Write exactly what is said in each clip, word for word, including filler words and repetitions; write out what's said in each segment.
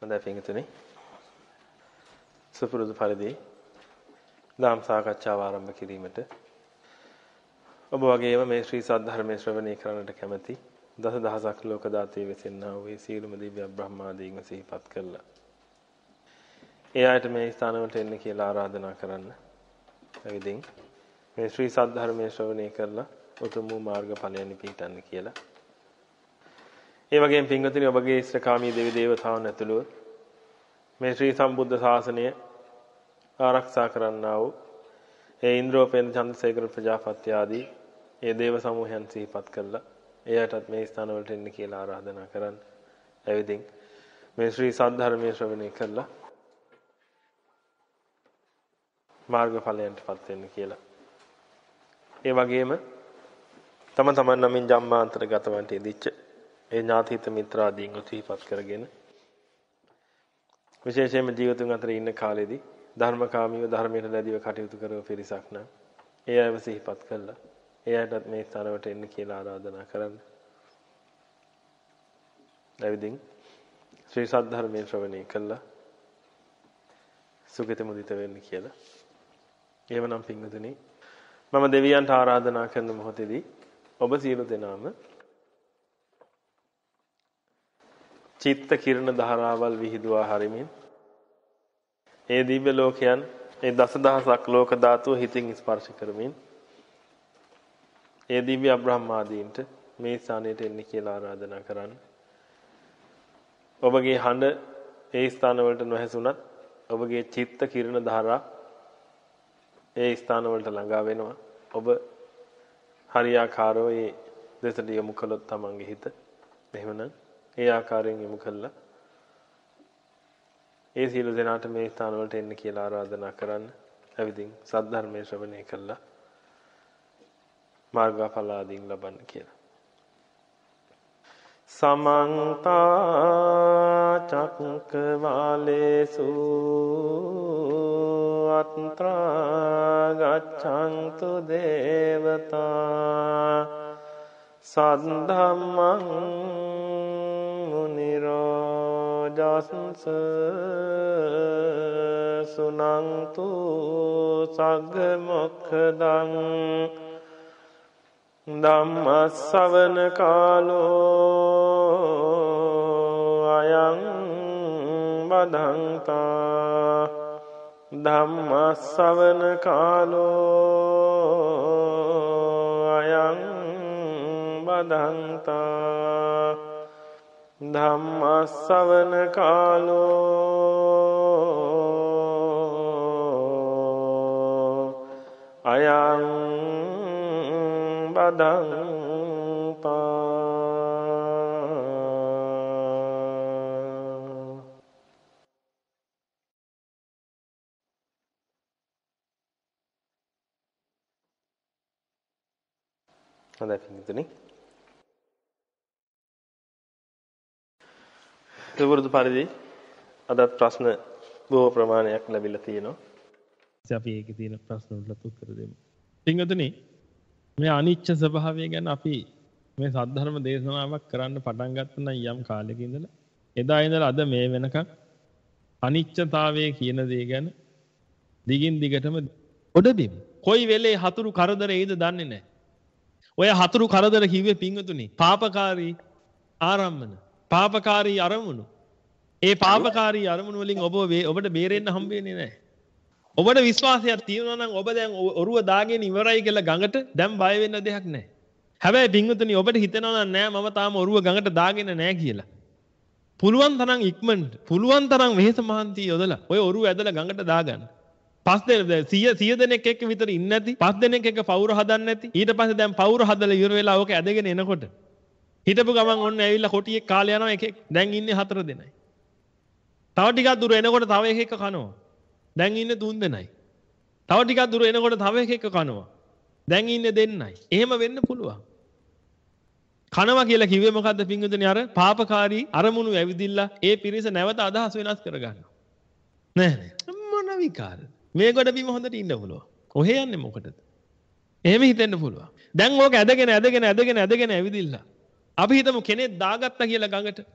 හොඳයි පින්තුනි. සුපුරුදු පරිදි ධම් සාකච්ඡාව ආරම්භ කිරීමට ඔබ වගේම මේ ශ්‍රී සද්ධර්මයේ ශ්‍රවණය කරන්නට කැමැති දස දහසක් ලෝක දාතේ වෙසෙන්නා වූ සීලම දිව්‍ය බ්‍රහ්මාදීන්ව සිහිපත් කළා. ඒ ආයත මේ ස්ථානවලට එන්න කියලා ආරාධනා කරන්න. එවිදින් මේ ශ්‍රී සද්ධර්මයේ ශ්‍රවණය කරලා උතුම් වූ මාර්ගඵලයන් පිහිටන්න කියලා. ඒ වගේම පින්වතුනි ඔබගේ ඉෂ්ඨකාමී දෙවි දේවතාවුන් ඇතුළු මේ ශ්‍රී සම්බුද්ධ ශාසනය ආරක්ෂා කරන්නා වූ ඒ ඉන්ද්‍රෝපේන්ද්‍ර චන්ද්‍රසේකර ප්‍රජාපති ආදී ඒ දේව සමූහයන් සිහිපත් කළා. එයටත් මේ ස්ථානවලට එන්න කියලා ආරාධනා කරන්න. එවිදින් මේ ශ්‍රී සද්ධර්මයේ ශ්‍රවණය කළා මාර්ගඵලයන්ටපත් වෙන්න කියලා. ඒ වගේම තම තමන් නමින් ජම්මාන්තර ගතවන්ට ඉදිච්ච ඒ ඥාතිහිත මිත්‍රාදීන් උත්හිපත් කරගෙන විශේෂයෙන්ම ජීවිතුන් අතර ඉන්න කාලෙදී ධර්මකාමීව ධර්මයට ලැබිව කටයුතු කරව පිරිසක් නම් ඒ අයව සිහිපත් කළා. ඒ අයටත් මේ ස්ථානවලට එන්න කියලා ආරාධනා කරන්න. එවිදින් ශ්‍රී සද්ධර්මයේ ශ්‍රවණය කළා සුගති මුදිත වෙන්න කියලා. එහෙමනම් පින්වතුනි මම දෙවියන්ට ආරාධනා කරන මොහොතේදී ඔබ සියලු දෙනාම චිත්ත කිරණ ධාරාවල් විහිදුවා හරිමින් ඒ දිව්‍ය ලෝකයන් ඒ දසදහසක් ලෝක ධාතුව හිතින් ස්පර්ශ කරමින් ඒ දිව්‍ය බ්‍රහ්මාදීන්ට මේ ස්ථානයට එන්න කියලා ආරාධනා කරන්න. ඔබගේ හඬ ඒ ස්ථානවලට නොහැසුණත් ඔබගේ චිත්ත කිරණ ධාරා ඒ ස්ථානවලට ළඟා වෙනවා. ඔබ හරියාකාරව ඒ දෙසට යොමු කළොත් තමන්ගේ හිත එහෙමනම් ඒ ආකාරයෙන් යොමු කළා ඒ සියලු දෙනාට මේ ස්ථානවලට එන්න කියලා ආරාධනා කරන්න. එවිදින් සද්ධර්මයේ ශ්‍රවණය කළා මාර්ගඵල ආදීන් ලබන්න කියලා. සමන්ත චක්කවාලේසු අත්‍රා ගච්ඡන්තු දේවතා සද්ධම්මං මුනි රාජස්ස සුනන්තු සග්ග මොක්ඛදං ධම්ම ශ්‍රවණ කාලෝ අයං බදන්තා ධම්ම ශ්‍රවණ කාලෝ අයං බදන්තා ධම්ම ශ්‍රවණ කාලෝ අයං බදන්තා. හොඳයි පින්තුනි. සුවෘදු පරිදි අදත් ප්‍රශ්න බොහෝ ප්‍රමාණයක් ලැබිලා තියෙනවා. අපි ඒකේ තියෙන ප්‍රශ්න වලට උත්තර දෙමු. පින්තුනි මේ අනිච්ච ස්වභාවය ගැන අපි මේ සද්ධර්ම දේශනාවක් කරන්න පටන් ගත්ත නම් යම් කාලයක ඉඳලා එදා ඉඳලා අද මේ වෙනකන් අනිච්චතාවය කියන දේ ගැන දිගින් දිගටම ඔඩබිම් කොයි වෙලේ හතුරු කරදර එයිද දන්නේ නැහැ. ඔය හතුරු කරදර කිව්වේ පින්වතුනි පාපකාරී ආරම්මන පාපකාරී අරමුණු. ඒ පාපකාරී අරමුණු වලින් ඔබ ඔබට බේරෙන්න හම්බ වෙන්නේ නැහැ. ඔබට විශ්වාසයක් තියෙනවා නම් ඔබ දැන් ඔරුව දාගෙන ඉවරයි කියලා ගඟට දැන් බය වෙන්න දෙයක් නැහැ. හැබැයි පින්වතුනි ඔබට හිතෙනවා නෑ මම තාම ඔරුව ගඟට දාගෙන නැහැ කියලා. පුළුවන් තරම් ඉක්මනට පුළුවන් තරම් වෙහෙස මහන්සි යොදලා ඔය ඔරුව ඇදලා ගඟට දාගන්න. පස් දෙනෙක් සිය දෙනෙක් එක්ක විතර ඉන්නේ නැති පස් දෙනෙක් එක්ක පවුර හදන්න නැති ඊට පස්සේ දැන් පවුර හදලා ඉවර වෙලා ඕක ඇදගෙන එනකොට හිටපු ගමන් ඔන්න ඇවිල්ලා කොටියෙක් කාලේ යනවා එකෙක් දැන් ඉන්නේ හතර දෙනයි. තව ටිකක් දුර එනකොට තව එකෙක් කනවා. දැන් ඉන්නේ තුන් දෙනයි. තව ටිකක් දුර එනකොට තව එකෙක් කනවා. දැන් ඉන්නේ දෙන්නයි. එහෙම වෙන්න පුළුවන්. කනවා කියලා කිව්වේ මොකද්ද පින්වතුනි අර පාපකාරී අරමුණු ඇවිදිලා ඒ පිරිස නැවත අදහස් වෙනස් කරගන්නවා. නෑ නෑ මොන විකාරද? මේ කොට බිම හොඳට ඉන්න පුළුවන්. කොහේ යන්නේ මොකටද? එහෙම හිතෙන්න පුළුවන්. දැන් ඕක ඇදගෙන ඇදගෙන ඇදගෙන ඇදගෙන ඇවිදිලා අපි හිතමු කෙනෙක් දාගත්තා කියලා ගඟට.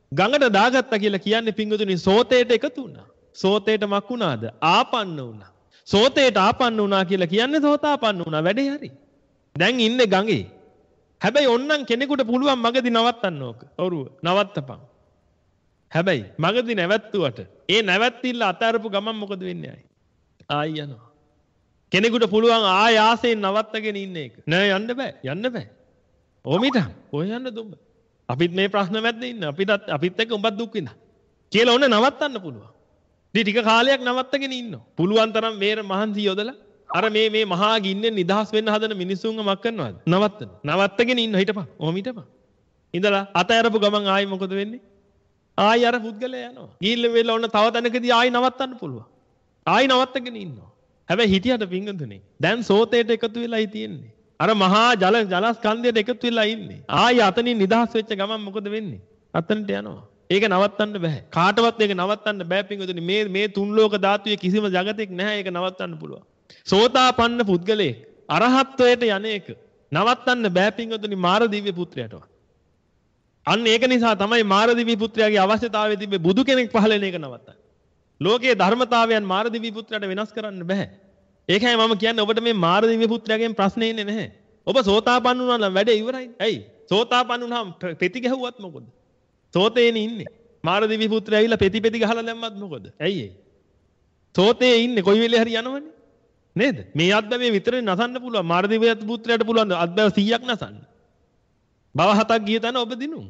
ගඟට දාගත්තා කියලා කියන්නේ පිංගුතුනි සෝතේට එකතු වුණා. සෝතේට මක් වුණාද? ආපන්න වුණා. සෝතේට ආපන්න වුණා කියලා කියන්නේ සෝතාපන්න වුණා. වැඩේ හරි. දැන් ඉන්නේ ගඟේ. හැබැයි ඕන්නම් කෙනෙකුට පුළුවන් මගදී නවත්තන්න ඕක. ඔරුව නවත්තපන්. හැබැයි මගදී නැවැත්තුවට ඒ නැවැත්තිල්ල අතාරපු ගමන් මොකද වෙන්නේ ආයි? ආයි යනවා. කෙනෙකුට පුළුවන් ආය ආසෙන් නවත්තගෙන ඉන්න එක. නෑ යන්න බෑ. යන්න බෑ. ඕමිට කොහෙ යන්නද උඹ? අපිත් මේ ප්‍රශ්න මැද්දේ ඉන්න. අපිට අපිත් එක්ක උඹත් දුක් විඳා. කියලා ඕනේ නවත්තන්න පුළුවන්. ඉතින් ටික කාලයක් නවත්තගෙන ඉන්නවා. පුළුවන් තරම් මේර මහන්සි යොදලා අර මේ මේ මහා ගින්නෙන් නිදහස් වෙන්න හදන මිනිස්සුන්ව මක් කරනවද? නවත්තන. නවත්තගෙන ඉන්න හිටපන්. ඔහොම හිටපන්. ඉඳලා අතෑරපු ගමන් ආයි මොකද වෙන්නේ? ආයි අර පුද්ගලයා යනවා. ගිහිල්ලා වෙලා ඔන්න තව තැනකදී ආයි නවත්තන්න පුළුවන්. ආයි නවත්තගෙන ඉන්නවා. හැබැයි හිටියට පිංගුතුනේ දැන් සෝතේට එකතු වෙලායි තියෙන්නේ. අර මහා ජල ජලස්කන්ධයට එකතු වෙලා ඉන්නේ. ආයි අතනින් නිදහස් වෙච්ච ගමන් මොකද වෙන්නේ? අතනට යනවා. ඒක නවත්තන්න බෑ. කාටවත් ඒක නවත්තන්න බෑ පිංගුතුනේ. මේ මේ තුන් ලෝක ධාතුවේ කිසිම జగතෙක් නැහැ ඒක නවත්තන්න පුළුවන්. සෝතාපන්න පුද්ගලයෙක් අරහත්ත්වයට යන එක නවත්තන්න බෑ පිංගුතුනේ මාර දිව්‍ය පුත්‍රයාටවත්. අන්න ඒක නිසා තමයි මාර දිව්‍ය පුත්‍රයාගේ අවශ්‍යතාවය තිබෙන්නේ බුදු කෙනෙක් පහළ වෙන එක නවත්තන්න. ලෝකයේ ධර්මතාවයන් මාර දිව්‍ය පුත්‍රයාට වෙනස් කරන්න බෑ. ඒකයි මම කියන්නේ ඔබට මේ මාර දිව්‍ය පුත්‍රයාගෙන් ප්‍රශ්නේ ඉන්නේ නැහැ. ඔබ සෝතාපන්න වුණා නම් වැඩේ ඉවරයි. ඇයි? සෝතාපන්න වුණාම පෙති ගැහුවත් මොකද? සෝතේනේ ඉන්නේ. මාර දිව්‍ය පුත්‍රයා ඇවිල්ලා පෙති පෙති ගහලා දැම්මත් මොකද? ඇයි ඒ? සෝතේ ඉන්නේ කොයි වෙලේ හරි යනවනේ. නේද? මේ අද්දවේ විතරේ නසන්න පුළුවන්. මාර දිව්‍ය පුත්‍රයාට පුළුවන් අද්දව සීයක් නසන්න. භව හතක් ගිය තැන ඔබ දිනු.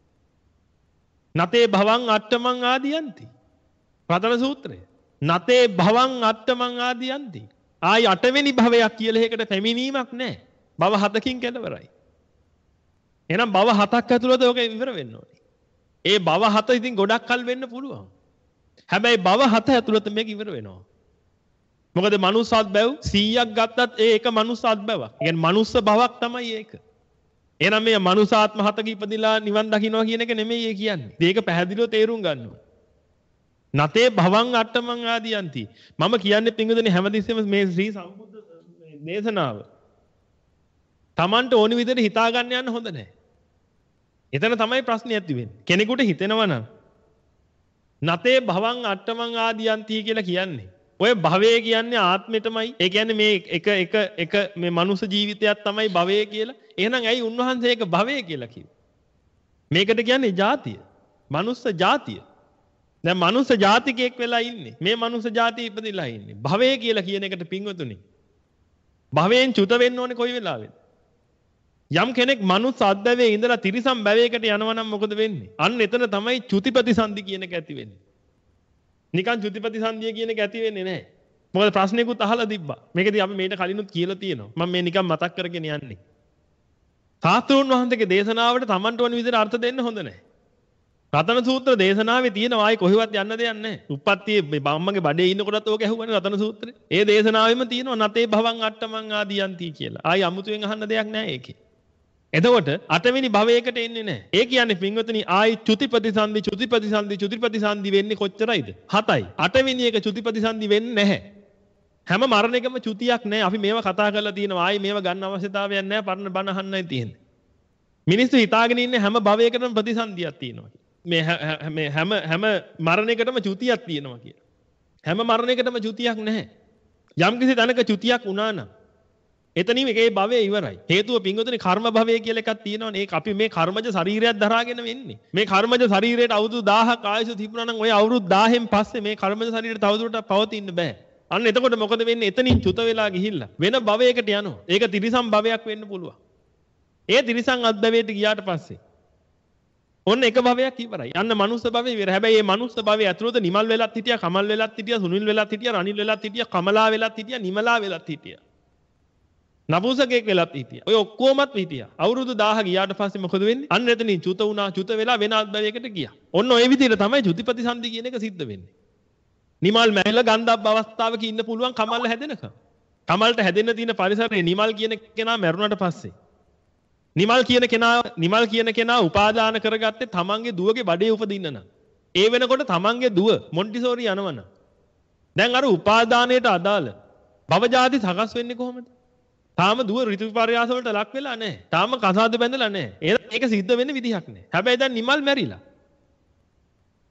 නතේ භවං අට්ඨමං ආදියන්ති. ප්‍රථම සූත්‍රය. නතේ භවං අට්ඨමං ආදියන්ති. ආයි අටවෙනි භවයක් කියලා එකකට පැමිණීමක් නැහැ. භව හතකින් කෙලවරයි. එහෙනම් භව හතක් ඇතුළත ඔක ඉවර වෙන්න ඕනේ. ඒ භව හත ඉතින් ගොඩක් කල් වෙන්න පුළුවන්. හැබැයි භව හත ඇතුළත මේක ඉවර වෙනවා. මොකද මනුස්සත් බැව් සීයක් ගත්තත් ඒ එක මනුස්සත් බැවක්. ඒ කියන්නේ මනුස්ස භවක් තමයි ඒක. එහෙනම් මේ මනුසාත්ම හතක ඉපදිලා නිවන් දකින්නවා කියන එක නෙමෙයි ඒ කියන්නේ. මේක පැහැදිලිව තේරුම් ගන්න ඕනේ. නතේ භවං අට්ඨමං ආදියන්ති. මම කියන්නේ පිංගුදෙනි හැමතිස්සෙම මේ ශ්‍රී සම්බුද්ධ දේශනාව Tamanට ඕනි විදිහට හිතා ගන්න යන්න හොඳ නැහැ. එතන තමයි ප්‍රශ්නේ ඇති වෙන්නේ. කෙනෙකුට හිතෙනවා නම් නතේ භවං අට්ඨමං ආදියන්ති කියලා කියන්නේ ඔය භවය කියන්නේ ආත්මෙටමයි. ඒ කියන්නේ මේ එක එක එක මේ මනුස්ස ජීවිතයක් තමයි භවය කියලා. එහෙනම් ඇයි උන්වහන්සේ ඒක භවය කියලා කිව්වේ? මේකට කියන්නේ ජාතිය. මනුස්ස ජාතිය. දැන් මනුස්ස ජාතිකයෙක් වෙලා ඉන්නේ. මේ මනුස්ස ජාතිය ඉපදිලා ඉන්නේ. භවය කියලා කියන එකට පින්වතුනි. භවයෙන් චුත වෙන්න ඕනේ කොයි වෙලාවෙද? යම් කෙනෙක් මනුස්ස අද්දවේ ඉඳලා තිරිසන් භවයකට යනවා නම් මොකද වෙන්නේ? අන්න එතන තමයි චුතිපතිසන්ධි කියන එක ඇති වෙන්නේ. නිකන් චුතිපතිසන්ධිය කියන එක ඇති වෙන්නේ නැහැ. මොකද ප්‍රශ්නයකුත් අහලා තිබ්බා. මේකදී අපි මේකට කලිනුත් කියලා තියෙනවා. මම මේ නිකන් මතක් කරගෙන යන්නේ. සාස්ත්‍රෝන් වහන්සේගේ දේශනාවට Tamanට ඕන විදිහට අර්ථ දෙන්න හොඳ නැහැ. රතන සූත්‍ර දේශනාවේ තියෙනවා ආයි කොහෙවත් යන්න දෙයක් නැහැ. උප්පත්තියේ මේ බම්මගේ බඩේ ඉන්නකොටත් ඕක ඇහුවනේ රතන සූත්‍රේ. ඒ දේශනාවෙම තියෙනවා නතේ භවං අට්ඨමං ආදියන්ති කියලා. ආයි අමුතුවෙන් අහන්න දෙයක් නැහැ ඒකේ. එතකොට අටවෙනි භවයකට එන්නේ නැහැ. ඒ කියන්නේ පින්වතුනි ආයි චුතිපතිසන්ධි චුතිපතිසන්ධි චුතිපතිසන්ධි වෙන්නේ කොච්චරයිද? හතයි. අටවෙනි එක චුතිපතිසන්ධි වෙන්නේ නැහැ. හැම මරණයකම චුතියක් නැහැ. අපි මේවා කතා කරලා තියෙනවා. ආයි මේවා ගන්න අවශ්‍යතාවයක් නැහැ. පරණ බණ අහන්නයි තියෙන්නේ. මිනිස්සු හිතාගෙන ඉන්නේ හැම භවයකටම ප්‍රතිසන්ධියක් තියෙනවා කියලා. මේ මේ හැම හැම මරණයකටම චුතියක් තියෙනවා කියලා. හැම මරණයකටම චුතියක් නැහැ. යම් කිසි තැනක චුතියක් වුණා නම් එතනින් ඒකේ භවය ඉවරයි. හේතුව පින්වතුනි කර්ම භවය කියලා එකක් තියෙනවනේ. ඒක අපි මේ කර්මජ ශරීරයක් දරාගෙන වෙන්නේ. මේ කර්මජ ශරීරයට අවුරුදු දහයක් ආයුෂ තිබුණා නම් ඔය අවුරුදු දහයෙන් පස්සේ මේ කර්මජ ශරීරය තවදුරටත් පවතින්න බෑ. අන්න එතකොට මොකද වෙන්නේ? එතනින් චුත වෙලා ගිහිල්ලා වෙන භවයකට යනවා. ඒක තිරිසන් භවයක් වෙන්න පුළුවන්. ඒ තිරිසන් අත්භවයට ගියාට පස්සේ ඔන්න එක භවයක් ඉවරයි. අන්න මනුස්ස භවය ඉවරයි. හැබැයි මේ මනුස්ස භවය ඇතුළත නිමල් වෙලත් හිටියා, කමල් වෙලත් හිටියා, සුනිල් වෙලත් හිටියා, රනිල් වෙලත් හිටියා, කමලා වෙලත් හිටියා, නිමලා වෙලත් හිටියා. නපුසකෙක් වෙලත් හිටියා. ඔය ඔක්කොමත් හිටියා. අවුරුදු දහය ගියාට පස්සේ මොකද වෙන්නේ? අන්න එතනින් චුත වුණා, චුත වෙලා වෙන අත්භවයකට ගියා. ඔන්න ඔය විදිහට තමයි චුතිපතිසන්ධි කියන එක සිද්ධ වෙන්නේ. නිමල් මැරිලා ගන්ධබ්බ අවස්ථාවක ඉන්න පුළුවන් කමල් හැදෙනකම්. කමල්ට හැදෙන්න තියෙන පරිසරයේ නිමල් කියන කෙනා මැරුණාට පස්සේ නිමල් කියන කෙනා නිමල් කියන කෙනා උපාදාන කරගත්තේ තමන්ගේ දුවගේ බඩේ උපදින්න නම්. ඒ වෙනකොට තමන්ගේ දුව මොන්ටිසෝරි යනවනම්. දැන් අර උපාදානයට අදාළ භවජාති සකස් වෙන්නේ කොහොමද? තාම දුව ඍතු විපර්යාස වලට ලක් වෙලා නැහැ. තාම කසාද බැඳලා නැහැ. ඒක සිද්ධ වෙන්න විදිහක් නැහැ. හැබැයි දැන් නිමල් මැරිලා.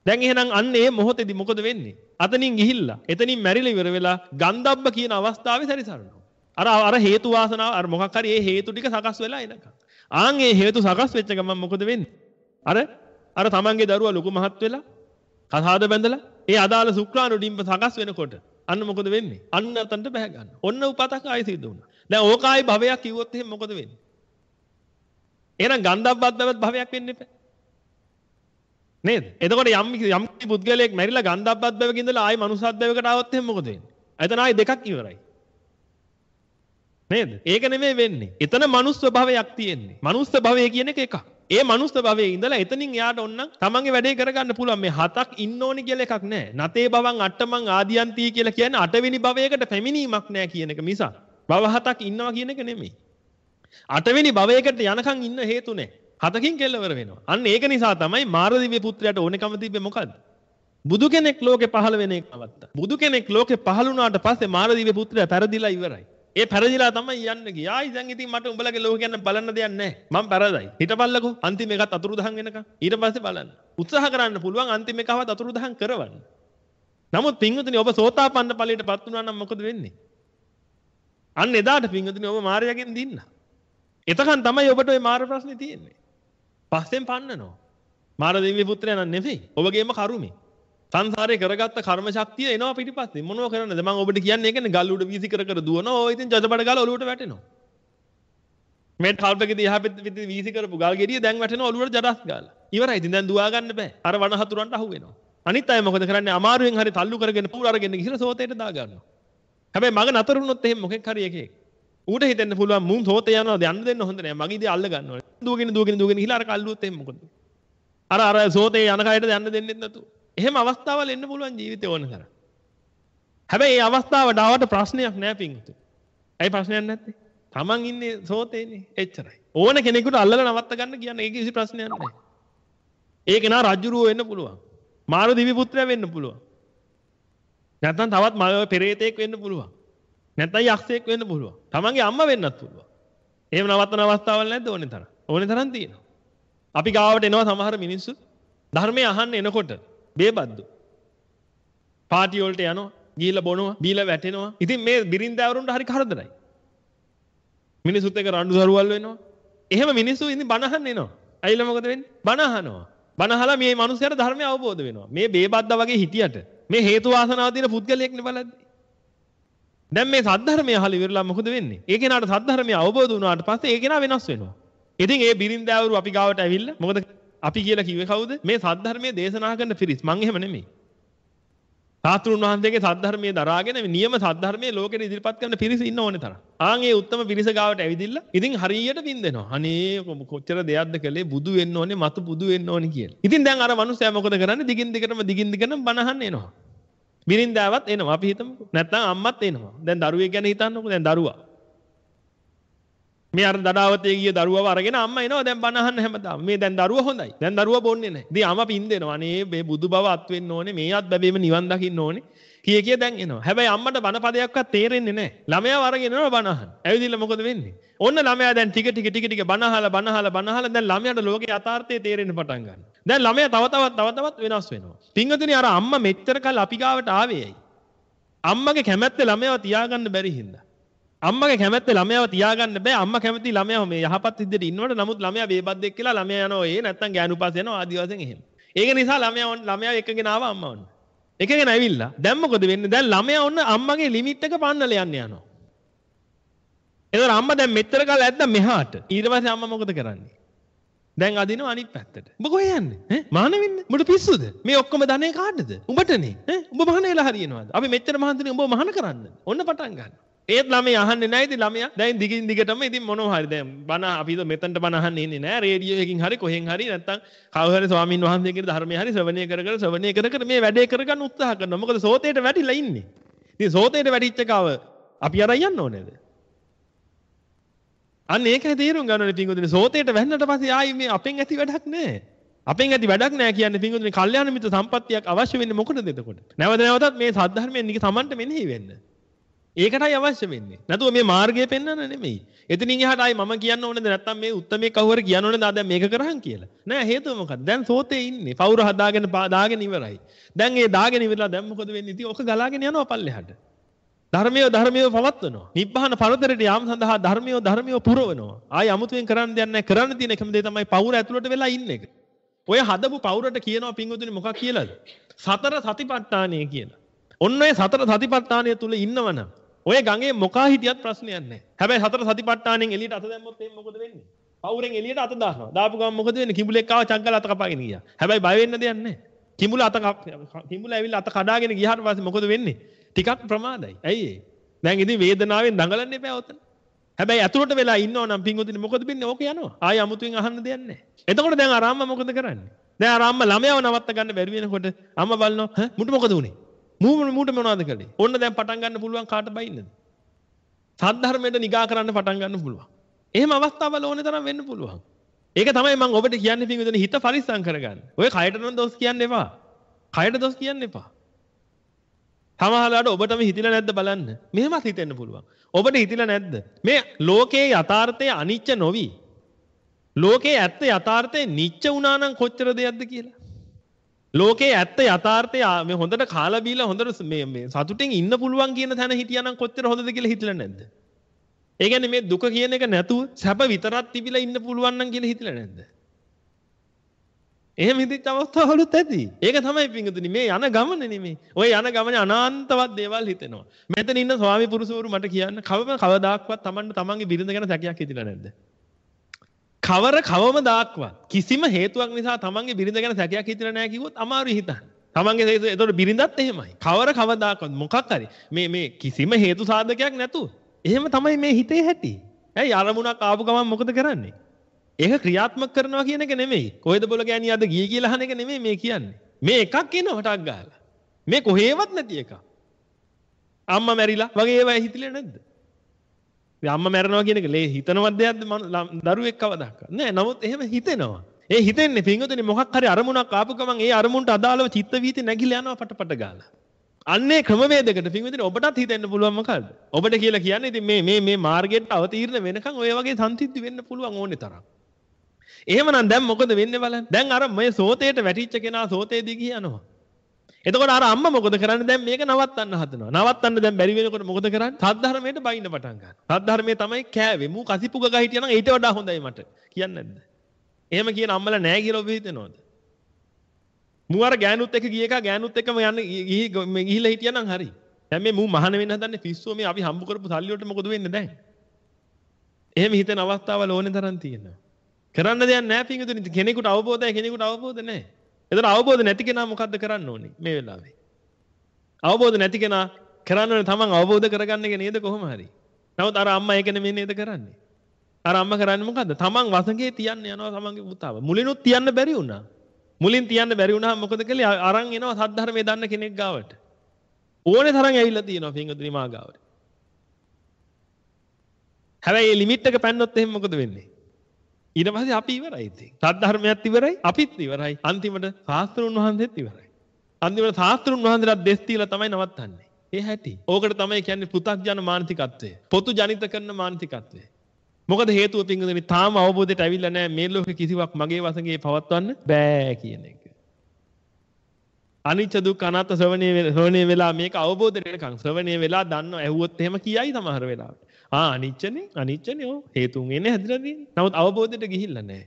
දැන් එහෙනම් අන්න ඒ මොහොතේදී මොකද වෙන්නේ? අතනින් ගිහිල්ලා එතනින් මැරිලා ඉවර වෙලා ගන්ධබ්බ කියන අවස්ථාවේ සැරිසරනවා. අර අර හේතු වාසනාව අර මොකක් හරි ඒ හේතු ටික සකස් වෙලා එනකම්. ආන් ඒ හේතු සකස් වෙච්ච ගමන් මොකද වෙන්නේ? අර අර තමන්ගේ දරුවා ලොකු මහත් වෙලා කසාද බැඳලා ඒ අදාළ ශුක්‍රාණු ඩිම්බ සකස් වෙනකොට අන්න මොකද වෙන්නේ? අන්න අතන්ට බැහැ ගන්න. ඔන්න උපතක් ආයෙ සිද්ධ වුණා. දැන් ඕක ආයෙ භවයක් කිව්වොත් එහෙනම් මොකද වෙන්නේ? එහෙනම් ගන්ධබ්බත් බවත් භවයක් වෙන්න එපා. නේද? එතකොට යම් යම් පුද්ගලයෙක් මැරිලා ගන්ධබ්බත් බවක ඉඳලා ආයෙ මනුස්සත් බවකට ආවොත් එහෙනම් මොකද වෙන්නේ? එතන ආයෙ දෙකක් ඉවරයි. නේද? ඒක නෙමෙයි වෙන්නේ. එතන මනුස්ස භවයක් තියෙන්නේ. මනුස්ස භවය කියන එක එකක්. ඒ මනුස්ස භවයේ ඉඳලා එතනින් එයාට ඕනනම් තමන්ගේ වැඩේ කරගන්න පුළුවන්. මේ හතක් ඉන්න ඕනි කියලා එකක් නැහැ. නතේ භවං අට්ඨමං ආදියන්ති කියලා කියන්නේ අටවෙනි භවයකට පැමිණීමක් නැහැ කියන එක මිසක්. භව හතක් ඉන්නවා කියන එක නෙමෙයි. අටවෙනි භවයකට යනකම් ඉන්න හේතු නැහැ. හතකින් කෙලවර වෙනවා. අන්න ඒක නිසා තමයි මාරදිව්‍ය පුත්‍රයාට ඕනෙකම තිබ්බේ මොකද්ද? බුදු කෙනෙක් ලෝකේ පහළ වෙන එක නවත්තා. බුදු කෙනෙක් ලෝකේ පහළ වුණාට පස්සේ මාරදිව්‍ය පුත්‍රයා පෙරදිලා ඉවරයි. ඒ පෙරදිලා තමයි යන්න ගියේ. ආයි දැන් ඉතින් මට උඹලගේ ලෝක ගැන බලන්න දෙයක් නැහැ. මම පෙරදයි. හිටපල්ලකෝ අන්තිම එකත් අතුරුදහන් වෙනකම්. ඊට පස්සේ බලන්න. උත්සාහ කරන්න පුළුවන් අන්තිම එකවත් අතුරුදහන් කරවන්න. නමුත් පින්වතුනි ඔබ සෝතාපන්න ඵලයටපත් වුණා නම් මොකද වෙන්නේ? අන්න එදාට පින්වතුනි ඔබ මාර්යාගෙන් දින්න. එතකන් තමයි ඔබට ওই මාර්ග ප්‍රශ්නේ තියෙන්නේ. පස්සෙන් පන්නනවා. මාරදිව්‍ය පුත්‍රයා නන් නෙවෙයි. ඔබගේම කරුමේ. සංසාරේ කරගත්ත කර්ම ශක්තිය එනවා පිටිපස්සේ. මොනව කරන්නද? මම ඔබට කියන්නේ ඒකනේ ගල් උඩ වීසි කර කර දුවනවා. ඔය ඉතින් ජජබඩ ගාලා ඔලුවට වැටෙනවා. මේ කල්පකෙදී එහා පැත්තේ වීසි කරපු ගල් ගෙඩිය දැන් වැටෙනවා ඔලුවට ජඩස් ගාලා. ඉවරයි. ඉතින් දැන් දුවා ගන්න බෑ. අර වන හතුරන්ට අහු වෙනවා. අනිත් අය මොකද කරන්නේ? අමාරුවෙන් හරි තල්ලු කරගෙන පූර අරගෙන ගිහලා සෝතේට දා ගන්නවා. හැබැයි මග නතර වුණොත් එහෙම මොකෙක් හරි එකෙක් ඌට හිතෙන්න පුළුවන් මුන් සෝතේ යනවා යන්න දෙන්න හොඳ නෑ. මගීදී අල්ල ගන්නවා. දුවගෙන දුවගෙන දුවගෙන ගිහලා අර කල්ලුවොත් එහෙම මොකද? අර අර සෝතේ යන කයට යන්න දෙන්නෙත් නැතු. එහෙම අවස්ථාවල් එන්න පුළුවන් ජීවිතේ ඕන තරම්. හැබැයි මේ අවස්ථාවට ආවට ප්‍රශ්නයක් නෑ පින්විත. ඇයි ප්‍රශ්නයක් නැත්තේ? Taman ඉන්නේ සෝතේනේ. එච්චරයි. ඕන කෙනෙකුට අල්ලලා නවත්ත ගන්න කියන්නේ ඒක කිසි ප්‍රශ්නයක් නෑ. ඒක නා රජුරුව වෙන්න පුළුවන්. මාරු දිවි පුත්‍රයා වෙන්න පුළුවන්. නැත්නම් තවත් මල පෙරේතෙක් වෙන්න පුළුවන්. නැත්නම් යක්ෂයෙක් වෙන්න පුළුවන්. Tamanගේ අම්මා වෙන්නත් පුළුවන්. එහෙම නවත්තන අවස්ථාවල් නැද්ද ඕනේ තරම්? ඕනේ තරම් තියෙනවා. අපි ගාවට එනවා සමහර මිනිස්සු ධර්මය අහන්න එනකොට බේබද්දු. පාටි වලට යනවා, ගිහිල්ලා බොනවා, බීලා වැටෙනවා. ඉතින් මේ බිරින්දෑවරුන්ට හරි කරදරයි. මිනිසුත් එක්ක රණ්ඩු සරුවල් වෙනවා. එහෙම මිනිස්සු ඉතින් බණ අහන්න එනවා. ඇයිලා මොකද වෙන්නේ? බණ අහනවා. බණ අහලා මේ මිනිස්සුන්ට ධර්මය අවබෝධ වෙනවා. මේ බේබද්දා වගේ හිටියට මේ හේතු වාසනාව තියෙන පුද්ගලයෙක් නේ බලද්දි. දැන් මේ සද්ධර්මය අහලා ඉවරලා මොකද වෙන්නේ? ඒ කෙනාට සද්ධර්මය අවබෝධ වුණාට පස්සේ ඒ කෙනා වෙනස් වෙනවා. ඉතින් ඒ බිරින්දෑවරු අපි ගාවට ඇවිල්ලා මොකද අපි කියලා කිව්වේ කවුද? මේ සද්ධර්මයේ දේශනා කරන පිරිස්. මං එහෙම නෙමෙයි. සාතුරුන් වහන්සේගේ සද්ධර්මයේ දරාගෙන මේ නියම සද්ධර්මයේ ලෝකෙට ඉදිරිපත් කරන පිරිස ඉන්න ඕනේ තරම්. ආන් ඒ උත්තම පිරිස ගාවට ඇවිදින්න ඉතින් හරියට වින්දෙනවා. අනේ කොච්චර දෙයක්ද කළේ බුදු වෙන්න ඕනේ, මතු බුදු වෙන්න ඕනේ කියලා. ඉතින් දැන් අර මිනිස්සයා මොකද කරන්නේ? දිගින් දිගටම දිගින් දිගටම බණ අහන්න එනවා. බිරින්දාවත් එනවා. අපි හිතමුකෝ. නැත්නම් අම්මත් එනවා. දැන් දරුවෙක් ගැන හිතන්නකෝ. දැන් දරුවා. මේ අර දඩාවතේ ගිය දරුවව අරගෙන අම්මා එනවා දැන් බණ අහන්න හැමදාම. මේ දැන් දරුවා හොඳයි. දැන් දරුවා බොන්නේ නැහැ. ඉතින් අම්මා පින් දෙනවා. අනේ මේ බුදු බව අත් වෙන්න ඕනේ. මේවත් බැබේම නිවන් දකින්න ඕනේ. කිය කිය දැන් එනවා. හැබැයි අම්මට බණ පදයක්වත් තේරෙන්නේ නැහැ. ළමයාව අරගෙන එනවා බණ අහන්න. ඇවිදින්න මොකද වෙන්නේ? ඔන්න ළමයා දැන් ටික ටික ටික ටික බණ අහලා බණ අහලා බණ අහලා දැන් ළමයාට ලෝකේ යථාර්ථය තේරෙන්න පටන් ගන්නවා. දැන් ළමයා තව තවත් තව තවත් වෙනස් වෙනවා. පින්වතුනි අර අම්මා මෙච්චර කල් අපි ගාවට ආවේ ඇයි? අම්මගේ කැමැත්ත ළමයාව තියාගන්න බැරි හින්දා. අම්මගේ කැමැත්ත ළමයාව තියාගන්න බෑ. අම්මා කැමති ළමයාව මේ යහපත් විදිහට ඉන්නවට නමුත් ළමයා බේබද්දෙක් කියලා ළමයා යනවා ඒ නැත්තම් ගෑනුපාස යනවා ආදි වශයෙන් එහෙම. ඒක නිසා ළමයා ළමයා එකගෙන ආවා අම්මා වන්න. එකගෙන ඇවිල්ලා දැන් මොකද වෙන්නේ? දැන් ළමයා ඔන්න අම්මගේ ලිමිට් එක පන්නල යන්න යනවා. එතකොට අම්මා දැන් මෙච්චර කාලෙ ඇද්දා මෙහාට. ඊට පස්සේ අම්මා මොකද කරන්නේ? දැන් අදිනවා අනිත් පැත්තට. උඹ කොහෙ යන්නේ? ඈ මහාන වෙන්නේ? උඹට පිස්සුද? මේ ඔක්කොම ධනෙ කාටද? උඹටනේ. ඈ උඹ මහාන වෙලා හරියනවාද? අපි මෙච්චර මහන්සිනේ උඹ මහාන කරන්න. ඔන්න පටන් ගන්න. ඒත් ළමයා අහන්නේ නැහැ. ඉතින් ළමයා දැන් දිගින් දිගටම ඉතින් මොනවා හරි දැන් බණ අපි මෙතනට බණ අහන්න ඉන්නේ නැහැ. රේඩියෝ එකකින් හරි කොහෙන් හරි නැත්තම් කවුරු හරි ස්වාමින් වහන්සේගේ ධර්මයේ හරි ශ්‍රවණය කර කර ශ්‍රවණය කර කර මේ වැඩේ කරගන්න උත්සාහ කරනවා. මොකද සෝතේට වැටිලා ඉන්නේ. ඉතින් සෝතේට වැටිච්ච කව අපි අරන් යන්න ඕනේද? අන්න ඒකයි තේරුම් ගන්න ඕනේ පින්වතුනි. සෝතේට වැන්නට පස්සේ ආයි මේ අපෙන් ඇති වැඩක් නැහැ. අපෙන් ඇති වැඩක් නැහැ කියන්නේ පින්වතුනි කල්යාණ මිත්‍ර සම්පත්තියක් අවශ්‍ය වෙන්නේ මොකටද එතකොට? නැවත නැවතත් මේ සද්ධර්මයෙන් නික තමන්ට මෙනෙහි වෙන්න. ඒකටයි අවශ්‍ය වෙන්නේ. නැතුව මේ මාර්ගය පෙන්වන්න නෙමෙයි. එතනින් එහාට ආයි මම කියන්න ඕනේද නැත්නම් මේ උත්තරමේ කවුරු කියන්න ඕනේද ආ දැන් මේක කරහන් කියලා. නෑ හේතුව මොකක්ද? දැන් සෝතේ ඉන්නේ. පවුර හදාගෙන දාගෙන ඉවරයි. දැන් ඒ දාගෙන ඉවරලා දැන් මොකද වෙන්නේ? ඉතින් ඔක ගලාගෙන යනවා පල්ලෙහාට. ධර්මිය ධර්මිය පවත්වනවා. නිබ්බාන පරතරයට යාම සඳහා ධර්මිය ධර්මිය පුරවනවා. ආයි අමුතුවෙන් කරන්න දෙයක් නැහැ. කරන්න තියෙන එකම දේ තමයි පවුර ඇතුළට වෙලා ඉන්න එක. ඔය හදපු පවුරට කියනවා පින්වතුනි මොකක් කියලාද? සතර සතිපට්ඨානය කියලා. ඔන්න ඔය සතර සතිපට්ඨානය තුල ඉන්නවනම් ඔය ගඟේ මොකා හිටියත් ප්‍රශ්නයක් නැහැ. හැබැයි සතර සතිපට්ඨානෙන් එළියට අත දැම්මොත් එහෙනම් මොකද වෙන්නේ? පවුරෙන් එළියට අත දානවා. දාපු ගමන් මොකද වෙන්නේ? කිඹුලෙක් ආව චංගල අත කපාගෙන ගියා. හැබැයි බය වෙන්න දෙයක් නැහැ. කිඹුල අත කිඹුල ඇවිල්ලා අත කඩාගෙන ගියාට පස්සේ මොකද වෙන්නේ? ටිකක් ප්‍රමාදයි. ඇයි ඒ? දැන් ඉතින් වේදනාවෙන් දඟලන්න එපා ඔතන. හැබැයි ඇතුළට වෙලා ඉන්නව නම් පින්වතුනි මොකද වෙන්නේ? ඕක යනවා. ආයෙ අමුතුවෙන් අහන්න දෙයක් නැහැ. එතකොට දැන් අර අම්මා මොකද කරන්නේ? දැන් අර අම්මා ළමයාව නවත්ත ගන්න බැරි වෙනකොට අම්මා බලනවා ඈ මුට මොකද උනේ? මූ මූට මොනවද කළේ? ඔන්න දැන් පටන් ගන්න පුළුවන් කාට බයින්නද? සද්ධර්මයට නිගා කරන්න පටන් ගන්න පුළුවන්. එහෙම අවස්ථාවල ඕනේ තරම් වෙන්න පුළුවන්. ඒක තමයි මම ඔබට කියන්නේ පින්වතුනි හිත පරිස්සම් කරගන්න. ඔය කයට නම් දොස් කියන්න එපා. කයට දොස් කියන්න එපා. සමහරවිට ඔබටම හිතිලා නැද්ද බලන්න. මෙහෙමත් හිතෙන්න පුළුවන්. ඔබට හිතිලා නැද්ද? මේ ලෝකයේ යථාර්ථය අනිච්ච නොවි. ලෝකයේ ඇත්ත යථාර්ථය නිච්ච වුණා නම් කොච්චර දෙයක්ද කියලා. ලෝකයේ ඇත්ත යථාර්ථය මේ හොඳට කාලා බීලා හොඳට මේ මේ සතුටින් ඉන්න පුළුවන් කියන තැන හිටියානම් කොච්චර හොඳද කියලා හිතලා නැද්ද? ඒ කියන්නේ මේ දුක කියන එක නැතුව සැප විතරක් තිබිලා ඉන්න පුළුවන් නම් කියලා හිතලා නැද්ද? එහෙම හිතච්ච අවස්ථාවලුත් ඇති. ඒක තමයි පිංගුතුනි මේ යන ගමන නෙමෙයි. ඔය යන ගමනේ අනාන්තවත් දේවල් හිතෙනවා. මෙතන ඉන්න ස්වාමි පුරුෂවරු මට කියන්න කවම කවදාක්වත් Tamanne තමන්ගේ බිරිඳ ගැන සැකයක් හිතිලා නැද්ද? කවර කවම දාක්වත් කිසිම හේතුවක් නිසා තමන්ගේ බිරිඳ ගැන සැකයක් හිතිලා නැහැ කිව්වොත් අමාරුයි හිතන්න. තමන්ගේ ඒතකොට බිරිඳත් එහෙමයි. කවර කවදාක්වත් මොකක් හරි මේ මේ කිසිම හේතු සාධකයක් නැතුව. එහෙම තමයි මේ හිතේ හැටි. ඇයි අරමුණක් ආපු ගමන් මොකද කරන්නේ? ඒක ක්‍රියාත්මක කරනවා කියන එක නෙමෙයි. කොහෙද බොල ගෑණි අද ගියේ කියලා අහන එක නෙමෙයි මේ කියන්නේ. මේ එකක් එනවා ටක් ගාලා. මේ කොහේවත් නැති එකක්. අම්මා මැරිලා වගේ ඒවා හිතිලා නැද්ද? මේ අම්මා මැරෙනවා කියන එක ලේ හිතනවත් දෙයක්ද දරුවෙක් කවදාක නෑ. නමුත් එහෙම හිතෙනවා. ඒ හිතෙන්නේ පින්වතුනි මොකක් හරි අරමුණක් ආපු ගමන් ඒ අරමුණට අදාළව චිත්ත වීති නැగిලා යනවා පටපට ගාලා. අන්නේ ක්‍රමවේදයකට පින්වතුනි ඔබටත් හිතෙන්න පුළුවන් මොකද්ද? ඔබට කියලා කියන්නේ ඉතින් මේ මේ මේ මාර්ගයට අවතීර්ණ වෙනකන් ඔය වගේ සම්සිද්ධි වෙන්න පුළුවන් ඕනේ තරම්. එහෙමනම් දැන් මොකද වෙන්නේ බලන්න. දැන් අර මේ සෝතේට වැටිච්ච කෙනා සෝතේ දිග යනවා. එතකොට අර අම්මා මොකද කරන්නේ? දැන් මේක නවත්තන්න හදනවා. නවත්තන්න දැන් බැරි වෙනකොට මොකද කරන්නේ? සද්ධර්මයට බයින්න පටන් ගන්නවා. සද්ධර්මයේ තමයි කෑවේ. මූ කසිපුග ගහ හිටියනම් ඊට වඩා හොඳයි මට. කියන්නේ නැද්ද? එහෙම කියන අම්මලා නැහැ කියලා ඔබ හිතනවද? මූ අර ගෑනුත් එක්ක ගිය එක ගෑනුත් එක්කම යන්න ගිහිල්ලා හිටියනම් හරි. දැන් මේ මූ මහාන වෙන්න හදන්නේ පිස්සුව මේ අපි හම්බ කරපු සල්ලි වලට මොකද වෙන්නේ දැන්? එහෙම හිතන අවස්ථාවල ඕනේ තරම් තියෙනවා. කරන්න දෙයක් නැහැ පින්විතුනි. කෙනෙකුට අවබෝධයි කෙනෙකුට අවබෝධ නැහැ. එතන අවබෝධ නැති කෙනා මොකද්ද කරන්න ඕනේ මේ වෙලාවේ? අවබෝධ නැති කෙනා කරන්න ඕනේ තමන් අවබෝධ කරගන්න එක නේද කොහොම හරි. නමුත් අර අම්මා ඒක නෙමෙයි නේද කරන්නේ. අර අම්මා කරන්නේ මොකද්ද? තමන් වසඟේ තියන්න යනවා තමන්ගේ පුතාව. මුලිනුත් තියන්න බැරි වුණා. මුලින් තියන්න බැරි වුණාම මොකද කළේ? අරන් එනවා සද්ධර්මයේ දන්න කෙනෙක් ගාවට. ඕනේ තරම් ඇවිල්ලා තියෙනවා පින්විතුනි මා ගාවට. හැබැයි මේ ලිමිට් එක පැන්නොත් එහෙනම් මොකද වෙන්නේ? ඊට පස්සේ අපි ඉවරයි ඉතින්. සද්ධර්මයත් ඉවරයි, අපිත් ඉවරයි. අන්තිමට ශාස්ත්‍රුන් වහන්සේත් ඉවරයි. අන්තිමට ශාස්ත්‍රුන් වහන්සේලාට දෙස් තියලා තමයි නවත්තන්නේ. ඒ හැටි. ඕකට තමයි කියන්නේ පෘථග්ජන මානසිකත්වය. පොතු ජනිත කරන මානසිකත්වය. මොකද හේතුව පින්වතුනි තාම අවබෝධයට ඇවිල්ලා නැහැ මේ ලෝකේ කිසිවක් මගේ වශයෙන් පවත්වන්න බෑ කියන එක. අනිච්ච දුක්ඛ අනාත්ම ශ්‍රවණේ ශ්‍රවණේ වෙලා මේක අවබෝධයට එනකන් ශ්‍රවණේ වෙලා දන්නව ඇහුවොත් එහෙම කියයි සමහර වෙලාවට. ආ අනිච්චනේ අනිච්චනේ ඔව් හේතුන් එන්නේ හැදිලා තියෙන්නේ. නමුත් අවබෝධයට ගිහිල්ලා නැහැ.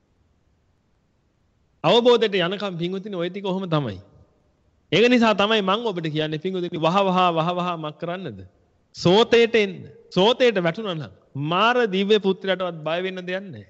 අවබෝධයට යනකම් පින්වතුනි ඔය ටික කොහොම තමයි. ඒක නිසා තමයි මම ඔබට කියන්නේ පින්වතුනි වහ වහ වහ වහ මක් කරන්නද? සෝතේට එන්න. සෝතේට වැටුණා නම් මාර දිව්‍ය පුත්‍රයාටවත් බය වෙන්න දෙයක් නැහැ.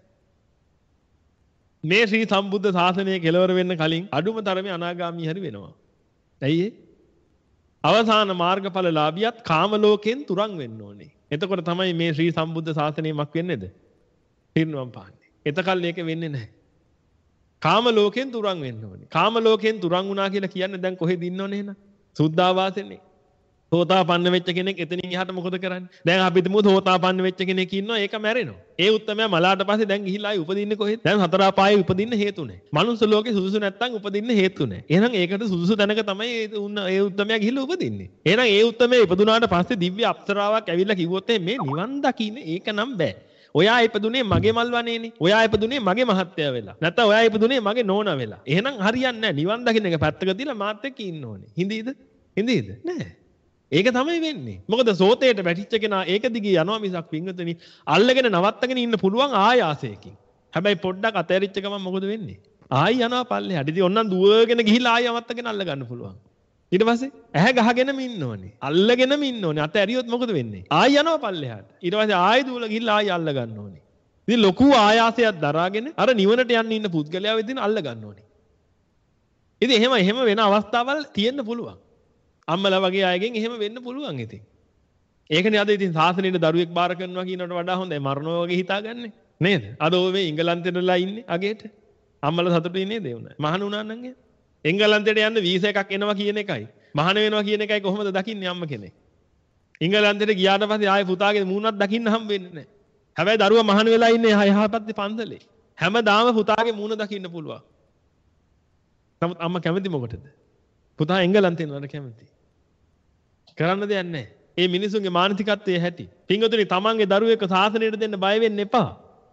මේ ශ්‍රී සම්බුද්ධ ශාසනය කෙලවර වෙන්න කලින් අඩුම තරමේ අනාගාමී හරි වෙනවා. ඇයි ඒ? අවසාන මාර්ගඵලලාභියත් කාම ලෝකෙන් තුරන් වෙන්න ඕනේ. එතකොට තමයි මේ ශ්‍රී සම්බුද්ධ ශාසනය මක් වෙන්නේද? පිරිනුවම් පාන්නේ. එතකල් ඒක වෙන්නේ නැහැ. කාම ලෝකෙන් තුරන් වෙන්න ඕනේ. කාම ලෝකෙන් තුරන් වුණා කියලා කියන්නේ දැන් කොහෙද ඉන්නෝනේ එහෙනම්? සුද්ධාවාසෙනේ. සෝතාපන්න වෙච්ච කෙනෙක් එතනින් එහාට මොකද කරන්නේ? දැන් අපි හිතමු සෝතාපන්න වෙච්ච කෙනෙක් ඉන්නවා ඒක මැරෙනවා. ඒ උත්තමයා මලාට පස්සේ දැන් ගිහිල්ලා ආයි උපදින්නේ කොහෙද? දැන් හතර අපායේ උපදින්න හේතු නැහැ. මනුස්ස ලෝකේ සුදුසු නැත්තම් උපදින්න හේතු නැහැ. එහෙනම් ඒකට සුදුසු තැනක තමයි ඒ උත්තමයා ගිහිල්ලා උපදින්නේ. එහෙනම් ඒ උත්තමයා ඉපදුනාට පස්සේ දිව්‍ය අප්සරාවක් ඇවිල්ලා කිව්වොත් මේ නිවන් දකින්න ඒක නම් බෑ. ඔයා ඉපදුනේ මගේ මල් වනේනේ. ඔයා ඉපදුනේ මගේ මහත්තයා වෙලා. නැත්නම් ඔයා ඉපදුනේ මගේ නෝනා වෙලා. එහෙනම් හරියන්නේ නැහැ. නිවන් දකින්න එක පැත්තක තියලා මාත් එක්ක ඉන්න ඕනේ. හිඳීද? හිඳීද? නෑ. ඒක තමයි වෙන්නේ. මොකද සෝතේට වැටිච්ච කෙනා ඒක දිගේ යනවා මිසක් පින්වතුනි අල්ලගෙන නවත්තගෙන ඉන්න පුළුවන් ආයාසයකින්. හැබැයි පොඩ්ඩක් අතෑරිච්ච ගමන් මොකද වෙන්නේ? ආයි යනවා පල්ලෙහාට. ඉතින් ඔන්නම් දුවගෙන ගිහිල්ලා ආයි අවත්තගෙන අල්ල ගන්න පුළුවන්. ඊට පස්සේ ඇහැ ගහගෙනම ඉන්න ඕනේ. අල්ලගෙනම ඉන්න ඕනේ. අතෑරියොත් මොකද වෙන්නේ? ආයි යනවා පල්ලෙහාට. ඊට පස්සේ ආයි දුවලා ගිහිල්ලා ආයි අල්ල ගන්න ඕනේ. ඉතින් ලොකු ආයාසයක් දරාගෙන අර නිවනට යන්න ඉන්න පුද්ගලයා වෙදින අල්ල ගන්න ඕනේ. ඉතින් එහෙම එහෙම වෙන අවස්ථාවල් තියෙන්න පුළුවන්. අම්මලා වගේ අයගෙන් එහෙම වෙන්න පුළුවන් ඉතින්. ඒකනේ අද ඉතින් සාසනෙට දරුවෙක් බාර කරනවා කියනකට වඩා හොඳයි මරණෝ වගේ හිතාගන්නේ නේද? අද ඔය මේ ඉංගලන්තෙටලා ඉන්නේ අගේට. අම්මලා සතුටුයි නේද ඒ උනා. මහාන උනා නම් එහෙම. එංගලන්තයට යන්න වීසා එකක් එනවා කියන එකයි. මහාන වෙනවා කියන එකයි කොහොමද දකින්නේ අම්ම කෙනෙක්. ඉංගලන්තයට ගියාට පස්සේ ආයේ පුතාගේ මූණක් දකින්න හම්බ වෙන්නේ නැහැ. හැබැයි දරුවා මහාන වෙලා ඉන්නේ යහපත් පන්සලේ. හැමදාම පුතාගේ මූණ දකින්න පුළුවන්. නමුත් අම්මා කැමති මොකටද? පුතා එංගලන්තේ යනවට කැමති. කරන්න දෙයක් නැහැ. ඒ මිනිසුන්ගේ මානසිකත්වයේ හැටි. පින්වතුනි තමන්ගේ දරුවෙක් සාසනයට දෙන්න බය වෙන්න එපා.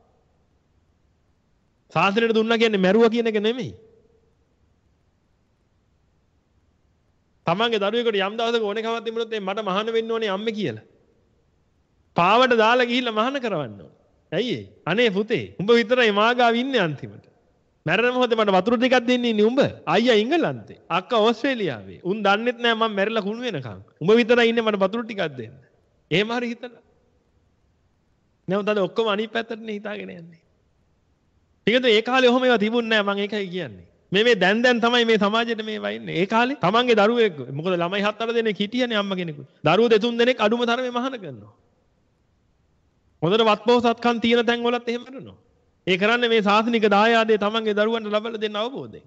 සාසනයට දුන්නා කියන්නේ මැරුවා කියන එක නෙමෙයි. තමන්ගේ දරුවෙකුට යම් දවසක ඕනෙකමක් තිබුණොත් මට මහාන වෙන්න ඕනේ අම්මේ කියලා. පාවට දාලා ගිහිල්ලා මහාන කරවන්න ඕනේ. ඇයි ඒ? අනේ පුතේ උඹ විතරයි මාගාව ඉන්නේ අන්තිමට. මැරෙන මොහොතේ මට වතුර ටිකක් දෙන්නේ ඉන්නේ උඹ. අයියා ඉංගලන්තේ. අක්කා ඕස්ට්‍රේලියාවේ. උන් දන්නෙත් නෑ මම මැරිලා කුණු වෙනකන්. උඹ විතරයි ඉන්නේ මට වතුර ටිකක් දෙන්න. එහෙම හරි හිතලා. නැවත අද ඔක්කොම අනිත් පැත්තටනේ හිතාගෙන යන්නේ. ටිකද ඒ කාලේ ඔහොම ඒවා තිබුණේ නෑ මම ඒකයි කියන්නේ. මේ මේ දැන් දැන් තමයි මේ සමාජෙට මේවා ඉන්නේ. ඒ කාලේ තමන්ගේ දරුවෙක් මොකද ළමයි හත් අට දෙනෙක් හිටියනේ අම්ම කෙනෙකුට. දරුවෝ දෙතුන් දෙනෙක් අඩුම තරමේ මහාන කරනවා. හොඳට වත්පොහසත්කම් තියෙන තැන් වලත් එහෙම කරනවා. ඒ කරන්නේ මේ සාසනික දායාදේ තමන්ගේ දරුවන්ට ලබලා දෙන්න අවබෝධයෙන්.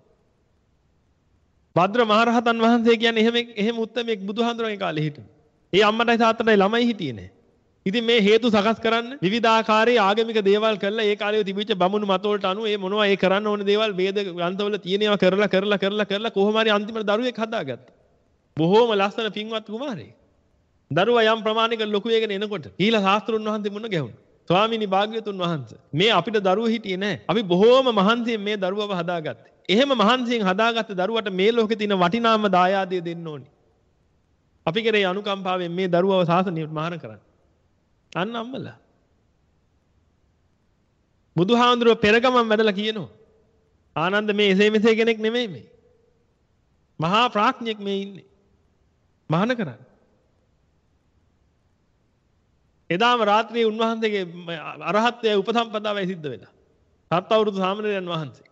භද්‍ර මහරහතන් වහන්සේ කියන්නේ එහෙම එහෙම උත්තමෙක් බුදුහාඳුරන්ගේ කාලේ හිටියේ. ඒ අම්මටයි තාත්තටයි ළමයි හිටියේ නෑ. ඉතින් මේ හේතු සකස් කරන්න විවිධාකාරයේ ආගමික දේවල් කරලා ඒ කාලේ තිබිච්ච බමුණු මතවලට අනුව ඒ මොනවා ඒ කරන්න ඕන දේවල් වේද ග්‍රන්ථවල තියෙනවා කරලා කරලා කරලා කරලා කොහොම හරි අන්තිමට දරුවෙක් හදාගත්තා. බොහෝම ලස්සන පින්වත් කුමාරයෙක්. දරුවා යම් ප්‍රමාණයක ලොකු වෙගෙන එනකොට ඊළඟ ශාස්ත්‍රුන් වහන්සේ මුණ ගැහුණා. ස්වාමීනි භාග්‍යවතුන් වහන්සේ මේ අපිට දරුවෝ හිටියේ නැහැ. අපි බොහෝම මහන්සියෙන් මේ දරුවව හදාගත්තේ. එහෙම මහන්සියෙන් හදාගත්ත දරුවට මේ ලෝකේ තියෙන වටිනාම දායාදය දෙන්න ඕනි. අපි කරේ අනුකම්පාවෙන් මේ දරුවව සාසනයට මහාන කරන්න. අන්න අම්මලා. බුදුහාඳුරෝ පෙරගමන් වැඩලා කියනවා. ආනන්ද මේ එසේ මෙසේ කෙනෙක් නෙමෙයි මේ. මහා ප්‍රඥෙක් මේ ඉන්නේ. මහාන කරන්න. එදාම රාත්‍රියේ උන්වහන්සේගේ අරහත්ත්වයේ උපසම්පදාවයි සිද්ධ වෙලා. හත් අවුරුදු සාමණේරයන් වහන්සේ.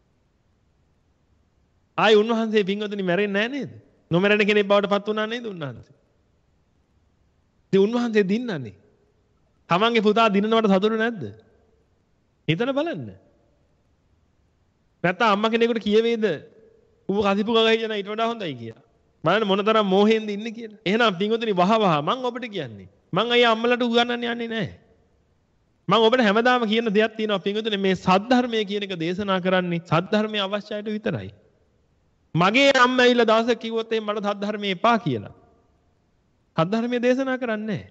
ආයි උන්වහන්සේ පින්වතුනි මැරෙන්නේ නැහැ නේද? නොමැරෙන කෙනෙක් බවට පත් වුණා නේද උන්වහන්සේ? ඉතින් උන්වහන්සේ දින්නන්නේ. තමන්ගේ පුතා දිනනවට සතුටු නැද්ද? හිතලා බලන්න. නැත්නම් අම්මා කෙනෙකුට කියවේද? ඌ කසිපු ගගයි යන ඊට වඩා හොඳයි කියලා. බලන්න මොනතරම් මෝහෙන්ද ඉන්නේ කියලා. එහෙනම් පින්වතුනි වහ වහ මං ඔබට කියන්නේ. මං අයියා අම්මලට උගන්වන්න යන්නේ නැහැ. මං ඔබට හැමදාම කියන දෙයක් තියෙනවා පින්වතුනි මේ සද්ධර්මය කියන එක දේශනා කරන්නේ සද්ධර්මයේ අවශ්‍යයට විතරයි. මගේ අම්මා ඇවිල්ලා දවසක් කිව්වොත් එහෙනම් මට සද්ධර්මයේ එපා කියලා. සද්ධර්මයේ දේශනා කරන්නේ නැහැ.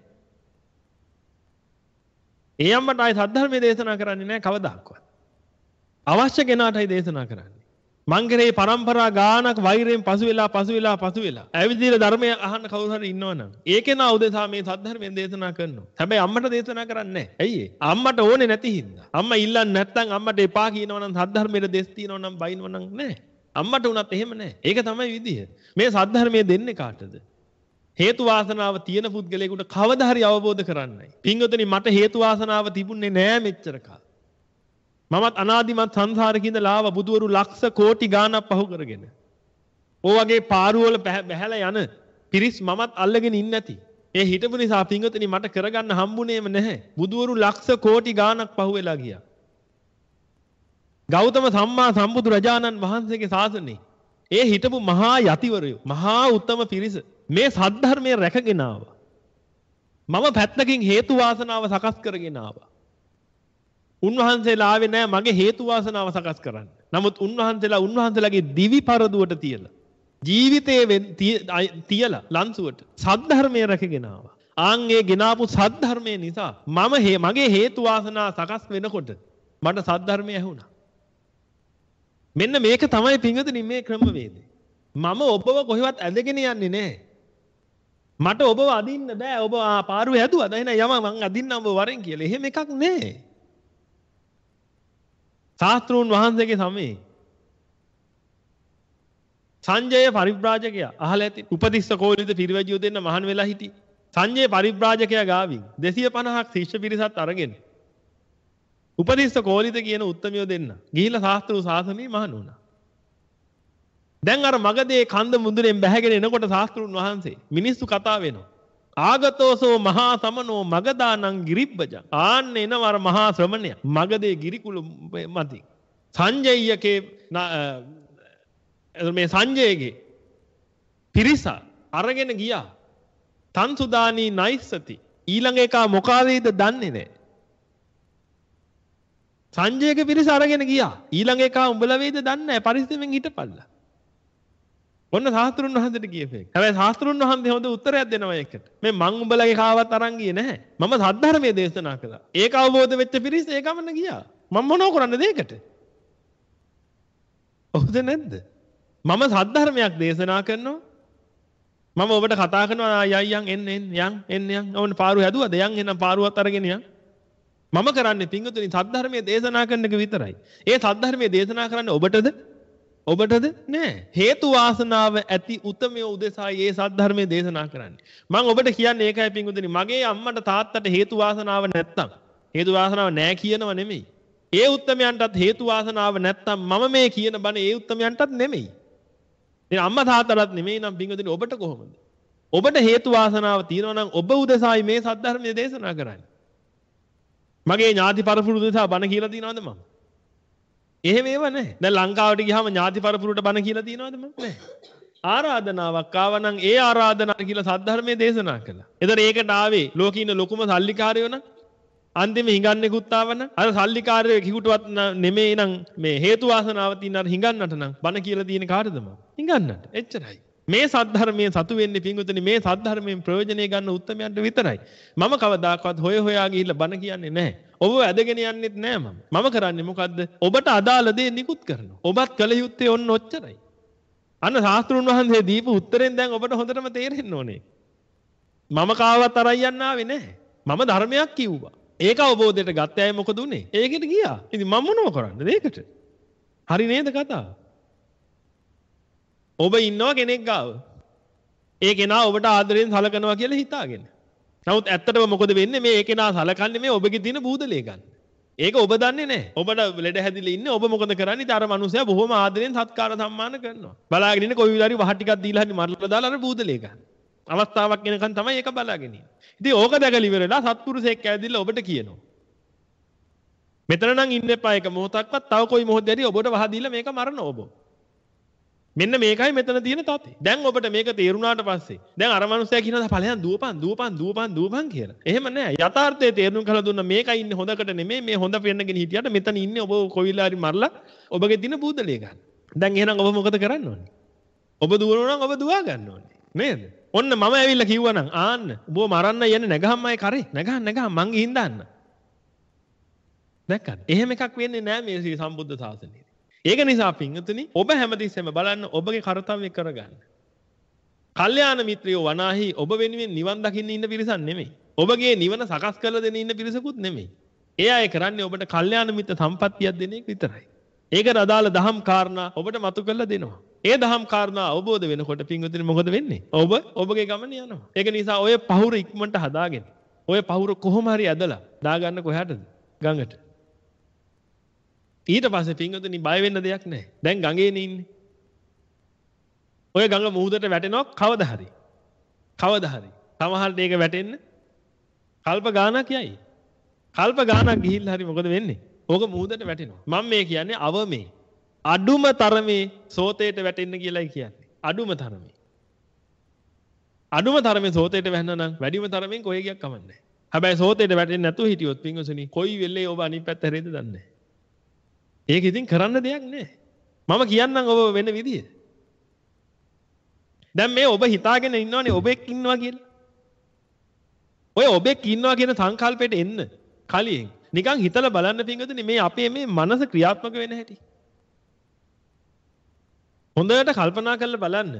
ඒ අම්මට ආයි සද්ධර්මයේ දේශනා කරන්නේ නැහැ කවදාවත්. අවශ්‍ය කෙනාටයි දේශනා කරන්නේ. මං කරේ પરම්පරා ගානක් වෛරයෙන් පසු වෙලා පසු වෙලා පසු වෙලා ඇවිදින ධර්මය අහන්න කවුරු හරි ඉන්නවනම් ඒකේනා උදෙසා මේ සද්ධර්මයෙන් දේශනා කරනවා. හැබැයි අම්මට දේශනා කරන්නේ නැහැ. ඇයි ඒ? අම්මට ඕනේ නැති හින්දා. අම්මා ඉල්ලන්නේ නැත්නම් අම්මට එපා කියනවනම් සද්ධර්මයේ දෙස් තියනවනම් බයිනවනම් නැහැ. අම්මට උනත් එහෙම නැහැ. ඒක තමයි විදිය. මේ සද්ධර්මයේ දෙන්නේ කාටද? හේතු වාසනාව තියෙන පුද්ගලයෙකුට කවදා හරි අවබෝධ කරන්නයි. පින්වතුනි මට හේතු වාසනාව තිබුණේ නෑ මෙච්චර කාල. මමත් අනාදිමත් සංසාරේ ඉඳලා ආව බුදවරු ලක්ෂ කෝටි ගාණක් පහු කරගෙන. ඕ වගේ පාරුවල බැහැලා යන පිරිස් මමත් අල්ලගෙන ඉන්නේ නැති. ඒ හිටපු නිසා පින්වතුනි මට කරගන්න හම්බුනේම නැහැ. බුදවරු ලක්ෂ කෝටි ගාණක් පහු වෙලා ගියා. ගෞතම සම්මා සම්බුදු රජාණන් වහන්සේගේ ශාසනේ ඒ හිටපු මහා යතිවරයෝ මහා උත්තම පිරිස මේ සද්ධර්මයේ රැකගෙන ආවා. මම පැත්තකින් හේතු වාසනාව සකස් කරගෙන ආවා. උන්වහන්සේලා ආවේ නෑ මගේ හේතු වාසනාව සකස් කරන්න. නමුත් උන්වහන්සේලා උන්වහන්සේලාගේ දිවි පරදුවට තියලා ජීවිතේ තියලා ලන්සුවට සද්ධර්මයේ රැකගෙන ආවා. ආන් ඒ ගෙනාපු සද්ධර්මයේ නිසා මම මගේ හේතු වාසනාව සකස් වෙනකොට මට සද්ධර්මය ඇහුණා. මෙන්න මේක තමයි පින්වතුනි මේ ක්‍රමවේදය. මම ඔබව කොහෙවත් ඇදගෙන යන්නේ නැහැ. මට ඔබව අදින්න බෑ. ඔබ පාරුවේ ඇදුවා. දැන් යම මං අදින්නම් ඔබ වරෙන් කියලා. එහෙම එකක් නැහැ. ශාස්ත්‍රූන් වහන්සේගේ සමයේ සංජය පරිබ්‍රාජකයා අහලා ඇති උපතිස්ස කෝලිත පිරිවැජියෝ දෙන්න මහාන වෙලා හිටි. සංජය පරිබ්‍රාජකයා ගාවින් දෙසිය පනහක් ශිෂ්‍ය පිරිසත් අරගෙන උපතිස්ස කෝලිත කියන උත්තමියෝ දෙන්න ගිහිල්ලා ශාස්ත්‍රූ ශාසනයේ මහාන වුණා. දැන් අර මගදී කන්ද මුදුරෙන් බැහැගෙන එනකොට ශාස්ත්‍රූන් වහන්සේ මිනිස්සු කතා වෙනවා. ආගතෝසෝ මහා සමනෝ මගදානං ගිරිබ්බජං. ආන්න එනවර මහා ශ්‍රමණය මගදී ගිරිකුල මතින්. සංජයගේ මේ සංජයගේ පිරිස අරගෙන ගියා. තන්සුදානී නයිස්සති. ඊළඟ එක මොකාවේද දන්නේ නැහැ. සංජයගේ පිරිස අරගෙන ගියා. ඊළඟ එක උඹලා වේද දන්නේ නැහැ. පරිස්සමෙන් හිටපල්ලා. ඔන්න ශාස්ත්‍රුන් වහන්සේට කියපේ. හැබැයි ශාස්ත්‍රුන් වහන්සේ හොඳ උත්තරයක් දෙනවා ඒකට. මේ මං උඹලගේ කාවත් අරන් ගියේ නැහැ. මම සද්ධර්මයේ දේශනා කළා. ඒක අවබෝධ වෙච්ච පිරිස ඒකමන ගියා. මම මොනව කරන්නද ඒකට? ඔහොද නැද්ද? මම සද්ධර්මයක් දේශනා කරනවා. මම ඔබට කතා කරනවා යයන් එන්න එන්න යන් එන්න යන්. ඕන පාරුව හැදුවද? යන් එන්න පාරුවත් අරගෙන යන්. මම කරන්නේ පිංගුතුනි සද්ධර්මයේ දේශනා කරන එක විතරයි. ඒ සද්ධර්මයේ දේශනා කරන්නේ ඔබටද? ඔබටද නෑ. හේතු වාසනාව ඇති උතමයෝ උදෙසායි ඒ සද්ධර්මයේ දේශනා කරන්නේ. මම ඔබට කියන්නේ ඒකයි පිංගුතුනි. මගේ අම්මට තාත්තට හේතු වාසනාව නැත්තම් හේතු වාසනාව නෑ කියනව නෙමෙයි. ඒ උත්තමයන්ටත් හේතු වාසනාව නැත්තම් මම මේ කියන බණ ඒ උත්තමයන්ටත් නෙමෙයි. ඒ අම්මා තාත්තටත් නෙමෙයි නම් පිංගුතුනි ඔබට කොහොමද? ඔබට හේතු වාසනාව තියෙනවා නම් ඔබ උදෙසායි මේ සද්ධර්මයේ දේශනා කරන්නේ. මගේ ඥාති පරපුරු උදෙසා බණ කියලා තියනවද මම? එහෙම ඒව නැහැ. දැන් ලංකාවට ගියාම ඥාති පරපුරට බණ කියලා තියනවද මම? නැහැ. ආරාධනාවක් ආවනම් ඒ ආරාධනාව කියලා සද්ධර්මයේ දේශනා කළා. එතන ඒකට ආවේ ලෝකේ ඉන්න ලොකුම සල්ලිකාරයෝ නම් අන්තිම හිඟන්නේකුත් ආවනම් අර සල්ලිකාරයෝ කිකුටවත් නෙමෙයි නම් මේ හේතු වාසනාව තියෙන අර හිඟන්නට නම් බණ කියලා තියෙන කාටද මම? හිඟන්නට. එච්චරයි. මේ සද්ධර්මයෙන් සතු වෙන්නේ පිංගුතුනි මේ සද්ධර්මයෙන් ප්‍රයෝජනෙ ගන්න උත්තමයන්ට විතරයි. මම කවදාකවත් හොය හොයා ගිහිල්ලා බණ කියන්නේ නැහැ. ඔබ ඇදගෙන යන්නෙත් නැහැ මම. මම කරන්නේ මොකද්ද? ඔබට අදාළ දේ නිකුත් කරනවා. ඔබත් කල යුත්තේ ඔන්න ඔච්චරයි. අන්න ශාස්ත්‍රුන් වහන්සේ දීපු උත්තරෙන් දැන් ඔබට හොඳටම තේරෙන්න ඕනේ. මම කාවත් අරයි යන්න ආවේ නැහැ. මම ධර්මයක් කිව්වා. ඒක අවබෝධයට ගත්ත අය මොකද උනේ? ඒකට ගියා. ඉතින් මම මොනව කරන්නද ඒකට? හරි නේද කතාව? ඔබ ඉන්නවා කෙනෙක් ගාව. ඒ කෙනා ඔබට ආදරෙන් සලකනවා කියලා හිතාගෙන. නමුත් ඇත්තටම මොකද වෙන්නේ? මේ ඒ කෙනා සලකන්නේ මේ ඔබගේ තියෙන බූදලේ ගන්න. ඒක ඔබ දන්නේ නැහැ. ඔබට ලෙඩ හැදිලා ඉන්නේ ඔබ මොකද කරන්නේ? ඉතින් අර මනුස්සයා බොහොම ආදරෙන් සත්කාර සම්මාන කරනවා. බලාගෙන ඉන්නේ කොයි විලාරි වහ ටිකක් දීලා හරි මරලා දාලා අර බූදලේ ගන්න. අවස්ථාවක් එනකන් තමයි ඒක බලාගෙන ඉන්නේ. ඉතින් ඕක දැකලා ඉවරලා සත්පුරුෂයෙක් ඇවිදලා ඔබට කියනවා. මෙතන නම් ඉන්න එපා එක මොහොතක්වත් තව කොයි මොහොතේ හරි ඔබට වහ දීලා මේක මරන ඔබ. මෙන්න මේකයි මෙතන තියෙන තත්ත්වය. දැන් ඔබට මේක තේරුණාට පස්සේ දැන් අර මනුස්සයා කියනවා ඵලයන් දුවපන් දුවපන් දුවපන් දුවපන් කියලා. එහෙම නෑ. යථාර්ථයේ තේරුම් කරලා දුන්නා මේකයි ඉන්නේ හොඳකට නෙමෙයි මේ හොඳ පෙන්නගෙන හිටියට මෙතන ඉන්නේ ඔබ කොවිලා හරි මරලා ඔබගේ දින බූදලේ ගන්න. දැන් එහෙනම් ඔබ මොකද කරන්න ඕනේ? ඔබ දුවනවා නම් ඔබ දුවා ගන්න ඕනේ. නේද? ඔන්න මම ඇවිල්ලා කිව්වනම් ආන්න ඔබ මරන්න යන්නේ නැගහම්මයි කරේ. නැගහන් නැගහන් මං ගිහින් දාන්න. දැක්කද? එහෙම එකක් වෙන්නේ නෑ මේ ශ්‍රී සම්බුද්ධ ශාසනයේ. ඒක නිසා පින්වතුනි ඔබ හැමතිස්සෙම බලන්න ඔබගේ කාර්යය කරගන්න. කල්යාණ මිත්‍රයෝ වනාහි ඔබ වෙනුවෙන් නිවන් දකින්න ඉන්න පිරිසක් නෙමෙයි. ඔබගේ නිවන සකස් කරලා දෙන්න ඉන්න පිරිසකුත් නෙමෙයි. ඒ අය කරන්නේ ඔබට කල්යාණ මිත්‍ර සම්පත්තියක් දෙන එක විතරයි. ඒකට අදාළ දහම් කාරණා ඔබට මතු කරලා දෙනවා. ඒ දහම් කාරණා අවබෝධ වෙනකොට පින්වතුනි මොකද වෙන්නේ? ඔබ ඔබගේ ගමන යනවා. ඒක නිසා ඔය පහුර ඉක්මනට හදාගෙන ඔය පහුර කොහොම හරි ඇදලා දාගන්න කොහාටද? ගඟට. ඊට පස්සේ පින්වතුනි බය වෙන්න දෙයක් නැහැ. දැන් ගඟේනේ ඉන්නේ. ඔය ගඟ මුහුදට වැටෙනවා කවදා හරි. කවදා හරි. සමහරට ඒක වැටෙන්න කල්ප ගාණක් යයි. කල්ප ගාණක් ගිහිල්ලා හරි මොකද වෙන්නේ? ඕක මුහුදට වැටෙනවා. මම මේ කියන්නේ අවමේ. අඩුම තරමේ සෝතේට වැටෙන්න කියලායි කියන්නේ. අඩුම තරමේ. අඩුම තරමේ සෝතේට වැටෙනවා නම් වැඩිම තරමෙන් කොහෙ ගියක් කමන්නේ නැහැ. හැබැයි සෝතේට වැටෙන්නේ නැතුව හිටියොත් පින්වසුනි කොයි වෙලේ ඔබ අනිත් පැත්ත හැරෙයිද දන්නේ නැහැ. ඒක ඉතින් කරන්න දෙයක් නැහැ. මම කියන්නම් ඔබ වෙන විදිය. දැන් මේ ඔබ හිතාගෙන ඉන්නවනේ ඔබෙක් ඉන්නවා කියලා. ඔය ඔබෙක් ඉන්නවා කියන සංකල්පයට එන්න කලින් නිකන් හිතලා බලන්න පින්වතුනි මේ අපේ මේ මනස ක්‍රියාත්මක වෙන හැටි. හොඳට කල්පනා කරලා බලන්න.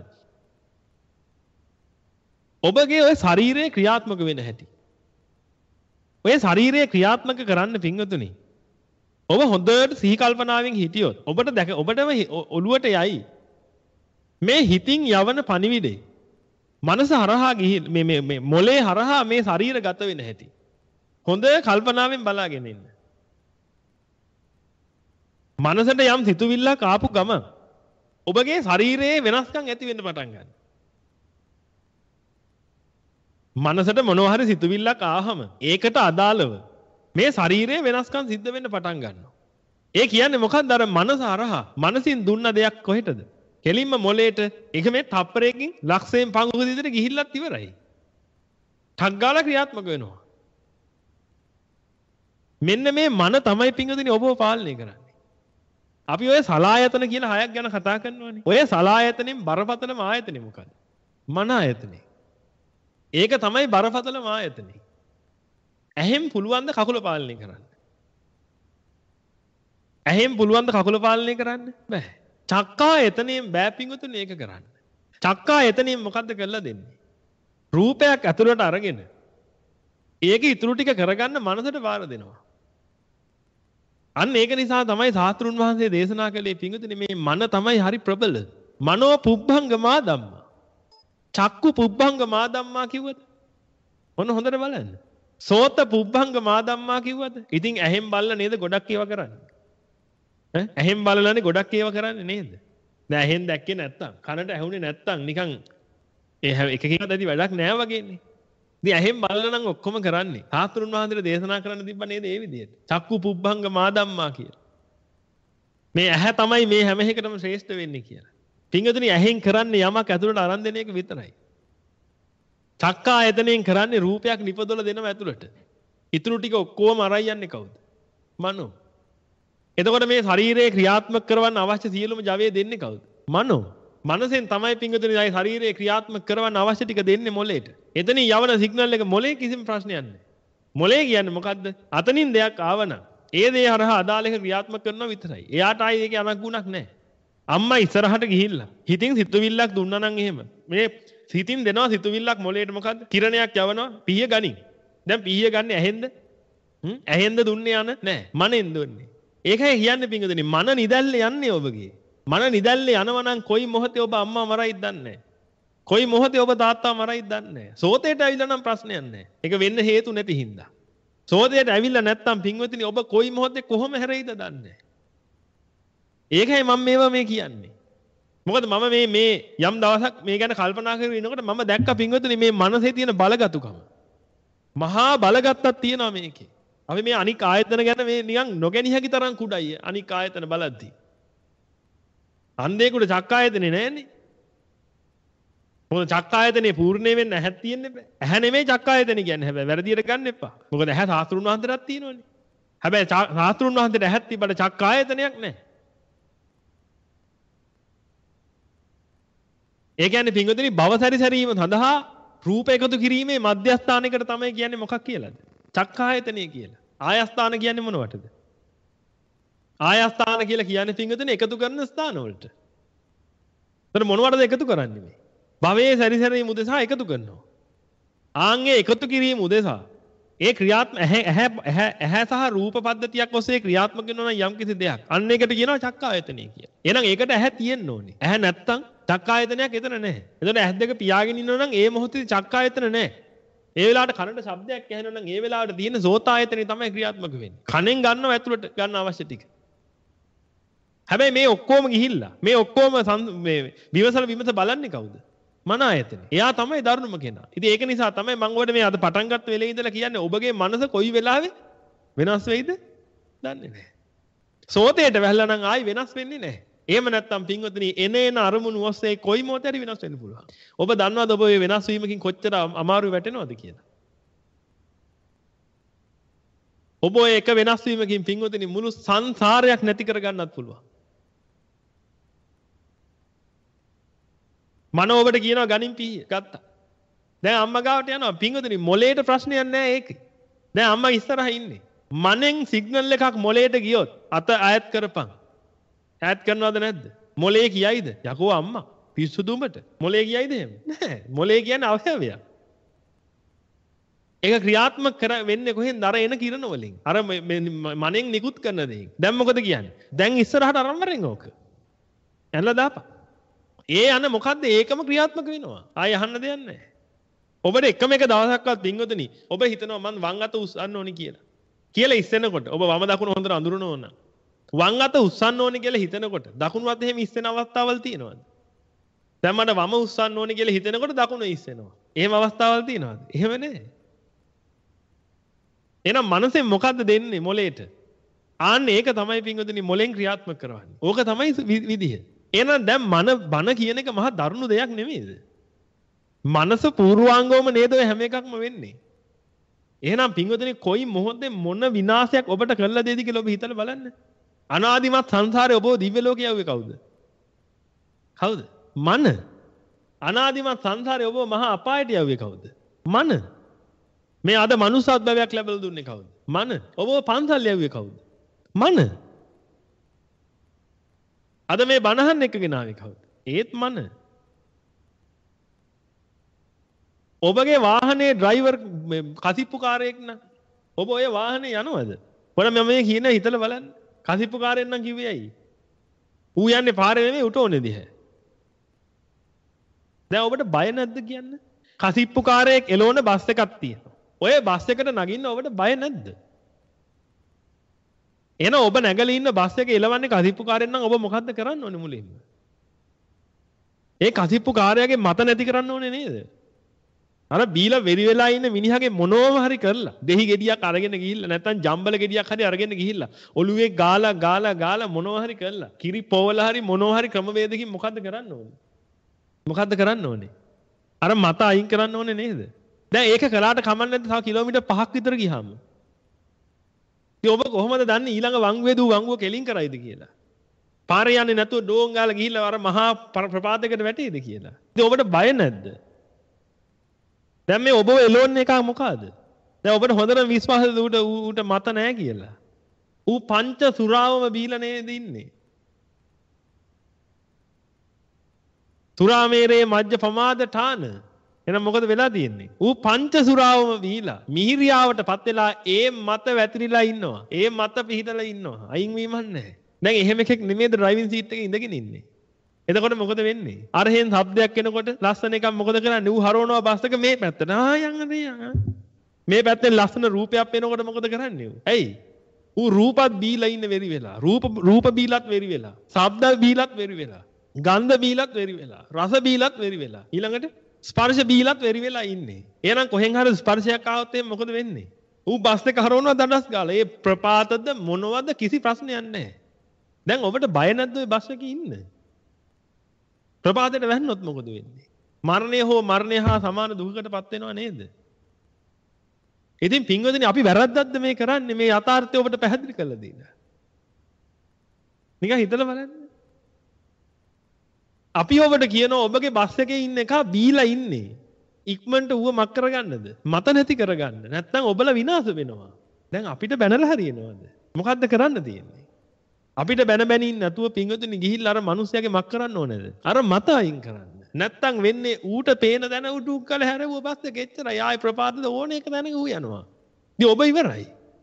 ඔබගේ ඔය ශරීරයේ ක්‍රියාත්මක වෙන හැටි. ඔය ශරීරයේ ක්‍රියාත්මක කරන්න පින්වතුනි. ඔබ හොඳට සිහි කල්පනාවෙන් හිටියොත් ඔබට දැක ඔබටම ඔළුවට යයි. මේ හිතින් යවන පණිවිඩේ මනස හරහා ගිහින් මේ මේ මේ මොලේ හරහා මේ ශරීර ගත වෙන හැටි. හොඳ කල්පනාවෙන් බලාගෙන ඉන්න. මනසට යම් සිතුවිල්ලක් ආපු ගමන් ඔබගේ ශරීරයේ වෙනස්කම් ඇති වෙන්න පටන් ගන්නවා. මනසට මොනවා හරි සිතුවිල්ලක් ආවම ඒකට අදාළව මේ ශරීරයේ වෙනස්කම් සිද්ධ වෙන්න පටන් ගන්නවා. ඒ කියන්නේ මොකක්ද අර මනස හරහා මනසින් දුන්න දෙයක් කොහෙටද? කෙලින්ම මොලේට ඒක මේ තප්පරයකින් ලක්ෂයෙන් පංගුක දිහට ගිහිල්ලත් ඉවරයි. ටක් ගාලා ක්‍රියාත්මක වෙනවා. මෙන්න මේ මන තමයි පින්වතුනි ඔබව පාලනය කරන්නේ. අපි ඔය සලායතන කියලා හයක් ගැන කතා කරනවානේ. ඔය සලායතනෙන් බරපතලම ආයතනෙ මොකද්ද? මන ආයතනෙ. ඒක තමයි බරපතලම ආයතනෙ. ඇහෙන් පුළුවන් ද කකුල පාලනය කරන්න? ඇහෙන් පුළුවන් ද කකුල පාලනය කරන්න? බෑ. චක්කායතනෙන් බෑ පින්වතුනි ඒක කරන්න. චක්කායතනෙන් මොකද්ද කරලා දෙන්නේ? රූපයක් ඇතුළට අරගෙන ඒක ඉතුරු ටික කරගන්න මනසට වාර දෙනවා. අන්න ඒක නිසා තමයි සාස්ත්‍රුන් වහන්සේ දේශනා කළේ පින්වතුනි මේ මන තමයි හරි ප්‍රබල. මනෝ පුබ්බංගමා ධම්මා. චක්කු පුබ්බංගමා ධම්මා කිව්වද? ඔන්න හොඳට බලන්න. සෝත පුබ්බංගමා ධම්මා කිව්වද? ඉතින් ඇහෙන් බලලා නේද ගොඩක් ඒවා කරන්නේ? ඈ ඇහෙන් බලලානේ ගොඩක් ඒවා කරන්නේ නේද? දැන් ඇහෙන් දැක්කේ නැත්තම් කනට ඇහුනේ නැත්තම් නිකන් ඒ එකකින්වත් ඇති වැඩක් නෑ වගේනේ. ඉතින් ඇහෙන් බලලා නම් ඔක්කොම කරන්නේ. සාස්ත්‍රුන් වහන්සේලා දේශනා කරන්න තිබ්බ නේද ඒ විදිහට? චක්කු පුබ්බංග මාදම්මා කියලා. මේ ඇහැ තමයි මේ හැම එකකටම ශ්‍රේෂ්ඨ වෙන්නේ කියලා. පින්වතුනි ඇහෙන් කරන්නේ යමක් ඇතුළට අරන් දෙන එක විතරයි. චක්කායතනෙන් කරන්නේ රූපයක් නිපදවලා දෙනවා ඇතුළට. ඉතුරු ටික ඔක්කොම අරන් යන්නේ කවුද? මනෝ. එතකොට මේ ශරීරයේ ක්‍රියාත්මක කරවන්න අවශ්‍ය සියලුම ජවය දෙන්නේ කවුද? මනෝ. මනසෙන් තමයි පින්වතුනි ආයි ශරීරයේ ක්‍රියාත්මක කරවන්න අවශ්‍ය ටික දෙන්නේ මොලේට. එතනින් යවන සිග්නල් එක මොලේ කිසිම ප්‍රශ්නයක් නැහැ. මොලේ කියන්නේ මොකද්ද? අතනින් දෙයක් ආවනම් ඒ දේ හරහා අදාළ එක ක්‍රියාත්මක කරනවා විතරයි. එයාට ආයි ඒකේ අනගුණක් නැහැ. අම්මා ඉස්සරහට ගිහිල්ලා හිතින් සිතුවිල්ලක් දුන්නා නම් එහෙම මේ හිතින් දෙනවා සිතුවිල්ලක් මොලේට මොකද්ද? කිරණයක් යවනවා පිහිය ගනින්. දැන් පිහිය ගන්න ඇහෙන්ද? හ්ම් ඇහෙන්ද දුන්නේ යන නැහැ. මනෙන් දුන්නේ. ඒකයි කියන්නේ පින්වතුනි මන නිදැල්ලේ යන්නේ ඔබගේ. මන නිදැල්ලේ යනවා නම් කොයි මොහොතේ ඔබ අම්මා මරයිද දන්නේ නැහැ. කොයි මොහොතේ ඔබ තාත්තා මරයිද දන්නේ නැහැ. සෝතේට ඇවිල්ලා නම් ප්‍රශ්නයක් නැහැ. ඒක වෙන්න හේතු නැති හින්දා. සෝතේට ඇවිල්ලා නැත්තම් පින්වතුනි ඔබ කොයි මොහොතේ කොහොම හැරෙයිද දන්නේ නැහැ. ඒකයි මම මේවා මේ කියන්නේ. මොකද මම මේ මේ යම් දවසක් මේ ගැන කල්පනා කරගෙන ඉනකොට මම දැක්ක පින්වතුනි මේ මනසේ තියෙන බලගතුකම. මහා බලගත්තක් තියෙනවා මේකේ. අපි මේ අනික් ආයතන ගැන මේ නිකන් නොගැනී හැකි තරම් කුඩයි අනික් ආයතන බලද්දී. අන්ධයෙකුට චක්කායතනේ නැහැනේ. මොකද චක්කායතනේ පූර්ණේ වෙන්න ඇහක් තියෙන්නේ බෑ. ඇහැ නෙමෙයි චක්කායතනේ කියන්නේ. හැබැයි වැරදියට ගන්න එපා. මොකද ඇහැ සාස්ත්‍රුන් වහන්සේටත් තියෙනවනේ. හැබැයි සාස්ත්‍රුන් වහන්සේට ඇහක් තිබ්බට චක්කායතනයක් නැහැ. ඒ කියන්නේ පින්වතුනි භව සැරිසැරීම සඳහා රූප එකතු කිරීමේ මධ්‍යස්ථානයකට තමයි කියන්නේ මොකක් කියලාද? චක්කායතනය කියලා. ආයස්ථාන කියන්නේ මොනවටද? ආයස්ථාන කියලා කියන්නේ පින්වතුනි එකතු කරන ස්ථාන වලට. ඒතර මොනවටද එකතු කරන්නේ මේ? භවයේ සැරිසැරීම උදෙසා එකතු කරනවා. ආන්ගේ එකතු කිරීම උදෙසා ඒ ක්‍රියාත්ම ඇහැ ඇහැ ඇහැ සහ රූප පද්ධතියක් ඔස්සේ ක්‍රියාත්මක වෙනවා නම් යම් කිසි දෙයක්. අන්න ඒකට කියනවා චක්කායතනය කියලා. එහෙනම් ඒකට ඇහැ තියෙන්න ඕනේ. ඇහැ නැත්තම් චක්කායතනයක් එතන නැහැ. එතකොට ඇස් දෙක පියාගෙන ඉන්නවා නම් ඒ මොහොතේ චක්කායතන නැහැ. ඒ වෙලාවට කනට ශබ්දයක් ඇහෙනවා නම් ඒ වෙලාවට තියෙන සෝතායතනෙ තමයි ක්‍රියාත්මක වෙන්නේ. කනෙන් ගන්නව ඇතුළට ගන්න අවශ්‍ය ටික. හැබැයි මේ ඔක්කොම ගිහිල්ලා මේ ඔක්කොම මේ විමසල විමස බලන්නේ කවුද? මන ආයතනෙ. එයා තමයි දරුණුම කෙනා. ඉතින් ඒක නිසා තමයි මම ඔයාලට මේ අද පටන් ගත්ත වෙලේ ඉඳලා කියන්නේ ඔබගේ මනස කොයි වෙලාවෙ වෙනස් වෙයිද? දන්නේ නැහැ. සෝතේට වැහලා නම් ආයි වෙනස් වෙන්නේ නැහැ. එහෙම නැත්නම් පින්වතුනි එන එන අරමුණු ඔස්සේ කොයි මොහොතේ හරි වෙනස් වෙන්න පුළුවන්. ඔබ දන්නවද ඔබ මේ වෙනස් වීමකින් කොච්චර අමාරු වැටෙනවද කියලා? ඔබ ඔය එක වෙනස් වීමකින් පින්වතුනි මුළු සංසාරයක් නැති කරගන්නත් පුළුවන්. මන ඔබට කියනවා ගණින් පීය ගත්තා. දැන් අම්මා ගාවට යනවා පින්වතුනි මොලේට ප්‍රශ්නයක් නැහැ ඒකේ. දැන් අම්මා ඉස්සරහා ඉන්නේ. මනෙන් සිග්නල් එකක් මොලේට ගියොත් අත ඈත් කරපන්. ඈත් කරනවද නැද්ද? මොලේ කියයිද? යකෝ අම්මා පිස්සු දුඹට. මොලේ කියයිද එහෙම? නැහැ. මොලේ කියන්නේ අවයවයක්. ඒක ක්‍රියාත්මක කර වෙන්නේ කොහෙන්ද? අර එන කිරණ වලින්. අර මනෙන් නිකුත් කරන දෙයින්. දැන් මොකද කියන්නේ? දැන් ඉස්සරහට අරන්වරෙන් ඕක. ඇනලා දාපන්. ඒ යන මොකද්ද? ඒකම ක්‍රියාත්මක වෙනවා. ආයෙ අහන්න දෙයක් නැහැ. ඔබට එකම එක දවසක්වත් පින්වතුනි ඔබ හිතනවා මං වම් අත උස්සන්න ඕනි කියලා. කියලා ඉස්සෙනකොට ඔබ වම දකුණ හොඳට අඳුරනවා නම් වම් අත උස්සන්න ඕනි කියලා හිතනකොට දකුණු අත එහෙම ඉස්සෙන අවස්ථාවල් තියෙනවද? දැන් මට වම උස්සන්න ඕනි කියලා හිතනකොට දකුණ ඉස්සෙනවා. එහෙම අවස්ථාවල් තියෙනවද? එහෙම නැහැ. එහෙනම් මනසෙන් මොකද්ද දෙන්නේ මොලේට? ආන්න ඒක තමයි පින්වතුනි මොලෙන් ක්‍රියාත්මක කරවන්නේ. ඕක තමයි විදිහ. එහෙනම් දැන් මන බන කියන එක මහා දරුණු දෙයක් නෙමෙයිද? මනස පූර්වාංගවම නේද ඔය හැම එකක්ම වෙන්නේ. එහෙනම් පින්වතුනි කොයි මොහොතේ මොන විනාශයක් ඔබට කරලා දෙයිද කියලා ඔබ හිතලා බලන්න. අනාදිමත් සංසාරේ ඔබව දිව්‍ය ලෝකේ යවුවේ කවුද? කවුද? මන. අනාදිමත් සංසාරේ ඔබව මහා අපායට යවුවේ කවුද? මන. මේ අද මනුස්සත්වයක් ලැබලා දුන්නේ කවුද? මන. ඔබව පන්සල් යවුවේ කවුද? මන. අද මේ බණහන් එක්ක ගෙනාවේ කවුද? ඒත් මන. ඔබගේ වාහනේ ඩ්‍රයිවර් කසිප්පුකාරයෙක් නම් ඔබ ඔය වාහනේ යනවද? පොර මම මේ කියන හිතලා බලන්න. කසිප්පුකාරයෙක් නම් කිව්වේ ඇයි? ඌ යන්නේ පාරේ නෙමෙයි උට ඕනේ දිහා. දැන් ඔබට බය නැද්ද කියන්න? කසිප්පුකාරයෙක් එළවන බස් එකක් තියෙනවා. ඔය බස් එකට නගින්න ඔබට බය නැද්ද? එන ඔබ නැගලා ඉන්න බස් එකේ එළවන්නේ කසිප්පුකාරයෙක් නම් ඔබ මොකද්ද කරන්න ඕනේ මුලින්ම? ඒ කසිප්පුකාරයාගේ මත නැති කරන්න ඕනේ නේද? අර බීලා වෙරි වෙලා ඉන්න මිනිහගේ මොනෝම හරි කරලා දෙහි ගෙඩියක් අරගෙන ගිහිල්ලා නැත්නම් ජම්බල ගෙඩියක් හරි අරගෙන ගිහිල්ලා ඔළුවේ ගාලා ගාලා ගාලා මොනවා හරි කරලා කිරි පොවල හරි මොනවා හරි ක්‍රමවේදකින් මොකද්ද කරන්න ඕනේ? මොකද්ද කරන්න ඕනේ? අර මත අයින් කරන්න ඕනේ නේද? දැන් ඒක කළාට කමන්නේ නැද්ද? තව කිලෝමීටර් පහක් විතර ගියාම. ඉතින් ඔබ කොහොමද දන්නේ ඊළඟ වංගුවේ දූ වංගුව කෙලින් කරයිද කියලා? පාරේ යන්නේ නැතුව ඩෝන් ගාලා ගිහිල්ලා අර මහා ප්‍රපාතයකට වැටෙයිද කියලා? ඉතින් ඔබට බය නැද්ද? දැන් මේ ඔබව එලෝන් එක මොකද්ද? දැන් ඔබට හොඳට විශ්වාසද ඌට ඌට මත නැහැ කියලා? ඌ පංච සුරාවම බීලා නේද ඉන්නේ? සුරාමේරේ මජ්ජ පමාද ඨාන. එහෙනම් මොකද වෙලා තියෙන්නේ? ඌ පංච සුරාවම බීලා මිහිරියාවටපත් වෙලා ඒ මත වැතිරිලා ඉන්නවා. ඒ මත පිහිටලා ඉන්නවා. අයින් වීමක් නැහැ. දැන් එහෙම එකෙක් නෙමෙයිද ඩ්‍රයිවිං සීට් එකේ ඉඳගෙන ඉන්නේ? එතකොට මොකද වෙන්නේ? අර හේන් શબ્දයක් එනකොට ලස්සන එකක් මොකද කරන්නේ? ඌ හරවනවා බස් එක මේ පැත්තට. ආ යන්න දෙන්න. මේ පැත්තෙන් ලස්සන රූපයක් එනකොට මොකද කරන්නේ ඌ? ඇයි? ඌ රූපත් බීලා ඉන්න වෙරි වෙලා. රූප රූප බීලත් වෙරි වෙලා. ශබ්ද බීලත් වෙරි වෙලා. ගන්ධ බීලත් වෙරි වෙලා. රස බීලත් වෙරි වෙලා. ඊළඟට ස්පර්ශ බීලත් වෙරි වෙලා ඉන්නේ. එහෙනම් කොහෙන් හරි ස්පර්ශයක් ආවොත් එහෙනම් මොකද වෙන්නේ? ඌ බස් එක හරවනවා දඩස් ගාලා. ඒ ප්‍රපාතද මොනවද කිසි ප්‍රශ්නයක් නැහැ. දැන් ඔබට බය නැද්ද ඔය බස් එකේ ඉන්න? ප්‍රපාතයට වැන්නොත් මොකද වෙන්නේ? මරණය හෝ මරණය හා සමාන දුකකටපත් වෙනව නේද? ඉතින් පින්වදිනේ අපි වැරද්දක්ද මේ කරන්නේ මේ යථාර්ථය ඔබට පැහැදිලි කරලා දෙන්න. නිකන් හිතලා බලන්න. අපි ඔබට කියනවා ඔබගේ බස් එකේ ඉන්න එක බීලා ඉන්නේ. ඉක්මනට ඌව මක් කරගන්නද? මත නැති කරගන්න. නැත්නම් ඔබලා විනාශ වෙනවා. දැන් අපිට බැනලා හරියනවද? මොකද්ද කරන්න තියෙන්නේ? අපිට බැන බැනින් නැතුව පින්වතුනි ගිහිල්ලා අර මිනිස්සයාගේ මක් කරන්න ඕනේද? අර මත අයින් කරන්න. නැත්තම් වෙන්නේ ඌට පේන දැන උඩුක් කළ හැරෙව බස් එක එච්චරයි. ආයි ප්‍රපාතද ඕන එක දැනක ඌ යනවා. ඉතින් ඔබ ඉවරයි.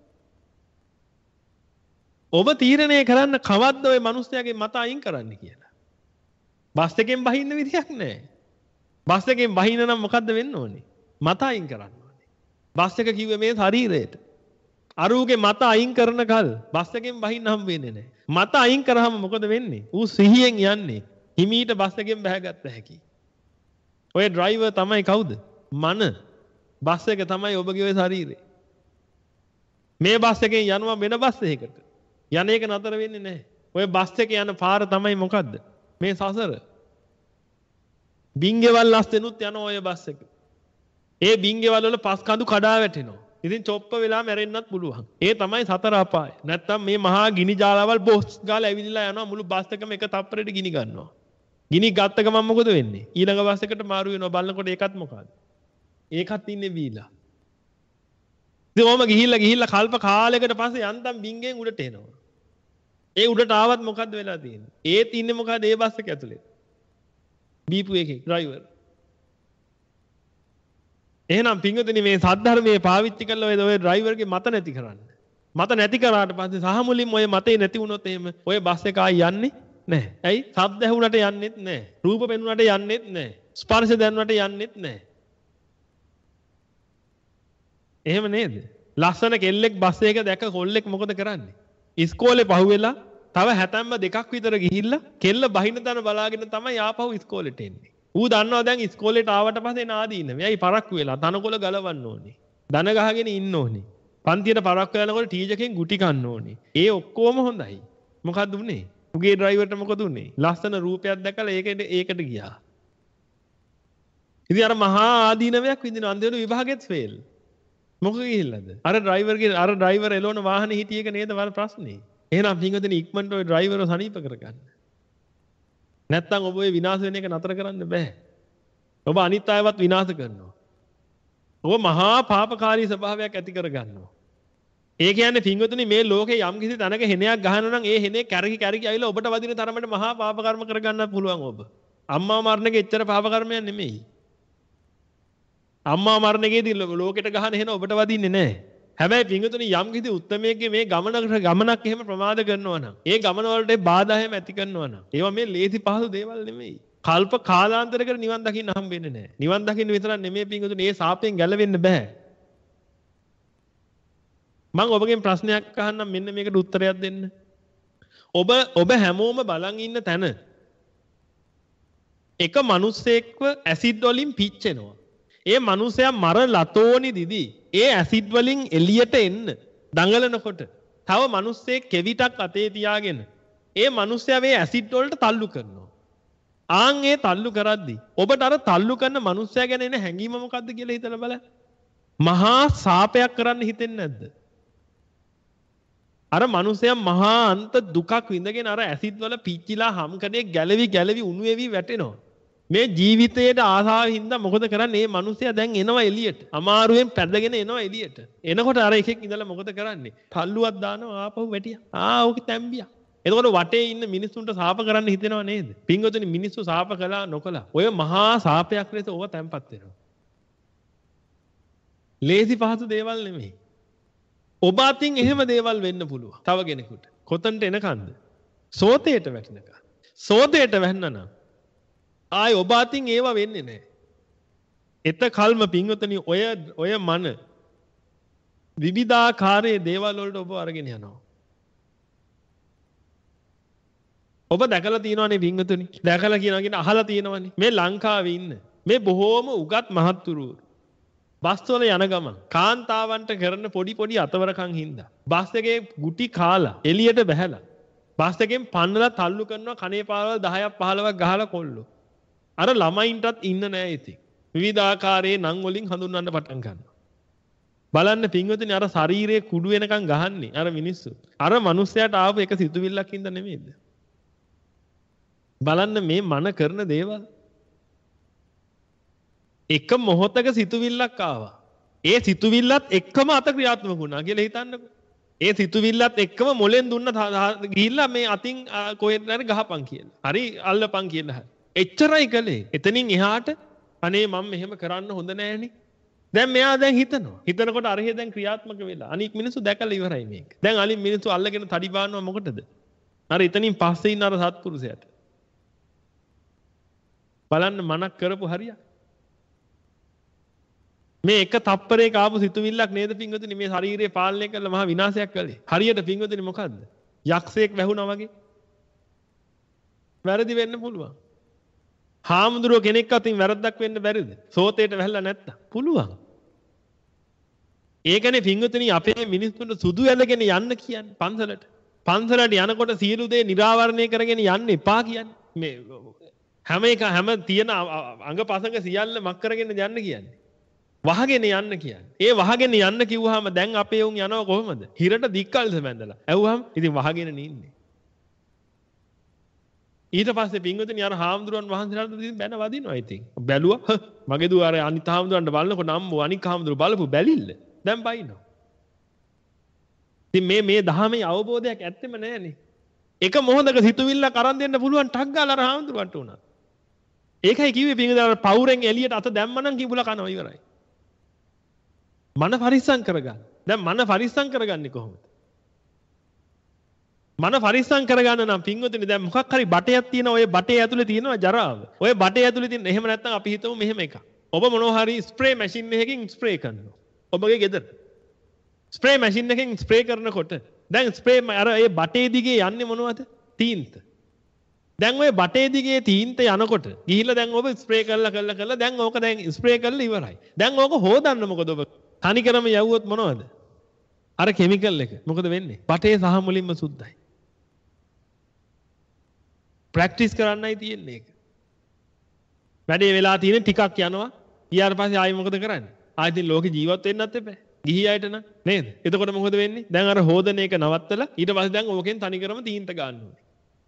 ඔබ තීරණය කරන්න කවද්ද ওই මිනිස්සයාගේ මත අයින් කරන්න කියලා. බස් එකෙන් බහින්න විදියක් නැහැ. බස් එකෙන් බහින්න නම් මොකද්ද වෙන්න ඕනේ? මත අයින් කරන්න ඕනේ. බස් එක කිව්වේ මේ ශරීරයට. අරූගේ මත අයින් කරන කල් බස් එකෙන් බහින්න හම් වෙන්නේ නැහැ. මත අයින් කරාම මොකද වෙන්නේ? ඌ සිහියෙන් යන්නේ. හිමීට බස් එකෙන් බහගත්ත හැකි. ඔය ඩ්‍රයිවර් තමයි කවුද? මන. බස් එක තමයි ඔබගේ ඔය ශරීරේ. මේ බස් එකෙන් යනවා වෙන බස් එකකට. යන එක නතර වෙන්නේ නැහැ. ඔය බස් එකේ යන පාර තමයි මොකද්ද? මේ සසර. බින්ගේවල් ලස්තෙනුත් යන ඔය බස් එක. ඒ බින්ගේවල් වල පස් කඳු කඩා වැටෙනවා. ඉතින් චොප්ප වෙලා මැරෙන්නත් පුළුවන්. ඒ තමයි සතර අපාය. නැත්තම් මේ මහා ගිනි ජාලාවල් බොස් ගාලා ඇවිදලා යනවා මුළු බස් එකම එක තප්පරෙට ගිනි ගන්නවා. ගිනි ගත්ත ගමන් මොකද වෙන්නේ? ඊළඟ බස් එකට මාරු වෙනවා. බලනකොට ඒකත් මොකද්ද? ඒකත් ඉන්නේ වීලා. ඉතින් ඔහම ගිහිල්ලා ගිහිල්ලා කල්ප කාලයකට පස්සේ යන්තම් බින්ගෙන් උඩට එනවා. ඒ උඩට ආවත් මොකද්ද වෙලා තියෙන්නේ? ඒත් ඉන්නේ මොකද්ද ඒ බස් එක ඇතුලේ? බීපු එකේ ඩ්‍රයිවර්. එහෙනම් පින්වතුනි මේ සද්ධර්මයේ පාවිච්චි කරලා ඔය ඔය ඩ්‍රයිවර්ගේ මත නැති කරන්න. මත නැති කරාට පස්සේ සහ මුලින්ම ඔය මතේ නැති වුණොත් එහෙම ඔය බස් එක ආයි යන්නේ නැහැ. ඇයි? ශබ්ද ඇහුණට යන්නෙත් නැහැ. රූප පෙනුනට යන්නෙත් නැහැ. ස්පර්ශ දැනුණට යන්නෙත් නැහැ. එහෙම නේද? ලස්සන කෙල්ලෙක් බස් එක දැක කොල්ලෙක් මොකද කරන්නේ? ඉස්කෝලේ පහුවෙලා තව හැතැම්ම දෙකක් විතර ගිහිල්ලා කෙල්ල බහින තැන බලාගෙන තමයි ආපහු ඉස්කෝලේට එන්නේ. ඌ දන්නවා දැන් ඉස්කෝලේට ආවට පස්සේ නාදීන. මෙයයි පරක්කු වෙලා තනකොළ ගලවන්න ඕනේ. දන ගහගෙන ඉන්න ඕනේ. පන්තියට පරක්කු යනකොට ටීචර්ගෙන් ගුටි කන්න ඕනේ. ඒ ඔක්කොම හොඳයි. මොකද්ද උනේ? උගේ ඩ්‍රයිවර්ට මොකද උනේ? ලස්සන රූපයක් දැකලා ඒකට ඒකට ගියා. ඉතින් අර මහා ආදීනවයක් විඳින අන්තිමට විභාගෙත් ෆේල්. මොකද ගිහිල්ලාද? අර ඩ්‍රයිවර්ගේ අර ඩ්‍රයිවර් එළවන වාහනේ හිටියේක නේද වල ප්‍රශ්නේ. එහෙනම් පින්වතුනි ඉක්මනට ওই ඩ්‍රයිවර්ව සනීප කරගන්න. නැත්තම් ඔබ ඔය විනාශ වෙන එක නතර කරන්න බෑ. ඔබ අනිත් අයවත් විනාශ කරනවා. ඔබ මහා පාපකාරී ස්වභාවයක් ඇති කරගන්නවා. ඒ කියන්නේ පින්වතුනි මේ ලෝකේ යම් කිසි තැනක හෙනයක් ගහනවා නම් ඒ හෙනේ කැරකි කැරකි ආවිලා ඔබට වදින තරමට මහා පාප කර්ම කරගන්නත් පුළුවන් ඔබ. අම්මා මරණ එක එච්චර පාප කර්මයක් නෙමෙයි. අම්මා මරණ එකේදී ලෝකෙට ගහන හෙන ඔබට වදින්නේ නැහැ. හැබැයි පින්වතුනි යම් කිසි උත්මයෙක්ගේ මේ ගමනකට ගමනක් එහෙම ප්‍රමාද කරනවා නම් ඒ ගමන වලට බාධා එහෙම ඇති කරනවා නම් ඒවා මේ ලේසි පහසු දේවල් නෙමෙයි. කල්ප කාලාන්තරයකට නිවන් දකින්න හම්බෙන්නේ නැහැ. නිවන් දකින්න විතරක් නෙමෙයි පින්වතුනි මේ සාපයෙන් ගැලවෙන්න බෑ. මම ඔබගෙන් ප්‍රශ්නයක් අහන්නම් මෙන්න මේකට උත්තරයක් දෙන්න. ඔබ ඔබ හැමෝම බලන් ඉන්න තැන එක මිනිස්සෙක්ව ඇසිඩ් වලින් පිච්චෙනවා. ඒ මිනිසයා මර ලතෝනි දිදී ඒ ඇසිඩ් වලින් එළියට එන්න දඟලනකොට තව මිනිස්සෙක් කෙවිතක් අතේ තියාගෙන ඒ මිනිසයා මේ ඇසිඩ් වලට තල්ලු කරනවා. ආන් ඒ තල්ලු කරද්දී ඔබට අර තල්ලු කරන මිනිසයා ගැන එන හැඟීම මොකද්ද කියලා හිතලා බලන්න. මහා සාපයක් කරන්න හිතෙන්නේ නැද්ද? අර මිනිසයා මහා අන්ත දුකක් විඳගෙන අර ඇසිඩ් වල පිච්චිලා හම්කඩේ ගැලවි ගැලවි උණු වෙවි වැටෙනවා. මේ ජීවිතයේ ආසාව හින්දා මොකද කරන්නේ? මේ මිනිස්සයා දැන් එනවා එළියට. අමාරුවෙන් පැදගෙන එනවා එළියට. එනකොට අර එකෙක් ඉඳලා මොකද කරන්නේ? තල්ලුවක් දානවා ආපහු වැටියා. ආ ඕක තැම්බියා. එතකොට වටේ ඉන්න මිනිස්සුන්ට සාප කරන්න හිතෙනව නේද? පින්වතුනි මිනිස්සු සාප කළා නොකළා. ඔය මහා සාපයක් ලෙස ඕව තැම්පත් වෙනවා. ලේසි පහසු දේවල් නෙමෙයි. ඔබ අතින් එහෙම දේවල් වෙන්න පුළුවන්. තව කෙනෙකුට. කොතනට එනකන්ද? සෝතේට වැටෙනකන්. සෝතේට වැන්නනම් ආයි ඔබ අතින් ඒවා වෙන්නේ නැහැ. එත කල්ම පින්වතුනි ඔය ඔය මන විවිධාකාරයේ දේවල් වලට ඔබ අරගෙන යනවා. ඔබ දැකලා තියෙනවනේ පින්වතුනි. දැකලා කියනවා කියන අහලා තියෙනවනේ. මේ ලංකාවේ ඉන්න මේ බොහෝම උගත් මහත්තුරු බස් වල යන ගමන් කාන්තාවන්ට කරන පොඩි පොඩි අතවරකම් හින්දා බස් එකේ ගුටි කාලා එළියට බහැලා බස් එකෙන් පන්නලා තල්ලු කරනවා කනේ පාරවල් දහයක් පහළොවක් ගහලා කොල්ලෝ. අර ළමයින්ටත් ඉන්න නෑ ඉතින්. විවිධාකාරයේ නම් වලින් හඳුන්වන්න පටන් ගන්නවා. බලන්න පින්වතුනි අර ශරීරයේ කුඩු වෙනකන් ගහන්නේ අර මිනිස්සු. අර මිනිස්සයාට ආපු එක සිතුවිල්ලක් හින්දා නෙමෙයිද? බලන්න මේ මන කරන දේවල්. එක මොහොතක සිතුවිල්ලක් ආවා. ඒ සිතුවිල්ලත් එක්කම අත ක්‍රියාත්මක වුණා කියලා හිතන්නකෝ. ඒ සිතුවිල්ලත් එක්කම මොලෙන් දුන්න ගිහිල්ලා මේ අතින් කොහෙන්ද හරි ගහපන් කියලා. හරි අල්ලපන් කියලා හරි. එච්චරයි කළේ. එතනින් එහාට අනේ මම මෙහෙම කරන්න හොඳ නෑනේ. දැන් මෙයා දැන් හිතනවා. හිතනකොට අරහෙ දැන් ක්‍රියාත්මක වෙලා. අනික් මිනිස්සු දැකලා ඉවරයි මේක. දැන් අනිත් මිනිස්සු අල්ලගෙන තඩි බානවා මොකටද? අර එතනින් පස්සේ ඉන්න අර සත්පුරුෂයාට. බලන්න මනක් කරපු හරියක්. මේ එක තප්පරයක ආපු සිතුවිල්ලක් නේද පින්වතුනි මේ ශරීරය පාලනය කරලා මහා විනාශයක් කළේ. හරියට පින්වතුනි මොකද්ද? යක්ෂයෙක් වැහුණා වගේ. වැරදි වෙන්න පුළුවන්. හාමුදුරුව කෙනෙක් අතින් වැරද්දක් වෙන්න බැරිද? සෝතේට වැහලා නැත්තම්. පුළුවන්. ඒකනේ පින්වතුනි අපේ මිනිස්සුන්ට සුදු ඇඳගෙන යන්න කියන්නේ පන්සලට. පන්සලට යනකොට සියලු දේ නිරාවරණය කරගෙන යන්න එපා කියන්නේ. මේ හැම එක හැම තියෙන අංගපසංග සියල්ල මක් කරගෙන යන්න කියන්නේ. වහගෙන යන්න කියන්නේ. ඒ වහගෙන යන්න කිව්වහම දැන් අපේ උන් යනවා කොහොමද? හිරට දික්කල්ස බැඳලා. ඇව්වහම ඉතින් වහගෙන නින්නේ. ඊට පස්සේ පින්වතුනි අර හාමුදුරන් වහන්සේලාට ඉතින් බැන වදිනවා ඉතින්. බැලුවා මගේ දුව අර අනිත් හාමුදුරන්ට බලනකොට අම්මෝ අනික් හාමුදුර බලපු බැලිල්ල. දැන් බයිනවා. ඉතින් මේ මේ දහමේ අවබෝධයක් ඇත්තෙම නැහැනේ. එක මොහොතක සිතුවිල්ලක් අරන් දෙන්න පුළුවන් ටක් ගාලා අර හාමුදුරන්ට උනා. ඒකයි කිව්වේ පින්වතුනි අර පවුරෙන් එළියට අත දැම්මනම් කිඹුලා කනවා ඉවරයි. මන පරිස්සම් කරගන්න. දැන් මන පරිස්සම් කරගන්නේ කොහොමද? මන පරිස්සම් කරගන්න නම් පින්වතුනි දැන් මොකක් හරි බටයක් තියෙන ඔය බටේ ඇතුලේ තියෙනවා ජරාව. ඔය බටේ ඇතුලේ තියෙන එහෙම නැත්නම් අපි හිතමු මෙහෙම එකක්. ඔබ මොනවා හරි ස්ප්‍රේ මැෂින් එකකින් ස්ප්‍රේ කරනවා. ඔබගේ ගෙදර. ස්ප්‍රේ මැෂින් එකකින් ස්ප්‍රේ කරනකොට දැන් ස්ප්‍රේ අර ඒ බටේ දිගේ යන්නේ මොනවද? තීන්ත. දැන් ඔය බටේ දිගේ තීන්ත යනකොට ගිහිල්ලා දැන් ඔබ ස්ප්‍රේ කරලා කරලා කරලා දැන් ඕක දැන් ස්ප්‍රේ කරලා ඉවරයි. දැන් ඕක හොදන්න මොකද ඔබ? තනිකරම යවුවොත් මොනවද? අර කෙමිකල් එක. මොකද වෙන්නේ? බටේ සහ මුලින්ම සුද්ධයි. ප්‍රැක්ටිස් කරන්නයි තියෙන්නේ ඒක. වැඩේ වෙලා තියෙන ටිකක් යනවා. ඊට පස්සේ ආයෙ මොකද කරන්නේ? ආයෙ ඉතින් ලෝකේ ජීවත් වෙන්නත් එපා. ගිහි අයට නම් නේද? එතකොට මොකද වෙන්නේ? දැන් අර හොදන එක නවත්තලා ඊට පස්සේ දැන් ඕකෙන් තනිකරම තීන්ත ගන්න ඕනේ.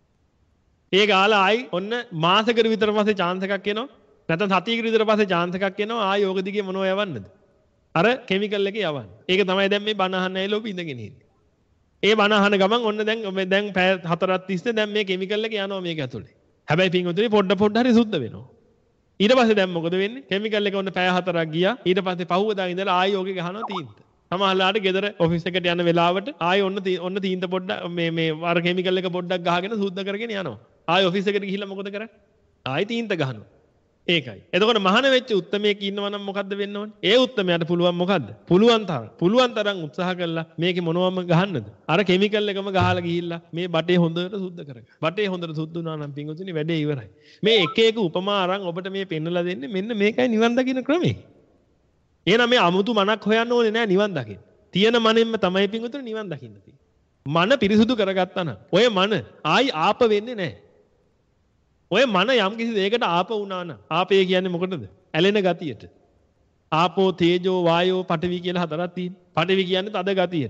ඒ ගාලා ආයි ඔන්න මාසෙකට විතර පස්සේ chance එකක් එනවා. නැත්නම් සතියකට විතර පස්සේ chance එකක් එනවා. ආයි ඕක දිගේ මොනව යවන්නද? අර කෙමිකල් එකේ යවන්න. ඒක තමයි දැන් මේ බණ අහන්න ඇවිල්ලා ඔබ ඉඳගෙන ඉන්නේ. ඒ බණ අහන ගමන් ඔන්න දැන් දැන් පැය හතරක් තිස්සේ දැන් මේ කෙමිකල් එක යනවා මේක ඇතුලේ. හැබැයි පින්වතුනි පොඩ පොඩ හරි සුද්ධ වෙනවා. ඊට පස්සේ දැන් මොකද වෙන්නේ? කෙමිකල් එක ඔන්න පැය හතරක් ගියා. ඊට පස්සේ පහුවදා ඉඳලා ආයෙ ඕකේ ගහනවා තීන්ත. සමහරලාට ගෙදර ඔෆිස් එකට යන වෙලාවට ආයෙ ඔන්න ඔන්න තීන්ත පොඩ්ඩක් මේ මේ අර කෙමිකල් එක පොඩ්ඩක් ගහගෙන සුද්ධ කරගෙන යනවා. ආයෙ ඔෆිස් එකට ගිහිල්ලා මොකද කරන්නේ? ආයෙ තීන්ත ගහනවා. ඒකයි. එතකොට මහාන වෙච්ච උත්මයෙක් ඉන්නවා නම් මොකද්ද වෙන්න ඕනේ? ඒ උත්මයාට පුළුවන් මොකද්ද? පුළුවන් තරම් පුළුවන් තරම් උත්සාහ කළා මේකේ මොනවම ගහන්නද? අර කෙමිකල් එකම ගහලා ගිහිල්ලා මේ බටේ හොඳට සුද්ධ කරගන්න. බටේ හොඳට සුද්ධ වුණා නම් පින්වතුනි වැඩේ ඉවරයි. මේ එක එක උපමා අරන් ඔබට මේ පෙන්වලා දෙන්නේ මෙන්න මේකයි නිවන් දකින්න ක්‍රමය. එහෙනම් මේ අමුතු මනක් හොයන්න ඕනේ නෑ නිවන් දකින්න. තියෙන මනෙන්ම තමයි පින්වතුනි නිවන් දකින්න තියෙන්නේ. මන පිරිසුදු කරගත්තා නම් ඔය මන ආයි ආප වෙන්නේ නෑ. ඔය මන යම් කිසි දෙයකට ආප වුණා නම් ආපේ කියන්නේ මොකටද? ඇලෙන ගතියට. ආපෝ තේජෝ වායෝ පඨවි කියලා හතරක් තියෙනවා. පඨවි කියන්නේ තද ගතියට.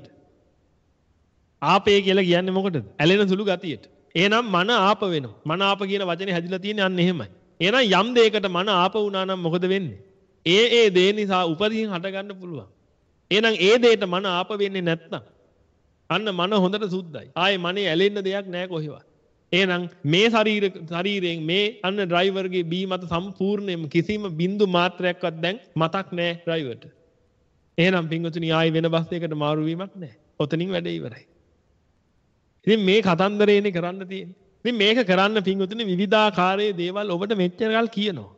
ආපේ කියලා කියන්නේ මොකටද? ඇලෙන සුළු ගතියට. එහෙනම් මන ආප වෙනවා. මන ආප කියන වචනේ හැදිලා තියෙන්නේ අන්න එහෙමයි. එහෙනම් යම් දෙයකට මන ආප වුණා නම් මොකද වෙන්නේ? ඒ ඒ දේ නිසා උපදීන් හට ගන්න පුළුවන්. එහෙනම් ඒ දෙයට මන ආප වෙන්නේ නැත්නම් අන්න මන හොඳට සුද්ධයි. ආයේ මනේ ඇලෙන්න දෙයක් නැහැ කොහෙවත්. එහෙනම් මේ ශරීර ශරීරයෙන් මේ අන්න ඩ්‍රයිවර්ගේ බී මත සම්පූර්ණයෙන්ම කිසිම බින්දු මාත්‍රයක්වත් දැන් මතක් නැහැ ඩ්‍රයිවර්ට. එහෙනම් පින්වතුනි ආයි වෙන බස් එකකට මාරු වීමක් නැහැ. ඔතනින් වැඩේ ඉවරයි. ඉතින් මේ කතන්දරේනේ කරන්න තියෙන්නේ. ඉතින් මේක කරන්න පින්වතුනි විවිධාකාරයේ දේවල් ඔබට මෙච්චර කල් කියනවා.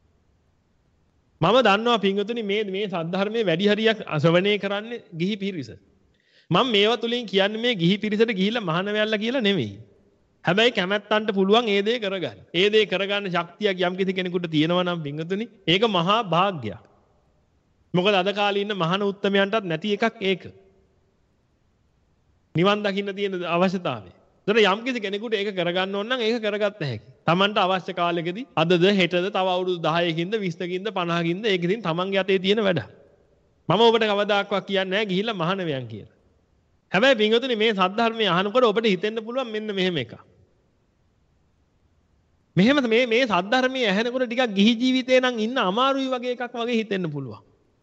මම දන්නවා පින්වතුනි මේ මේ සද්ධර්මයේ වැඩි හරියක් ශ්‍රවණය කරන්නේ ගිහි පිරිස. මම මේවා තුලින් කියන්නේ මේ ගිහි පිරිසට ගිහිල්ලා මහාන වෙයල්ලා කියලා නෙමෙයි. හැබැයි කැමැත්තන්ට පුළුවන් ඒ දේ කරගන්න. ඒ දේ කරගන්න ශක්තියක් යම් කිසි කෙනෙකුට තියෙනවා නම් පින්වතුනි ඒක මහා භාග්‍යයක්. මොකද අද කාලේ ඉන්න මහාන උත්තමයන්ටත් නැති එකක් ඒක. නිවන් දකින්න තියෙන අවශ්‍යතාවය. ඒතර යම් කිසි කෙනෙකුට ඒක කරගන්න ඕන නම් ඒක කරගත්ත හැකි. Tamanට අවශ්‍ය කාලෙකදී අදද හෙටද තව අවුරුදු දහයකින්ද විස්සකින්ද පනහකින්ද ඒක ඉතින් Tamanගේ අතේ තියෙන වැඩ. මම ඔබට කවදාක්වත් කියන්නේ නැහැ ගිහිල්ලා මහාන වෙයන් කියලා. හැබැයි පින්වතුනි මේ සද්ධර්මයේ අහනකොට ඔබට හිතෙන්න පුළුවන් මෙන්න මෙහෙම එකක්. මෙහෙම මේ මේ සද්ධර්මයේ ඇහෙනකොට ටිකක් ගිහි ජීවිතේ නම් ඉන්න අමාරුයි වගේ එකක් වගේ හිතෙන්න පුළුවන්.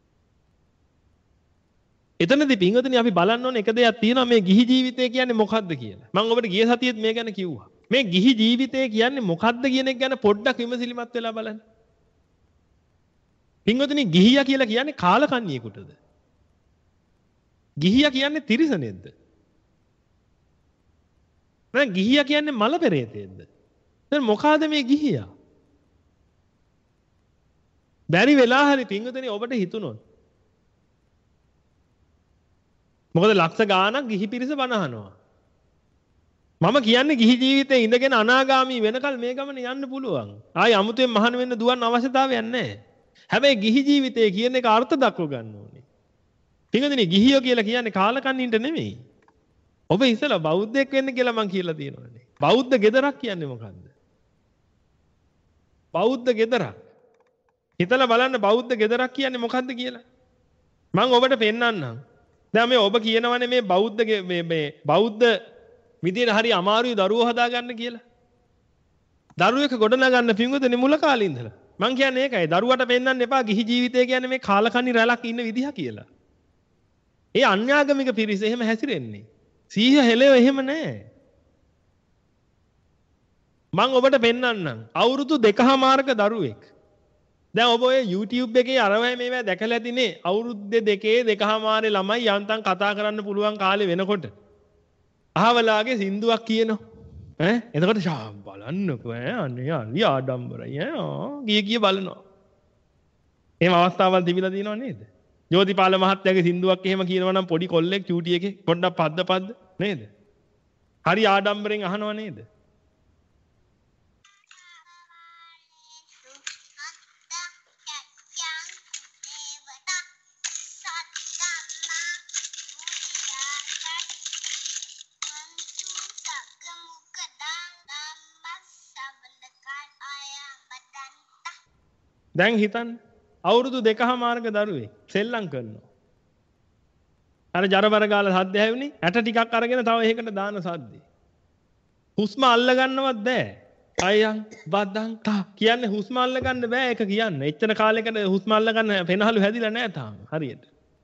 එතනදී පින්වතුනි අපි බලන්න ඕනේ එක දෙයක් තියෙනවා මේ ගිහි ජීවිතය කියන්නේ මොකක්ද කියලා. මම ඔබට ගිය සතියේත් මේ ගැන කිව්වා. මේ ගිහි ජීවිතය කියන්නේ මොකක්ද කියන එක ගැන පොඩ්ඩක් විමසිලිමත් වෙලා බලන්න. පින්වතුනි ගිහියා කියලා කියන්නේ කාලකන්ණියෙකුටද? ගිහියා කියන්නේ තිරිසනෙක්ද? නැත්නම් ගිහියා කියන්නේ මල පෙරේතයෙක්ද? දැන් මොකಾದ මේ ගිහියා? බැරි වෙලා හරි පින්වතුනි ඔබට හිතුනොත්. මොකද ලක්ෂ ගාණක් ගිහි පිරිස බණ අහනවා. මම කියන්නේ ගිහි ජීවිතේ ඉඳගෙන අනාගාමී වෙනකල් මේ ගමන යන්න පුළුවන්. ආයි අමුතෙන් මහාන වෙන්න දුවන්න අවශ්‍යතාවයක් නැහැ. හැබැයි ගිහි ජීවිතය කියන එක අර්ථ දක්ව ගන්න ඕනේ. පින්වතුනි ගිහියෝ කියලා කියන්නේ කාලකන්නින්ට නෙමෙයි. ඔබ ඉතලා බෞද්ධයෙක් වෙන්න කියලා මං කියලා තියෙනවානේ. බෞද්ධ ගෙදරක් කියන්නේ මොකද්ද? බෞද්ධ ගෙදරක්. හිතලා බලන්න බෞද්ධ ගෙදරක් කියන්නේ මොකද්ද කියලා. මං ඔබට පෙන්නන්නම්. දැන් මේ ඔබ කියනවනේ මේ බෞද්ධ මේ මේ බෞද්ධ විදියට හරි අමාරුයි දරුවෝ හදාගන්න කියලා. දරුවෙක් ගොඩනගන්න පිංගුතුනේ මුල කාලේ ඉඳලා. මං කියන්නේ ඒකයි. දරුවට පෙන්නන්න එපා ගිහි ජීවිතය කියන්නේ මේ කාලකන්ණි රැලක් ඉන්න විදිහ කියලා. ඒ අන්‍යාගමික පිරිස එහෙම හැසිරෙන්නේ. සීහ හෙලෙව එහෙම නැහැ. මං ඔබට පෙන්නන්නම්. අවුරුදු දෙකහමාරක දරුවෙක්. දැන් ඔබ ඔය YouTube එකේ අරවයි මේවා දැකලා ඇතිනේ. අවුරුද්ද දෙකේ දෙකහමාරේ ළමයි යන්තම් කතා කරන්න පුළුවන් කාලේ වෙනකොට. අහවලාගේ සින්දුවක් කියනවා. ඈ එතකොට ෂා බලන්නකෝ ඈ අනේ අලි ආඩම්බරයි ඈ ගිය ගිය බලනවා. එහෙම අවස්ථාවල් තිබිලා තියෙනව නේද? ජෝතිපාල මහත්තයාගේ සින්දුවක් එහෙම කියනවා නම් පොඩි කොල්ලෙක් චූටි එකේ පොඩ්ඩක් පද්ද පද්ද නේද? හරි ආඩම්බරෙන් අහනව නේද? දැන් හිතන්න අවුරුදු දෙකහමාරක දරුවෙක් සෙල්ලම් කරනවා. අර ජරබර ගාලා සද්ද ඇහුනේ ඇට ටිකක් අරගෙන තව එහෙකට දාන සද්දේ. හුස්ම අල්ල ගන්නවත් බෑ. අයං බද්දං තා කියන්නේ හුස්ම අල්ල ගන්න බෑ ඒක කියන්න. එච්චර කාලයකට හුස්ම අල්ල ගන්න පෙනහළු හැදිලා නෑ තාම හරියට.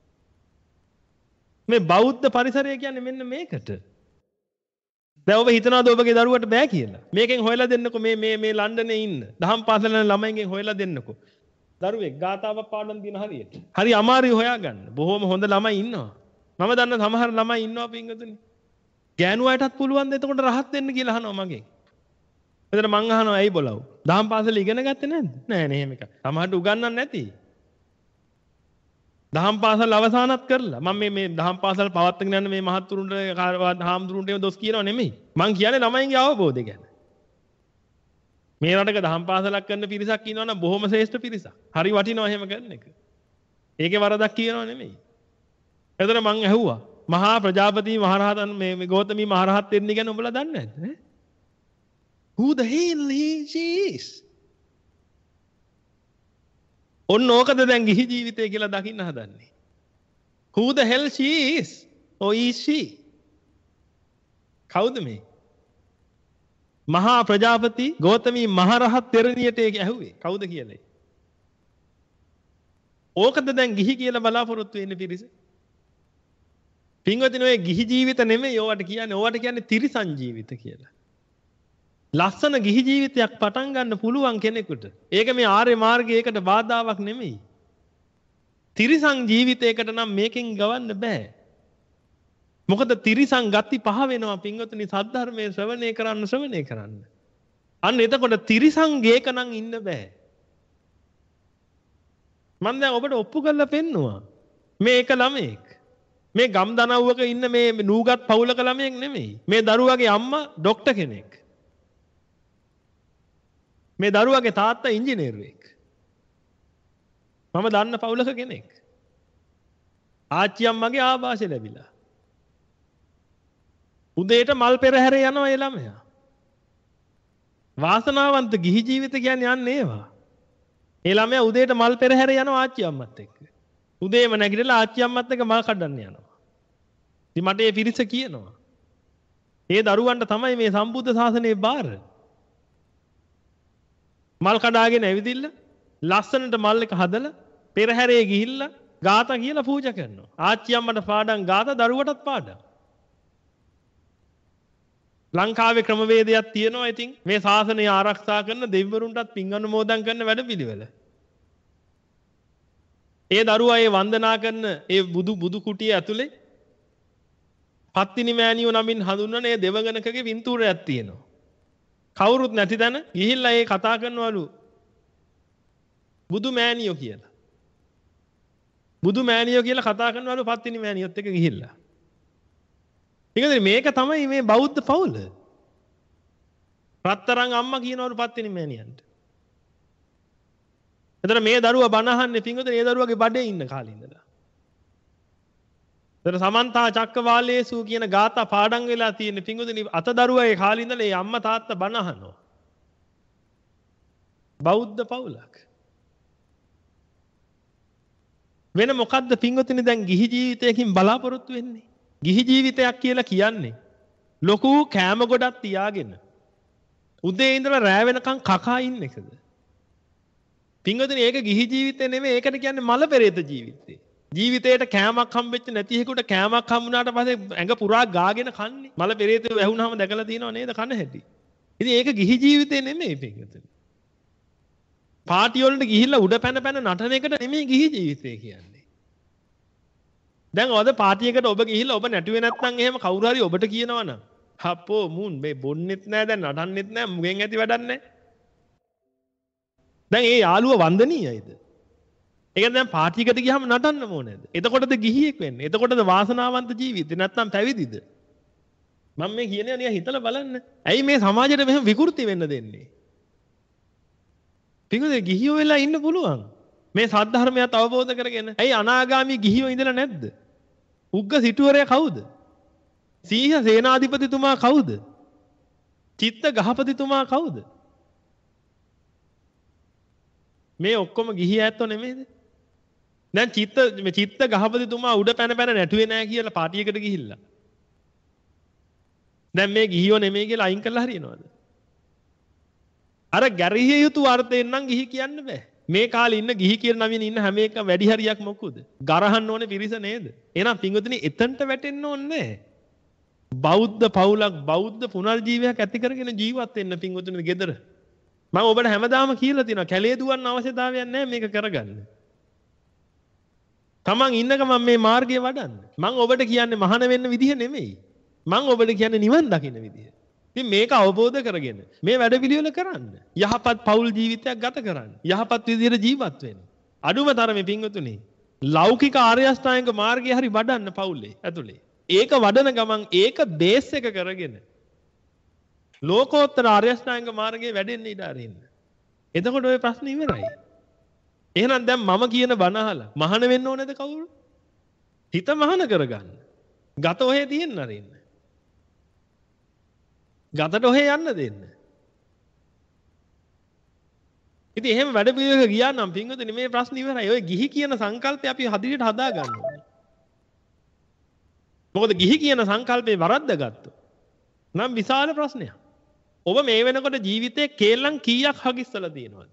මේ බෞද්ධ පරිසරය කියන්නේ මෙන්න මේකට. දැන් ඔබ හිතනවාද ඔබගේ දරුවට බෑ කියලා? මේකෙන් හොයලා දෙන්නකෝ මේ මේ මේ ලන්ඩනේ ඉන්න. දහම් පාසල යන ළමයින්ගෙන් හොයලා දෙන්නකෝ. දරුවෙක් ගාතාවක් පාඩම් දින හරියට. හරි අමාරුයි හොයාගන්න. බොහොම හොඳ ළමයි ඉන්නවා. මම දන්න සමහර ළමයි ඉන්නවා පින්වතුනි. ගෑනු අයටත් පුළුවන් ද එතකොට රහත් වෙන්න කියලා අහනවා මගෙන්. එතන මං අහනවා ඇයි බොලව්? දහම් පාසල ඉගෙන ගත්තේ නැද්ද? නෑ නේ එහෙම එක. සමහරට උගන්වන්නේ නැති. දහම් පාසල් අවසానත් කරලා මම මේ මේ දහම් පාසල් පවත්වාගෙන යන මේ මහත්තුරුන්ට හාමුදුරුන්ට එහෙම දොස් කියනව නෙමෙයි. මං කියන්නේ ළමයින්ගේ අවබෝධය ගැන. මේ රටක දහම් පාසලක් කරන පිරිසක් ඉන්නවා නම් බොහොම ශ්‍රේෂ්ඨ පිරිසක්. හරි වටිනවා එහෙම කරන එක. ඒකේ වරදක් කියනව නෙමෙයි. එතන මං ඇහුවා මහා ප්‍රජාපති මහරහතන් මේ මේ ගෞතමී මහරහත් වෙන්නේ ගැන උඹලා දන්නේ නැද්ද? ඈ? Who the hell is this? ඔන්න ඕකද දැන් ගිහි ජීවිතය කියලා දකින්න හදන්නේ. Who the hell she is? Or is she? කවුද මේ? මහා ප්‍රජාපති ගෞතමී මහරහත් තෙරණියට ඒක ඇහුවේ. කවුද කියලා? ඕකද දැන් ගිහි කියලා බලාපොරොත්තු වෙන්නේ පිරිස? පින්වතුනි ඔය ගිහි ජීවිත නෙමෙයි ඕවට කියන්නේ. ඕවට කියන්නේ තිරිසන් ජීවිත කියලා. ලස්සන ගිහි ජීවිතයක් පටන් ගන්න පුළුවන් කෙනෙකුට ඒක මේ ආර්ය මාර්ගයකට බාධාවක් නෙමෙයි. තිරිසන් ජීවිතයකට නම් මේකෙන් ගවන්න බෑ. මොකද තිරිසන් ගති පහ වෙනවා පින්වතුනි සද්ධර්මයේ ශ්‍රවණය කරන්න ශ්‍රවණය කරන්න. අන්න එතකොට තිරිසන් ගේක නම් ඉන්න බෑ. මම දැන් ඔබට ඔප්පු කරලා පෙන්නුවා. මේ එක ළමෙක්. මේ ගම් දනව්වක ඉන්න මේ නූගත් පවුලක ළමයෙක් නෙමෙයි. මේ දරුවගේ අම්මා ડોක්ටර් කෙනෙක්. මේ දරුවගේ තාත්තා ඉංජිනේරුවෙක්. මම දන්න පවුලක කෙනෙක්. ආච්චි අම්මගේ ආభాෂය ලැබිලා. උදේට මල් පෙරහැර යනවා ඒ ළමයා. වාසනාවන්ත ගිහි ජීවිත කියන්නේ යන්නේ ඒවා. ඒ ළමයා උදේට මල් පෙරහැර යනවා ආච්චි අම්මත් එක්ක. උදේම නැගිටලා ආච්චි අම්මත් එක්ක මල් කඩන්න යනවා. ඉතින් මට ඒ පිරිස කියනවා. ඒ දරුවන්ට තමයි මේ සම්බුද්ධ ශාසනයේ බාර. මල් කඩාගෙන ඇවිදින්න ලස්සනට මල් එක හදලා පෙරහැරේ ගිහිල්ලා ගාථා කියලා පූජා කරනවා. ආච්චි අම්මට පාඩම් ගාථා දරුවටත් පාඩම්. ලංකාවේ ක්‍රමවේදයක් තියෙනවා. ඉතින් මේ ශාසනය ආරක්ෂා කරන දෙවිවරුන්ටත් පින් අනුමෝදන් කරන වැඩපිළිවෙල. ඒ දරුවා ඒ වන්දනා කරන ඒ බුදු බුදු කුටිය ඇතුලේ පත්තිනි මෑණියෝ නමින් හඳුන්වන ඒ දෙවඟනකගේ පින්තූරයක් තියෙනවා. කවුරුත් නැති තැන ගිහිල්ලා ඒ කතා කරනවලු බුදු මෑණියෝ කියලා. බුදු මෑණියෝ කියලා කතා කරනවලු පත්තිනි මෑණියොත් එක්ක ගිහිල්ලා. ඊගොල්ලෝ මේක තමයි මේ බෞද්ධ පවුල. රත්තරන් අම්මා කියනවලු පත්තිනි මෑණියන්ට. එතන මේ දරුවා බණ අහන්නේ පින්වතුනි ඒ දරුවාගේ බඩේ ඉන්න කාලේ ඉඳලා. ඒතර සමන්තා චක්කවාලේසු කියන ගාථා පාඩම් වෙලා තියෙන පිංගුතුනි අතදරුවා ඒ කාලේ ඉඳලා ඒ අම්මා තාත්තා බණ අහනවා. බෞද්ධ පවුලක්. වෙන මොකද්ද පිංගුතුනි දැන් ගිහි ජීවිතයකින් බලාපොරොත්තු වෙන්නේ? ගිහි ජීවිතයක් කියලා කියන්නේ ලොකු කෑම ගොඩක් තියාගෙන උදේ ඉඳලා රෑ වෙනකන් කකා ඉන්න එකද? පිංගුතුනි ඒක ගිහි ජීවිතේ නෙමෙයි. ඒකට කියන්නේ මල පෙරේත ජීවිතේ. ජීවිතේට කෑමක් හම්බෙච්ච නැති එකෙකුට කෑමක් හම්බුනාට පස්සේ ඇඟ පුරා ගාගෙන කන්නේ. මල පෙරේතයෝ වැහුනහම දැකලා තියෙනව නේද කන හැටි. ඉතින් ඒක ගිහි ජීවිතේ නෙමෙයි පිංගුතුනි. පාටි වලට ගිහිල්ලා උඩ පැන පැන නටන එකට නෙමෙයි ගිහි ජීවිතය කියන්නේ. දැන් ඔද පාටි එකට ඔබ ගිහිල්ලා ඔබ නැටුවේ නැත්නම් එහෙම කවුරු හරි ඔබට කියනවනම් හප්පෝ මුන් මේ බොන්නෙත් නෑ දැන් නටන්නෙත් නෑ මුගෙන් ඇති වැඩක් නෑ. දැන් ඒ යාළුව වන්දනීයයිද? ඒක දැන් පාටි එකට ගියාම නටන්න ඕනේද? එතකොටද ගිහියෙක් වෙන්නේ? එතකොටද වාසනාවන්ත ජීවිතේ නැත්නම් පැවිදිද? මම මේ කියන්නේ නිකන් හිතලා බලන්න. ඇයි මේ සමාජයට මෙහෙම විකෘති වෙන්න දෙන්නේ? පිංගුදේ ගිහියෝ වෙලා ඉන්න පුළුවන්. මේ සද්ධර්මයත් අවබෝධ කරගෙන. ඇයි අනාගාමී ගිහියෝ ඉඳලා නැද්ද? උග්ග සිටුවරයා කවුද? සීහ සේනාධිපතිතුමා කවුද? චිත්ත ගහපතිතුමා කවුද? මේ ඔක්කොම ගිහි ඇත්තෝ නෙමෙයිද? දැන් චිත්ත මේ චිත්ත ගහපතිතුමා උඩ පැන පැන නැටුවේ නැහැ කියලා පාටියකට ගිහිල්ලා. දැන් මේ ගිහියෝ නෙමෙයි කියලා අයින් කරලා හරියනවද? අර ගැරිය යුතු අර්ථයෙන් නම් ගිහි කියන්න බෑ. මේ කාලේ ඉන්න ගිහි කියන නමින් ඉන්න හැම එකම වැඩි හරියක් මොකද? ගරහන්න ඕනේ පිරිස නේද? එහෙනම් පිංගුතුනි එතනට වැටෙන්න ඕනේ නැහැ. බෞද්ධ පවුලක් බෞද්ධ පුනර්ජීවයක් ඇති කරගෙන ජීවත් වෙන්න පිංගුතුනි ගෙදර. මම ඔබට හැමදාම කියලා තියෙනවා කැලේ දුවන්න අවශ්‍යතාවයක් නැහැ මේක කරගන්න. තමන් ඉන්නකම මේ මාර්ගය වඩන්න. මම ඔබට කියන්නේ මහාන වෙන්න විදිහ නෙමෙයි. මම ඔබට කියන්නේ නිවන් දකින්න විදිහ. ඉතින් මේක අවබෝධ කරගෙන මේ වැඩ පිළිවෙල කරන්න. යහපත් පෞල් ජීවිතයක් ගත කරන්න. යහපත් විදිහට ජීවත් වෙන්න. අඩුම තරමේ පිංගුතුනි ලෞකික ආර්ය අෂ්ටාංග මාර්ගය හරි වඩන්න පෞලේ ඇතුලේ. ඒක වඩන ගමන් ඒක බේස් එක කරගෙන ලෝකෝත්තර ආර්ය අෂ්ටාංග මාර්ගයේ වැඩෙන්න ඉඩ අරින්න. එතකොට ඔය ප්‍රශ්නේ ඉවරයි. එහෙනම් දැන් මම කියන බණ අහලා මහාන වෙන්න ඕනේද කවුරු? හිත මහාන කරගන්න. ගත ඔහේ තියෙන්න අරින්න. ගතට ඔහේ යන්න දෙන්න. ඉතින් එහෙම වැඩ පිළිවෙලක ගියා නම් පින්වතුනි මේ ප්‍රශ්නේ ඉවරයි. ඔය ගිහි කියන සංකල්පය අපි හදිරියට හදා ගන්න ඕනේ. මොකද ගිහි කියන සංකල්පේ වරද්දාගත්තොත් නම් විශාල ප්‍රශ්නයක්. ඔබ මේ වෙනකොට ජීවිතේ කේලම් කීයක් හගිස්සලා තියෙනවද?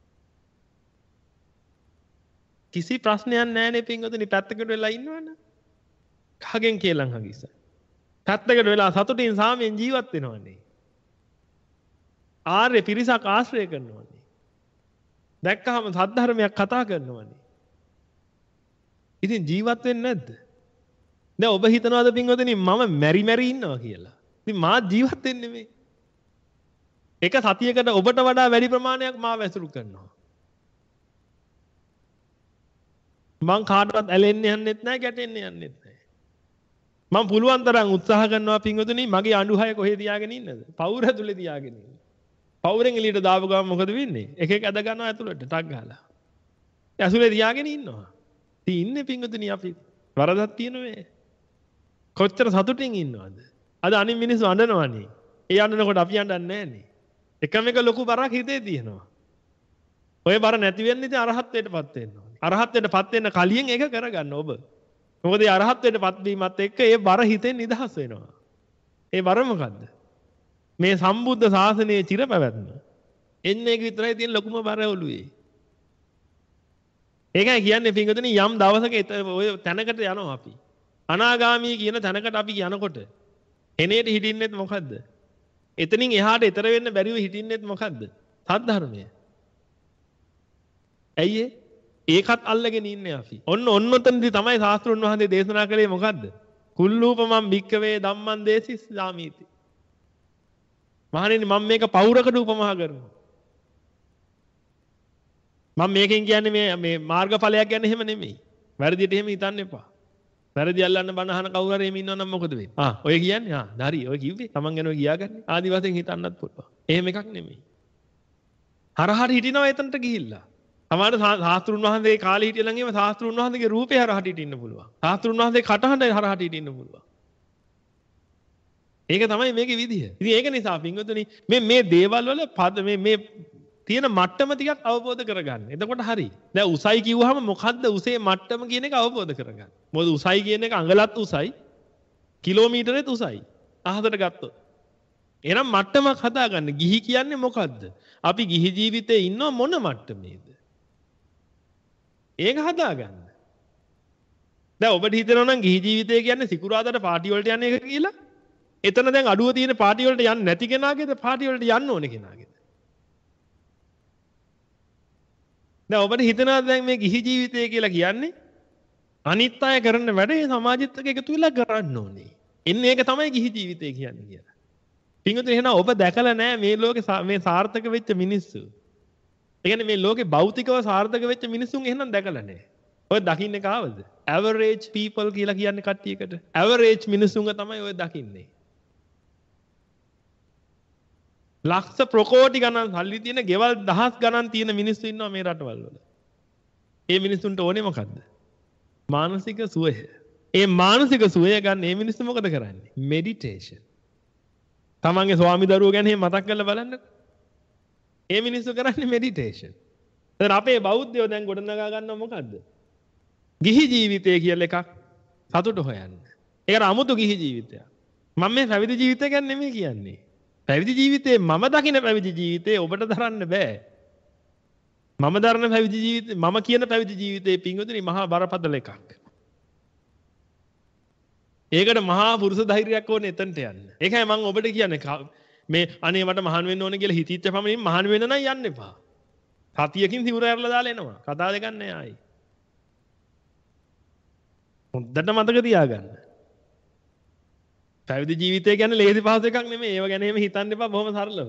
කිසි ප්‍රශ්නයක් නැහැ නේ පින්වතුනි පැත්තකට වෙලා ඉන්නවනේ. කගෙන් කේලම් හගිස්සා. පැත්තකට වෙලා සතුටින් සාමයෙන් ජීවත් වෙනවනේ. ආර්ය පිරිසක් ආශ්‍රය කරනවනේ. දැක්කහම සද්ධර්මයක් කතා කරනවනේ. ඉතින් ජීවත් වෙන්නේ නැද්ද? දැන් ඔබ හිතනවාද පින්වතුනි මම මෙරි මෙරි ඉන්නවා කියලා? ඉතින් මා ජීවත් වෙන්නේ මේ. එක සතියකට ඔබට වඩා වැඩි ප්‍රමාණයක් මාව ඇසුරු කරනවා. මං කාටවත් ඇලෙන්න යන්නෙත් නැහැ ගැටෙන්න යන්නෙත් නැහැ. මම පුළුවන් තරම් උත්සාහ කරනවා පින්වතුනි මගේ අඬුහය කොහෙද තියාගෙන ඉන්නද? පවුර ඇතුලේ තියාගෙන ඉන්න. පවුරෙන් එළියට දාව ගමන් මොකද වෙන්නේ? එක එක ඇද ගන්නවා ඇතුලට ටක් ගහලා. ඇතුලේ තියාගෙන ඉන්නවා. ඉතින් ඉන්නේ පින්වතුනි අපි වරදක් තියෙනවේ. කොච්චර සතුටින් ඉන්නවද? අද අනිත් මිනිස්සු අඬනවනේ. ඒ අඬනකොට අපි අඬන්නේ නැහනේ. එකම එක ලොකු බරක් හිතේ තියෙනවා. ඔය බර නැති වෙන්න ඉතින් අරහත්ත්වයටපත් වෙන්න ඕනේ. අරහත්ත්වයටපත් වෙන්න කලින් ඒක කරගන්න ඔබ. මොකද ඒ අරහත්ත්වයටපත් වීමත් එක්ක ඒ බර හිතෙන් නිදහස් වෙනවා. ඒ බර මොකද්ද? මේ සම්බුද්ධ ශාසනයේ චිරපැවැත්ම. එන්නේ ඒක විතරයි තියෙන ලොකුම බර ඔළුවේ. ඒකයි කියන්නේ පින්වතුනි යම් දවසක ඔය තැනකට යනවා අපි. අනාගාමී කියන තැනකට අපි යනකොට එනේට හිටින්නෙත් මොකද්ද? එතනින් එහාට ඈතර වෙන්න බැරිව හිටින්නෙත් මොකද්ද? සද්ධර්මය. ඇයි ඒ? ඒකත් අල්ලගෙන ඉන්නේ අපි. ඔන්න ඔන්නතනදී තමයි ශාස්ත්‍රුන් වහන්සේ දේශනා කළේ මොකද්ද? කුල්ලූපමං භික්කවේ ධම්මං දේසිස්සාමීති. මහණෙනි මම මේක පෞරකට උපමා කරනවා. මම මේකෙන් කියන්නේ මේ මේ මාර්ගඵලයක් ගැන එහෙම නෙමෙයි. වැරදියට එහෙම හිතන්න එපා. වැරදි අල්ලන්න බණ අහන කවුරු හරි එහෙම ඉන්නවනම් මොකද වෙන්නේ? ආ ඔය කියන්නේ ආ හරි ඔය කිව්වේ Taman ගැන ඔය ගියාගන්නේ. ආදි වශයෙන් හිතන්නත් පුළුවන්. එහෙම එකක් නෙමෙයි. හරහට හිටිනවා එතනට ගිහිල්ලා. සමහර සාස්ත්‍රුන් වහන්සේ කාලේ හිටිය ළඟ එම සාස්ත්‍රුන් වහන්සේගේ රූපේ හරහට ඉන්න පුළුවන්. සාස්ත්‍රුන් වහන්සේ කටහඬ හරහට ඉන්න පුළුවන්. ඒක තමයි මේකේ විදිය. ඉතින් ඒක නිසා පින්වතුනි මේ මේ දේවල් වල පද මේ මේ තියෙන මට්ටම ටිකක් අවබෝධ කරගන්න. එතකොට හරි. දැන් උසයි කිව්වහම මොකද්ද උසේ මට්ටම කියන එක අවබෝධ කරගන්න. මොකද උසයි කියන එක අඟලත් උසයි, කිලෝමීටරෙත් උසයි. අහසට ගත්තොත්. එහෙනම් මට්ටමක් හදාගන්න. ගිහි කියන්නේ මොකද්ද? අපි ගිහි ජීවිතේ ඉන්න මොන මට්ටමේද? ඒක හදාගන්න. දැන් ඔබට හිතෙනවා නම් ගිහි ජීවිතය කියන්නේ සිකුරාදාට පාටි වලට යන එක කියලා. එතන දැන් අඩුව තියෙන පාටි වලට යන්නේ නැති කෙනාගේද පාටි වලට යන්න ඕනේ කෙනාගේද? දැන් ඔබට හිතනවා දැන් මේ ගිහි ජීවිතය කියලා කියන්නේ අනිත් අය කරන වැඩේ සමාජෙත් එක්ක එකතු වෙලා කරන්න ඕනේ. එන්නේ ඒක තමයි ගිහි ජීවිතය කියන්නේ කියලා. පින්වතුනි එහෙනම් ඔබ දැකලා නැහැ මේ ලෝකේ මේ සාර්ථක වෙච්ච මිනිස්සු. ඒ කියන්නේ මේ ලෝකේ භෞතිකව සාර්ථක වෙච්ච මිනිසුන් එහෙනම් දැකලා නැහැ. ඔය දකින්නේ කාවද? average people කියලා කියන්නේ කට්ටියකට. average මිනිසුන්ව තමයි ඔය දකින්නේ. ලක්ෂ ප්‍රකෝටි ගණන් සල්ලි තියෙන ගෙවල් දහස් ගණන් තියෙන මිනිස්සු ඉන්නවා මේ රටවල් වල. ඒ මිනිස්සුන්ට ඕනේ මොකද්ද? මානසික සුවය. ඒ මානසික සුවය ගන්න මේ මිනිස්සු මොකද කරන්නේ? මෙඩිටේෂන්. තමන්ගේ ස්වාමි දරුවෝ ගැන මතක් කරලා බලන්නකෝ. ඒ මිනිස්සු කරන්නේ මෙඩිටේෂන්. දැන් අපේ බෞද්ධයෝ දැන් ගොඩනගා ගන්නව මොකද්ද? ගිහි ජීවිතය කියලා එකක් සතුට හොයන්න. ඒකට 아무තු ගිහි ජීවිතයක්. මම මේ පැවිදි ජීවිතය ගැන නෙමෙයි කියන්නේ. පැවිදි ජීවිතේ මම දකින පැවිදි ජීවිතේ ඔබට දරන්න බෑ. මම දරන පැවිදි ජීවිතේ මම කියන පැවිදි ජීවිතේ පින්වතුනි මහා බරපතල එකක්. ඒකට මහා පුරුෂ ධෛර්යයක් ඕනේ එතනට යන්න. ඒකයි මම ඔබට කියන්නේ මේ අනේ මට මහාන් වෙන්න ඕනේ කියලා හිතීච්ච පමණින් මහාන් වෙන්න නම් යන්න එපා. සතියකින් සිවුර ඇරලා දාලා එනවා. කතා දෙකක් නෑ ආයි. හොඳට මතක තියාගන්න. පැවිදි ජීවිතය කියන්නේ ලේසි පහසු එකක් නෙමෙයි. ඒව ගැන එහෙම හිතන්න එපා බොහොම සරලව.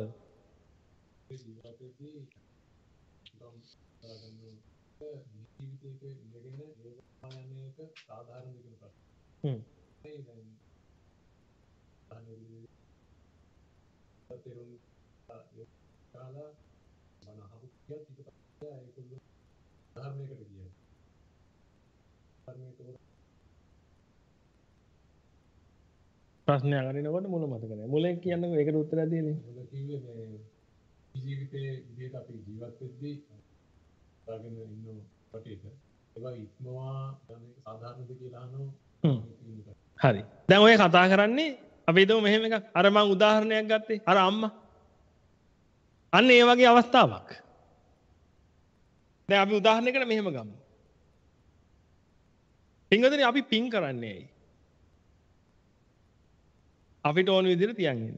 හ්ම්. ප්‍රශ්නයක් අරිනකොට මුල මතක නැහැ. මුලින් කියන්නකෝ ඒකට උත්තරයක් දෙන්නේ. මුල කිව්වේ මේ ජීවිතයේ විදිහට අපි ජීවත් වෙද්දී දාගෙන ඉන්න කොටේට ඒවා ඉක්මවා යන්නේ සාධාරණද කියලා අහනවා. හරි. දැන් ඔය කතා කරන්නේ අපි හිතමු මෙහෙම එකක්. අර මම උදාහරණයක් ගත්තේ. අර අම්මා. අන්න ඒ වගේ අවස්ථාවක්. දැන් අපි උදාහරණයකට මෙහෙම ගමු. පින්වතුනි අපි පින් කරන්නේ ඇයි? අපිට ඕන විදිහට තියන් ඉන්න.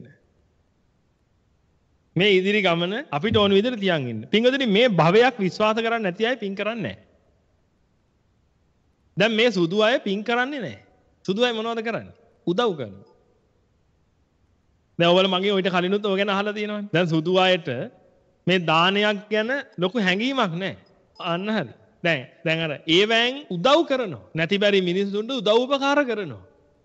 මේ ඉදිරි ගමන අපිට ඕන විදිහට තියන් ඉන්න. පින්වතුනි මේ භවයක් විශ්වාස කරන්නේ නැති අය පින් කරන්නේ නැහැ. දැන් මේ සුදු අය පින් කරන්නේ නැහැ. සුදු අය මොනවද කරන්නේ? උදව් කරනවා. දැන් ඔයාලා මගේ ඔයිට කලිනුත් ඔය ගැන අහලා තියෙනවනේ. දැන් සුදු අයට මේ දානයක් ගැන ලොකු හැඟීමක් නැහැ. අන්න හරි. දැන් දැන් අර ඒවැන් උදව් කරනවා. නැති බැරි මිනිස්සුන්ට උදව් උපකාර කරනවා.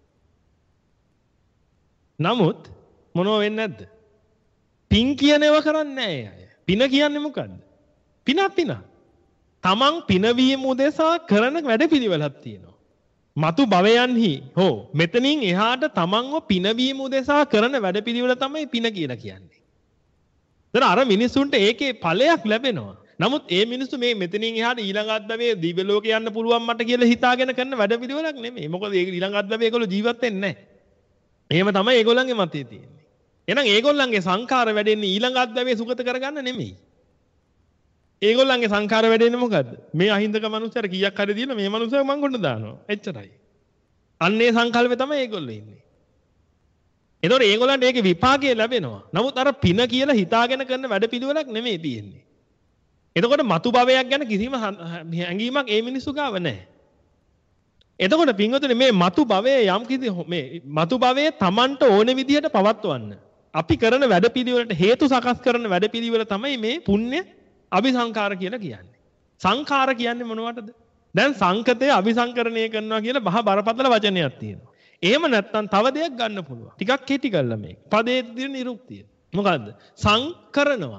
නමුත් මොනව වෙන්නේ නැද්ද? පින් කියනව කරන්නේ නැහැ අය. පින කියන්නේ මොකද්ද? පින පින. තමන් පිනවීම උදෙසා කරන වැඩපිළිවෙලක් තියෙනවා. මතු භවයන්හි හෝ මෙතනින් එහාට තමන්ව පිනවීම උදෙසා කරන වැඩපිළිවෙල තමයි පින කියලා කියන්නේ. දැන් අර මිනිසුන්ට ඒකේ ඵලයක් ලැබෙනවා. නමුත් ඒ මිනිස්සු මේ මෙතනින් එහාට ඊළඟ අත්දැකීමේ දිව්‍ය ලෝකේ යන්න පුළුවන් මට කියලා හිතාගෙන කරන වැඩපිළිවෙලක් නෙමෙයි. මොකද ඒ ඊළඟ අත්දැකීමේ ඒගොල්ලෝ ජීවත් වෙන්නේ නැහැ. එහෙම තමයි ඒගොල්ලන්ගේ මතය තියෙන්නේ. එහෙනම් ඒගොල්ලන්ගේ සංඛාර වැඩෙන්නේ ඊළඟ අත්දැකීමේ සුගත කරගන්න නෙමෙයි. ඒගොල්ලන්ගේ සංඛාර වැඩෙන්නේ මොකද්ද? මේ අහිංසක මනුස්සයර කීයක් හරි දීලා මේ මනුස්සයා මං ගොඩ දානවා. එච්චරයි. අන්නේ සංකල්පේ තමයි ඒගොල්ලෝ ඉන්නේ. ඒතකොට ඒගොල්ලන්ට ඒකේ විපාකය ලැබෙනවා. නමුත් අර පින කියලා හිතාගෙන කරන වැඩපිළිවෙලක් නෙමෙයි තියෙන්නේ. එතකොට මතු භවයක් ගැන කිසිම හැඟීමක් ඒ මිනිස්සු ගාව නැහැ. එතකොට පින්වතුනි මේ මතු භවයේ යම් කිසි මේ මතු භවයේ Tamanට ඕන විදිහට පවත්වන්න අපි කරන වැඩපිළිවෙලට හේතු සකස් කරන වැඩපිළිවෙල තමයි මේ පුණ්‍ය අபிසංකාර කියලා කියන්නේ. සංඛාර කියන්නේ මොනවටද? දැන් සංකතය අபிසංකරණය කරනවා කියලා මහා බරපතල වචනයක් තියෙනවා. එහෙම නැත්නම් තව දෙයක් ගන්න පුළුවන්. ටිකක් කෙටි කරලා මේක. පදයේ තියෙන නිරුක්තිය. මොකද්ද? සංකරනවා.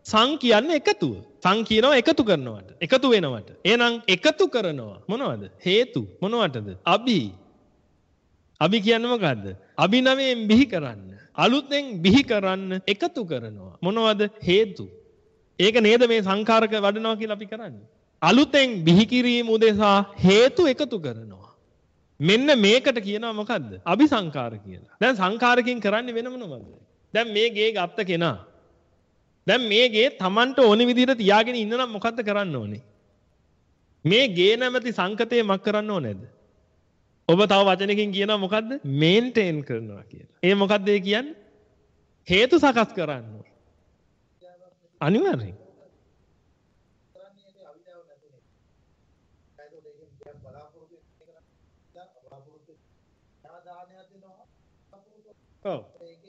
සං කියන්නේ එකතුව. සං කියනවා එකතු කරනවට. එකතු වෙනවට. එහෙනම් එකතු කරනවා මොනවද? හේතු. මොනවටද? අභි. අභි කියන්නේ මොකද්ද? අභිනවයෙන් බිහි කරන්න. අලුතෙන් බිහි කරන්න එකතු කරනවා. මොනවද? හේතු. ඒක නේද මේ සංඛාරක වඩනවා කියලා අපි කරන්නේ. අලුතෙන් බිහි කිරීම උදෙසා හේතු එකතු කරනවා. මෙන්න මේකට කියනවා මොකද්ද? අபிසංකාර කියලා. දැන් සංඛාරකින් කරන්නේ වෙන මොනවද? දැන් මේ ගේ ගත්ත කෙනා දැන් මේ ගේ Tamanට ඕනි විදිහට තියාගෙන ඉන්න නම් මොකද්ද කරන්න ඕනේ? මේ ගේ නැමැති සංකතේ මක් කරන්න ඕනේද? ඔබ තව වචනකින් කියනවා මොකද්ද? මේන්ටේන් කරනවා කියලා. ඒ මොකද්ද ඒ කියන්නේ? හේතු සකස් කරන්න ඕනේ. අනිවාර්යෙන්. ඔව්.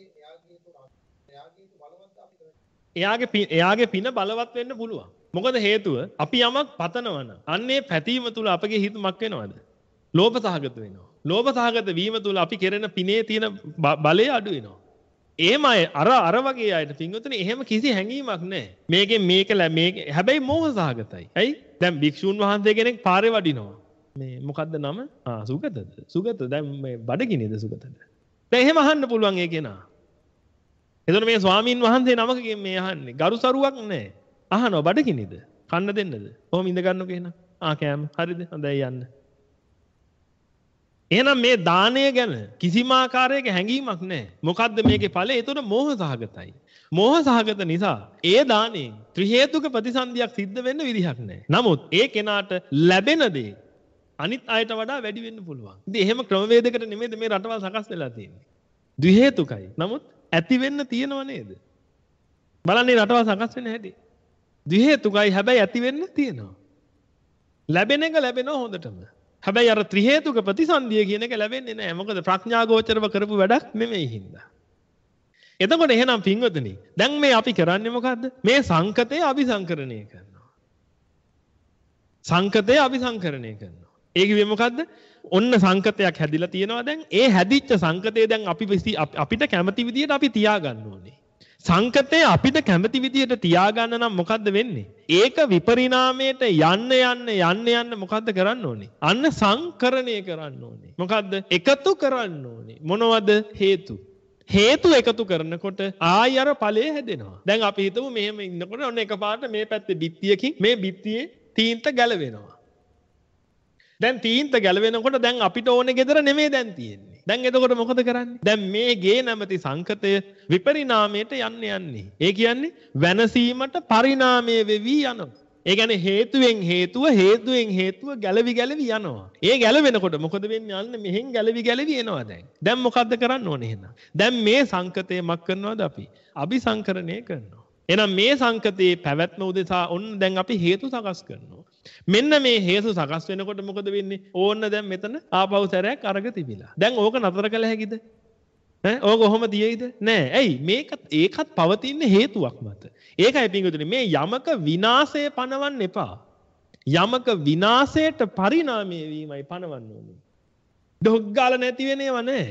එයාගේ එයාගේ පින බලවත් වෙන්න පුළුවන්. මොකද හේතුව අපි යමක් පතනවා නම් අන්නේ පැතීම තුල අපගේ හිත මක් වෙනවද? ලෝභ සහගත වෙනවා. ලෝභ සහගත වීම තුල අපි කෙරෙන පිනේ තියෙන බලය අඩු වෙනවා. එහෙමයි අර අර වගේ අයට පින්වතුනි එහෙම කිසි හැඟීමක් නැහැ. මේකෙන් මේක මේක හැබැයි මෝහ සහගතයි. ඇයි? දැන් භික්ෂුන් වහන්සේ කෙනෙක් පාරේ වඩිනවා. මේ මොකද්ද නම? ආ සුගතද? සුගත දැන් මේ බඩගිනිද සුගතද? දැන් එහෙම අහන්න පුළුවන් ඒ කෙනා. එතකොට මේ ස්වාමීන් වහන්සේ නමකගෙන් මේ අහන්නේ ගරුසරුවක් නැහැ. අහනවා බඩගිනිද? කන්න දෙන්නද? කොහොම ඉඳ ගන්නකෝ එහෙනම්. ආ කෑම. හරිද? හොඳයි යන්න. එහෙනම් මේ දානය ගැන කිසිම ආකාරයක හැඟීමක් නැහැ. මොකද්ද මේකේ ඵලය? ඒතකොට මෝහ සහගතයි. මෝහ සහගත නිසා ඒ දාණයෙන් ත්‍රි හේතුක ප්‍රතිසන්දියක් සිද්ධ වෙන්න විදිහක් නැහැ. නමුත් ඒ කෙනාට ලැබෙන දේ අනිත් අයට වඩා වැඩි වෙන්න පුළුවන්. ඉතින් එහෙම ක්‍රමවේදයකට නෙමෙයිද මේ රටවල් සකස් වෙලා තියෙන්නේ. ද්වි හේතුකයි. නමුත් ඇති වෙන්න තියෙනව නේද? බලන්න මේ රටවල් සකස් වෙන හැටි. ද්වි හේතුකයි හැබැයි ඇති වෙන්න තියෙනවා. ලැබෙන එක ලැබෙනවා හොඳටම. හැබැයි අර ත්‍රි හේතුක ප්‍රතිසන්දිය කියන එක ලැබෙන්නේ නැහැ. මොකද ප්‍රඥා ගෝචරව කරපු වැඩක් නෙමෙයි හින්දා. එතකොට එහෙනම් පින්වතුනි දැන් මේ අපි කරන්නේ මොකද්ද? මේ සංකතය අபிසංකරණය කරනවා. සංකතය අபிසංකරණය කරනවා. ඒ කිව්වේ මොකද්ද? ඔන්න සංකතයක් හැදිලා තියෙනවා දැන්. ඒ හැදිච්ච සංකතය දැන් අපි අපිට කැමති විදියට අපි තියාගන්න ඕනේ. සංකතය අපිට කැමති විදියට තියාගන්න නම් මොකද්ද වෙන්නේ? ඒක විපරිණාමයට යන්න යන්න යන්න යන්න මොකද්ද කරන්න ඕනේ? අන්න සංකරණය කරන්න ඕනේ. මොකද්ද? එකතු කරන්න ඕනේ. මොනවද? හේතු. හේතු එකතු කරනකොට ආයි අර ඵලය හැදෙනවා. දැන් අපි හිතමු මෙහෙම ඉන්නකොට ඔන්න එකපාරට මේ පැත්තේ බිත්තියකින් මේ බිත්තියේ තීන්ත ගැලවෙනවා. දැන් තීන්ත ගැලවෙනකොට දැන් අපිට ඕනේ gedara නෙමෙයි දැන් තියෙන්නේ. දැන් එතකොට මොකද කරන්නේ? දැන් මේ ගේ නැමැති සංකතය විපරිණාමයට යන්න යන්නේ. ඒ කියන්නේ වෙනසීමට පරිණාමය වෙවි යනවා. ඒ කියන්නේ හේතුවෙන් හේතුව හේතුවෙන් හේතුව ගැලවි ගැලවි යනවා. ඒ ගැලවෙනකොට මොකද වෙන්නේ? අන්න මෙහෙන් ගැලවි ගැලවි එනවා දැන්. දැන් මොකද්ද කරන්න ඕනේ එහෙනම්? දැන් මේ සංකතය මක් කරනවද අපි? අபிසංකරණය කරනවා. එහෙනම් මේ සංකතේ පැවැත්ම උදෙසා ඔන්න දැන් අපි හේතු සකස් කරනවා. මෙන්න මේ හේතු සකස් වෙනකොට මොකද වෙන්නේ? ඕන්න දැන් මෙතන ආපහු සැරයක් අරග තිබිලා. දැන් ඕක නතර කළ හැකිද? ඈ ඕක කොහොම තියෙයිද? නෑ. ඇයි? මේකත් ඒකත් පවතින හේතුවක් මත. ඒකයි පිංගුතුනි මේ යමක විනාශය පනවන්න එපා. යමක විනාශයට පරිණාමය වීමයි පනවන්න ඕනේ. ඩොග්ගාල නැති වෙනේව නෑ.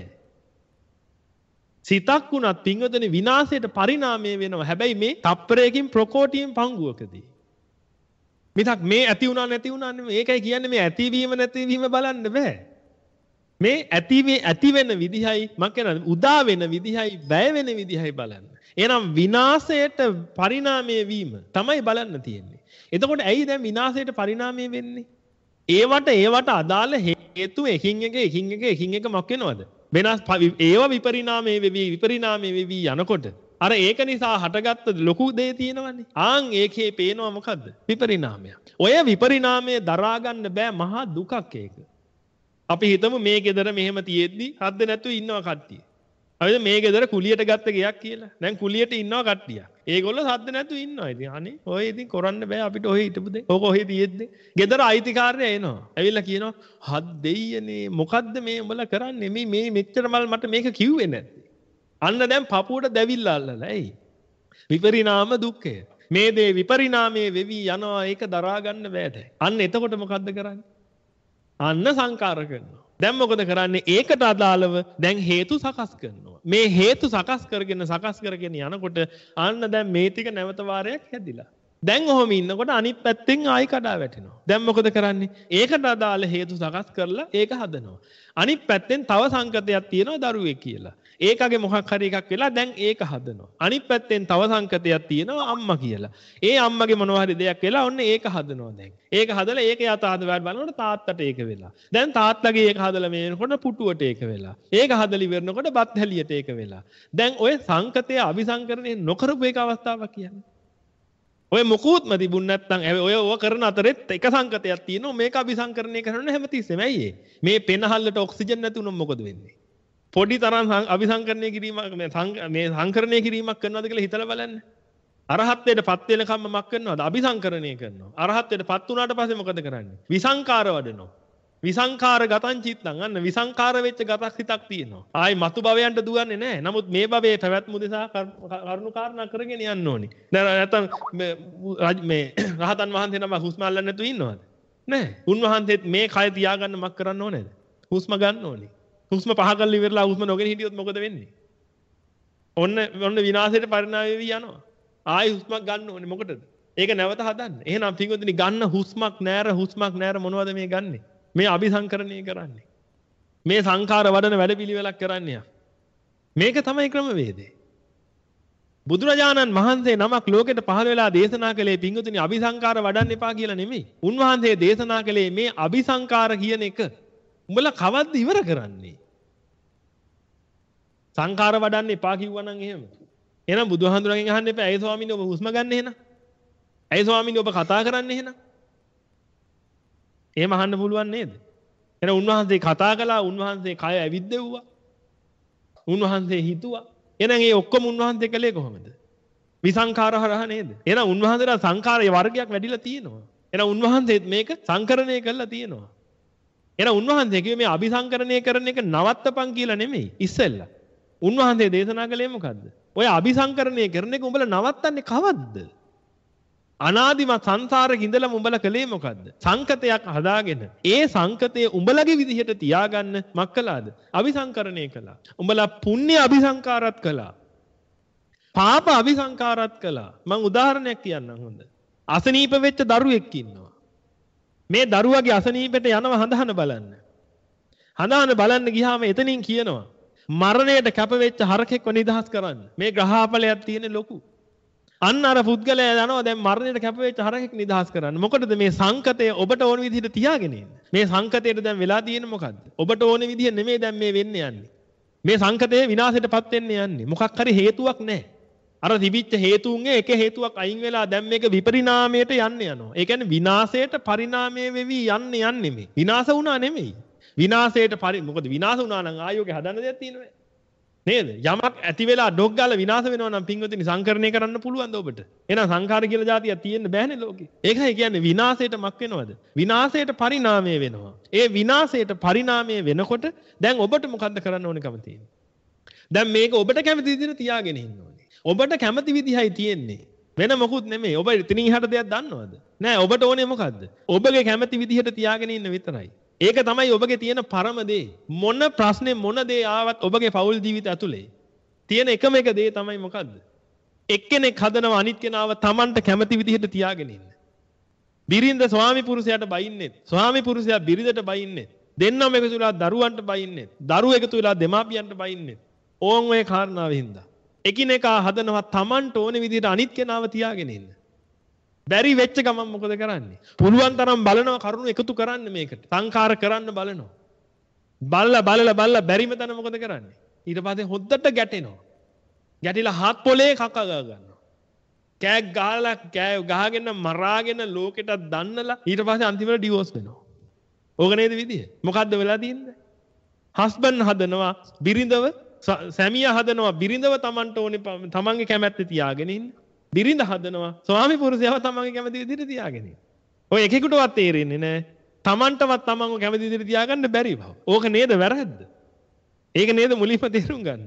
සිතක් වුණත් පිංගුතුනි විනාශයට පරිණාමය වෙනවා. හැබැයි මේ තප්පරයකින් ප්‍රකෝටියෙන් පංගුවකදී. මිසක් මේ ඇති වුණා නැති වුණා නෙමෙයි. ඒකයි කියන්නේ මේ ඇතිවීම නැතිවීම බලන්න බෑ. මේ ඇති ඇති වෙන විදිහයි මම කියන්නේ උදා වෙන විදිහයි වැය වෙන විදිහයි බලන්න. එහෙනම් විනාශයට පරිණාමය වීම තමයි බලන්න තියෙන්නේ. එතකොට ඇයි දැන් විනාශයට පරිණාමය වෙන්නේ? ඒවට ඒවට අදාළ හේතු එකින් එක එකින් එක එකින් එක මොක් වෙනවද? වෙනස් ඒව විපරිණාමය වෙවි විපරිණාමය වෙවි යනකොට අර ඒක නිසා හටගත්ත ලොකු දේ තියෙනවනේ. ආන් ඒකේ පේනවා මොකද්ද? විපරිණාමය. ඔය විපරිණාමය දරා ගන්න බෑ මහා දුකක් ඒක. අපි හිතමු මේ ගෙදර මෙහෙම තියෙද්දි හද්ද නැතුව ඉන්නවා කට්ටිය. හරිද? මේ ගෙදර කුලියට ගත්ත ගෙයක් කියලා. දැන් කුලියට ඉන්නවා කට්ටිය. ඒගොල්ලෝ හද්ද නැතුව ඉන්නවා. ඉතින් අනේ ඔය ඉතින් කරන්න බෑ අපිට ඔය හිටපු දෙ. ඕක ඔය තියෙද්දි. ගෙදර අයිතිකාරයා එනවා. ඇවිල්ලා කියනවා හත් දෙයියනේ මොකද්ද මේ උඹලා කරන්නේ? මේ මේ මෙච්චර මල් මට මේක කිව්වේ නැද්ද? අන්න දැන් පපුවට දැවිල්ලා අල්ලලා. ඇයි? විපරිණාම දුක්ඛය. මේ දේ විපරිණාමයේ වෙවි යනවා ඒක දරා ගන්න බෑ දැන්. අන්න එතකොට මොකද්ද කරන්නේ? අන්න සංකාර කරනවා. දැන් මොකද කරන්නේ? ඒකට අදාළව දැන් හේතු සකස් කරනවා. මේ හේතු සකස් කරගෙන සකස් කරගෙන යනකොට අන්න දැන් මේ ටික නැවත වාරයක් හැදිලා. දැන් ඔහොම ඉන්නකොට අනිත් පැත්තෙන් ආයි කඩා වැටෙනවා. දැන් මොකද කරන්නේ? ඒකට අදාළ හේතු සකස් කරලා ඒක හදනවා. අනිත් පැත්තෙන් තව සංකතයක් තියෙනවා දරුවෙක් කියලා. ඒකගේ මොකක් හරි එකක් වෙලා දැන් ඒක හදනවා. අනිත් පැත්තෙන් තව සංකතයක් තියෙනවා අම්මා කියලා. ඒ අම්මගේ මොනවා හරි දෙයක් වෙලා ඔන්න ඒක හදනවා දැන්. ඒක හදලා ඒක යථාර්ථ වැඩ බලනකොට තාත්තට ඒක වෙලා. දැන් තාත්තගේ ඒක හදලා මේ වෙනකොට පුටුවට ඒක වෙලා. ඒක හදලා ඉවරනකොට බත් හැලියට ඒක වෙලා. දැන් ඔය සංකතය අபிසංකරණය නොකරපු එක අවස්ථාවක් කියන්නේ. ඔය මොකුත්ම තිබුණ නැත්නම් ඔය ඔය කරන අතරෙත් එක සංකතයක් තියෙනවා මේක අபிසංකරණය කරන්න හැමතිස්සෙම ඇයි මේ පෙනහල්ලට ඔක්සිජන් නැති වුණොත් මොකද වෙන්නේ? පොඩි තරම් අபிසංකරණය කිරීමක් මේ සංකරණය කිරීමක් කරනවද කියලා හිතලා බලන්න. අරහත්ත්වයට පත් වෙනකම්ම මක් කරනවද? අபிසංකරණය කරනවා. අරහත්ත්වයට පත් වුණාට පස්සේ මොකද කරන්නේ? විසංකාර වඩනවා. විසංකාර ගතං චිත්තං. අන්න විසංකාර වෙච්ච ගතක් හිතක් තියෙනවා. ආයි මතු භවයන්ට දුවන්නේ නැහැ. නමුත් මේ භවයේ පැවැත්ම උදෙසා කරුණු කාරණා කරගෙන යන්න ඕනි. දැන් නැත්තම් මේ රහතන් වහන්සේ නම හුස්ම අල්ලන්නේ නැතුව ඉන්නවද? නැහැ. උන්වහන්සේත් මේ කය තියාගන්න මක් කරන්න ඕනේද? හුස්ම ගන්න ඕනේ. හුස්ම පහ කරලා ඉවරලා හුස්ම නොගෙන හිටියොත් මොකද වෙන්නේ? ඔන්න ඔන්න විනාශයට පරිණාමය වෙවි යනවා. ආයි හුස්මක් ගන්න ඕනේ මොකටද? ඒක නැවත හදන්න. එහෙනම් පින්වතුනි ගන්න හුස්මක් නෑර හුස්මක් නෑර මොනවද මේ ගන්නෙ? මේ අபிසංකරණය කරන්නේ. මේ සංඛාර වඩන වැඩපිළිවෙලක් කරන්නේ. මේක තමයි ක්‍රමවේදය. බුදුරජාණන් වහන්සේ නමක් ලෝකෙට පහළ වෙලා දේශනා කළේ පින්වතුනි අபிසංකාර වඩන්න එපා කියලා නෙමෙයි. උන්වහන්සේ දේශනා කළේ මේ අபிසංකාර කියන එක උඹලා කවද්ද ඉවර කරන්නේ? සංඛාර වඩන්න එපා කිව්වනම් එහෙම. එහෙනම් බුදුහාඳුරගෙන් අහන්න එපා. ඇයි ස්වාමීනි ඔබ හුස්ම ගන්න එහෙනම්? ඇයි ස්වාමීනි ඔබ කතා කරන්නේ එහෙනම්? එහෙම අහන්න පුළුවන් නේද? එහෙනම් උන්වහන්සේ කතා කළා, උන්වහන්සේ කය ඇවිද්දෙව්වා. උන්වහන්සේ හිතුවා. එහෙනම් ඒ ඔක්කොම උන්වහන්සේ කළේ කොහොමද? විසංඛාර හරහා නේද? එහෙනම් උන්වහන්සේලා සංඛාරයේ වර්ගයක් වැඩිලා තියෙනවා. එහෙනම් උන්වහන්සේත් මේක සංකරණය කළා තියෙනවා. එහෙනම් උන්වහන්සේ කිව්වේ මේ අபிසංකරණය කරන එක නවත්තපන් කියලා නෙමෙයි ඉස්සෙල්ලා. උන්වහන්සේ දේශනා කළේ මොකද්ද? ඔය අபிසංකරණය කරන එක උඹලා නවත්තන්නේ කවද්ද? අනාදිමත් සංසාරේ ඉඳලම උඹලා කළේ මොකද්ද? සංකතයක් හදාගෙන ඒ සංකතය උඹලගේ විදිහට තියාගන්න මක් කළාද? අபிසංකරණය කළා. උඹලා පුණ්‍ය අபிසංකාරත් කළා. පාප අபிසංකාරත් කළා. මම උදාහරණයක් කියන්නම් හොඳ. අසනීප වෙච්ච දරුවෙක් ඉන්නවා. මේ දරුවගේ අසනීපෙට යනවා හඳහන බලන්න. හඳහන බලන්න ගියාම එතනින් කියනවා මරණයට කැප වෙච්ච හරකෙක්ව නිදහස් කරන්න. මේ ග්‍රහාපලයක් තියෙන ලොකු. අන්න අර පුද්ගලයා යනවා දැන් මරණයට කැප වෙච්ච හරකෙක් නිදහස් කරන්න. මොකටද මේ සංකතය ඔබට ඕන විදිහට තියාගෙන ඉන්නේ. මේ සංකතයට දැන් වෙලා තියෙන්නේ මොකද්ද? ඔබට ඕන විදිහ නෙමෙයි දැන් මේ වෙන්නේ යන්නේ. මේ සංකතය විනාශයටපත් වෙන්න යන්නේ. මොකක් හරි හේතුවක් නැහැ. අර තිබිච්ච හේතුන්ගේ එක හේතුවක් අයින් වෙලා දැන් මේක විපරිණාමයට යන්න යනවා. ඒ කියන්නේ විනාශයට පරිණාමය වෙවි යන්න යන්නේ මේ. විනාශ වුණා නෙමෙයි. විනාශයට පරි මොකද විනාශ වුණා නම් ආයෝගේ හදන්න දෙයක් තියෙනවද? නේද? යමක් ඇති වෙලා ඩොග් ගාලා විනාශ වෙනවා නම් පින්වතුනි සංකරණය කරන්න පුළුවන්ද ඔබට? එහෙනම් සංඛාර කියලා જાතියක් තියෙන්න බෑනේ ලෝකේ. ඒකයි කියන්නේ විනාශයට මක් වෙනවද? විනාශයට පරිණාමය වෙනවා. ඒ විනාශයට පරිණාමය වෙනකොට දැන් ඔබට මොකද්ද කරන්න ඕනකම තියෙන්නේ? දැන් මේක ඔබට කැමති විදිහට තියාගෙන ඉන්න ඕනේ. ඔබට කැමති විදිහයි තියෙන්නේ. වෙන මොකුත් නෙමෙයි. ඔබ ඉතින් ඉහට දෙයක් දන්නවද? නෑ ඔබට ඕනේ මොකද්ද? ඔබගේ කැමති විදිහට තියාගෙන ඉන්න විතරයි. ඒක තමයි ඔබගේ තියෙන පරම දේ. මොන ප්‍රශ්නේ මොන දේ ආවත් ඔබගේ පෞල් ජීවිත ඇතුලේ තියෙන එකම එක දේ තමයි මොකද්ද? එක්කෙනෙක් හදනවා අනිත් කෙනාව Tamanට කැමති විදිහට තියාගෙන ඉන්න. බිරිඳ ස්වාමි පුරුෂයාට බයින්නේ. ස්වාමි පුරුෂයා බිරිඳට බයින්නේ. දෙන්නම එකතු වෙලා දරුවන්ට බයින්නේ. දරුවෝ එකතු වෙලා දෙමාපියන්ට බයින්නේ. ඕන් ඔය කාරණාව හින්දා. එකිනෙකා හදනවා Tamanට ඕන විදිහට අනිත් කෙනාව තියාගෙන ඉන්න. බැරි වෙච්ච ගමන් මොකද කරන්නේ? පුළුවන් තරම් බලනවා කරුණු එකතු කරන්න මේකට. සංකාර කරන්න බලනවා. බල්ලා බලලා බල්ලා බැරිම තැන මොකද කරන්නේ? ඊට පස්සේ හොද්දට ගැටෙනවා. ගැටිලා හත් පොලේ කක ගා ගන්නවා. කෑ ගහලා කෑ ගහගෙන මරාගෙන ලෝකෙට දන්නලා ඊට පස්සේ අන්තිමට ඩිවෝස් වෙනවා. ඕක නේද විදිය? මොකද්ද වෙලා තියෙන්නේ? හස්බන්ඩ් හදනවා බිරිඳව සැමියා හදනවා බිරිඳව Tamanට ඕනේ Tamanගේ කැමැත්ත තියාගෙන ඉන්න. බිරිඳ හදනවා ස්වාමි පුරුෂයව තමන්ගේ කැමති විදිහට තියාගෙන. ඔය එකෙකුටවත් තේරෙන්නේ නැහැ. තමන්ටවත් තමන්ව කැමති විදිහට තියාගන්න බැරි බව. ඕක නේද වැරද්ද? ඒක නේද මුලින්ම තේරුම් ගන්න ඕනේ.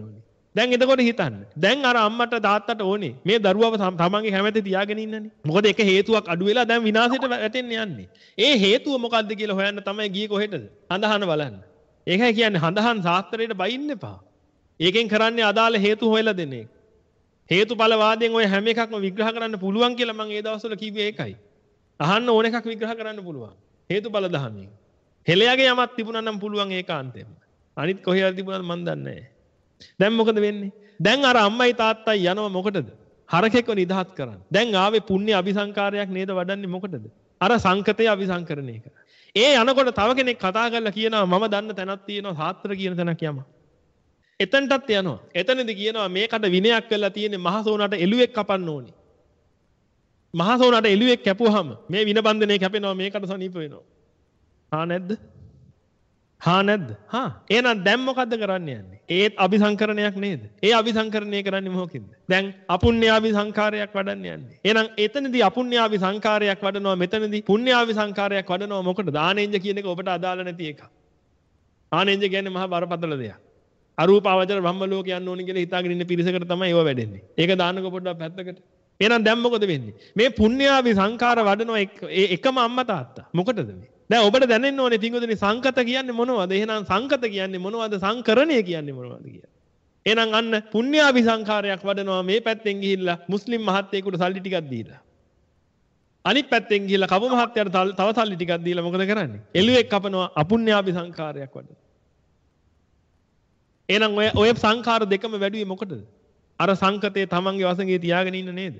දැන් එතකොට හිතන්න. දැන් අර අම්මට තාත්තට ඕනේ මේ දරුවව තමන්ගේ කැමැති තියාගෙන ඉන්නනේ. මොකද එක හේතුවක් අඩු වෙලා දැන් විනාශයට වැටෙන්න යන්නේ. ඒ හේතුව මොකද්ද කියලා හොයන්න තමයි ගියේ කොහෙටද? හඳහන බලන්න. ඒකයි කියන්නේ හඳහන් ශාස්ත්‍රයට බයින්න එපා. ඒකෙන් කරන්නේ අදාළ හේතු හොයලා දෙන එක. හේතුඵල වාදයෙන් ඔය හැම එකක්ම විග්‍රහ කරන්න පුළුවන් කියලා මම ඒ දවස්වල කිව්වේ ඒකයි. අහන්න ඕන එකක් විග්‍රහ කරන්න පුළුවන්. හේතුඵල දහමින්. හෙළයාගේ යමක් තිබුණා නම් පුළුවන් ඒකාන්තයෙන්ම. අනිත් කොහේ හරි තිබුණාද මන් දන්නේ නැහැ. දැන් මොකද වෙන්නේ? දැන් අර අම්මයි තාත්තයි යනව මොකටද? හරකෙක්ව නිදහස් කරන්න. දැන් ආවේ පුණ්‍ය අபிසංකාරයක් නේද වඩන්නේ මොකටද? අර සංකතය අபிසංකරණය කරන්න. ඒ යනකොට තව කෙනෙක් කතා කරලා කියනවා මම දන්න තැනක් තියෙනවා සාත්‍තර කියන තැනක් යම. එතනටත් යනවා. එතනදී කියනවා මේකට විනයක් කරලා තියෙන්නේ මහසෝනට එළුවෙක් කපන්න ඕනේ. මහසෝනට එළුවෙක් කැපුවාම මේ වින බන්ධනේ කැපෙනවා මේකට සනීප වෙනවා. හා නැද්ද? හා නැද්ද? හා. එහෙනම් දැන් මොකද්ද කරන්න යන්නේ? ඒත් අபிසංකරණයක් නේද? ඒ අபிසංකරණය කරන්නේ මොකකින්ද? දැන් අපුණ්‍යාවි සංකාරයක් වඩන්න යන්නේ. එහෙනම් එතනදී අපුණ්‍යාවි සංකාරයක් වඩනවා මෙතනදී පුණ්‍යාවි සංකාරයක් වඩනවා මොකටද? ආනෙන්ජ කියන එක ඔබට අදාළ නැති එකක්. ආනෙන්ජ කියන්නේ මහා බරපතල දෙයක්. අරූපාවචර බ්‍රහ්ම ලෝක යන්න ඕනි කියලා හිතාගෙන ඉන්න පිරිසකට තමයි ඒව වැඩෙන්නේ. ඒක දාන්නකො පොඩ්ඩක් පැත්තකට. එහෙනම් දැන් මොකද වෙන්නේ? මේ පුණ්‍යාවි සංකාර වඩනවා එකම අම්මා තාත්තා. මොකටද මේ? දැන් ඔබට දැනෙන්න ඕනේ පින්වතුනි සංකත කියන්නේ මොනවද? එහෙනම් සංකත කියන්නේ මොනවද? සංකරණය කියන්නේ මොනවද කියලා. එහෙනම් අන්න පුණ්‍යාවි සංකාරයක් වඩනවා මේ පැත්තෙන් ගිහිල්ලා මුස්ලිම් මහත්තයෙකුට සල්ලි ටිකක් දීලා. අනිත් පැත්තෙන් ගිහිල්ලා කපු මහත්තයාට තව සල්ලි ටිකක් දීලා මොකද කරන්නේ? එළුවෙක් කපනවා අපුණ්‍යාවි සංකාරයක් වඩනවා. එහෙනම් ඔය ඔය සංඛාර දෙකම වැඩිවේ මොකටද? අර සංකතේ තමන්ගේ වසඟේ තියාගෙන ඉන්න නේද?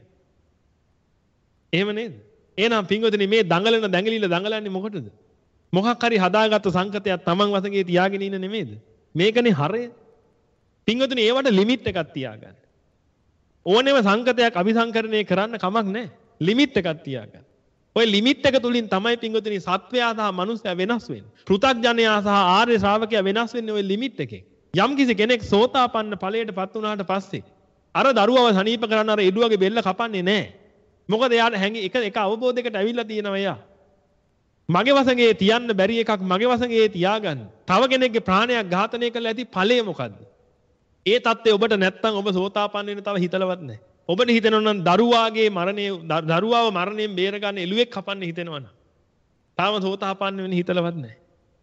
එහෙම නේද? එහෙනම් පින්වතුනි මේ දඟලන දඟලිල දඟලන්නේ මොකටද? මොකක් හරි හදාගත්ත සංකතයක් තමන් වසඟේ තියාගෙන ඉන්න නෙමෙයිද? මේකනේ හරය. පින්වතුනි ඒවට ලිමිට් එකක් තියාගන්න. ඕනෙම සංකතයක් අபிසංකරණය කරන්න කමක් නැහැ. ලිමිට් එකක් තියාගන්න. ඔය ලිමිට් එක තුලින් තමයි පින්වතුනි සත්වයා සහ මනුස්සයා වෙනස් වෙන්නේ. පෘථග්ජනයා සහ ආර්ය ශ්‍රාවකයා වෙනස් වෙන්නේ ඔය ලිමිට් එකෙන්. යම් කිසි කෙනෙක් සෝතාපන්න ඵලයට පත් වුණාට පස්සේ අර දරුවව සනීප කරන්න අර එළුවගේ බෙල්ල කපන්නේ නැහැ. මොකද එයාට හැංගි එක එක අවබෝධයකට ඇවිල්ලා තියෙනවා එයා. මගේ වසඟේ තියන්න බැරි එකක් මගේ වසඟේ තියාගන්න. තව කෙනෙක්ගේ ප්‍රාණයක් ඝාතනය කළා ඇති ඵලය මොකද්ද? ඒ தත්ත්වය ඔබට නැත්තම් ඔබ සෝතාපන්න වෙන තව හිතලවත් නැහැ. ඔබට හිතෙනවා නම් දරුවාගේ මරණය දරුවාව මරණයෙන් බේරගන්න එළුවෙක් කපන්න හිතෙනවා නම් තාම සෝතාපන්න වෙන්න හිතලවත් නැහැ.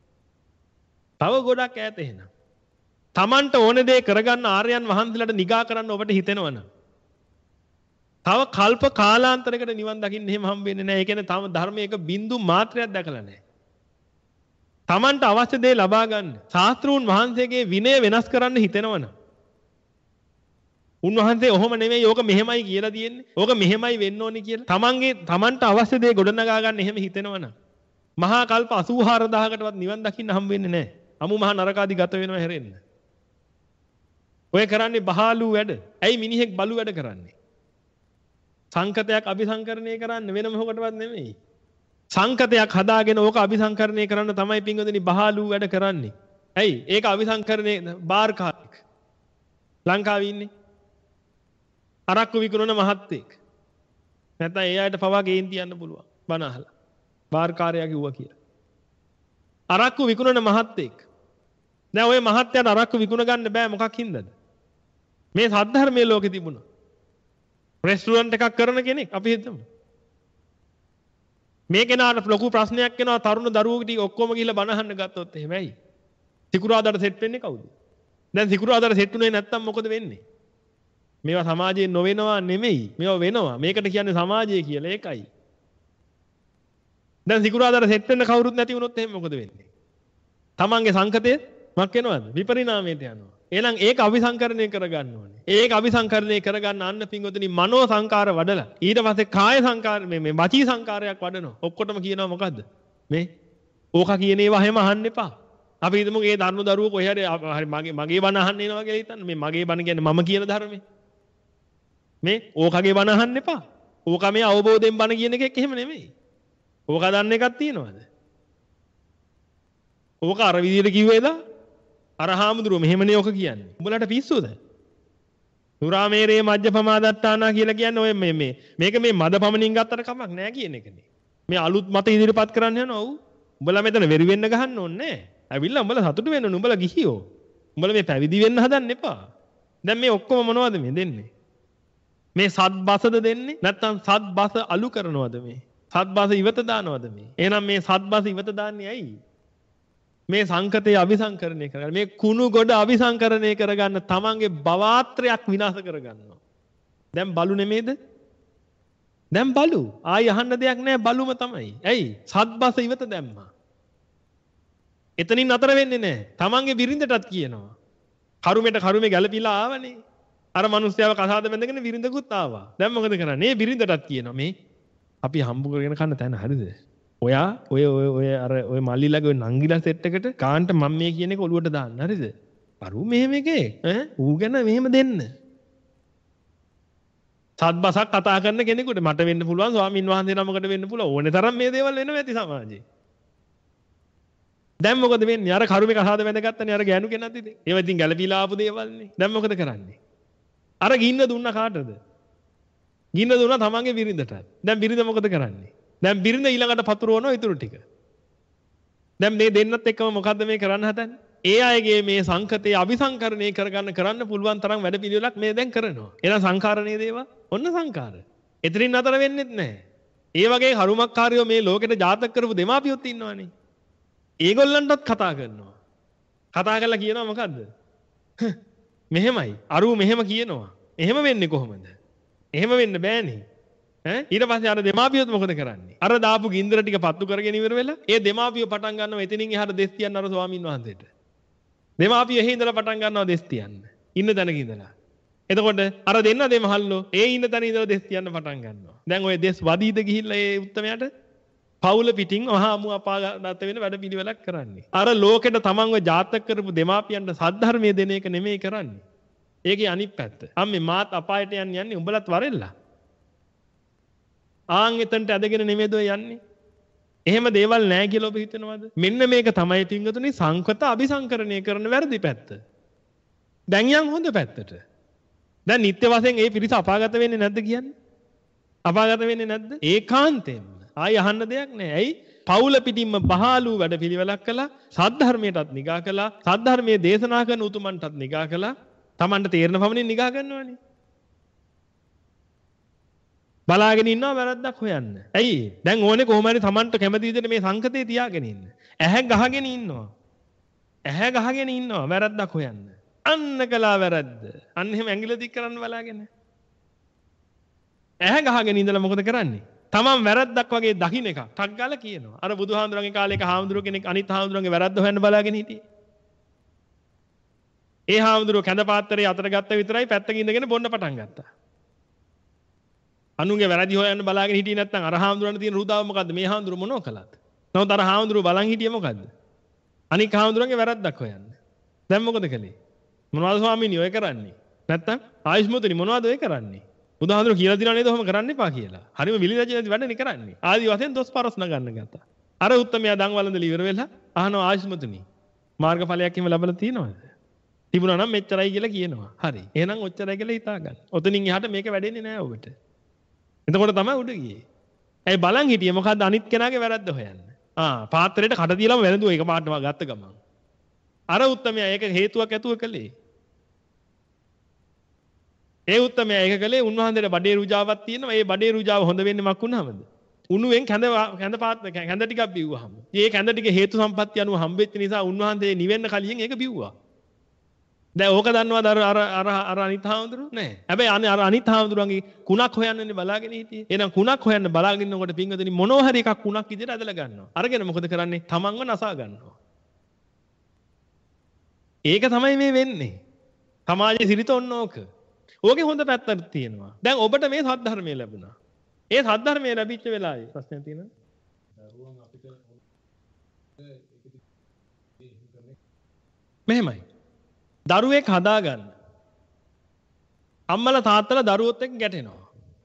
තව ගොඩක් ඈත එහෙනම්. තමන්ට ඕන දේ කරගන්න ආර්යයන් වහන්සේලාට නිගා කරන්න ඔබට හිතෙනවනම් තව කල්ප කාලාන්තරයකට නිවන් දකින්න එහෙම හම්බ වෙන්නේ නැහැ. ඒ කියන්නේ තම ධර්මයක බින්දු මාත්‍රයක් දැකලා නැහැ. තමන්ට අවශ්‍ය දේ ලබා ගන්න ශාස්ත්‍රූන් වහන්සේගේ විනය වෙනස් කරන්න හිතෙනවනම් උන්වහන්සේ ඔහොම නෙමෙයි ඕක මෙහෙමයි කියලා තියෙන්නේ. ඕක මෙහෙමයි වෙන්න ඕනි කියලා. තමන්ගේ තමන්ට අවශ්‍ය දේ ගොඩනගා ගන්න එහෙම හිතෙනවනම් මහා කල්ප අසූ හාරදාහකටවත් නිවන් දකින්න හම්බ වෙන්නේ නැහැ. අමු මහා නරකාදී ගත වෙනවා හැරෙන්න. ඔය කරන්නේ බහාලු වැඩ. ඇයි මිනිහෙක් බලු වැඩ කරන්නේ? සංකතයක් අபிසංකරණය කරන්න වෙන මොකටවත් නෙමෙයි. සංකතයක් හදාගෙන ඕක අபிසංකරණය කරන්න තමයි පින්වතුනි බහාලු වැඩ කරන්නේ. ඇයි? ඒක අபிසංකරණය බාර්කාරයෙක්. ලංකාවේ ඉන්නේ. අරක්කු විකුණන මහත්තයෙක්. නැත්නම් ඒ අයට පවා ගේන් තියන්න පුළුවන්. බණ අහලා. බාර්කාරයා කිව්වා කියලා. අරක්කු විකුණන මහත්තයෙක්. දැන් ওই මහත්තයාට අරක්කු විකුණ ගන්න බෑ මොකක් හින්දාද? මේ සද්ධර්මයේ ලෝකෙ තිබුණා. රෙස්ටුරන්ට් එකක් කරන කෙනෙක් අපි හිතමු. මේ කෙනාට ලොකු ප්‍රශ්නයක් එනවා තරුණ දරුවෝ ටික ඔක්කොම ගිහිල්ලා බණ අහන්න ගත්තොත් එහෙමයි. සිකුරාදාට සෙට් වෙන්නේ කවුද? දැන් සිකුරාදාට සෙට් උනේ නැත්තම් මොකද වෙන්නේ? මේවා සමාජයේ නොවෙනවා නෙමෙයි. මේවා වෙනවා. මේකට කියන්නේ සමාජය කියලා. ඒකයි. දැන් සිකුරාදාට සෙට් වෙන්න කවුරුත් නැති වුණොත් එහෙනම් මොකද වෙන්නේ? තමන්ගේ සංකතය මක් වෙනවද? විපරිණාමයට යනවා. එහෙනම් ඒක අபிසංකරණය කරගන්න ඕනේ. ඒක අபிසංකරණය කරගන්න අන්න පින්වතුනි මනෝ සංකාර වඩලා ඊට පස්සේ කාය සංකාර මේ මේ වචී සංකාරයක් වඩනවා. ඔක්කොටම කියනවා මොකද්ද? මේ ඕක කියන ඒවා හැම අහන්න එපා. අපි හිතමු මේ දරුණු දරුවෝ කොහේ හරි හරි මගේ මගේ බණ අහන්න එනවා කියලා හිතන්න. මේ මගේ බණ කියන්නේ මම කියන ධර්මයේ. මේ ඕකගේ බණ අහන්න එපා. ඕක මේ අවබෝධයෙන් බණ කියන එකෙක් එහෙම නෙමෙයි. ඕක දන්න එකක් තියනවාද? ඕක අර විදියට කිව්වේද? අර හාමුදුරුවෝ මෙහෙමනේ ඕක කියන්නේ. උඹලට පිස්සුද? සුරාමේරේ මජ්ජපමාදට්ටානා කියලා කියන්නේ ඔය මේ මේ මේක මේ මද පමණින් ගත්තට කමක් නැහැ කියන එකනේ. මේ අලුත් මත ඉදිරිපත් කරන්න යනවා. ඔව්. උඹලා මෙතන වෙරි වෙන්න ගහන්න ඕනේ නැහැ. ඇවිල්ලා උඹලා සතුටු වෙන්න ඕනේ. උඹලා ගිහියෝ. උඹලා මේ පැවිදි වෙන්න හදන්න එපා. දැන් මේ ඔක්කොම මොනවද මේ දෙන්නේ? මේ සත් බසද දෙන්නේ? නැත්නම් සත් බස අලු කරනවද මේ? සත් බස ඉවත දානවද මේ? එහෙනම් මේ සත් බස ඉවත දාන්නේ ඇයි? මේ සංකතය අபிසංකරණය කරගන්න. මේ කුණු ගොඩ අபிසංකරණය කරගන්න තමන්ගේ භවාත්‍රයක් විනාශ කරගන්නවා. දැන් බලු නෙමේද? දැන් බලු. ආයි අහන්න දෙයක් නැහැ බලුම තමයි. ඇයි? සත් බස ඉවත දැම්මා. එතනින් නතර වෙන්නේ නැහැ. තමන්ගේ බිරිඳටත් කියනවා. කරුමෙට කරුමේ ගැළපීලා ආවනේ. අර මිනිස්යාව කසාද බැඳගෙන බිරිඳකුත් ආවා. දැන් මොකද කරන්නේ? බිරිඳටත් කියනවා මේ අපි හම්බ කරගෙන කන්න තැන හරිද? ඔයා ඔය ඔය ඔය අර ඔය මල්ලිලාගේ ඔය නංගිලා සෙට් එකට කාන්ට මම මේ කියන එක ඔලුවට දාන්න හරිද? කරු මෙහෙම එකේ ඈ ඌ ගැන මෙහෙම දෙන්න. සත්බසක් කතා කරන කෙනෙකුට මට වෙන්න පුළුවන් ස්වාමින් වහන්සේ නමකට වෙන්න පුළුවන් ඕනේ තරම් මේ දේවල් වෙනවා ඇති සමාජයේ. දැන් මොකද වෙන්නේ? අර කරුමේ කසාද බැඳගත්තනේ අර ගෑනු කෙනත් ඉතින්. ඒවා ඉතින් ගැළපීලා ආපු දේවල්නේ. දැන් මොකද කරන්නේ? අර ගින්න දුන්නා කාටද? ගින්න දුන්නා තමන්ගේ බිරිඳට. දැන් බිරිඳ මොකද කරන්නේ? දැන් බිරිඳ ඊළඟට පතුරවනවා ඊටු ටික. දැන් මේ දෙන්නත් එක්කම මොකද්ද මේ කරන්න හදන්නේ? ඒ අයගේ මේ සංකතේ අபிසංකරණය කරගන්න කරන්න පුළුවන් තරම් වැඩ පිළිවෙලක් මේ දැන් කරනවා. එහෙනම් සංකාරණයේ දේවා ඔන්න සංකාර. එතනින් නතර වෙන්නෙත් නැහැ. ඒ වගේ කරුමක්කාරයෝ මේ ලෝකෙට ජාතක කරපු දෙමාපියොත් ඉන්නවනේ. ඒගොල්ලන්ටත් කතා කරනවා. කතා කරලා කියනවා මොකද්ද? මෙහෙමයි. අරුව මෙහෙම කියනවා. එහෙම වෙන්නේ කොහොමද? එහෙම වෙන්න බෑනේ. ඈ ඊට පස්සේ අර දෙමාපියොත් මොකද කරන්නේ? අර දාපු ගින්දර ටික පත්තු කරගෙන ඉවර වෙලා ඒ දෙමාපියෝ පටන් ගන්නවා එතනින් එහාට දෙස් තියන්න අර ස්වාමින් වහන්සේට. දෙමාපියෝ එහි ඉඳලා පටන් ගන්නවා දෙස් තියන්න. ඉන්න තැනක ඉඳලා. එතකොට අර දෙන්න දෙමහල්ලෝ ඒ ඉන්න තැන ඉඳලා දෙස් තියන්න පටන් ගන්නවා. දැන් ඔය දෙස් වදීද ගිහිල්ලා ඒ උත්තමයාට පවුල පිටින් මහා අමු අපාගත වෙන වැඩ පිළිවෙලක් කරන්නේ. අර ලෝකෙට තමන්ව ජාතක කරපු දෙමාපියන්ට සද්ධර්මයේ දෙන එක නෙමෙයි කරන්නේ. ඒකේ අනිත් පැත්ත. අම්මේ මාත් අපායට යන්නේ යන්නේ උඹලත් වරෙල්ලා. ආන් එතනට ඇදගෙන නෙමෙයිද ඔය යන්නේ. එහෙම දේවල් නැහැ කියලා ඔබ හිතනවද? මෙන්න මේක තමයි පින්වතුනි සංකත අபிසංකරණය කරන වැරදි පැත්ත. දැන් යන් හොඳ පැත්තට. දැන් නිත්‍ය වශයෙන් ඒ පිරිස අපාගත වෙන්නේ නැද්ද කියන්නේ? අපාගත වෙන්නේ නැද්ද? ඒකාන්තයෙන්ම. ආයි අහන්න දෙයක් නැහැ. ඇයි? පවුල පිටින්ම බහාලු වැඩ පිළිවෙලක් කළා. සද්ධර්මයටත් නිගා කළා. සද්ධර්මයේ දේශනා කරන උතුමන්ටත් නිගා කළා. Tamanට තේරෙන පමණින් නිගා කරනවනේ. බලාගෙන ඉන්නවා වැරද්දක් හොයන්න. ඇයි? දැන් ඕනේ කොහොම හරි Tamanට කැමති විදිහට මේ සංකතේ තියාගෙන ඉන්න. ඇහැ ගහගෙන ඉන්නවා. ඇහැ ගහගෙන ඉන්නවා වැරද්දක් හොයන්න. අන්න කළා වැරද්ද. අන්න එහෙම ඇඟිල්ල දික් කරන්න බලාගෙන. ඇහැ ගහගෙන ඉඳලා මොකද කරන්නේ? Taman වැරද්දක් වගේ දකින්න එක ටක් ගාලා කියනවා. අර බුදුහාමුදුරන්ගේ කාලේ එක හාමුදුරුව කෙනෙක් අනිත් හාමුදුරන්ගේ වැරද්ද හොයන්න බලාගෙන හිටියේ. ඒ හාමුදුරුව කැඳ පාත්‍රයේ අතට ගත්ත විතරයි පැත්තක ඉඳගෙන බොන්න පටන් ගත්තා. අනුන්ගේ වැරදි හොයන්න බලාගෙන හිටියේ නැත්නම් අර හාමුදුරන්ට තියෙන රුදාව මොකද්ද? මේ හාමුදුරුව මොනව කළාද? නමුත් අර හාමුදුරුව බලන් හිටියේ මොකද්ද? අනික් හාමුදුරන්ගේ වැරද්දක් හොයන්න. දැන් මොකද කළේ? මොනවද ස්වාමීනි ඔය කරන්නේ? නැත්නම් ආයුෂ්මතුනි මොනවද ඔය කරන්නේ? බුදුහාමුදුරුව කියලා දිනා නේද ඔහොම කරන්න එපා කියලා. හරිම විලිරජ වැඩනේ කරන්නේ. ආදි වශයෙන් දොස් පරස් නගන්න ගත්තා. අර උත්තමයා දන් වළඳලා ඉවර වෙලා අහනවා ආයුෂ්මතුනි මාර්ගඵලයක් හිම ලැබලා තියෙනවද? තිබුණා නම් මෙච්චරයි කියලා කියනවා. හරි. එහෙනම් ඔච්චරයි කියලා හිතා ගන්න. ඔතනින් එහාට මේක වැඩෙන්නේ නැහැ ඔබට. එතකොට තමයි උඩ ගියේ. ඇයි බලන් හිටියේ මොකද්ද අනිත් කෙනාගේ වැරද්ද හොයන්න. ආ පාත්‍රයට කට තියලාම වැළඳුවා ඒක පාටම ගත්ත ගමන්. අර උත්තමයා ඒක හේතුවක් ඇතුව කළේ. ඒ උත්තමයා ඒක කළේ උන්වහන්සේට බඩේ රුජාවක් තියෙනවා. ඒ බඩේ රුජාව හොඳ වෙන්නේ මක් වුණාමද? උණුවෙන් කැඳ කැඳ පාත්‍ර කැඳ ටිකක් බිව්වහම. මේ කැඳ ටික හේතු සම්පත්තිය අනුව හම්බෙච්ච නිසා උන්වහන්සේ නිවෙන්න කලින් ඒක බිව්වා. දැන් ඕක දන්නවද අර අර අර අර අනිත් හාමුදුරුවෝ නෑ. හැබැයි අනේ අර අනිත් හාමුදුරුවන්ගේ කුණක් හොයන්නනේ බලාගෙන හිටියේ. එහෙනම් කුණක් හොයන්න බලාගෙන ඉන්නකොට පින්වතුනි මොනවා හරි එකක් කුණක් විදිහට ඇදලා ගන්නවා. අරගෙන මොකද කරන්නේ? තමන්ව නසා ගන්නවා. ඒක තමයි මේ වෙන්නේ. සමාජයේ සිරිත ඔන්න ඕක. ඕකේ හොඳ පැත්තක් තියෙනවා. දැන් ඔබට මේ සද්ධර්මය ලැබුණා. ඒ සද්ධර්මය ලැබිච්ච වෙලාවේ ප්‍රශ්නයක් තියෙනවද? මෙහෙමයි. දරුවෙක් හදාගන්න. අම්මලා තාත්තලා දරුවොත් එක්ක ගැටෙනවා.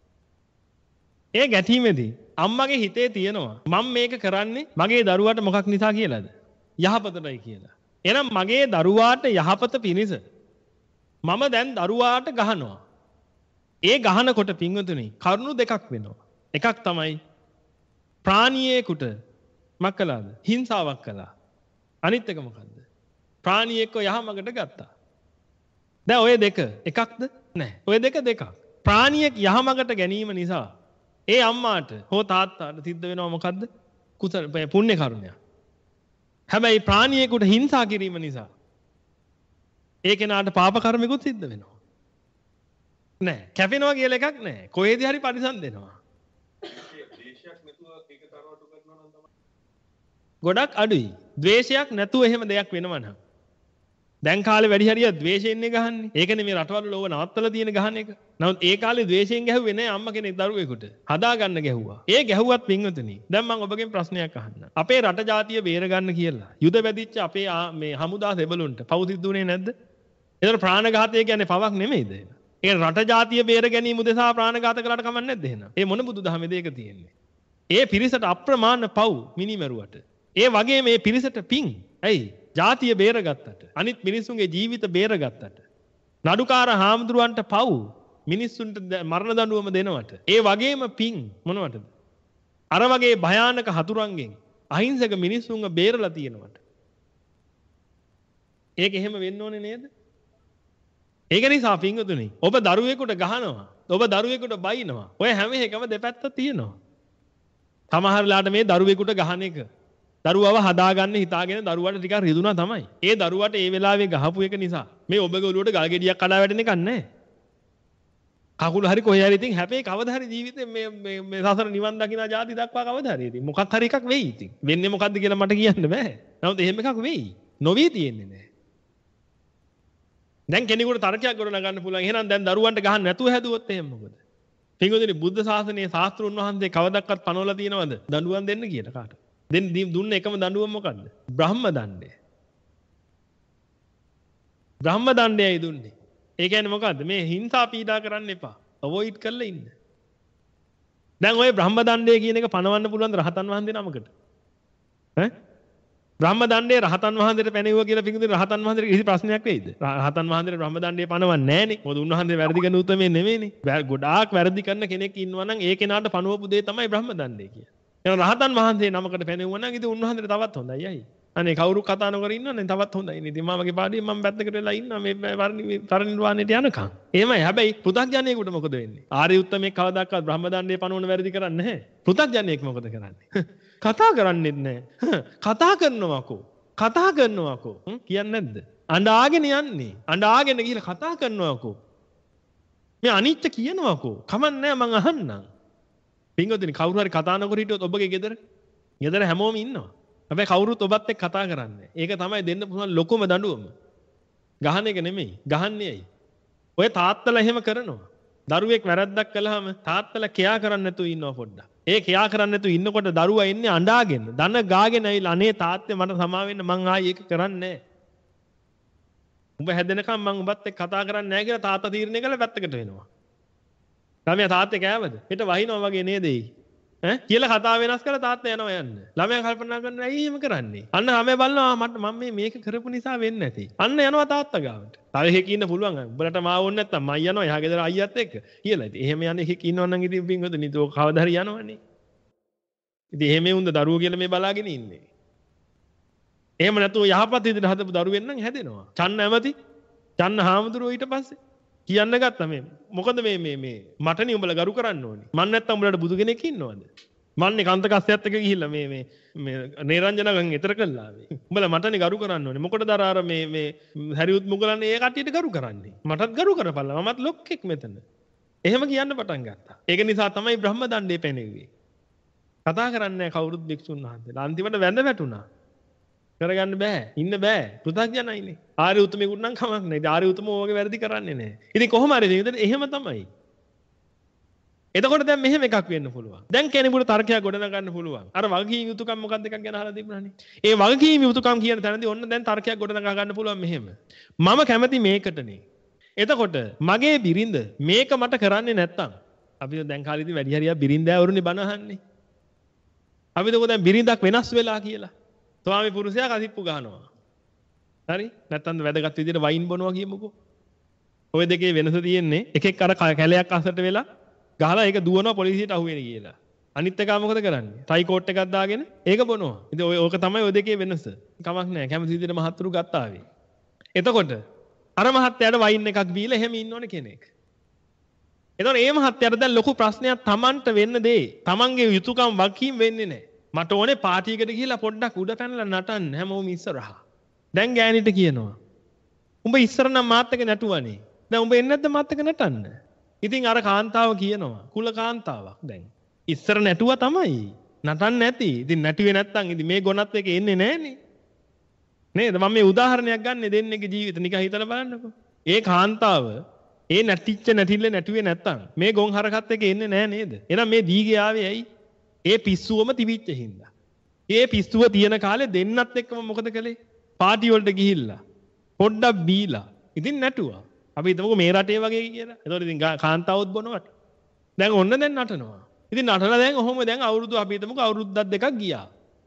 ඒ ගැටීමේදී අම්මගේ හිතේ තියෙනවා මම මේක කරන්නේ මගේ දරුවාට මොකක් නිසා කියලාද? යහපතටයි කියලා. එහෙනම් මගේ දරුවාට යහපත පිණිස මම දැන් දරුවාට ගහනවා. ඒ ගහනකොට පින්වතුනි කරුණු දෙකක් වෙනවා. එකක් තමයි ප්‍රාණියෙකුට මක් කළාද? හිංසාවක් කළා. අනිත් එක මොකද්ද? ප්‍රාණියෙක්ව යහමඟට ගත්තා. දැන් ඔය දෙක එකක්ද? නැහැ. ඔය දෙක දෙකක්. ප්‍රාණියෙක් යහමඟට ගැනීම නිසා ඒ අම්මාට හෝ තාත්තාට සිද්ධ වෙනවා මොකද්ද? කුසල පුණ්‍ය කර්මයක්. හැබැයි ප්‍රාණියෙකුට හිංසා කිරීම නිසා ඒ කෙනාට පාප කර්මිකුත් සිද්ධ වෙනවා. නෑ. කැපෙනවා කියලා එකක් නෑ. කොහෙදී හරි පරිසම් දෙනවා. ද්වේෂයක් නැතුව ඒක තරවටු කරනවා නම් තමයි. ගොඩක් අඩුයි. ද්වේෂයක් නැතුව එහෙම දෙයක් වෙනවා නම්. දැන් කාලේ වැඩි හරියක් ද්වේෂයෙන්නේ ගහන්නේ. ඒකනේ මේ රටවල ලෝව නවත්තලා තියෙන ගහන එක. නමුත් ඒ කාලේ ද්වේෂයෙන් ගැහුවේ නෑ අම්මා කෙනෙක් දරුවෙකුට. හදා ගන්න ගැහුවා. ඒ ගැහුවත් පින්වතුනි. දැන් මම ඔබගෙන් ප්‍රශ්නයක් අහන්න. අපේ රට ජාතිය බේර ගන්න කියලා. යුද වැදිච්ච අපේ මේ හමුදා සෙබළුන්ට පව් සිද්ධුනේ නැද්ද? ඒතර ප්‍රාණඝාතය කියන්නේ පවක් නෙමෙයිද? ඒ රට ජාතිය බේර ගැනීම උදෙසා ප්‍රාණඝාත කළාට කමක් නැද්ද එහෙනම්? ඒ මොන බුදුදහමේද ඒක තියෙන්නේ? ඒ පිරිසට අප්‍රමාණ පව් මිනිමරුවට. ඒ වගේ මේ පිරිසට පිං. ඇයි? ජාතිය බේරගත්තට. අනිත් මිනිස්සුන්ගේ ජීවිත බේරගත්තට. නඩුකාර හාමුදුරුවන්ට පව් මිනිස්සුන්ට මරණ දඬුවම දෙනවට. ඒ වගේම පිං මොනවටද? අර වගේ භයානක හතුරන්ගෙන් අහිංසක මිනිස්සුන්ව බේරලා තියෙනවට. ඒක එහෙම වෙන්න ඕනේ නේද? ඒක නිසා පින්වතුනි ඔබ දරුවෙකුට ගහනවා. ඔබ දරුවෙකුට බයිනවා. ඔය හැම එකම දෙපැත්ත තියෙනවා. සමහර වෙලාවට මේ දරුවෙකුට ගහන එක දරුවව හදාගන්න හිතාගෙන දරුවාට ටිකක් රිදුනා තමයි. ඒ දරුවාට ඒ වෙලාවේ ගහපු එක නිසා මේ ඔබගේ ඔළුවට ගල් ගෙඩියක් කඩා වැටෙන එකක් නැහැ. කකුල හරි කොහේ හරි ඉතින් හැපේ කවදා හරි ජීවිතේ මේ මේ මේ සසර නිවන් දකින්න જાති දක්වා කවදා හරි ඉතින් මොකක් හරි එකක් වෙයි ඉතින්. වෙන්නේ මොකද්ද කියලා මට කියන්න බෑ. නමුත් එහෙම එකක් වෙයි. නොවී තියෙන්නේ නැහැ. දැන් කෙනෙකුට තර්කයක් ගොඩනගන්න පුළුවන්. එහෙනම් දැන් දරුවන්ට ගහන්න නැතුව හැදුවොත් එහෙම මොකද? පින්වතුනි බුද්ධ ශාසනයේ ශාස්ත්‍රුන් වහන්සේ කවදක්වත් පනවලා තියෙනවද? දඬුවම් දෙන්න කියලා කාට? දෙන්න දුන්න එකම දඬුවම මොකද්ද? බ්‍රහ්ම දණ්ඩය. බ්‍රහ්ම දණ්ඩයයි දුන්නේ. ඒ කියන්නේ මොකද්ද? මේ හිංසා පීඩා කරන්න එපා. අවොයිඩ් කරලා ඉන්න. දැන් ওই බ්‍රහ්ම දණ්ඩය කියන එක පනවන්න පුළුවන් රහතන් වහන්සේ නමකට. ඈ? බ්‍රහ්ම දණ්ඩේ රහතන් වහන්සේට පැනෙවුවා කියලා පිටුදින රහතන් වහන්සේට කිසි ප්‍රශ්නයක් වෙයිද? රහතන් වහන්සේට බ්‍රහ්ම දණ්ඩේ පනවන්නේ නැහනේ. මොකද උන්වහන්සේ වැරදි කරන උත්මේ නෙමෙයිනේ. ගොඩාක් වැරදි කරන කෙනෙක් ඉන්නවා නම් ඒ කෙනාට පනවපු දේ තමයි බ්‍රහ්ම දණ්ඩේ කියන්නේ. එහෙනම් රහතන් වහන්සේ නමකට පැනෙවුවා නම් ඉතින් උන්වහන්සේට තවත් හොඳයි අයියි. අනේ කවුරු කතා නොකර ඉන්නවනේ තවත් හොඳයි නේ. ඉතින් මමගේ පාඩියෙන් මම පැත්තකට වෙලා ඉන්නවා මේ පරිනිර්වාණයට යනකම්. එහෙමයි. හැබැයි පෘථග්ජනයෙකුට මොකද වෙන්නේ? ආර්ය උත්තමේ කවදාකවත් බ්‍රහ්ම දණ්ඩේ පනවන වැරදි කරන්නේ නැහැ. පෘථග්ජනයෙක් මොකද කරන්නේ? කතා කරන්නේත් නැහැ. කතා කරනවාකෝ. කතා කරනවාකෝ. කියන්නේ නැද්ද? අඬාගෙන යන්නේ. අඬාගෙන ගිහලා කතා කරනවාකෝ. මේ අනිත්‍ය කියනවාකෝ. කමක් නැහැ මං අහන්නම්. පින්වතුනි කවුරු හරි කතා නොකර හිටියොත් ඔබගේ ගෙදර ගෙදර හැමෝම ඉන්නවා. හැබැයි කවුරුත් ඔබත් එක්ක කතා කරන්නේ. ඒක තමයි දෙන්න පුළුවන් ලොකුම දඬුවම. ගහන එක නෙමෙයි. ගහන්නේ ඇයි? ඔය තාත්තලා එහෙම කරනවා. දරුවෙක් වැරද්දක් කළාම තාත්තලා කෙයා කරන්නේ නැතුව ඉන්නවා පොඩ්ඩක්. ඒ කෙයා කරන්නේ නැතුව ඉන්නකොට දරුවා එන්නේ අඬාගෙන, දන ගාගෙන ඇවිල්ලා අනේ තාත්තේ මට සමා වෙන්න මං ආයේ ඒක කරන්නේ නැහැ. උඹ හැදෙනකම් මං උඹත් එක්ක කතා කරන්නේ නැහැ කියලා තාත්තා තීරණය කළා පැත්තකට වෙනවා. ළමයා තාත්තේ කෑවද? හෙට වහිනවා වගේ නේද ඒ? ඈ කියලා කතා වෙනස් කරලා තාත්තා යනවා යන්න. ළමයා කල්පනා කරනවා ඇයි එහෙම කරන්නේ? අන්න ළමයා බලනවා මට මම මේ මේක කරපු නිසා වෙන්නේ නැති. අන්න යනවා තාත්තා ගාවට. තව එකෙක් ඉන්න පුළුවන්. උඹලට මාව ඕනේ නැත්තම් මයි යනවා එහා ගෙදර අයියත් එක්ක කියලා. ඉතින් එහෙම යන්නේ එකෙක් ඉන්නවනම් ඉතින් පින්වතුනි ඒක කවදා හරි යනවනේ. ඉතින් එහෙම වුන්ද දරුවෝ කියලා මේ බලාගෙන ඉන්නේ. එහෙම නැතුව යහපත් විදිහට හදපු දරුවෙන් නම් හැදෙනවා. චන්න ඇමති චන්න හාමුදුරුවෝ ඊට පස්සේ කියන්න ගත්තා මේ මොකද මේ මේ මේ මටනේ උඹලා ගරු කරන්න ඕනේ. මන් නැත්තම් උඹලට බුදු කෙනෙක් ඉන්නවද? මන්නේ කාන්ත කස්සයත් එක්ක ගිහිල්ලා මේ මේ මේ නේරංජනගන් ඈතර කළා මේ. උඹලා මටනේ ගරු කරන්න ඕනේ. මොකටද අර අර මේ මේ හැරියුත් මුගලන්නේ ඒ කට්ටියට ගරු කරන්නේ? මටත් ගරු කරපළා. මමත් ලොක්ෙක් මෙතන. එහෙම කියන්න පටන් ගත්තා. ඒක නිසා තමයි බ්‍රහ්ම දණ්ඩේ පැනෙන්නේ. කතා කරන්නේ කවුරුත් භික්ෂුන් වහන්සේලා. අන්තිමට වැඳ වැටුණා. කරගන්න බෑ. ඉන්න බෑ. පෘථග්ජනයිනේ. ආර්ය උතුමෙකුට නම් කමක් නැහැ. ආර්ය උතුමෝ වගේ වැරදි කරන්නේ නැහැ. ඉතින් කොහොම හරි විදිහට එහෙම තමයි. එතකොට දැන් මෙහෙම එකක් වෙන්න පුළුවන්. දැන් කෙනෙකුට තර්කයක් ගොඩනගන්න පුළුවන්. අර වගකීම් යුතුකම් මොකක්ද එකක් ගැන අහලා තිබුණානේ. ඒ වගකීම් යුතුකම් කියන තැනදී ඔන්න දැන් තර්කයක් ගොඩනගා ගන්න පුළුවන් මෙහෙම. මම කැමති මේකටනේ. එතකොට මගේ බිරිඳ මේක මට කරන්නේ නැත්තම් අපි දැන් කාලේදී වැඩි හරියක් බිරිඳෑවරුනේ බණ අහන්නේ. අපි දකෝ දැන් බිරිඳක් වෙනස් වෙලා කියලා. ස්වාමි පුරුෂයා කසිප්පු ගහනවා. හරි? නැත්තම් වැදගත් විදිහට වයින් බොනවා කියමුකෝ. ওই දෙකේ වෙනස තියෙන්නේ එකෙක් අර කැලයක් අස්සට වෙලා ගහලා ඒක දුවනවා පොලිසියට අහුවෙන්නේ කියලා. අනිත් එක මොකද කරන්නේ? ටයි කෝට් එකක් දාගෙන ඒක බොනවා. ඉතින් ඔය ඕක තමයි ওই දෙකේ වෙනස. කමක් නැහැ. කැමති විදිහට මහත්තුරු ගත්තා ආවේ. එතකොට අර මහත්තයාට වයින් එකක් බීලා එහෙම ඉන්නෝනේ කෙනෙක්. එතකොට මේ මහත්තයාට දැන් ලොකු ප්‍රශ්නයක් Tamanට වෙන්න දෙයි. Tamanගේ යුතුයකම් වගකීම් වෙන්නේ නැහැ. මට ඕනේ පාටියකට ගිහිල්ලා පොඩ්ඩක් උඩ පැනලා නටන්න හැමෝම ඉස්සරහා. දැන් ගෑනිට කියනවා. උඹ ඉස්සර නම් මාත් එක්ක නටුවානේ. දැන් උඹ එන්නේ නැද්ද මාත් එක්ක නටන්න? ඉතින් අර කාන්තාව කියනවා කුල කාන්තාවක් දැන්. ඉස්සර නැටුවා තමයි. නටන්න නැති. ඉතින් නැටුවේ නැත්තම් ඉතින් මේ ගොනත් එක එන්නේ නැහනේ. නේද? මම මේ උදාහරණයක් ගන්න දෙන්නේගේ ජීවිත නිකන් හිතලා බලන්නකෝ. ඒ කාන්තාව ඒ නැටිච්ච නැටිල්ල නැටුවේ නැත්තම් මේ ගොන් හරකත් එක එන්නේ නැහැ නේද? එහෙනම් මේ දීගේ ආවේ ඇයි? ඒ පිස්සුවම තිබිච්ච හින්දා. ඒ පිස්සුව තියෙන කාලේ දෙන්නත් එක්කම මොකද කළේ? පාටි වලට ගිහිල්ලා පොඩ්ඩක් බීලා. ඉතින් නැටුවා. අපි හිතමුකෝ මේ රටේ වගේ කියලා. එතකොට ඉතින් කාන්තාවොත් බොනවට. දැන් ඔන්න දැන් නටනවා. ඉතින් නටලා දැන් ඔහොම දැන් අවුරුදු අපි හිතමුකෝ අවුරුද්දක් දෙකක් ගියා.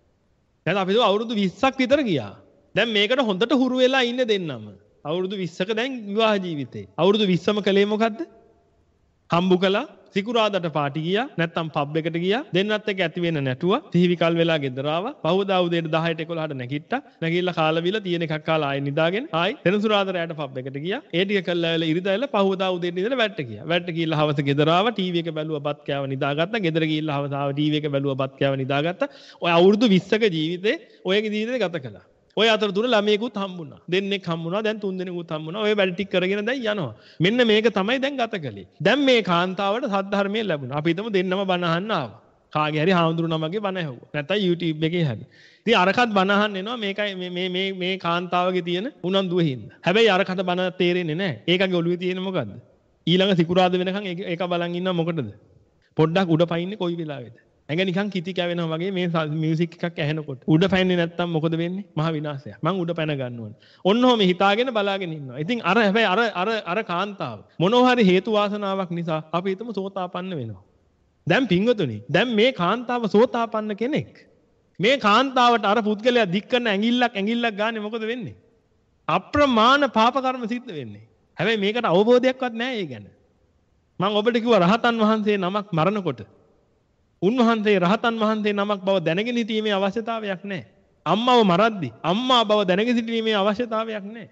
දැන් අපි හිතුවා අවුරුදු විස්සක් විතර ගියා. දැන් මේකට හොඳට හුරු වෙලා ඉන්න දෙන්නම. අවුරුදු විස්සක දැන් විවාහ ජීවිතේ. අවුරුදු විස්සම කලේ මොකද්ද? හම්බු කළා, සිකුරාදාට පාටි ගියා, නැත්තම් පබ් එකට ගියා, දෙන්නත් එක්ක ඇති වෙන නැටුවා, සිහිවිකල් වෙලා ගෙදර ආවා, පහවදා උදේට දහයට එකොළහට නැගිට්ටා, නැගිටලා කාලා බීලා තියෙන එකක් කාලා ආයෙ නිදාගෙන, ආයි සෙනසුරාදා රැයට පබ් එකට ගියා, ඒ ටික කළා වෙලා ඉරිදා වෙලා පහවදා උදේට ඉඳලා වැට්ට ගියා. වැට්ට ගිහිල්ලා හවස ගෙදර ආවා, ටීවී එක බැලුවා, බත් කෑවා, නිදාගත්තා. ගෙදර ගිහිල්ලා හවස ආවා, ටීවී එක බැලුවා, බත් කෑවා, නිදාගත්තා. ඔය අවුරුදු විස්සක ජීවිතේ ඔයගේ ජීවිතේ ගත කළා. ඔය අතරතුර ළමයෙකුත් හම්බුණා. දෙන්නෙක් හම්බුණා. දැන් තුන් දෙනෙකුත් හම්බුණා. ඔය වැඩ ටික කරගෙන දැන් යනවා. මෙන්න මේක තමයි දැන් ගත කළේ. දැන් මේ කාන්තාවට සද්ධර්මයේ ලැබුණා. අපි හිතමු දෙන්නම බණ අහන්න ආවා. කාගේ හරි හාමුදුරු නමගේ බණ ඇහුවා. නැත්නම් YouTube එකේ හරි. ඉතින් අරකට බණ අහන්න එනවා. මේකයි මේ මේ මේ මේ කාන්තාවගේ තියෙන උනන්දුව හින්දා. හැබැයි අරකට බණ තේරෙන්නේ නැහැ. ඒකගේ ඔළුවේ තියෙන මොකද්ද? ඊළඟ සිකුරාද වෙනකන් ඒක බලන් ඉන්නවා මොකටද? පොඩ්ඩක් උඩ පයින්නේ කොයි වෙලාවෙද? ඇඟ නිකන් කිති කැවෙනවා වගේ මේ මියුසික් එකක් ඇහෙනකොට. උඩ පැන්නේ නැත්තම් මොකද වෙන්නේ? මහ විනාශයක්. මං උඩ පැන ගන්න ඕනේ. ඔන්න ඔහොම හිතාගෙන බලාගෙන ඉන්නවා. ඉතින් අර හැබැයි අර අර අර කාන්තාව මොනවා හරි හේතු වාසනාවක් නිසා අපි හිතමු සෝතාපන්න වෙනවා. දැන් පින්වතුනි, දැන් මේ කාන්තාව සෝතාපන්න කෙනෙක්. මේ කාන්තාවට අර පුද්ගලයා දික් කරන ඇඟිල්ලක් ඇඟිල්ලක් ගානේ මොකද වෙන්නේ? අප්‍රමාණ පාප කර්ම සිද්ධ වෙන්නේ. හැබැයි මේකට අවබෝධයක්වත් නැහැ ඒ ගැන. මං ඔබට කිව්වා රහතන් වහන්සේ නමක් මරනකොට උන්වහන්සේ රහතන් වහන්සේ නමක් බව දැනගෙන සිටීමේ අවශ්‍යතාවයක් නැහැ. අම්මව මරද්දි අම්මා බව දැනගෙන සිටීමේ අවශ්‍යතාවයක් නැහැ.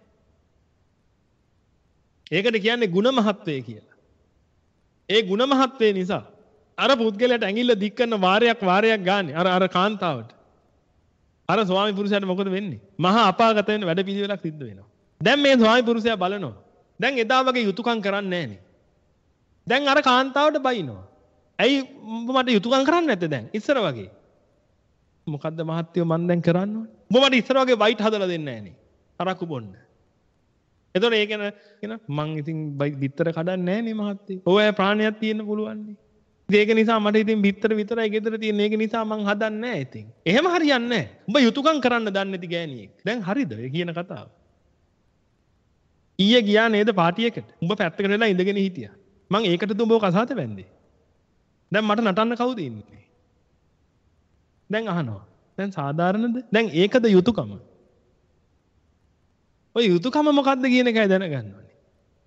ඒකට කියන්නේ ಗುಣ මහත්වය කියලා. ඒ ಗುಣ මහත්වය නිසා අර පුද්ගලයාට ඇඟිල්ල දික් කරන වාරයක් වාරයක් ගානේ අර අර කාන්තාවට අර ස්වාමි පුරුෂයාට මොකද වෙන්නේ? මහා අපාගත වෙන වැඩ පිළිවෙලක් සිද්ධ වෙනවා. දැන් මේ ස්වාමි පුරුෂයා බලනවා. දැන් එදා වගේ යුතුයකම් කරන්නේ නැහනේ. දැන් අර කාන්තාවට බයිනවා. ඇයි මට යුතුයකම් කරන්නේ නැත්තේ දැන් ඉස්සර වගේ? මොකද්ද මහත්තයෝ මන් දැන් කරන්න ඕනේ? උඹ මට ඉස්සර වගේ වයිට් හදලා දෙන්නේ නැහනේ. අරක්කු බොන්න. එතකොට ඒක න මං ඉතින් බිත්තර කඩන්නේ නැහනේ මහත්තයෝ. ඔය ප්‍රාණයක් තියෙන්න පුළුවන් නේ. ඒක නිසා මට ඉතින් බිත්තර විතරයි ගෙදර තියෙන. ඒක නිසා මං හදන්නේ නැහැ ඉතින්. එහෙම හරියන්නේ නැහැ. උඹ යුතුයකම් කරන්න දන්නේ නැති ගෑණියෙක්. දැන් හරිද ඒ කියන කතාව? ඊයේ ගියා නේද පාටියකට? උඹ පැත්තකට වෙලා ඉඳගෙන හිටියා. මං ඒකටද උඹව කසාද වැන්දේ? දැන් මට නටන්න කවුද ඉන්නේ? දැන් අහනවා. දැන් සාධාරණද? දැන් ඒකද යුතුයකම? ඔය යුතුයකම මොකද්ද කියන එකයි දැනගන්න ඕනේ.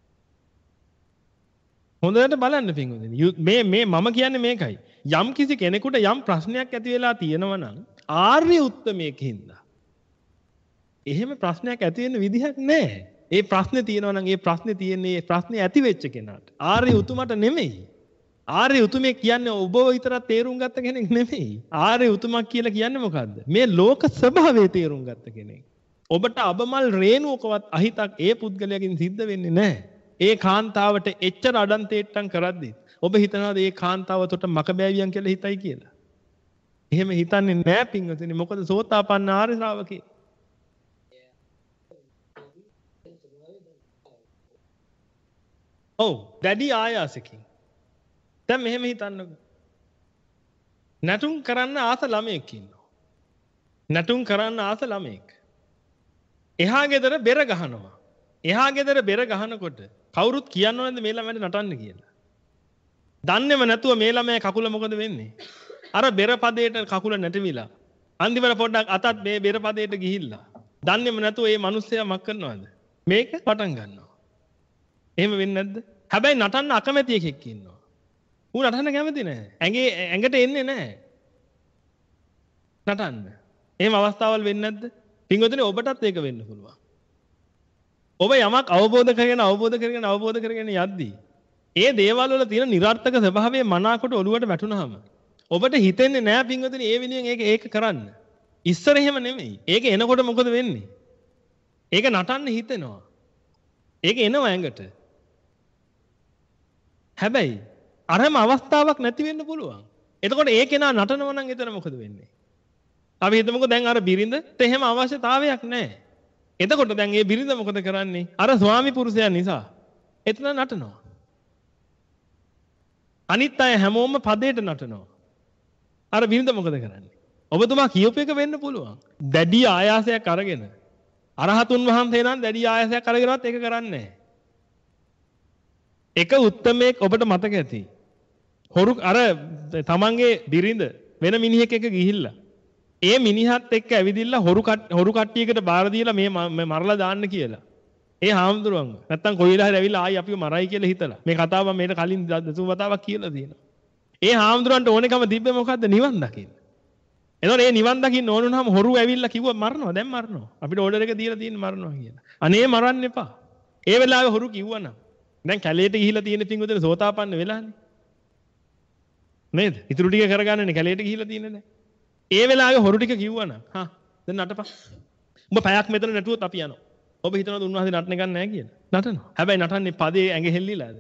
හොඳට බලන්න පින්වතුනි. මේ මේ මම කියන්නේ මේකයි. යම් කිසි කෙනෙකුට යම් ප්‍රශ්නයක් ඇති වෙලා තියෙනවා නම් ආර්ය උත්තමයකින්ද. එහෙම ප්‍රශ්නයක් ඇති වෙන්න විදිහක් නැහැ. ඒ ප්‍රශ්නේ තියෙනවා නම් ඒ ප්‍රශ්නේ තියෙන්නේ ඒ ප්‍රශ්නේ ඇති වෙච්ච කෙනාට. ආර්ය උතුමට නෙමෙයි. ආර්ය උතුමේ කියන්නේ ඔබව විතරක් තේරුම් ගත්ත කෙනෙක් නෙමෙයි. ආර්ය උතුමක් කියලා කියන්නේ මොකද්ද? මේ ලෝක ස්වභාවය තේරුම් ගත්ත කෙනෙක්. ඔබට අබමල් රේණුවකවත් අහිතක් ඒ පුද්ගලයාගෙන් සිද්ධ වෙන්නේ නැහැ. ඒ කාන්තාවට එච්චර අඩන්තේට්ටම් කරද්දි ඔබ හිතනවාද ඒ කාන්තාව තොට මකබෑවියන් කියලා හිතයි කියලා? එහෙම හිතන්නේ නැහැ පින්වතුනි. මොකද සෝතාපන්න ආර්ය ශ්‍රාවකේ. ඔව් දැඩි ආයාසකින්. දැන් මෙහෙම හිතන්නකෝ. නැටුම් කරන්න ආස ළමයෙක් ඉන්නවා. නැටුම් කරන්න ආස ළමයෙක්. එහා ගෙදර බෙර ගහනවා. එහා ගෙදර බෙර ගහනකොට කවුරුත් කියන්නවද මේ ළමයාට නටන්න කියලා? දන්නේම නැතුව මේ ළමයා කකුල මොකද වෙන්නේ? අර බෙර පදයට කකුල නැටවිලා. අන්තිමට පොඩ්ඩක් අතත් මේ බෙර පදයට ගිහිල්ලා. දන්නේම නැතුව මේ මිනිස්සයා මක් කරනවද? මේක පටන් ගන්නවා. එහෙම වෙන්නේ නැද්ද? හැබැයි නටන්න අකමැති එකෙක් ඉන්නවා. ඌ නටන්න කැමති නැහැ. ඇඟේ ඇඟට එන්නේ නැහැ. නටන්න. එහෙම අවස්ථාවල් වෙන්නේ නැද්ද? පින්වතුනි ඔබටත් ඒක වෙන්න පුළුවන්. ඔබ යමක් අවබෝධ කරගෙන අවබෝධ කරගෙන අවබෝධ කරගෙන යද්දී ඒ දේවල් වල තියෙන නිර්ාර්ථක ස්වභාවය මනාකොට ඔළුවට වැටුනහම ඔබට හිතෙන්නේ නෑ පින්වතුනි ඒ වෙනුවෙන් ඒක ඒක කරන්න. ඉස්සර එහෙම නෙමෙයි. ඒක එනකොට මොකද වෙන්නේ? ඒක නටන්න හිතෙනවා. ඒක එනවා ඇඟට. හැබැයි අරම අවස්ථාවක් නැති වෙන්න පුළුවන්. එතකොට ඒ කෙනා නටනවා නම් එතන මොකද වෙන්නේ? අපි හිතමුකෝ දැන් අර බිරිඳට එහෙම අවශ්‍යතාවයක් නැහැ. එතකොට දැන් මේ බිරිඳ මොකද කරන්නේ? අර ස්වාමි පුරුෂයා නිසා එතන නටනවා. අනිත් අය හැමෝම පදයට නටනවා. අර බිරිඳ මොකද කරන්නේ? ඔබතුමා කියූප එක වෙන්න පුළුවන්. දැඩි ආයාසයක් අරගෙන අරහතුන් වහන්සේ නම් දැඩි ආයාසයක් අරගෙනවත් ඒක කරන්නේ නැහැ. එක උත්තමයෙක් ඔබට මතක ඇති. හොරු අර තමන්ගේ බිරිඳ වෙන මිනිහෙක් එක්ක ගිහිල්ලා ඒ මිනිහත් එක්ක ඇවිදින්න හොරු හොරු කට්ටියකට බාර දීලා මේ මරලා දාන්න කියලා. ඒ හාමුදුරුවන්ව නැත්තම් කොයිලා හරි ඇවිල්ලා ආයි අපිව මරයි කියලා හිතලා. මේ කතාව මම මේකට කලින් දසුම් වතාවක් කියලා තියෙනවා. ඒ හාමුදුරුවන්ට ඕනෙකම තිබ්බේ මොකද්ද? නිවන් දකින්න. එතකොට මේ නිවන් දකින්න ඕන වුණාම හොරු ඇවිල්ලා කිව්වා මරනවා. දැන් මරනවා. අපිට ඕඩර් එක දීලා තියෙන මරනවා කියලා. අනේ මරන්න එපා. ඒ වෙලාවේ හොරු කිව්වනම් දැන් කැලේට ගිහිල්ලා තියෙන පිංගුදෙන සෝතාපන්න වෙලානේ. නේද? ඉතුරු ටික කරගන්නනේ කැලේට ගිහිල්ලා තියෙන්නේ නැහැ. ඒ වෙලාවේ හොරු ටික කිව්වනම් හා දැන් නටපන්. උඹ පැයක් මෙතන නටුවොත් අපි යනවා. ඔබ හිතනවද උන්වහන්සේ නටන එක නැහැ කියලා? නටනවා. හැබැයි නටන්නේ පදේ ඇඟ හෙල්ලිලාද?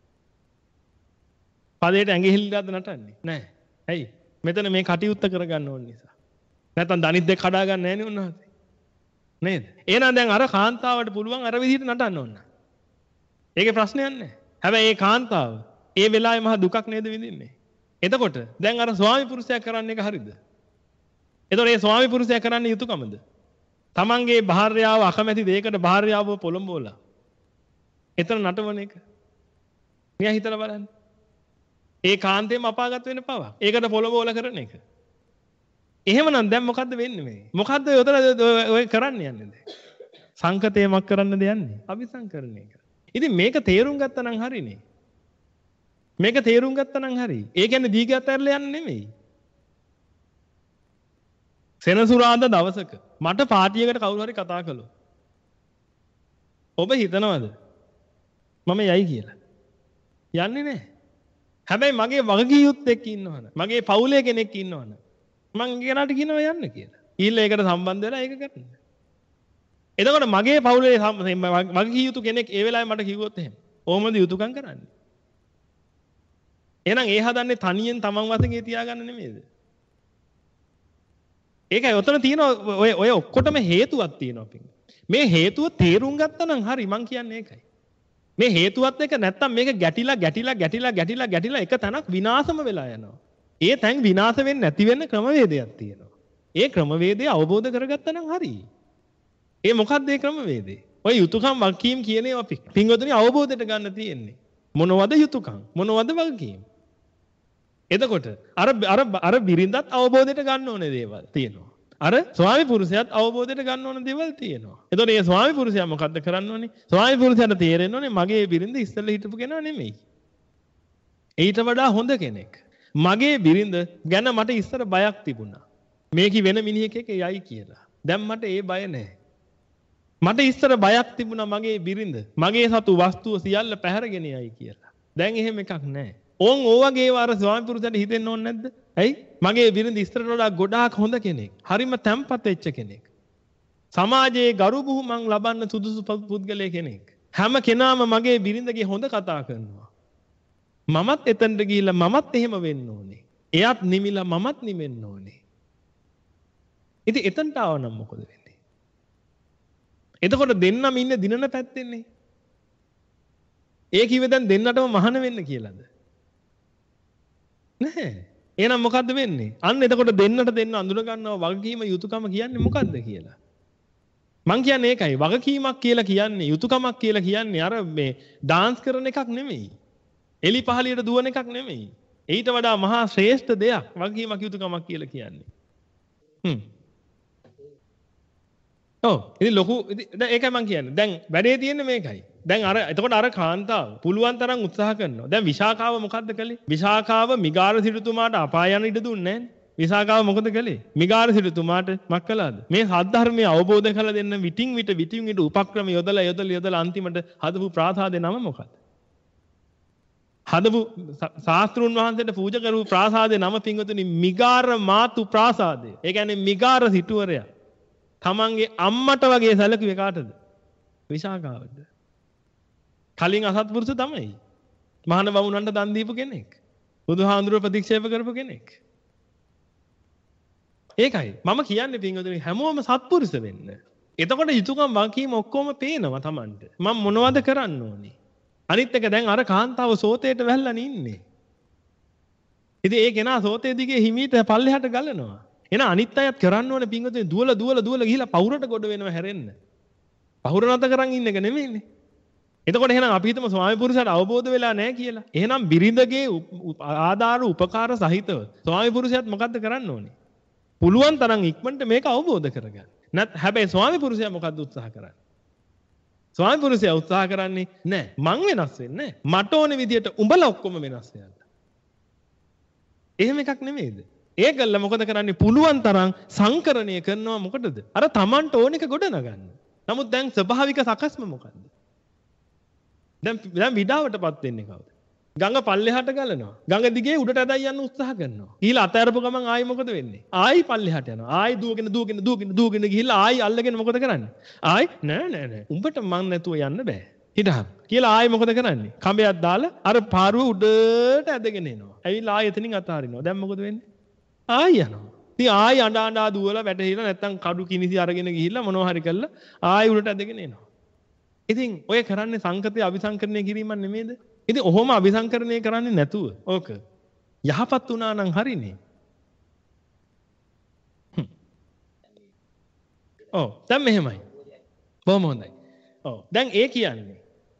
පදේට ඇඟ හෙල්ලිලාද නටන්නේ? නැහැ. ඇයි? මෙතන මේ කටයුත්ත කරගන්න ඕන නිසා. නැත්තම් දනිත් දෙක කඩා ගන්න නැහැ නේ උන්වහන්සේ. නේද? එහෙනම් දැන් අර කාන්තාවට පුළුවන් අර විදිහට නටන්න ඕන. ඒකේ ප්‍රශ්නයක් නැහැ. හැබැයි ඒ කාන්තාව ඒ වෙලාවේ මහ දුකක් නේද විඳින්නේ? එතකොට දැන් අර ස්වාමි පුරුෂයා කරන්නේ එක හරියද? එතකොට මේ ස්වාමි පුරුෂයා කරන්නේ යුතුයකමද? තමන්ගේ භාර්යාව අකමැති දෙයකට භාර්යාව පොළඹවලා එතන නටවන එක. මෙයා හිතලා බලන්න. ඒ කාන්තේම අපාගත වෙන පවක්. ඒකට පොළඹවලා කරන එක. එහෙමනම් දැන් මොකද්ද වෙන්නේ මේ? මොකද්ද ඔතන ඔය කරන්න යන්නේ දැන්? සංකතේමක් කරන්න දෙයන්නේ. අபிසංකරණය කර. ඉතින් මේක තේරුම් ගත්තා නම් හරිනේ. මේක තේරුම් ගත්තා නම් හරි. ඒ කියන්නේ දීගත් ඇරලා යන්නේ නෙමෙයි. සෙනසුරාදා දවසක මට පාටියකට කවුරු හරි කතා කළොත් ඔබ හිතනවද මම යයි කියලා? යන්නේ නැහැ. හැබැයි මගේ වගකීම් ඉන්නවනේ. මගේ පවුලේ කෙනෙක් ඉන්නවනේ. මං ගෙනාට කියනවා යන්න කියලා. ඊළ ඒකට සම්බන්ධ වෙලා ඒක කරන්න. එතකොට මගේ පවුලේ වගකීම් කෙනෙක් ඒ වෙලාවේ මට කිව්වොත් එහෙම. ඕමද යුතුයකම් කරන්නේ? එහෙනම් ඒ හදන්නේ තනියෙන් තමන් වශයෙන් තියාගන්න නෙමෙයිද? ඒකයි ඔතන තියෙන ඔය ඔය ඔක්කොටම හේතුවක් තියෙනවා පින්. මේ හේතුව තේරුම් ගත්තා නම් හරි මං කියන්නේ ඒකයි. මේ හේතුවත් එක නැත්තම් මේක ගැටිලා ගැටිලා ගැටිලා ගැටිලා ගැටිලා එක තැනක් විනාශම වෙලා යනවා. ඒ තැන් විනාශ වෙන්නේ නැති වෙන්න ක්‍රමවේදයක් තියෙනවා. ඒ ක්‍රමවේදය අවබෝධ කරගත්තා නම් හරි. ඒ මොකක්ද ඒ ක්‍රමවේදය? ඔය යුතුයකම් වගකීම් කියන ඒවා පින්වතුනි අවබෝධයට ගන්න තියෙන්නේ. මොනවද යුතුයකම්? මොනවද වගකීම්? එතකොට අර අර අර බිරිඳත් අවබෝධයට ගන්න ඕනේ දේවල් තියෙනවා. අර ස්වාමි පුරුෂයාත් අවබෝධයට ගන්න ඕන දේවල් තියෙනවා. එතකොට මේ ස්වාමි පුරුෂයා මොකද්ද කරන්න ඕනේ? ස්වාමි පුරුෂයාට තේරෙන්න ඕනේ මගේ බිරිඳ ඉස්සෙල්ලා හිටපු කෙනා නෙමෙයි. ඊට වඩා හොඳ කෙනෙක්. මගේ බිරිඳ ගැන මට ඉස්සර බයක් තිබුණා. මේකි වෙන මිනිහෙක් එක්ක යයි කියලා. දැන් මට ඒ බය නැහැ. මට ඉස්සර බයක් තිබුණා මගේ බිරිඳ මගේ සතු වස්තුව සියල්ල පැහැරගෙන යයි කියලා. දැන් එහෙම එකක් නැහැ. ඕන් ඕවගේ වාර ස්වාමි පුරුෂයාට හිතෙන්න ඕනේ නැද්ද? ඇයි? මගේ බිරිඳ ඉස්සරට වඩා ගොඩාක් හොඳ කෙනෙක්. හරිම තැම්පත් වෙච්ච කෙනෙක්. සමාජයේ ගරු බුහුමන් ලබන්න සුදුසු පුද්ගලයෙක් කෙනෙක්. හැම කෙනාම මගේ බිරිඳගේ හොඳ කතා කරනවා. මමත් එතනට ගිහිල්ලා මමත් එහෙම වෙන්න ඕනේ. එයාත් නිමිලා මමත් නිමෙන්න ඕනේ. ඉතින් එතනට ආව නම් මොකද වෙන්නේ? එතකොට දෙන්නම ඉන්නේ දිනන පැත්තෙන්නේ. ඒ කිව්වේ දැන් දෙන්නටම මහාන වෙන්න කියලාද? නැහැ. එහෙනම් මොකද්ද වෙන්නේ? අන්න එතකොට දෙන්නට දෙන්න අඳුන ගන්නවා වගකීම යුතුයකම කියන්නේ මොකද්ද කියලා. මං කියන්නේ ඒකයි. වගකීමක් කියලා කියන්නේ යුතුයකමක් කියලා කියන්නේ අර මේ ඩාන්ස් කරන එකක් නෙමෙයි. එලි පහලියට දුවන එකක් නෙමෙයි. ඊට වඩා මහා ශ්‍රේෂ්ඨ දෙයක් වගකීමක් යුතුයකමක් කියලා කියන්නේ. හ්ම්. ඔව්. ඉතින් ලොකු දැන් ඒකයි මං කියන්නේ. දැන් වැඩේ තියෙන්නේ මේකයි. දැන් අර එතකොට අර කාන්තාව පුළුවන් තරම් උත්සාහ කරනවා. දැන් විශාඛාව මොකද්ද කළේ? විශාඛාව මිගාර සිටුතුමාට අපාය යන ඉඩ දුන්නේ නැහැ. විසාකාව මොකද කළේ? මිගාර සිටුතුමාට මක් කළාද? මේ සද්ධර්මය අවබෝධ කරලා දෙන්න විටින් විට විටින් විට උපක්‍රම යොදලා යොදලා යොදලා අන්තිමට හදපු ප්‍රාසාදේ නම මොකක්ද? හදපු ශාස්ත්‍රුන් වහන්සේට පූජා කරපු ප්‍රාසාදේ නම පින්වතුනි මිගාර මාතු ප්‍රාසාදය. ඒ කියන්නේ මිගාර සිටුවරයා. තමන්ගේ අම්මට වගේ සැලකුවේ කාටද? විසාකාවට. කලින් අසත්පුරුෂ තමයි. මහාන බමුණන්ට දන් දීපු කෙනෙක්. බුදුහාඳුර ප්‍රතික්ෂේප කරපු කෙනෙක්. ඒකයි මම කියන්නේ පින්වතුනි හැමෝම සත්පුරුෂ වෙන්න. එතකොට යුතුයකම් වගකීම් ඔක්කොම පේනවා Tamanට. මම මොනවද කරන්න ඕනේ? අනිත් එක දැන් අර කාන්තාව සෝතේට වැල්ලානේ ඉන්නේ. ඉතින් ඒ කෙනා සෝතේ දිගේ හිමීට පල්ලෙහාට ගලනවා. එන අනිත් අයත් කරන්න ඕනේ පින්වතුනි දුවල දුවල දුවල ගිහිලා පවුරට ගොඩ වෙනව හැරෙන්න. පවුර නැත කරන් ඉන්න එක නෙමෙයිනේ. එතකොට එහෙනම් අපි හිතමු ස්වාමි පුරුෂයාට අවබෝධ වෙලා නැහැ කියලා. එහෙනම් බිරිඳගේ ආධාර උපකාර සහිතව ස්වාමි පුරුෂයාත් මොකද්ද කරන්න ඕනේ? පුළුවන් තරම් ඉක්මනට මේක අවබෝධ කරගන්න. නැත් හැබැයි ස්වාමි පුරුෂයා මොකද්ද උත්සාහ කරන්නේ? ස්වාමි පුරුෂයා උත්සාහ කරන්නේ නැහැ. මං වෙනස් වෙන්නේ නැහැ. මට ඕනේ විදියට උඹලා ඔක්කොම වෙනස් වෙන්න. එහෙම එකක් නෙමෙයිද? ඒකල්ල මොකද කරන්නේ? පුළුවන් තරම් සංකරණය කරනවා මොකටද? අර Tamanට ඕන එක ගොඩ නගන්න. නමුත් දැන් ස්වභාවික සකස්ම මොකද්ද? දැන් දැන් විඩාවටපත් වෙන්නේ කවුද? ගඟ පල්ලෙහාට ගලනවා. ගඟ දිගේ උඩට ඇදයි යන්න උත්සාහ කරනවා. ඊළඟ අතහැරපු ගමන් ආයි මොකද වෙන්නේ? ආයි පල්ලෙහාට යනවා. ආයි දුවගෙන දුවගෙන දුවගෙන දුවගෙන ගිහිල්ලා ආයි අල්ලගෙන මොකද කරන්නේ? ආයි නෑ නෑ නෑ. උඹට මං නැතුව යන්න බෑ. හිටහන්. කියලා ආයි මොකද කරන්නේ? කඹයක් දාලා අර පාරුව උඩට ඇදගෙන එනවා. ඇවිල්ලා ආයි එතනින් අතාරිනවා. දැන් මොකද වෙන්නේ? ආයි යනවා. ඉතින් ආයි අඬ අඬා දුවලා වැටහිලා නැත්තම් කඩු කිනිසි අරගෙන ගිහිල්ලා මොනවා හරි කළා ආයි උඩට ඇදගෙන එනවා. ඉතින් ඔය කරන්නේ සංකතය අபிසංකරණය කිරීමක් නෙමෙයිද? ඉතින් ඔහොම අபிසංකරණය කරන්නේ නැතුව ඕක යහපත් වුණා නම් හරිනේ. ඔව් දැන් මෙහෙමයි. බොහොම හොඳයි. ඔව් දැන් ඒ කියන්නේ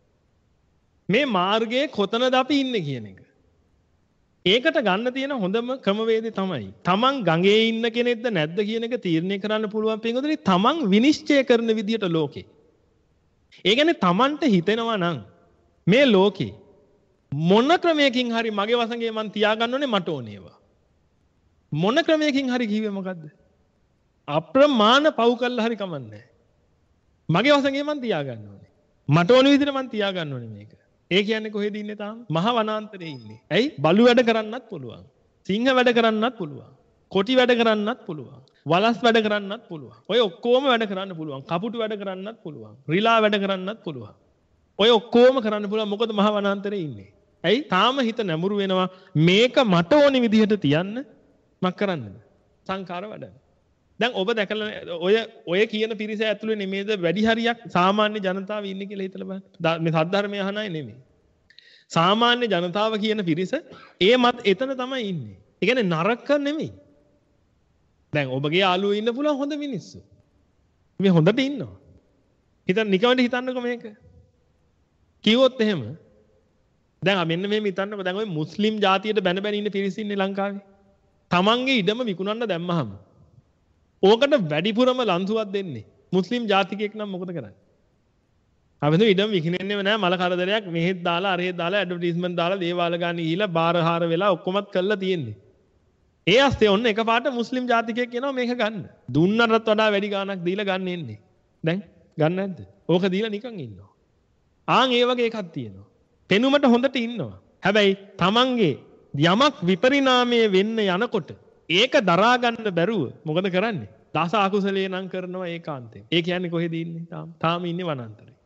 මේ මාර්ගයේ කොතනද අපි ඉන්නේ කියන එක. ඒකට ගන්න තියෙන හොඳම ක්‍රමවේදය තමයි තමන් ගඟේ ඉන්න කෙනෙක්ද නැද්ද කියන එක තීරණය කරන්න පුළුවන් පින්වතුනි තමන් විනිශ්චය කරන විදියට ලෝකේ. ඒ කියන්නේ තමන්ට හිතෙනවා නම් මේ ලෝකේ මොන ක්‍රමයකින් හරි මගේ වසඟේ මං තියාගන්න ඕනේ මට ඕනේවා. මොන ක්‍රමයකින් හරි කිව්වේ මොකද්ද? අප්‍රමාණ පව් කළා හරි කමන්නේ. මගේ වසඟේ මං තියාගන්න ඕනේ. මට ඕන විදිහට මං තියාගන්න ඕනේ මේක. ඒ කියන්නේ කොහෙද ඉන්නේ තාම? මහ වනාන්තරයේ ඉන්නේ. ඇයි? බලු වැඩ කරන්නත් පුළුවන්. සිංහ වැඩ කරන්නත් පුළුවන්. කොටි වැඩ කරන්නත් පුළුවන්. වලස් වැඩ කරන්නත් පුළුවන්. ඔය ඔක්කොම වැඩ කරන්න පුළුවන්. කපුටු වැඩ කරන්නත් පුළුවන්. රිලා වැඩ කරන්නත් පුළුවන්. ඔය ඔක්කොම කරන්න පුළුවන්. මොකද මහ වනාන්තරයේ ඉන්නේ. ඇයි? තාම හිත නැමුරු වෙනවා මේක මට ඕනි විදිහට තියන්න මක් කරන්නද? සංකාර වඩන්න. දැන් ඔබ දැකලා ඔය ඔය කියන පිරිස ඇතුලේ නෙමෙයිද වැඩි හරියක් සාමාන්‍ය ජනතාව ඉන්නේ කියලා හිතලා බලන්න. මේ සද්ධර්මය අහන අය නෙමෙයි. සාමාන්‍ය ජනතාව කියන පිරිස ඒ මත් එතන තමයි ඉන්නේ. ඒ කියන්නේ නරක නෙමෙයි. දැන් ඔබගේ යාළුවෝ ඉන්න පුළුවන් හොඳ මිනිස්සු. මේ හොඳට ඉන්නවා. හිතන්න නිකමට හිතන්නකෝ මේක. කිව්වොත් එහෙම දැන් මෙන්න මෙහෙම හිතන්නකෝ දැන් ඔය මුස්ලිම් ජාතියට බැන බැන ඉන්න පිරිස ඉන්නේ ලංකාවේ. තමන්ගේ ඉඩම විකුණන්න දැම්මහම ඕකට වැඩිපුරම ලන්සුවක් දෙන්නේ මුස්ලිම් ජාතිකයෙක් නම් මොකද කරන්නේ? අපි හිතුව ඉඩම විකිනෙන්නේම නැහැ මල කරදරයක් මෙහෙත් දාලා අරහෙත් දාලා ඇඩ්වර්ටයිස්මන්ට් දාලා දේවාල ගන්න ගිහිලා බාරහාර වෙලා ඔක්කොමත් කරලා තියෙන්නේ. ඒ අස්තේ ඔන්න එකපාරට මුස්ලිම් ජාතිකයෙක් එනවා මේක ගන්න. දුන්නටත් වඩා වැඩි ගාණක් දීලා ගන්න එන්නේ. දැන් ගන්න නැද්ද? ඕක දීලා නිකන් ඉන්නවා. ආන් ඒ වගේ එකක් තියෙනවා. පෙනුමට හොඳට ඉන්නවා. හැබැයි තමන්ගේ යමක් විපරිණාමයේ වෙන්න යනකොට ඒක දරා ගන්න බැරුව මොකද කරන්නේ? දස අකුසලේ නම් කරනවා ඒකාන්තයෙන්. ඒ කියන්නේ කොහෙද ඉන්නේ? තාම තාම ඉන්නේ වනාන්තරේ.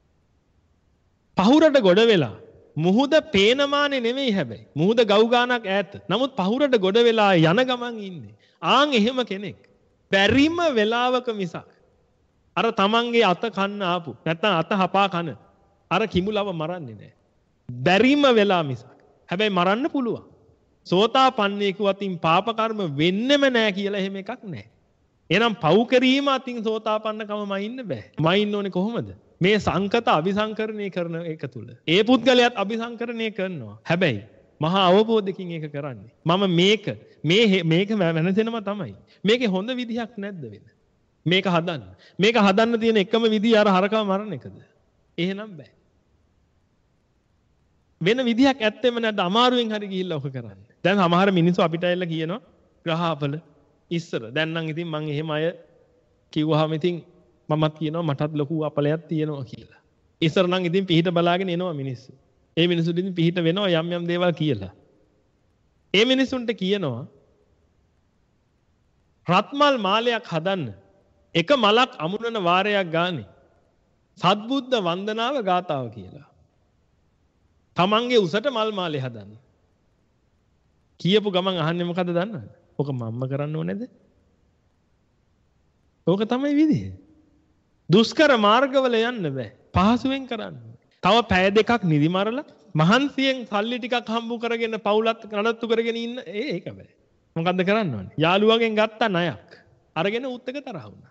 පහුරට ගොඩ වෙලා මුහුද පේනමානේ නෙමෙයි හැබැයි. මුහුද ගව් ගානක් ඈත. නමුත් පහුරට ගොඩ වෙලා යන ගමන් ඉන්නේ. ආන් එහෙම කෙනෙක්. බැරිම වෙලාවක මිසක් අර තමන්ගේ අත කන්න ආපු නැත්නම් අත හපා කන අර කිඹුලව මරන්නේ නැහැ. බැරිම වෙලා මිසක්. හැබැයි මරන්න පුළුවන්. සෝතාපන්නයෙකු අතින් පාප කර්ම වෙන්නෙම නැහැ කියලා එහෙම එකක් නැහැ. එහෙනම් පව් කිරීම අතින් සෝතාපන්නකම මයින්න බෑ. මයින්න ඕනේ කොහොමද? මේ සංකත අபிසංකරණය කරන එක තුල. ඒ පුද්ගලයාත් අபிසංකරණය කරනවා. හැබැයි මහා අවබෝධකින් ඒක කරන්නේ. මම මේක මේ මේක වෙනසෙනම තමයි. මේකේ හොඳ විදිහක් නැද්ද වෙන? මේක හදන්න. මේක හදන්න තියෙන එකම විදිය අර හරකව මරණ එකද? එහෙනම් බෑ. වෙන විදිහක් ඇත්තෙම නැද්ද? අමාරුවෙන් හරි ගිහිල්ලා ඔක කරන්න. දැන් සමහර මිනිස්සු අපිට ඇවිල්ලා කියනවා ග්‍රහපල ඉස්සර. දැන් නම් ඉතින් මං එහෙම අය කිව්වහම ඉතින් මමත් කියනවා මටත් ලොකු අපලයක් තියෙනවා කියලා. ඉස්සර නම් ඉතින් පිහිට බලාගෙන එනවා මිනිස්සු. ඒ මිනිස්සුන්ට ඉතින් පිහිට වෙනවා යම් යම් දේවල් කියලා. ඒ මිනිස්සුන්ට කියනවා රත්මල් මාලයක් හදන්න එක මලක් අමුණන වාරයක් ගානේ සත්බුද්ධ වන්දනාව ගාතාව කියලා. තමන්ගේ උසට මල් මාලේ හදන්න. කියපු ගමන් අහන්නේ මොකද දන්නවද? ඔක මම්ම කරන්න ඕනේද? ඕක තමයි විදිහ. දුෂ්කර මාර්ගවල යන්න බෑ. පහසුවෙන් කරන්න. තව පැය දෙකක් නිදි මරලා මහන්සියෙන් සල්ලි ටිකක් හම්බ කරගෙන පවුලත් නඩත්තු කරගෙන ඉන්න ඒක බෑ. මොකද්ද කරන්න ඕනේ? යාළුවගෙන් ගත්ත ණයක් අරගෙන උත් එක තරහ වුණා.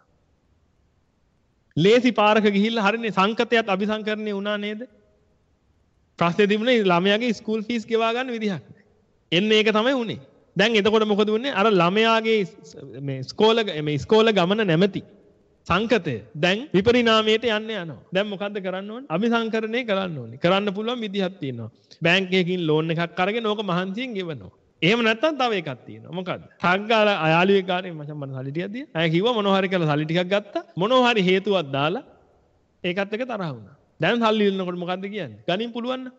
ලේසි පාරක ගිහිල්ලා හරිනේ සංකතයත් අபிසංකරණය වුණා නේද? ප්‍රශ්නේ තිබුණේ ළමයාගේ ස්කූල් ෆීස් ගෙවා ගන්න විදිහක් නෑ. එන්නේ ඒක තමයි උනේ. දැන් එතකොට මොකද වුනේ? අර ළමයාගේ මේ ස්කෝල මේ ස්කෝල ගමන නැමැති සංකතය දැන් විපරිණාමයට යන්න යනවා. දැන් මොකද්ද කරන්න ඕනේ? අபிසංකරණය කරන්න ඕනේ. කරන්න පුළුවන් විදිහක් තියෙනවා. බැංකුවකින් ලෝන් එකක් අරගෙන ඕක මහන්සියෙන් ගෙවනවා. එහෙම නැත්නම් තව එකක් තියෙනවා. මොකද්ද? ටග්ගාල අයාළුවෙක් ගානේ මචං මට සල්ලි ටිකක් දිය. අය කිව්වා මොනවා හරි කියලා සල්ලි ටිකක් ගත්තා. මොනවා හරි හේතුවක් දාලා ඒකත් එක තරහ වුණා. දැන් සල්ලි ඉල්ලනකොට මොකද්ද කියන්නේ? ගනින් පුළුවන් නම්.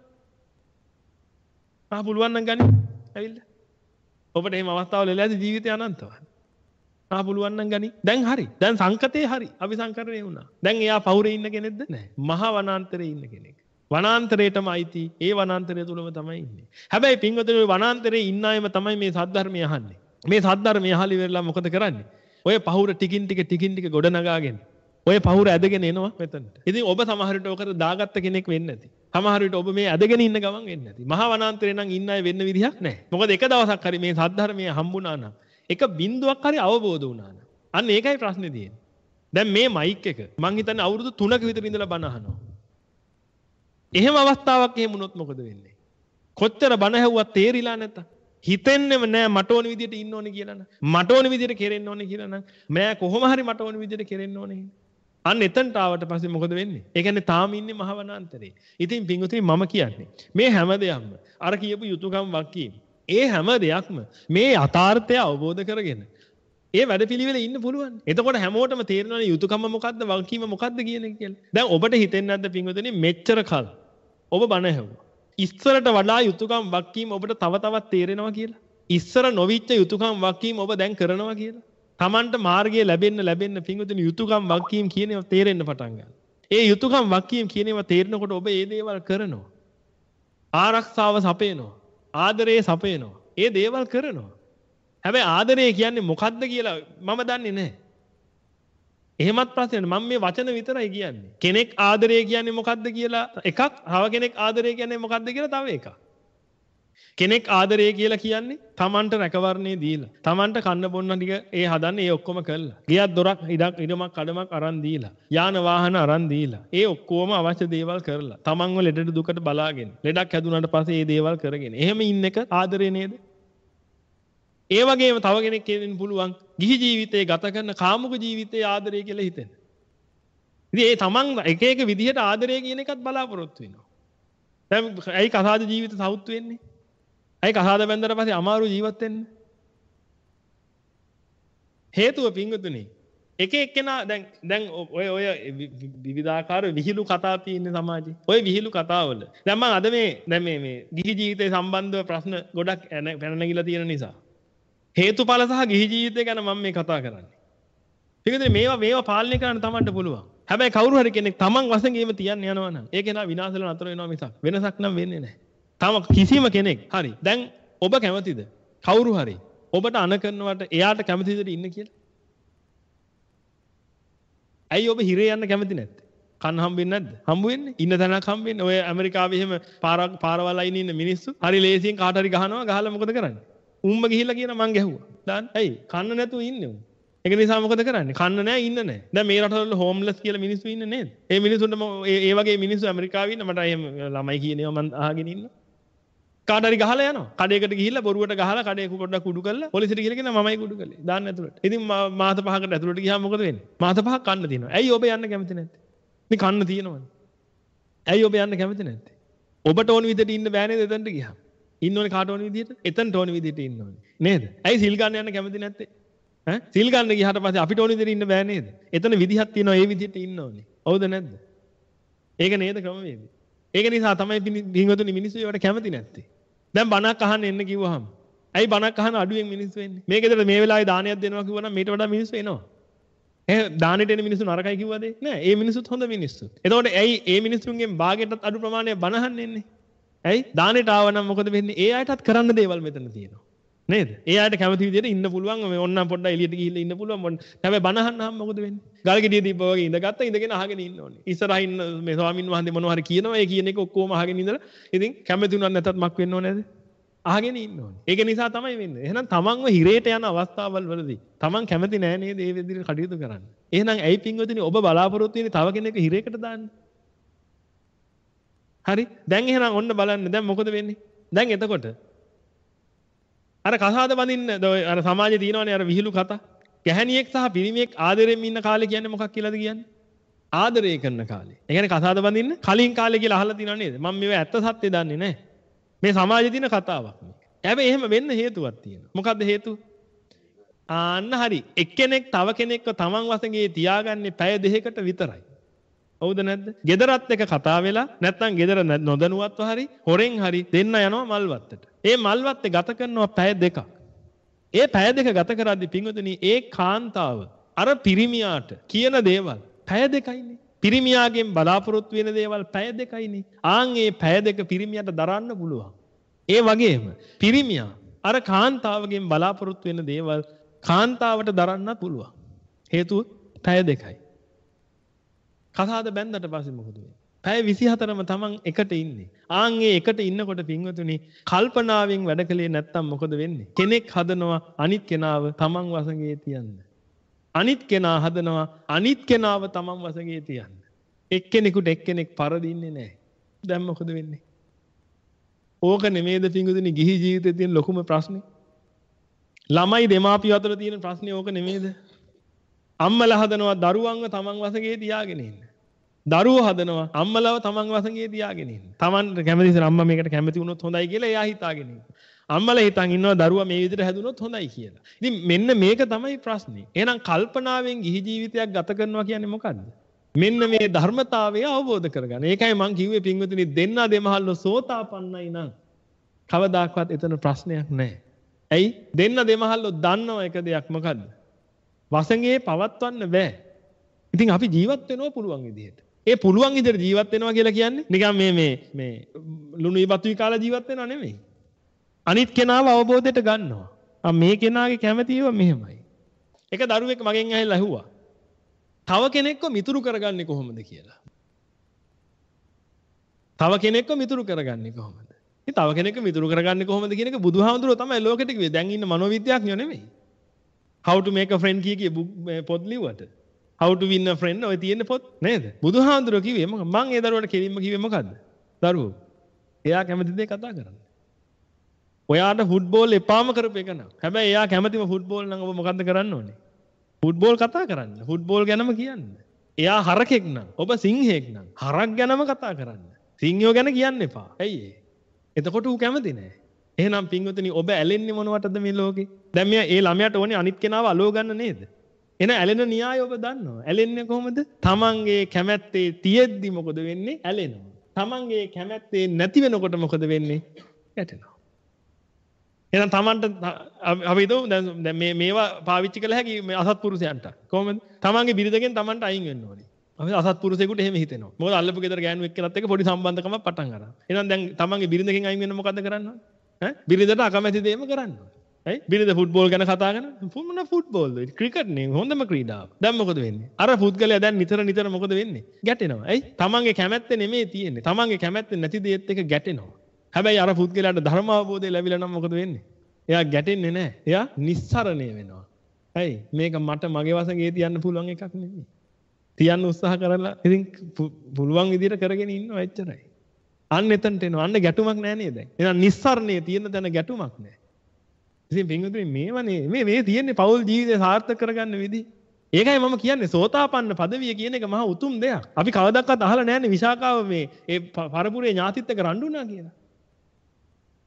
ආ පුළුවන් නම් ගනින්. ඇවිල්ලා. ඔබට එහෙම අවස්ථාවල එළැදි ජීවිතය අනන්තවත්. ආ පුළුවන් නම් ගනි. දැන් හරි. දැන් සංකතේ හරි. අபிසංකරණය වුණා. දැන් එයා පවුරේ ඉන්න කෙනෙක්ද? නැහැ. මහ වනාන්තරේ ඉන්න කෙනෙක්. වනාන්තරේටම අයිති. ඒ වනාන්තරය තුලම තමයි ඉන්නේ. හැබැයි පින්වතුනි වනාන්තරේ ඉන්න අයම තමයි මේ සද්ධර්මය අහන්නේ. මේ සද්ධර්මය අහලි වෙරලා මොකද කරන්නේ? ඔය පහුර ටිකින් ටික ටිකින් ටික ගොඩ නගාගෙන ඔය පහුර ඇදගෙන එනවා මෙතනට. ඉතින් ඔබ සමහර විට ඔකට දාගත්ත කෙනෙක් වෙන්නේ නැති. සමහර විට ඔබ මේ ඇදගෙන ඉන්න ගමන් වෙන්නේ නැති. මහ වනාන්තරේ නම් ඉන්න අය වෙන්න විදිහක් නැහැ. මොකද එක දවසක් හරි මේ සද්ධර්මය හම්බුණා නම් එක බින්දුවක් හරි අවබෝධ වුණා නම් අන්න ඒකයි ප්‍රශ්නේ තියෙන්නේ. දැන් මේ මයික් එක මං හිතන්නේ අවුරුදු තුනක විතර ඉඳලා බණ අහනවා. එහෙම අවස්ථාවක් එහෙම වුණොත් මොකද වෙන්නේ? කොච්චර බණ ඇහුවත් තේරිලා නැත්තම් හිතෙන්නෙම නෑ මට ඕන විදිහට ඉන්න ඕනේ කියලා නම් මට ඕන විදිහට කෙරෙන්න ඕනේ කියලා නම් මෑ කොහොම හරි මට ඕන විදිහට කෙරෙන්න ඕනේ. අන්න එතනට ආවට පස්සේ මොකද වෙන්නේ? ඒ කියන්නේ තාම ඉන්නේ මහ වනාන්තරේ. ඉතින් පින්වතුනි මම කියන්නේ මේ හැම දෙයක්ම අර කියපු යුතුයකම් වක්කීම් ඒ හැම දෙයක්ම මේ යථාර්ථය අවබෝධ කරගෙන ඒ වැඩපිළිවෙල ඉන්න පුළුවන්. එතකොට හැමෝටම තේරෙනවනේ යුතුයකම මොකද්ද වගකීම මොකද්ද කියන එක කියලා. දැන් ඔබට හිතෙන්නේ නැද්ද පින්වතුනි මෙච්චර කල් ඔබ බණ ඇහුවා. ඉස්සරට වඩා යුතුයකම් වගකීම් ඔබට තව තවත් තේරෙනවා කියලා. ඉස්සර නොවිච්ච යුතුයකම් වගකීම් ඔබ දැන් කරනවා කියලා. Tamanට මාර්ගය ලැබෙන්න ලැබෙන්න පින්වතුනි යුතුයකම් වගකීම් කියන ඒවා තේරෙන්න පටන් ගන්නවා. ඒ යුතුයකම් වගකීම් කියන ඒවා තේරෙනකොට ඔබ මේ දේවල් කරනවා. ආරක්ෂාව සපයනවා. ආදරේ සපයනවා. ඒ දේවල් කරනවා. හැබැයි ආදරේ කියන්නේ මොකද්ද කියලා මම දන්නේ නැහැ. එහෙමත් ප්‍රශ්නයක් මම මේ වචන විතරයි කියන්නේ. කෙනෙක් ආදරේ කියන්නේ මොකද්ද කියලා එකක්, තව කෙනෙක් ආදරේ කියන්නේ මොකද්ද කියලා තව එකක්. කෙනෙක් ආදරේ කියලා කියන්නේ Tamanට රැකවරණේ දීලා, Tamanට කන්න බොන්න ටික ඒ හදන්නේ ඒ ඔක්කොම කළා. ගියක් දොරක් ඉඩක් ඉඩමක් කඩමක් අරන් දීලා, යාන වාහන අරන් දීලා, ඒ ඔක්කොම අවශ්‍ය දේවල් කරලා, Tamanව ලෙඩට දුකට බලාගෙන, ලෙඩක් හැදුනට පස්සේ ඒ දේවල් කරගෙන. එහෙම ඉන්න එක ආදරේ නේද? ඒ වගේම තව කෙනෙක් කියන්න පුළුවන් ගිහි ජීවිතේ ගත කරන කාමුක ජීවිතේ ආදරය කියලා හිතෙන. ඉතින් ඒ තමන් එක එක විදිහට ආදරය කියන එකත් බලාපොරොත්තු වෙනවා. දැන් ඇයි කසාද ජීවිත සවුත් වෙන්නේ? ඇයි කසාද බැඳලා පස්සේ අමාරු ජීවත් වෙන්නේ? හේතුව පින්වතුනි එක එක්කෙනා දැන් දැන් ඔය ඔය විවිධාකාර විහිළු කතා තියෙන සමාජේ. ඔය විහිළු කතාවල දැන් මම අද මේ දැන් මේ මේ ගිහි ජීවිතේ සම්බන්ධව ප්‍රශ්න ගොඩක් පැන නැගිලා තියෙන නිසා හේතුඵල සහ ගිහි ජීවිතය ගැන මම මේ කතා කරන්නේ. පිටින් මේවා මේවා පාලනය කරන්න තමන්ට පුළුවන්. හැබැයි කවුරු හරි කෙනෙක් තමන් වශයෙන් ගේම තියන්න යනවා නම් ඒක නා විනාශ වෙලා නතර වෙනවා මිසක් වෙනසක් නම් වෙන්නේ නැහැ. තම කිසිම කෙනෙක් හරි දැන් ඔබ කැමතිද කවුරු හරි ඔබට අන කරනවට එයාට කැමති විදිහට ඉන්න කියලා? ඇයි ඔබ හිරේ යන්න කැමති නැත්තේ? කන්න හම්බ වෙන්නේ නැද්ද? හම්බ වෙන්නේ. ඉන්න තැනක් හම්බ වෙන්නේ. ඔය ඇමරිකාවේ එහෙම පාර පාරවල් අයින් ඉන්න මිනිස්සු හරි ලේසියෙන් කාට හරි ගහනවා. ගහලා මොකද කරන්නේ? උම්ම ගිහිල්ලා කියන මං ගැහුවා. දාන්න. ඇයි? කන්න නැතුව ඉන්නේ උන්. ඒක නිසා මොකද කරන්නේ? කන්න නැහැ ඉන්න නැහැ. දැන් මේ රටවල හෝම්ලස් කියලා මිනිස්සු ඉන්නේ නේද? ඒ මිනිස්සුන්ට ඒ වගේ මිනිස්සු ඇමරිකාවේ ඉන්න මට එහෙම ළමයි කියන ඒවා මං අහගෙන ඉන්නවා. කාට හරි ගහලා යනවා. කඩේකට ගිහිල්ලා බොරුවට ගහලා කඩේ පොඩ්ඩක් කුඩු කරලා පොලිසියට ගිහලා කියනවා මමයි කුඩු කළේ. දාන්න ඇතුළට. ඉතින් මාස පහකට ඇතුළට ගියාම මොකද වෙන්නේ? මාස පහක් කන්න තියෙනවා. ඇයි ඔබ යන්න කැමති නැත්තේ? ඉතින් කන්න තියෙනවනේ. ඇයි ඔබ යන්න කැමති නැත්තේ? ඔබට ඕන විදිහට ඉන්න බෑ නේද එතනට ගියාම? ඉන්න ඕනේ කාට ඕන විදිහට? එතනට ඕන විදිහට ඉන්න ඕනේ. නේද? ඇයි සිල් ගන්න යන්න කැමති නැත්තේ? ඈ සිල් ගන්න ගියාට පස්සේ අපිට ඕන විදිහට ඉන්න බෑ නේද? එතන විදිහක් තියෙනවා ඒ විදිහට ඉන්න ඕනේ. හවුද නැද්ද? ඒක නේද ක්‍රමවේදය. ඒක නිසා තමයි පින්වතුනි මිනිස්සු ඒවට කැමති නැත්තේ. දැන් බණක් අහන්න එන්න කිව්වහම ඇයි බණක් අහන අඩුවෙන් මිනිස්සු එන්නේ? මේකේතර මේ වෙලාවේ දානයක් දෙනවා කිව්වනම් මේට වඩා මිනිස්සු එනවා. ඒ දානෙට එන මිනිස්සු නරකයි කිව්වද? නෑ. ඒ මිනිස්සුත් හොඳ මිනිස්සු. එතකොට ඇයි ඒ මිනිස්සුන්ගෙන් භාගයටත් අඩු ප්‍රමාණයක් බණහන්න එන්නේ? ඇයි? දානෙට ආවනම් මොකද වෙන්නේ? ඒ අයටත් කරන්න දේවල් මෙතන තියෙනවා. නේද? ඒ අයට කැමති විදිහට ඉන්න පුළුවන්. මේ ඕන්නම් පොඩ්ඩක් එළියට ගිහිල්ලා ඉන්න පුළුවන්. හැබැයි බණහන්නාම මොකද වෙන්නේ? ගල් ගෙඩිය දීපුවා වගේ ඉඳගත්ත ඉඳගෙන අහගෙන ඉන්න ඕනේ. ඉස්සරහින් ඉන්න මේ ස්වාමින් වහන්සේ මොනවා හරි කියනවා. ඒ කියන එක ඔක්කොම අහගෙන ඉඳලා ඉතින් කැමති උනත් නැතත් මක් වෙන්න ඕනේද? අහගෙන ඉන්න ඕනේ. ඒක නිසා තමයි වෙන්නේ. එහෙනම් තමන්ව හිරේට යන අවස්ථාවල් වලදී තමන් කැමති නෑ නේද මේ විදිහට කටයුතු කරන්න. එහෙනම් ඇයි පින්වතුනි ඔබ බලාපොරොත්තු වෙන්නේ තව කෙනෙක් හිරේකට දාන්න? හරි. දැන් එහෙනම් ඔන්න බලන්න දැන් මොකද වෙන්නේ? දැන් එතකොට අර කසාද බඳින්න අර සමාජයේ තියෙනවනේ අර විහිළු කතා. ගැහණියෙක් සහ පිරිමියෙක් ආදරෙන් ඉන්න කාලේ කියන්නේ මොකක් කියලාද කියන්නේ? ආදරය කරන කාලේ. ඒ කියන්නේ කසාද බඳින්න කලින් කාලේ කියලා අහලා තියෙනව නේද? මම මේව ඇත්ත සත්‍ය දන්නේ නැහැ. මේ සමාජයේ තියෙන කතාවක් මේක. හැබැයි එහෙම වෙන්න හේතුවක් තියෙනවා. මොකද්ද හේතුව? ආන්න හරි. එක්කෙනෙක් තව කෙනෙක්ව තමන් වශයෙන් තියාගන්නේ පැය දෙකකට විතරයි. හවුද නැද්ද? ගෙදරත් එක කතා වෙලා නැත්නම් ගෙදර නොදැනුවත්ව හරි හොරෙන් හරි දෙන්න යනවා මල්වත්තට. ඒ මල්වත්තේ ගත කරනවා පැය දෙකක්. ඒ පැය දෙක ගත කරද්දී පින්වතුනි ඒ කාන්තාව අර පිරිමියාට කියන දේවල් පැය දෙකයිනේ. පිරිමියාගෙන් බලාපොරොත්තු වෙන දේවල් පැය දෙකයිනේ. ආන් ඒ පැය දෙක පිරිමියාට දරන්න පුළුවන්. ඒ වගේම පිරිමියා අර කාන්තාවගෙන් බලාපොරොත්තු වෙන දේවල් කාන්තාවට දරන්න පුළුවන්. හේතුව පැය දෙකයි. කසාද බැන්දට පස්සේ මොකද වෙන්නේ? පැය විසිහතරම තමන් එකට ඉන්නේ. ආන් ඒ එකට ඉන්නකොට පින්වතුනි කල්පනාවෙන් වැඩ කළේ නැත්තම් මොකද වෙන්නේ? කෙනෙක් හදනවා අනිත් කෙනාව තමන් වශයෙන් තියන්න. අනිත් කෙනා හදනවා අනිත් කෙනාව තමන් වශයෙන් තියන්න. එක්කෙනෙකුට එක්කෙනෙක් පරදින්නේ නැහැ. දැන් මොකද වෙන්නේ? ඕක නෙමේද පින්වතුනි ගිහි ජීවිතයේ තියෙන ලොකුම ප්‍රශ්නේ? ළමයි දෙමාපියෝ අතර තියෙන ප්‍රශ්නේ ඕක නෙමේද? අම්මලා හදනවා දරුවන්ව තමන් වශයෙන් තියාගෙන ඉන්න. දරුවෝ හදනවා අම්මලාව තමන් වශයෙන් තියාගෙන ඉන්න. තමන් කැමති ඉතින් අම්මා මේකට කැමති වුණොත් හොඳයි කියලා එයා හිතාගෙන ඉන්න. අම්මලා හිතන් ඉන්නවා දරුවා මේ විදිහට හැදුනොත් හොඳයි කියලා. ඉතින් මෙන්න මේක තමයි ප්‍රශ්නේ. එහෙනම් කල්පනාවෙන් ගිහි ජීවිතයක් ගත කරනවා කියන්නේ මොකද්ද? මෙන්න මේ ධර්මතාවය අවබෝධ කරගන්න. ඒකයි මම කිව්වේ පින්වතුනි දෙන්න දෙමහල්ලෝ සෝතාපන්නයි නම් කවදාකවත් එතන ප්‍රශ්නයක් නැහැ. ඇයි? දෙන්න දෙමහල්ලෝ දන්නව එක දෙයක් මොකද්ද? වසඟේ පවත්වන්න බෑ. ඉතින් අපි ජීවත් වෙනවා පුළුවන් විදිහට. ඒ පුළුවන් විදිහට ජීවත් වෙනවා කියලා කියන්නේ නිකන් මේ මේ මේ ලුණු ඉබතුයි කාලා ජීවත් වෙනව නෙමෙයි. අනිත් කෙනාව අවබෝධයට ගන්නවා. ආ මේ කෙනාගේ කැමැතිව මෙහෙමයි. එක දරුවෙක් මගෙන් ඇහිලා ඇහුවා. තව කෙනෙක්ව මිතුරු කරගන්නේ කොහොමද කියලා. තව කෙනෙක්ව මිතුරු කරගන්නේ කොහොමද? ඉතින් තව කෙනෙක්ව මිතුරු කරගන්නේ කොහොමද කියන එක බුදුහාමුදුරුවෝ තමයි ලෝකෙට කිව්වේ. දැන් ඉන්න මනෝවිද්‍යාඥයෝ නෙමෙයි. How to make a friend කිය කිය පොත් ලිව්වට. How to win a friend ඔය තියෙන පොත් නේද? බුදුහාමුදුරුවෝ කිව්වේ මම ඒ දරුවට කෙලින්ම කිව්වේ මොකද්ද? දරුවෝ. එයා කැමති දේ කතා කරන්න. ඔයාට ෆුට්බෝල් එපාම කරපු එක නෑ. හැබැයි එයා කැමතිම ෆුට්බෝල් නම් ඔබ මොකද්ද කරන්න ඕනේ? ෆුට්බෝල් කතා කරන්න. ෆුට්බෝල් ගැනම කියන්න. එයා හරකෙක් නම් ඔබ සිංහෙක් නම් හරක් ගැනම කතා කරන්න. සිංහයෝ ගැන කියන්න එපා. ඇයි ඒ? එතකොට ඌ කැමති නෑ. එහෙනම් පින්වතුනි ඔබ ඇලෙන්නේ මොනවටද මේ ලෝකේ? දැන් මෙයා ඒ ළමයාට ඕනේ අනිත් කෙනාව අලව ගන්න නේද? එන ඇලෙන න්‍යාය ඔබ දන්නවා. ඇලෙන්නේ කොහොමද? තමන්ගේ කැමැත්තේ තියෙද්දි මොකද වෙන්නේ? ඇලෙනවා. තමන්ගේ කැමැත්තේ නැති වෙනකොට මොකද වෙන්නේ? ගැටෙනවා. එහෙනම් තමන්ට අපි හිතමු දැන් මේ මේවා පාවිච්චි කළ හැකි මේ අසත්පුරුෂයන්ට. කොහොමද? තමන්ගේ බිරිඳගෙන් තමන්ට අයින් වෙන්න ඕනේ. අපි අසත්පුරුෂයෙකුට එහෙම හිතෙනවා. මොකද අල්ලපු ගෙදර ගෑනු එක්කෙනත් එක්ක පොඩි සම්බන්ධකමක් පටන් ගන්නවා. එහෙනම් දැන් තමන්ගේ බිරිඳගෙන් අයින් වෙන්න මොකද්ද කරන්න ඕනේ? ඈ බිරිඳට අකමැති දේම කරන්න ඕනේ. ඇයි? බිරිඳ ෆුට්බෝල් ගැන කතා කරනවා. මොන ෆුට්බෝල්ද? ක්‍රිකට් නේ හොඳම ක්‍රීඩාව. දැන් මොකද වෙන්නේ? අර පුද්ගලයා දැන් නිතර නිතර මොකද වෙන්නේ? ගැටෙනවා. ඇයි? තමන්ගේ කැමැත්ත නෙමෙයි තියෙන්නේ. තමන්ගේ කැමැත්ත නැති දේත් එක ගැටෙනවා. හැබැයි අර පුද්ගලයාට ධර්ම අවබෝධය ලැබිලා නම් මොකද වෙන්නේ? එයා ගැටෙන්නේ නැහැ. එයා නිස්සරණය වෙනවා. ඇයි? මේක මට මගේ වශයෙන් තියන්න පුළුවන් එකක් නෙමෙයි. තියන්න උත්සාහ කරලා ඉතින් පුළුවන් විදිහට කරගෙන ඉන්නවා එච්චරයි. අන්න එතනට එනවා. අන්න ගැටුමක් නැහැ නේද? එහෙනම් නිස්සරණයේ තියෙන තැන ගැටුමක් නැහැ. ඉතින් පින්වතුනි මේවනේ මේ මේ තියෙන්නේ පෞල් ජීවිතය සාර්ථක කරගන්න විදිහ. ඒකයි මම කියන්නේ සෝතාපන්න පදවිය කියන එක මහා උතුම් දෙයක්. අපි කවදාවත් අහලා නැන්නේ විශාකාව මේ ඒ පරපුරේ ඥාතිත් එක්ක රණ්ඩු වුණා කියලා.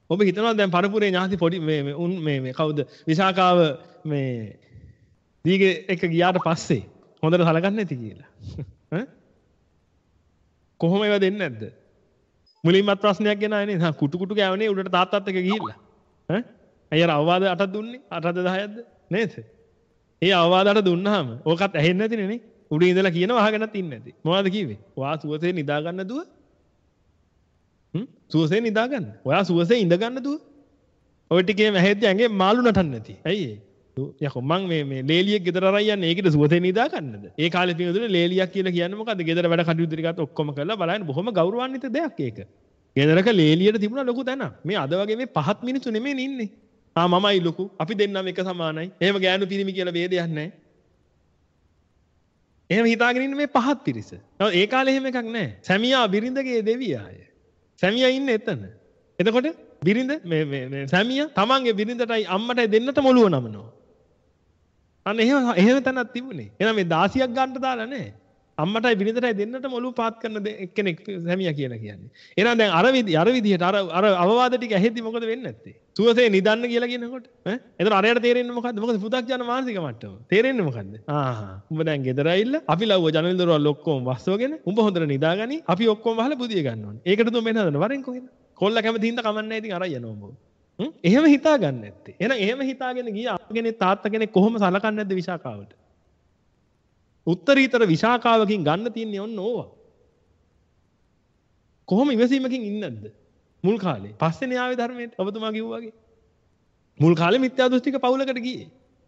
ඔබ හිතනවා දැන් පරපුරේ ඥාති පොඩි මේ මේ උන් මේ මේ කවුද විසාකාව මේ දීගේ එක ගියාට පස්සේ හොඳට සලකන්නේ නැති කියලා. ඈ කොහොම ඒව දෙන්නේ නැද්ද? මුලින්මත් ප්‍රශ්නයක් ගෙන ආයේ නේ කුටු කුටු ගෑවනේ උඩට තාත්තත් එක්ක ගිහිල්ලා. ඈ අයියර අවවාද අටක් දුන්නේ අටද දහයක්ද නේද? ඒ අවවාද අට දුන්නාම ඕකත් ඇහෙන්නේ නැතිනේ නේ. උඩින් ඉඳලා කියනවා අහගෙනත් ඉන්නේ නැති. මොනවද කිව්වේ? ඔයා සුවසේ නිදා ගන්න දුව. හ්ම් සුවසේ නිදා ගන්න. ඔයා සුවසේ ඉඳ ගන්න දුව. ඔය ටිකේම ඇහෙද්දි ඇඟේ මාළු නටන්නේ නැති. ඇයි ඒ? යකෝ මං මේ මේ ලේලියෙක් ගෙදර අරන් යන්නේ ඒකිට සුවසේ නිදා ගන්නද? ඒ කාලේ පිටුදුනේ ලේලියක් කියලා කියන්නේ මොකද්ද? ගෙදර වැඩ කටයුතු ටිකත් ඔක්කොම කරලා බලන්න බොහොම ගෞරවාන්විත දෙයක් ඒක. ගෙදරක ලේලියට තිබුණා ලොකු තැනක්. මේ අද වගේ මේ පහත් මිනිස්සු නෙමෙයි ඉන්නේ. ආ මමයි ලොකු. අපි දෙන්නම එක සමානයි. එහෙම ගෑනු පිරිමි කියලා ભેදයක් නැහැ. එහෙම හිතාගෙන ඉන්නේ මේ පහත් පිරිස. ඒ කාලේ එහෙම එකක් නැහැ. සැමියා බිරිඳගේ දෙවියාය. සැමියා ඉන්නේ එතන. එතකොට බිරිඳ මේ මේ සැමියා තමන්ගේ බිරිඳටයි අම්මටයි දෙන්නට මොළුව නමනවා. අන්න එහෙම එහෙම තැනක් තිබුණේ. එහෙනම් මේ දාසියක් ගන්නට දාලා නැහැ. අම්මටයි බිරිඳටයි දෙන්නට මොළුව පාත් කරන එක්කෙනෙක් සැමියා කියලා කියන්නේ. එහෙනම් දැන් අර විදි අර විදිහට අර අර අවවාද ටික ඇහෙද්දි මොකද වෙන්නේ නැත්තේ? සුවසේ නිදන්න කියලා කියනකොට ඈ එතන අරයට තේරෙන්නේ මොකද්ද? මොකද පු탁ජන මානසික මට්ටම. තේරෙන්නේ මොකද්ද? ආහා උඹ දැන් ගෙදර ඇවිල්ලා අපි ලව්ව ජනල් දොරවල් ඔක්කොම වස්සවගෙන උඹ හොඳට නිදාගනි අපි ඔක්කොම වහලා බුදිය ගන්න ඕනේ. ඒකට දුම වෙන හදන්න වරෙන් කොහෙද? කොල්ල කැමති හින්දා කමන්නේ නැහැ ඉතින් අරයි යනවා උඹ. හ්ම් එහෙම හිතා ගන්න නැත්තේ. එහෙනම් එහෙම හිතාගෙන ගිය අම්මගෙනේ තාත්තා කෙනෙක් කොහොම සලකන්නේ නැද්ද විශාකාවට? උත්තරීතර විශාකාවකින් ගන්න තියන්නේ ඔන්න ඕවා. කොහොම ඉවසීමකින් ඉන්නේද? මුල් කාලේ. පස්සේ න්‍යාය ධර්මයේ ඔබතුමා කිව්වා වගේ. මුල් කාලේ මිත්‍යා දෘෂ්ටික පවුලකට ගියේ.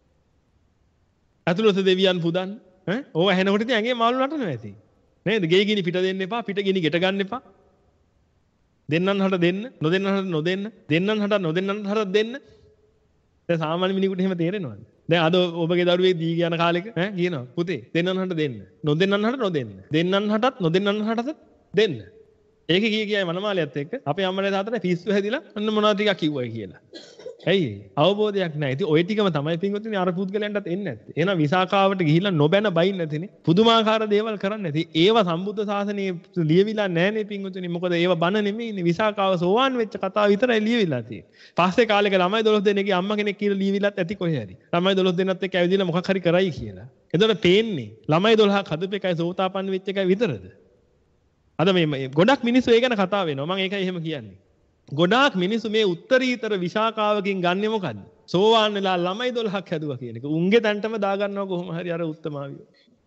අතුලත දෙවියන් පුදන් ඈ ඕව ඇහෙනකොට ඉතින් ඇඟේ මාළු නටනවා ඇති. නේද? ගේ ගිනි පිට දෙන්න එපා, පිට ගිනි ගෙට ගන්න එපා. දෙන්නන් හට දෙන්න, නොදෙන්නන් හට නොදෙන්න, දෙන්නන් හට නොදෙන්නන් හට දෙන්න. දැන් සාමාන්‍ය මිනිහෙකුට එහෙම තේරෙනවද? දැන් අද ඔබගේ දරුවෙක් දී කියන කාලෙක ඈ කියනවා පුතේ දෙන්නන් හට දෙන්න, නොදෙන්නන් හට නොදෙන්න, දෙන්නන් හටත් නොදෙන්නන් හටත් දෙන්න. ඒක කිය කියයි මනමාලයත් එක්ක අපේ අම්මලා තාත්තලා පිස්සු හැදිලා අන්න මොනවද ටිකක් කිව්වයි කියලා. ඇයි අවබෝධයක් නැහැ. ඉතින් ওই ටිකම තමයි පින්වතුනි අර පුද්ගලයන්ටත් එන්නේ නැත්තේ. එහෙනම් විසාකාවට ගිහිල්ලා නොබැන බයින් නැතිනේ. පුදුමාකාර දේවල් කරන්නේ නැති. ඒව සම්බුද්ධ ශාසනයේ ලියවිලා නැහනේ පින්වතුනි. මොකද ඒව බන නෙමෙයිනේ. විසාකාව සෝවාන් වෙච්ච කතාව විතරයි ලියවිලා තියෙන්නේ. පස්සේ කාලෙක ළමයි දොළොස් දෙනෙක්ගේ අම්මා කෙනෙක් කියලා ලියවිලත් ඇති කොහේ හරි. ළමයි දොළොස් දෙනෙක් එක්ක ඇවිදලා මොකක් හරි කරයි කියලා. එතකොට පේන්නේ ළමයි දොළහක් හදපු එකයි සෝතාපන්න වෙච්ච එකයි විතරද? අද මේ ගොඩක් මිනිස්සු ඒ ගැන කතා වෙනවා. මම ඒකයි එහෙම කියන්නේ. ගොඩාක් මිනිස්සු මේ උත්තරීතර විශාකාවකින් ගන්නෙ මොකද්ද? සෝවාන් වෙලා ළමයි දොළහක් හැදුවා කියන එක. උන්ගේ තැන්ටම දාගන්නවා කොහොම හරි අර උත්තමාවියෝ.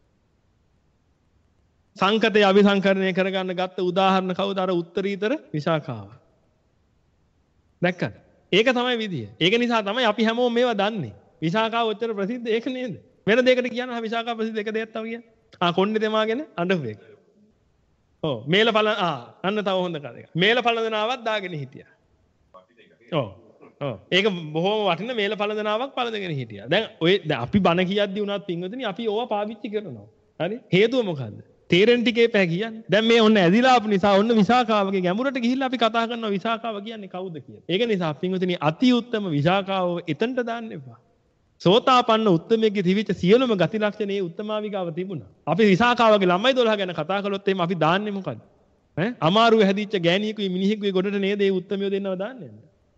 සංකතය අபிසංකරණය කරගන්න ගත්ත උදාහරණ කවුද? අර උත්තරීතර විශාකාව. දැක්කද? ඒක තමයි විදිය. ඒක නිසා තමයි අපි හැමෝම මේවා දන්නේ. විශාකාව ඔච්චර ප්‍රසිද්ධ ඒක නේද? වෙන දෙයකට කියනවා විශාකාව ප්‍රසිද්ධ එක දෙයක් තව කියන්න. ආ කොණ්ඩේ තෙමාගෙන අඬපු එක. ඔව් මේල පල ආ අන්න තව හොඳ කතාවක්. මේල පළඳනාවක් දාගෙන හිටියා. ඔව්. ඔව්. ඒක බොහොම වටින මේල පළඳනාවක් පළඳගෙන හිටියා. දැන් ඔය දැන් අපි බණ කියද්දි උනත් පින්වතුනි අපි ඕවා පාවිච්චි කරනවා. හරි? හේතුව මොකද්ද? තේරෙන ටිකේ පෑ කියන්නේ. දැන් මේ ඔන්න ඇදිලා ආපු නිසා ඔන්න විසාකාවගේ ගැඹුරට ගිහිල්ලා අපි කතා කරනවා විසාකාව කියන්නේ කවුද කියලා. ඒක නිසා පින්වතුනි අති උත්තම විසාකාව එතනට දාන්න එපා. සෝතාපන්න උත්තමයෙක්ගේ තිබිච්ච සියලුම ගති ලක්ෂණ ඒ උත්තමාවිකාව තිබුණා. අපි විසාකාවගේ ළමයි දොළහ ගැන කතා කළොත් එහෙම අපි දාන්නේ මොකද්ද? ඈ අමාරුවේ හැදිච්ච ගෑණියෙකුයි මිනිහෙකුයි ගොඩට නේද ඒ උත්තමියෝ දෙන්නව දාන්නේ?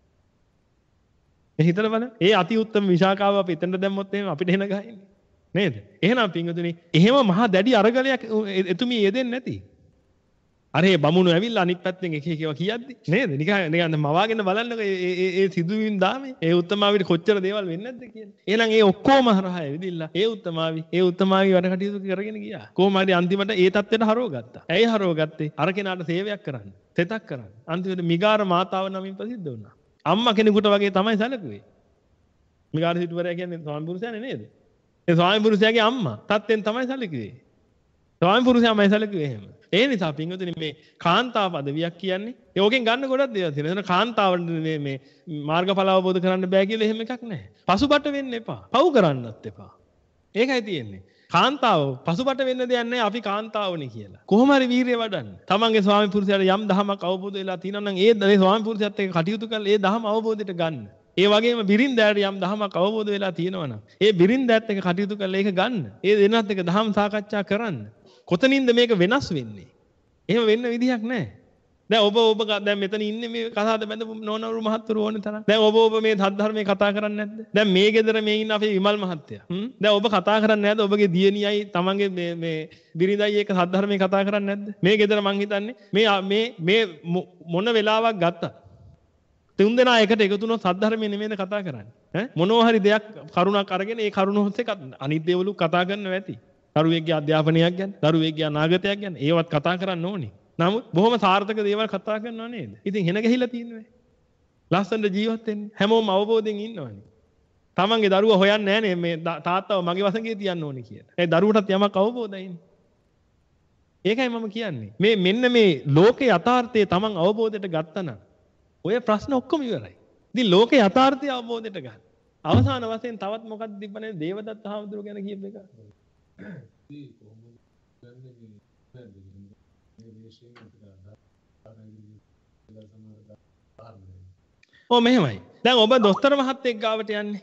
මේ හිතලා බලන්න. ඒ අති උත්තම විසාකාව අපි එතනට දැම්මොත් එහෙම අපිට එන ගහන්නේ. නේද? එහෙනම් පින්වතුනි එහෙම මහා දැඩි අරගලයක් එතුමිය යෙදෙන්නේ නැති. අර ඒ බමුණු ඇවිල්ලා අනිත් පැත්තෙන් එක එක ඒවා කියද්දි නේද? නිකන් නිකන් මවාගෙන බලන්නකො ඒ ඒ ඒ සිදුවීම් දාමේ ඒ උත්තමාවිට කොච්චර දේවල් වෙන්නේ නැද්ද කියලා. එහෙනම් ඒ ඔක්කොම හරහා ඇවිදිලා ඒ උත්තමාවි ඒ උත්තමාවි වැඩ කටයුතු කරගෙන ගියා. කොහොම හරි අන්තිමට ඒ තත්ත්වයට හරව ගත්තා. ඇයි හරව ගත්තේ? අර කෙනාට සේවයක් කරන්න. තෙතක් කරන්න. අන්තිමට මිගාර මාතාව නමින් ප්‍රසිද්ධ වුණා. අම්මා කෙනෙකුට වගේ තමයි සැලකුවේ. මිගාර සිටුවරයා කියන්නේ ස්වාමි පුරුෂයානේ නේද? ඒ ස්වාමි පුරුෂයාගේ අම්මා තත්ත්වෙන් තමයි සැලකුවේ. ස්වාමි පුරුෂයාමයි සැලකුවේ එහෙම. ඒ නිසා පින්වතුනි මේ කාන්තාව පදවියක් කියන්නේ ඒකෙන් ගන්න ගොඩක් දේවල් තියෙනවා. එතන කාන්තාවට මේ මේ මාර්ගඵල අවබෝධ කරන්න බෑ කියලා එහෙම එකක් නැහැ. පසුබට වෙන්න එපා. පව් කරන්නත් එපා. ඒකයි තියෙන්නේ. කාන්තාව පසුබට වෙන්න දෙයක් නැහැ අපි කාන්තාවනේ කියලා. කොහොම හරි වීරිය වඩන්න. තමන්ගේ ස්වාමි පුරුෂයාට යම් දහමක් අවබෝධ වෙලා තියෙනවා නම් ඒ ඒ ස්වාමි පුරුෂයාත් එක්ක කටයුතු කරලා ඒ දහම අවබෝධයට ගන්න. ඒ වගේම බිරින්දෑට යම් දහමක් අවබෝධ වෙලා තියෙනවා නම් ඒ බිරින්දෑත් එක්ක කටයුතු කරලා ඒක ගන්න. ඒ දෙන්නත් එක්ක දහම් සාකච්ඡා කරන්න. කොතනින්ද මේක වෙනස් වෙන්නේ? එහෙම වෙන්න විදිහක් නැහැ. දැන් ඔබ ඔබ දැන් මෙතන ඉන්නේ මේ කතාවද බඳපු නෝනවරු මහත්තුරු ඕනේ තරම්. දැන් ඔබ ඔබ මේ ධර්මයේ කතා කරන්නේ නැද්ද? දැන් මේ ගෙදර මේ ඉන්න අපේ විමල් මහත්තයා. හ්ම්. දැන් ඔබ කතා කරන්නේ නැද්ද? ඔබගේ දියණියයි තමන්ගේ මේ මේ බිරිඳයි එක්ක ධර්මයේ කතා කරන්නේ නැද්ද? මේ ගෙදර මං හිතන්නේ මේ මේ මේ මොන වෙලාවක් ගත්තා. තුන් දෙනා එකට එකතු වුණොත් සද්ධර්මයේ නෙමෙයිද කතා කරන්නේ. ඈ මොනවා හරි දෙයක් කරුණක් අරගෙන ඒ කරුණ ඔස්සේ අනිත් දේවලු කතා කරනවා ඇති. දරුවෙක්ගේ අධ්‍යාපනයක් ගැන, දරුවෙක්ගේ අනාගතයක් ගැන ඒවත් කතා කරන්න ඕනේ. නමුත් බොහොම සාර්ථක දේවල් කතා කරනවා නේද? ඉතින් හෙන ගහිලා තියෙන්නේ. ලස්සනට ජීවත් වෙන්න හැමෝම අවබෝධයෙන් ඉන්නවනේ. තමන්ගේ දරුවා හොයන්නේ නැහනේ මේ තාත්තව මගේ වසඟේ තියන්න ඕනේ කියලා. ඒ දරුවටත් යමක් අවබෝධයිනේ. ඒකයි මම කියන්නේ. මේ මෙන්න මේ ලෝකේ යථාර්ථය තමන් අවබෝධයට ගත්තා නම් ඔය ප්‍රශ්න ඔක්කොම ඉවරයි. ඉතින් ලෝකේ යථාර්ථය අවබෝධයට ගන්න. අවසාන වශයෙන් තවත් මොකක්ද තිබ්බනේ දේවදත්ත හාමුදුරුවෝ ගැන කියප එක. ඔව් මෙහෙමයි. දැන් ඔබ දොස්තර මහත්තයෙක් ගාවට යන්නේ.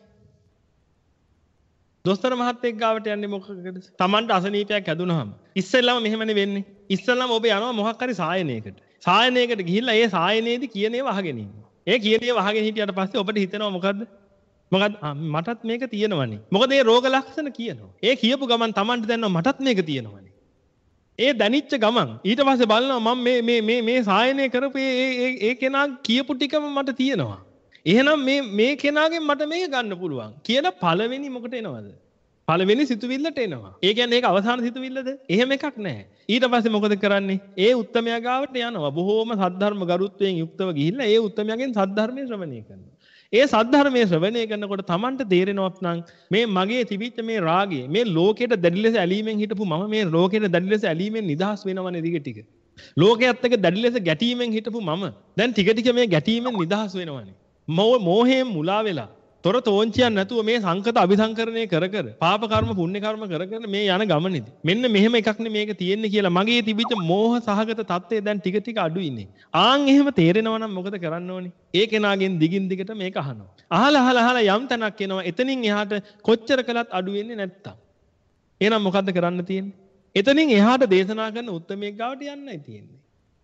දොස්තර මහත්තයෙක් ගාවට යන්නේ මොකකද? Tamanට අසනීපයක් හැදුනහම ඉස්සෙල්ලාම මෙහෙමනේ වෙන්නේ. ඉස්සෙල්ලාම ඔබ යනවා මොකක් හරි සායනයකට. සායනයකට ගිහිල්ලා ඒ සායනයේදී කියන ඒවා අහගෙන ඉන්නවා. ඒ කියන ඒවා අහගෙන හිටියට පස්සේ ඔබට හිතෙනවා මොකද්ද? මොකද්ද? මටත් මේක තියෙනවනේ. මොකද ඒ රෝග ලක්ෂණ කියනවා. ඒ කියපු ගමන් Tamanට දැනෙනවා මටත් මේක තියෙනවනේ. ඒ දැනිච්ච ගමන් ඊට පස්සේ බලනවා මම මේ මේ මේ මේ සායනය කරපු ඒ ඒ ඒ කෙනා කියපු ටිකම මට තියෙනවා. එහෙනම් මේ මේ කෙනාගෙන් මට මේක ගන්න පුළුවන් කියන පළවෙනි මොකට එනවද? පළවෙනි සිතුවිල්ලට එනවා. ඒ කියන්නේ ඒක අවසාන සිතුවිල්ලද? එහෙම එකක් නැහැ. ඊට පස්සේ මොකද කරන්නේ? ඒ උත්තමයා ගාවට යනවා. බොහෝම සද්ධර්ම ගරුත්වයෙන් යුක්තව ගිහිල්ලා ඒ උත්තමයාගෙන් සද්ධර්මයේ ශ්‍රවණය කරනවා. ඒ සද්ධර්මයේ ශ්‍රවණය කරනකොට Tamanට තේරෙනවත් නම් මේ මගේ තිබිච්ච මේ රාගය මේ ලෝකයට දැඩි ලෙස ඇලීමෙන් හිටපු මම මේ ලෝකයට දැඩි ලෙස ඇලීමෙන් නිදහස් වෙනවනේ ටික ටික. ලෝකයේත් එක්ක දැඩි ලෙස ගැටීමෙන් හිටපු මම දැන් ටික ටික මේ ගැටීමෙන් නිදහස් වෙනවනේ. මෝහයෙන් මුලා වෙලා තොර තෝංචියක් නැතුව මේ සංකත අபிසංකරණය කර කර පාප කර්ම පුණ්‍ය කර්ම කර කර මේ යන ගමනේදී මෙන්න මෙහෙම එකක් නේ මේක තියෙන්නේ කියලා මගේ තිබිච්ච මෝහ සහගත தත්ත්වය දැන් ටික ටික අඩුයිනේ. ආන් එහෙම තේරෙනවා නම් මොකද කරන්න ඕනේ? ඒ කෙනාගෙන් දිගින් දිගට මේක අහනවා. අහලා අහලා අහලා යම් තැනක් එනවා. එතනින් එහාට කොච්චර කළත් අඩු වෙන්නේ නැත්තම්. එහෙනම් මොකද්ද කරන්න තියෙන්නේ? එතනින් එහාට දේශනා කරන උත්තමයෙක් ගාවට යන්නයි තියෙන්නේ.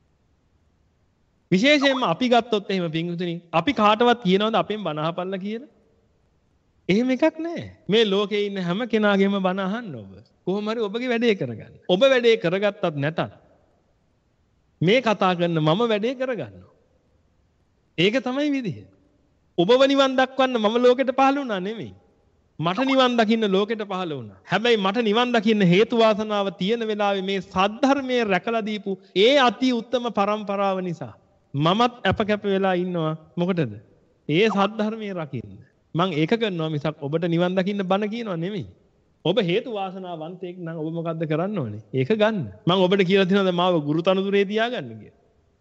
විශේෂයෙන්ම අපි ගත්තොත් එහෙම පින්විතනි අපි කාටවත් කියනවද අපෙන් බණ අහපල්ලා කියලා? එහෙම එකක් නැහැ. මේ ලෝකේ ඉන්න හැම කෙනාගේම බණ අහන්න ඔබ. කොහොම හරි ඔබගේ වැඩේ කරගන්න. ඔබ වැඩේ කරගත්තත් නැතත් මේ කතා කරන මම වැඩේ කරගන්නවා. ඒක තමයි විදිහ. ඔබව නිවන් දක්වන්න මම ලෝකෙට පහළ වුණා නෙමෙයි. මට නිවන් දකින්න ලෝකෙට පහළ වුණා. හැබැයි මට නිවන් දකින්න හේතු වාසනාව තියෙන වෙලාවේ මේ සද්ධර්මයේ රැකලා දීපු ඒ අති උත්තම පරම්පරාව නිසා මමත් අපකැප වෙලා ඉන්නවා. මොකටද? ඒ සද්ධර්මයේ රකින්න. මං ඒක කරනවා මිසක් ඔබට නිවන් දකින්න බන කියනවා නෙමෙයි. ඔබ හේතු වාසනාවන්තයෙක් නම් ඔබ මොකද්ද කරන්න ඕනේ? ඒක ගන්න. මං ඔබට කියලා තියෙනවද මාව ගුරු තනතුරේ තියාගන්න කියලා?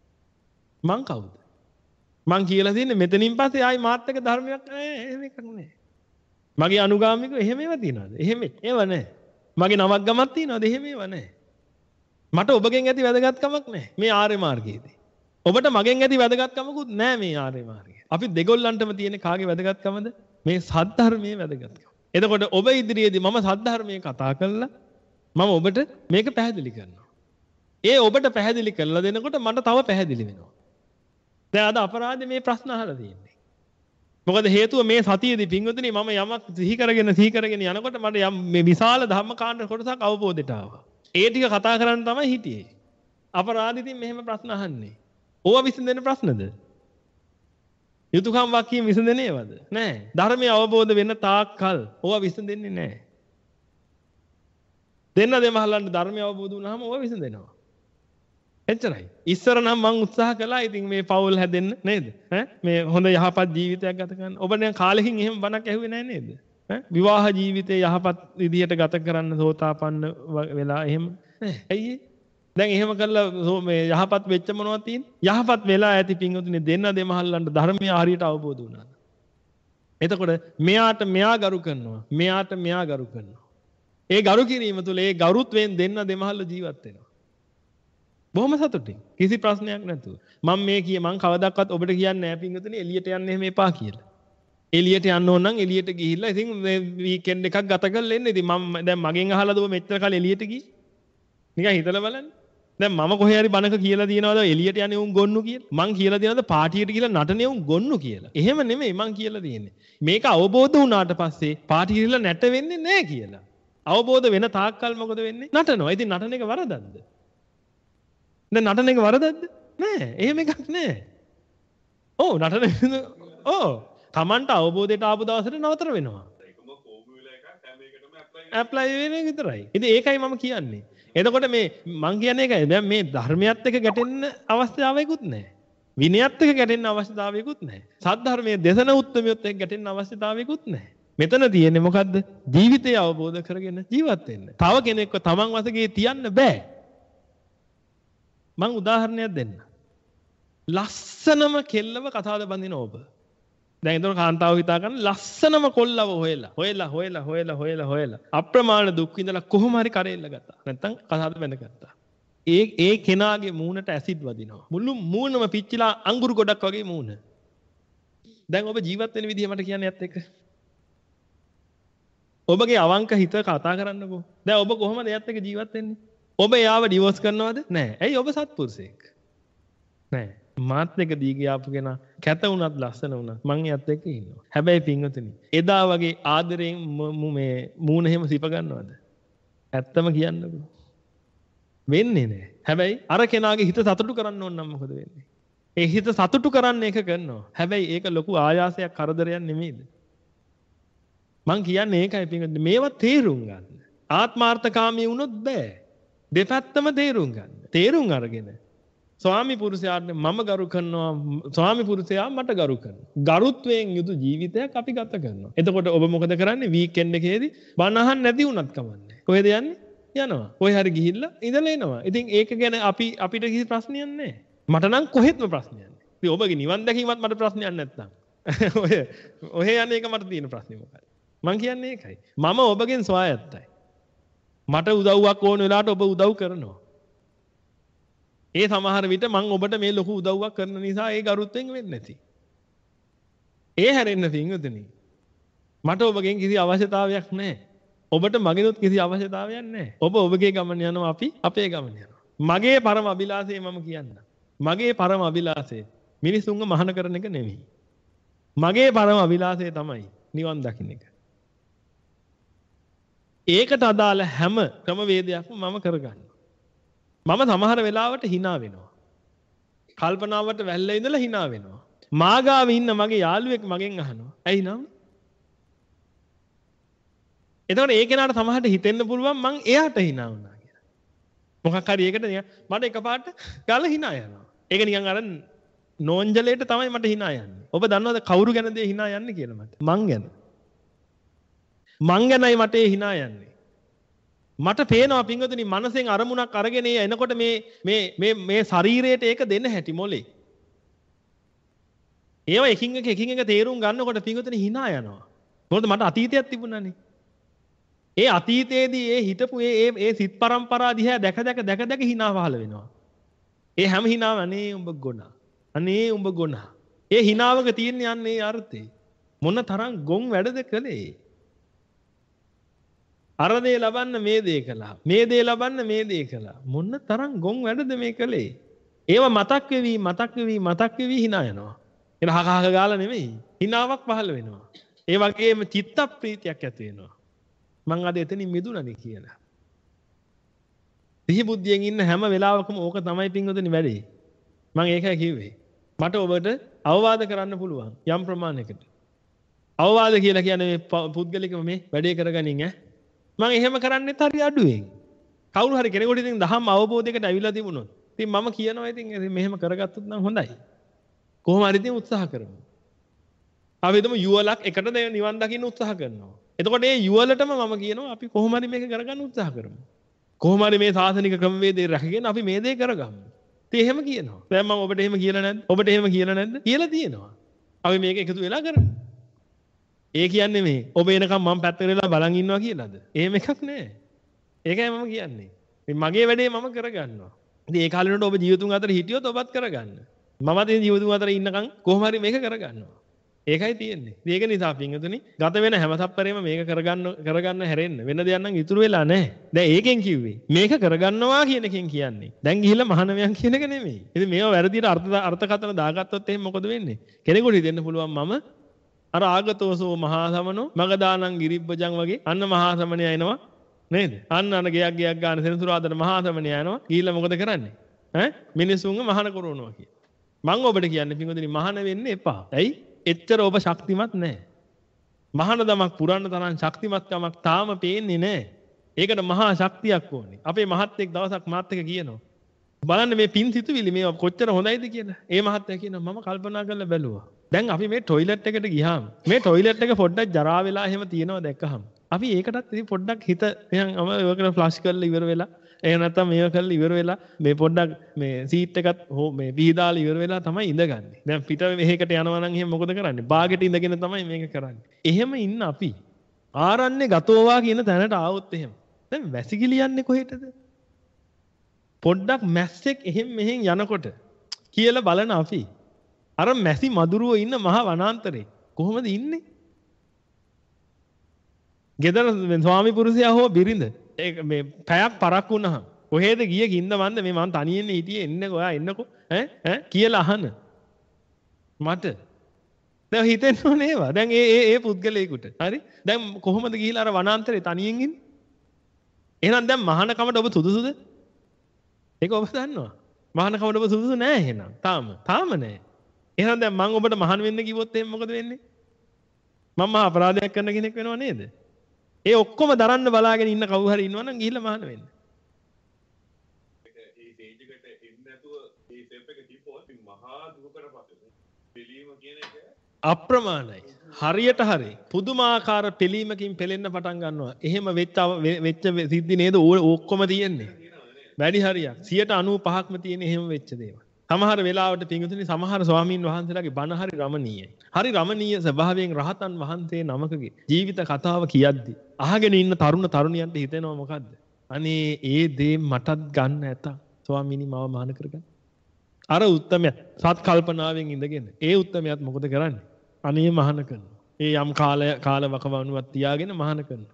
මං කවුද? මං කියලා තියෙන්නේ මෙතනින් පස්සේ ආයි මාත් එක්ක ධර්මයක් නැහැ. එහෙම එකක් නැහැ. මගේ අනුගාමිකයෝ එහෙම ඒවා තියනවාද? එහෙම ඒව නැහැ. මගේ නමක් ගමක් තියනවාද? එහෙම ඒව නැහැ. මට ඔබගෙන් ඇති වැදගත්කමක් නැහැ මේ ආර්ය මාර්ගයේදී. ඔබට මගෙන් ඇති වැදගත්කමකුත් නැහැ මේ ආර්ය මාර්ගයේ. අපි දෙගොල්ලන්ටම තියෙන කාගේ වැදගත්කමද? මේ සද්ධර්මයේ වැදගත්කම. එතකොට ඔබ ඉදිරියේදී මම සද්ධර්මයේ කතා කළා මම ඔබට මේක පැහැදිලි කරනවා. ඒ ඔබට පැහැදිලි කරලා දෙනකොට මට තව පැහැදිලි වෙනවා. දැන් අද අපරාධේ මේ ප්‍රශ්න අහලා තියෙන්නේ. මොකද හේතුව මේ සතියේදී පින්වතුනි මම යමක් සිහි කරගෙන සිහි කරගෙන යනකොට මට යම් මේ විශාල ධම්මකාණ්ඩ කොටසක් අවබෝධයට ආවා. ඒ ටික කතා කරන්න තමයි හිටියේ. අපරාධිතින් මෙහෙම ප්‍රශ්න අහන්නේ. ඕවා විසඳෙන ප්‍රශ්නද? යුතුයකම් වාක්‍යයෙන් විසඳෙන්නේවද? නෑ. ධර්මයේ අවබෝධ වෙන තාක්කල් ඕවා විසඳෙන්නේ නෑ. දෙන්න දෙමහලන්ට ධර්මයේ අවබෝධ වුණාම ඕවා විසඳෙනවා. එච්චරයි. ඉස්සර නම් මං උත්සාහ කළා ඉතින් මේ පවුල් හැදෙන්න නේද? ඈ මේ හොඳ යහපත් ජීවිතයක් ගත කරන්න. ඔබ දැන් කාලෙකින් එහෙම බණක් ඇහුවේ නැහැ නේද? ඈ විවාහ ජීවිතේ යහපත් විදියට ගත කරන්න සෝතාපන්න වෙලා එහෙම නෑ. ඇයි දැන් එහෙම කරලා මේ යහපත් වෙච්ච මොනවද තියෙන්නේ? යහපත් වෙලා ඇති පින්වතුනි දෙන්න දෙමහල්ලන්ට ධර්මය හරියට අවබෝධ වුණා. එතකොට මෙයාට මෙයා ගරු කරනවා. මෙයාට මෙයා ගරු කරනවා. ඒ ගරු කිරීම තුළ ඒ ගරුත්වයෙන් දෙන්න දෙමහල්ල ජීවත් වෙනවා. බොහොම සතුටින්. කිසි ප්‍රශ්නයක් නැතුව. මම මේ කිය මං කවදාවත් ඔබට කියන්නේ නැහැ පින්වතුනි එළියට යන්න එහෙම එපා කියලා. එළියට යන්න ඕන නම් එළියට ගිහිල්ලා ඉතින් මේ වීකෙන්ඩ් එකක් ගත කරලා එන්න. ඉතින් මම දැන් මගෙන් අහලාද ඔබ මෙච්චර කාලෙ එළියට ගියේ? නිකන් හිතලා බලන්න. දැන් මම කොහේ හරි බණක කියලා දිනවද එළියට යන්නේ උන් ගොන්නු කියලා? මං කියලා දිනවද පාටියට කියලා නටනේ උන් ගොන්නු කියලා? එහෙම නෙමෙයි මං කියලා තියෙන්නේ. මේක අවබෝධ වුණාට පස්සේ පාටියට කියලා නැට වෙන්නේ නැහැ කියලා. අවබෝධ වෙන තාක්කල් මොකද වෙන්නේ? නටනවා. ඉතින් නටන එක වරදක්ද? දැන් නටන එක වරදක්ද? නෑ. එහෙම එකක් නෑ. ඔව් නටන ඔව්. Tamanට අවබෝධයට ආපු දවසට නතර වෙනවා. ඒකම ෆෝමියුලා එකක් හැම එකටම ඇප්ලයි වෙන එක විතරයි. ඉතින් ඒකයි මම කියන්නේ. එතකොට මේ මං කියන්නේ ඒකයි. දැන් මේ ධර්මයත් එක්ක ගැටෙන්න අවස්ථාවයකුත් නැහැ. විනයත් එක්ක ගැටෙන්න අවශ්‍යතාවයකුත් නැහැ. සද්ධර්මයේ දේශන උත්තරමියොත් එක්ක ගැටෙන්න අවශ්‍යතාවයකුත් නැහැ. මෙතන තියෙන්නේ මොකද්ද? ජීවිතය අවබෝධ කරගෙන ජීවත් වෙන්න. තව කෙනෙක්ව තමන් වශයෙන් තියන්න බෑ. මං උදාහරණයක් දෙන්න. ලස්සනම කෙල්ලව කතාවද බඳින ඔබ. දැන් ඒතර කාන්තාව හිතා ගන්න ලස්සනම කොල්ලව හොයලා හොයලා හොයලා හොයලා හොයලා හොයලා අප්‍රමාණ දුක් විඳලා කොහොම හරි කරෙල්ල ගත්තා. නැත්තම් කතාවද බැඳගත්තා. ඒ ඒ කෙනාගේ මූණට ඇසිඩ් වදිනවා. මුළු මූණම පිච්චිලා අඟුරු ගොඩක් වගේ මූණ. දැන් ඔබ ජීවත් වෙන විදිහ මට කියන්න යත් එක්ක. ඔබගේ අවංක හිත කතා කරන්නකෝ. දැන් ඔබ කොහොමද එයත් එක්ක ජීවත් වෙන්නේ? ඔබ එයාව ඩිවෝස් කරනවද? නැහැ. ඇයි ඔබ සත්පුරුෂයෙක්? නැහැ. මාත් එක්ක දී ගියාපු කෙනා කැත වුණත් ලස්සන වුණත් මං එයත් එක්ක ඉන්නවා. හැබැයි පින්වතුනි, එදා වගේ ආදරෙන් මේ මූණ එහෙම සිප ගන්නවද? ඇත්තම කියන්නකෝ. වෙන්නේ නැහැ. හැබැයි අර කෙනාගේ හිත සතුටු කරන්න ඕන නම් මොකද වෙන්නේ? ඒ හිත සතුටු කරන්න එක කරනවා. හැබැයි ඒක ලොකු ආයාසයක් කරදරයක් නෙමෙයිද? මං කියන්නේ ඒකයි පින්වතුනි, මේවා තේරුම් ගන්න. ආත්මාර්ථකාමී වුණොත් බෑ. දෙපැත්තම තේරුම් ගන්න. තේරුම් අරගෙන ස්වාමි පුරුෂයාට මම ගරු කරනවා, ස්වාමි පුරුෂයා මට ගරු කරනවා. ගරුත්වයෙන් යුතු ජීවිතයක් අපි ගත කරනවා. එතකොට ඔබ මොකද කරන්නේ? වීකෙන්ඩ් එකේදී බණ අහන්න නැති වුණත් කමන්නේ. කොහෙද යන්නේ? යනවා. කොහේ හරි ගිහිල්ලා ඉඳලා එනවා. ඉතින් ඒක ගැන අපි අපිට කිසි ප්‍රශ්නයක් නැහැ. මට නම් කොහෙත්ම ප්‍රශ්නයක් නැහැ. ඉතින් ඔබගේ නිවන් දැකීමත් මට ප්‍රශ්නයක් නැත්තම්. ඔය ඔහෙ යන්නේ ඒක මට තියෙන ප්‍රශ්නේ මොකක්ද? මං කියන්නේ ඒකයි. මම ඔබගෙන් ස්වායත්තයි. මට උදව්වක් ඕන වෙලාවට ඔබ උදව් කරනවා. ඒ සමහර විට මං ඔබට මේ ලොකු උදව්වක් කරන නිසා ඒ ගරුත්වෙන් වෙන්නේ නැති. ඒ හැරෙන්න පින්වතුනි. මට ඔබගෙන් කිසි අවශ්‍යතාවයක් නැහැ. ඔබට මගෙනුත් කිසි අවශ්‍යතාවයක් නැහැ. ඔබ ඔබගේ ගමන යනවා, අපි අපේ ගමන යනවා. මගේ පරම අභිලාෂය මම කියන්න. මගේ පරම අභිලාෂය මිනිසුන්ව මහාන කරන එක නෙවෙයි. මගේ පරම අභිලාෂය තමයි නිවන් දකින්න එක. ඒකට අදාළ හැම ක්‍රමවේදයක්ම මම කරගන්නවා. මම සමහර වෙලාවට hina වෙනවා. කල්පනාවට වැල්ල ඉඳලා hina වෙනවා. මාගාව ඉන්න මගේ යාළුවෙක් මගෙන් අහනවා. ඇයි නම්? එතකොට ඒ කෙනාට සමහරට හිතෙන්න පුළුවන් මං එයාට hina වුණා කියලා. මොකක් හරි ඒකට නිකන් මට එකපාරට ගාලා hina යනවා. ඒක නිකන් අර නෝන්ජලයට තමයි මට hina යන්නේ. ඔබ දන්නවද කවුරු ගැනද hina යන්නේ කියලා මට? මං ගැන. මං ගැනයි මට hina යන්නේ. මට පේනවා පින්වතුනි, මනසෙන් අරමුණක් අරගෙන එනකොට මේ මේ මේ මේ ශරීරයට ඒක දෙන්න හැටි මොලේ. ඒව එකින් එක එකින් එක තේරුම් ගන්නකොට පින්වතුනි hina යනවා. මොකද මට අතීතයක් තිබුණානේ. ඒ අතීතයේදී ඒ හිටපු ඒ ඒ සිත් පරම්පරා දිහා දැක දැක දැක දැක hina පහල වෙනවා. ඒ හැම hinaව අනේ උඹ ගොනා. අනේ උඹ ගොනා. ඒ hinaවක තියෙන යන්නේ අර්ථේ. මොන තරම් ගොන් වැඩද කළේ. අර දේ ලබන්න මේ දේ කළා. මේ දේ ලබන්න මේ දේ කළා. මොන තරම් ගොන් වැඩද මේ කළේ. ඒව මතක් වෙවි මතක් වෙවි මතක් වෙවි hina යනවා. එන හක හක ගාලා නෙමෙයි. hinaවක් පහළ වෙනවා. ඒ වගේම චිත්ත ප්‍රීතියක් ඇති වෙනවා. මං අද එතනින් මිදුණනේ කියලා. සිහි බුද්ධියෙන් ඉන්න හැම වෙලාවකම ඕක තමයි පින්වතුනි වැඩේ. මං ඒකයි කිව්වේ. මට ඔබට අවවාද කරන්න පුළුවන් යම් ප්‍රමාණයකට. අවවාද කියලා කියන්නේ පුද්ගලිකව මේ වැඩේ කරගනින් ඈ. මම එහෙම කරන්නේත් හරි අඩුවෙන්. කවුරු හරි කෙනෙකුට ඉතින් දහම් අවබෝධයකට ඇවිල්ලා තිබුණොත් ඉතින් මම කියනවා ඉතින් මෙහෙම කරගත්තොත් නම් හොඳයි. කොහොම හරි ඉතින් උත්සාහ කරමු. අපි හිතමු යුවලක් එකට නිවන් දකින්න උත්සාහ කරනවා. එතකොට මේ යුවලටම මම කියනවා අපි කොහොම හරි මේක කරගන්න උත්සාහ කරමු. කොහොම හරි මේ සාසනික ක්‍රමවේදේ රැකගෙන අපි මේ දේ කරගමු. ඉතින් එහෙම කියනවා. දැන් මම ඔබට එහෙම කියලා නැද්ද? ඔබට එහෙම කියලා නැද්ද? කියලා තියෙනවා. අපි මේක එකතු වෙලා කරමු. ඒ කියන්නේ මේ ඔබ එනකම් මම පැත්තකට වෙලා බලන් ඉන්නවා කියලාද? එහෙම එකක් නෑ. ඒකයි මම කියන්නේ. මේ මගේ වැඩේ මම කරගන්නවා. ඉතින් ඒ කාලේ වලට ඔබ ජීවිතුන් අතර හිටියොත් ඔබත් කරගන්න. මමත් ඉතින් ජීවිතුන් අතර ඉන්නකම් කොහොම හරි මේක කරගන්නවා. ඒකයි තියෙන්නේ. ඒක නිසා පින්වතුනි ගත වෙන හැම තප්පරෙම මේක කරගන්න කරගන්න හැරෙන්න වෙන දෙයක් නම් ඉතුරු වෙලා නැහැ. දැන් ඒකෙන් කිව්වේ මේක කරගන්නවා කියන එකෙන් කියන්නේ. දැන් ගිහිල්ලා මහානවයන් කියන එක නෙමෙයි. ඉතින් මේවා වැරදියට අර්ථ අර්ථකථන දාගත්තොත් එහෙනම් මොකද වෙන්නේ? කෙනෙකුට හිතෙන්න පුළුවන් මම අර ආගතෝසෝ මහා සමනෝ මගදානං ගිරිබ්බජං වගේ අන්න මහා සමනය එනවා නේද? අන්න අන්න ගයක් ගයක් ගන්න සෙනසුරාදට මහා සමනය යනවා. ගිහිල්ලා මොකද කරන්නේ? ඈ මිනිසුන්ව මහාන කරවනවා කිය. මම ඔබට කියන්නේ පින්වතුනි මහාන වෙන්න එපා. ඇයි? එච්චර ඔබ ශක්තිමත් නැහැ. මහාන දමක් පුරන්න තරම් ශක්තිමත්කමක් තාම පේන්නේ නැහැ. ඒකට මහා ශක්තියක් ඕනේ. අපේ මහත්තයෙක් දවසක් මාත් එක්ක කියනවා. බලන්න මේ පින් සිතුවිලි මේවා කොච්චර හොඳයිද කියලා. ඒ මහත්තයා කියනවා මම කල්පනා කරලා බැලුවා. දැන් අපි මේ টয়ලට් එකට ගියාම මේ টয়ලට් එක පොඩ්ඩක් ජරා වෙලා එහෙම තියෙනවා දැක්කහම අපි ඒකටත් ඉතින් පොඩ්ඩක් හිත නිකන් අම ඒකට ෆ්ලෂ් කරලා ඉවර වෙලා එහෙම නැත්නම් මේව කරලා ඉවර වෙලා මේ පොඩ්ඩක් මේ සීට් එකත් හෝ මේ පිහදාලා ඉවර වෙලා තමයි ඉඳගන්නේ. දැන් පිට මෙහෙකට යනවා නම් එහෙම මොකද කරන්නේ? බාගෙට ඉඳගෙන තමයි මේක කරන්නේ. එහෙම ඉන්න අපි ආරණ්‍ය ගතෝවා කියන තැනට ආවොත් එහෙම. දැන් වැසිකිලි යන්නේ කොහෙටද? පොඩ්ඩක් මැස්සෙක් එහෙම් මෙහෙන් යනකොට කියලා බලන අපි අර මැසි මදුරුව ඉන්න මහ වනාන්තරේ කොහොමද ඉන්නේ? ගෙදර ස්වාමි පුරුෂයා හෝ බිරිඳ ඒක මේ පැයක් පරක් වුණාම කොහෙද ගියේ කින්ද මන්ද මේ මං තනියෙන් හිටියේ එන්නකෝ ඔයා එන්නකෝ ඈ ඈ කියලා අහන මට දැන් හිතෙන්න ඕනේ ඒවා දැන් ඒ ඒ ඒ පුද්ගලයෙකුට හරි දැන් කොහොමද ගිහිලා අර වනාන්තරේ තනියෙන් ඉන්නේ එහෙනම් දැන් මහාන කමට ඔබ සුදුසුද ඒක ඔබ දන්නවා මහාන කමට ඔබ සුදුසු නෑ එහෙනම් තාම තාම නෑ එහෙනම් දැන් මං ඔබට මහාන වෙන්න කිව්වොත් එහෙනම් මොකද වෙන්නේ මම මහා අපරාධයක් කරන කෙනෙක් වෙනව නේද ඒ ඔක්කොම දරන්න බලාගෙන ඉන්න කවුරු හරි ඉන්නවනම් ගිහිල්ලා මහාන වෙන්න. ඒ ස්ටේජ් එකට එන්න නැතුව මේ ස්ටෙප් එක තිබ්බොත් මහා දුකකටපත් පිළීම කියන එක අප්‍රමාණයි. හරියට හරි. පුදුමාකාර පිළීමකින් පෙලෙන්න පටන් ගන්නවා. එහෙම වෙච්ච වෙච්ච සිද්ධි නේද ඔක්කොම තියෙන්නේ. වැඩි හරියක් සියයට අනූපහක්ම තියෙන එහෙම වෙච්ච දේවල්. සමහර වෙලාවට පිංගුතුනි සමහර ස්වාමීන් වහන්සේලාගේ බණ හරි රමණීයයි. හරි රමණීය ස්වභාවයෙන් රහතන් වහන්සේ නමකගේ ජීවිත කතාව කියද්දි අහගෙන ඉන්න තරුණ තරුණියන්ට හිතෙනවා මොකද්ද? අනේ ඒ දේ මටත් ගන්න ඇත. ස්වාමීනි මාව මහාන කරගන්න. අර උත්තමයා සත් කල්පනාවෙන් ඉඳගෙන ඒ උත්තමයාත් මොකද කරන්නේ? අනේ මහාන කරනවා. ඒ යම් කාල කාල වකවණුවක් තියාගෙන මහාන කරනවා.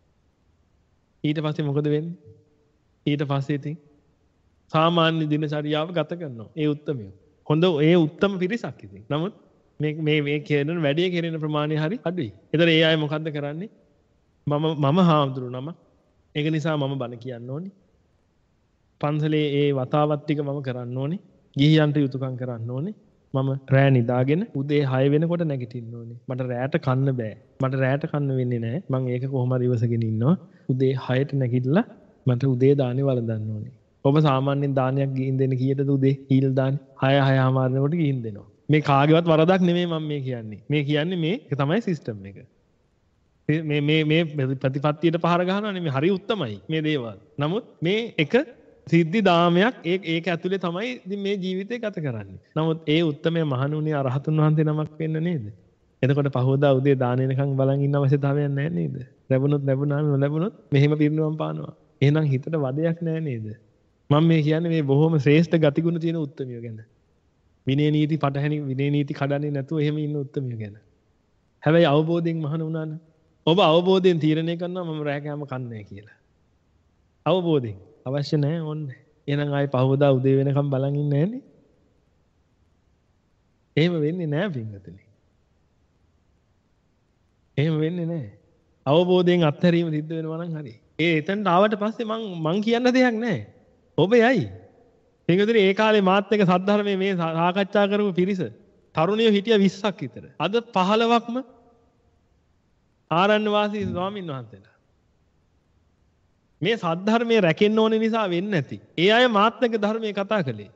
ඊට පස්සේ මොකද වෙන්නේ? ඊට පස්සේ ඉතින් සාමාන්‍ය දිනචරියාව ගත කරනවා. ඒ උත්තමයෝ. හොඳ ඒ උත්තම පිරිසක් ඉතින්. නමුත් මේ මේ මේ කියන වැඩි කෙරෙන ප්‍රමාණය හරි අඩුයි. ඒතර ඒ අය මොකද්ද කරන්නේ? මම මම හාමුදුරු නම. ඒක නිසා මම බණ කියන්න ඕනි. පන්සලේ ඒ වතාවත් ටික මම කරන්න ඕනි. ගිහියන්ට යුතුයකම් කරන්න ඕනි. මම රෑ නිදාගෙන උදේ හය වෙනකොට නැගිටින්න ඕනි. මට රෑට කන්න බෑ. මට රෑට කන්න වෙන්නේ නැහැ. මම ඒක කොහොම හරි ඉවසගෙන ඉන්නවා. උදේ හයට නැගිටලා මට උදේ දානේ වළඳන්න ඕනි. ඔබ සාමාන්‍යයෙන් දානයක් ගිහින් දෙන්න කීයටද උදේ හීල් දාන්නේ? හය හය හමාරනකොට ගිහින් දෙනවා. මේ කාගේවත් වරදක් නෙමෙයි මම මේ කියන්නේ. මේ කියන්නේ මේක තමයි සිස්ටම් එක. මේ මේ මේ ප්‍රතිපත්තියට පහර ගහනවා නෙමෙයි හරි උත්තමයි මේ දේවල්. නමුත් මේ එක සිද්ධි දාමයක් ඒ ඒක ඇතුලේ තමයි ඉතින් මේ ජීවිතේ ගත කරන්නේ. නමුත් ඒ උත්තමයේ මහණුනේ අරහතුන් වහන්සේ නමක් වෙන්න නේද? එතකොට පහවදා උදේ දාන එනකන් බලන් ඉන්න අවශ්‍යතාවයක් නැහැ නේද? ලැබුණොත් ලැබුණා නොලැබුණොත් මෙහෙම පිරිනුවම් පානවා. එහෙනම් හිතට වදයක් නැහැ නේද? මම මේ කියන්නේ මේ බොහොම ශ්‍රේෂ්ඨ ගතිගුණ තියෙන උත්තමියෝ ගැන. විනය නීති පටහැනි විනය නීති කඩන්නේ නැතුව එහෙම ඉන්න උත්තමියෝ ගැන. හැබැයි අවබෝධයෙන් මහාන වුණා නම් ඔබ අවබෝධයෙන් තීරණය කරනවා මම රෑ කෑම කන්නේ කියලා. අවබෝධයෙන් අවශ්‍ය නැහැ ඕන්නේ. එහෙනම් ආයේ පහවදා උදේ වෙනකම් බලන් ඉන්නේ නැහනේ. එහෙම වෙන්නේ නැහැ පින්වතුනි. එහෙම වෙන්නේ නැහැ. අවබෝධයෙන් අත්හැරීම සිද්ධ වෙනවා නම් හරි. ඒ එතනට ආවට පස්සේ මං මං කියන්න දෙයක් නැහැ. ඔබ යයි. පින්වතුනි ඒ කාලේ මාත් එක්ක සද්ධර්මයේ මේ සාකච්ඡා කරපු පිරිස තරුණියෝ හිටියා විස්සක් විතර. අද පහළොවක්ම ආරණ්‍ය වාසී ස්වාමීන් වහන්සේලා. මේ සද්ධර්මයේ රැකෙන්න ඕන නිසා වෙන්නේ නැති. ඒ අය මාත් එක්ක ධර්මයේ කතා කළේ.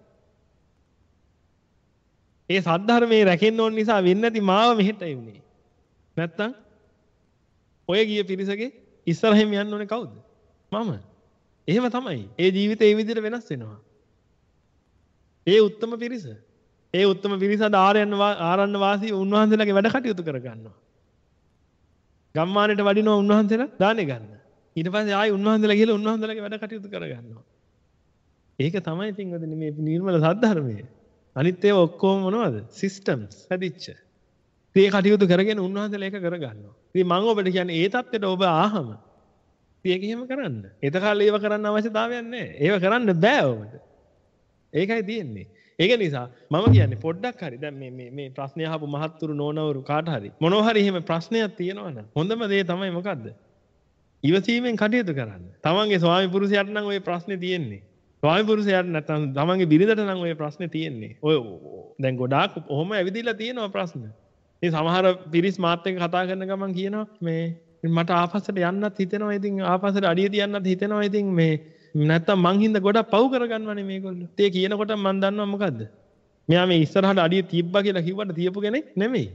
ඒ සද්ධර්මයේ රැකෙන්න ඕන නිසා වෙන්නේ නැති මාව මෙහෙටයි උනේ. නැත්තම් ඔය ගිය පිරිසගේ ඉස්සරහින් යන්න ඕනේ කවුද? මම. එහෙම තමයි. ඒ ජීවිතේ ඒ විදිහට වෙනස් වෙනවා. ඒ උත්තම පිරිස. ඒ උත්තම පිරිස ආරයන් ආරණ්‍ය වාසී උන්වහන්සේලාගේ වැඩ කටයුතු කර ගන්නවා. ගම්මානෙට වඩිනවා උන්වහන්සේලා දානේ ගන්න. ඊට පස්සේ ආයි උන්වහන්සේලා ගිහලා උන්වහන්සේලාගේ වැඩ කටයුතු කර ගන්නවා. ඒක තමයි පින්වදින මේ නිර්මල සද්ධර්මය. අනිත් ඒවා ඔක්කොම මොනවද? සිස්ටම්ස් හැදිච්ච. ඒ කටයුතු කරගෙන උන්වහන්සේලා ඒක කරගන්නවා. ඉතින් මම ඔබට කියන්නේ ඒ தත්ත්වයට ඔබ ආහම ඒක එහෙම කරන්න. එතකල් ඒව කරන්න අවශ්‍යතාවයක් නැහැ. ඒව කරන්න බෑ ඔබට. ඒකයි තියෙන්නේ. ඒක නිසා මම කියන්නේ පොඩ්ඩක් හරි දැන් මේ මේ මේ ප්‍රශ්න අහපු මහත්තුරු නෝනවරු කාට හරි මොනවා හරි එහෙම ප්‍රශ්නයක් තියෙනවා නම් හොඳම දේ තමයි මොකද්ද? ඉවසීමෙන් කටයුතු කරන්න. තමන්ගේ ස්වාමි පුරුෂයාට නම් ওই ප්‍රශ්නේ තියෙන්නේ. ස්වාමි පුරුෂයාට නැත්නම් තමන්ගේ බිරිඳට නම් ওই ප්‍රශ්නේ තියෙන්නේ. ඔය දැන් ගොඩාක් ඔහොම ඇවිදilla තියෙනවා ප්‍රශ්න. මේ සමහර පිරිස් මාත් එක්ක කතා කරන ගමන් කියනවා මේ මට ආපස්සට යන්නත් හිතෙනවා. ඉතින් ආපස්සට අඩිය තියන්නත් හිතෙනවා. ඉතින් මේ නැත්තම් මං හින්දා ගොඩක් පව් කරගන්නවනේ මේගොල්ලෝ. ඒ කියනකොට මම දන්නවා මොකද්ද? මෙයා මේ ඉස්සරහට අඩිය තියබ්බා කියලා කිව්වට තියපු කෙනෙක් නෙමෙයි.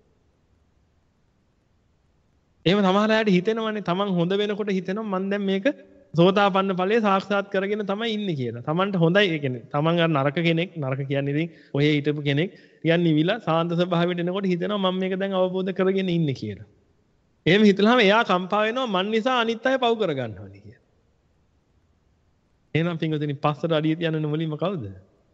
එහෙම සමහර අයට හිතෙනවනේ තමන් හොඳ වෙනකොට හිතෙනවා මං දැන් මේක සෝතාපන්න ඵලයේ සාක්ෂාත් කරගෙන තමයි ඉන්නේ කියලා. තමන්ට හොඳයි ඒ කියන්නේ තමන් අර නරක කෙනෙක් නරක කියන්නේ ඉතින් ඔහේ හිටපු කෙනෙක් කියන්නේ නිවිලා සාන්ත ස්වභාවයට එනකොට හිතෙනවා මම මේක දැන් අවබෝධ කරගෙන ඉන්නේ කියලා. එහෙම හිතලාම එයා කම්පා වෙනවා මන් නිසා අනිත් අය පව් කරගන්නවනේ කියලා. එහෙනම් පින්වතුනි පස්සට අඩිය තියන්න මුලින්ම කවුද?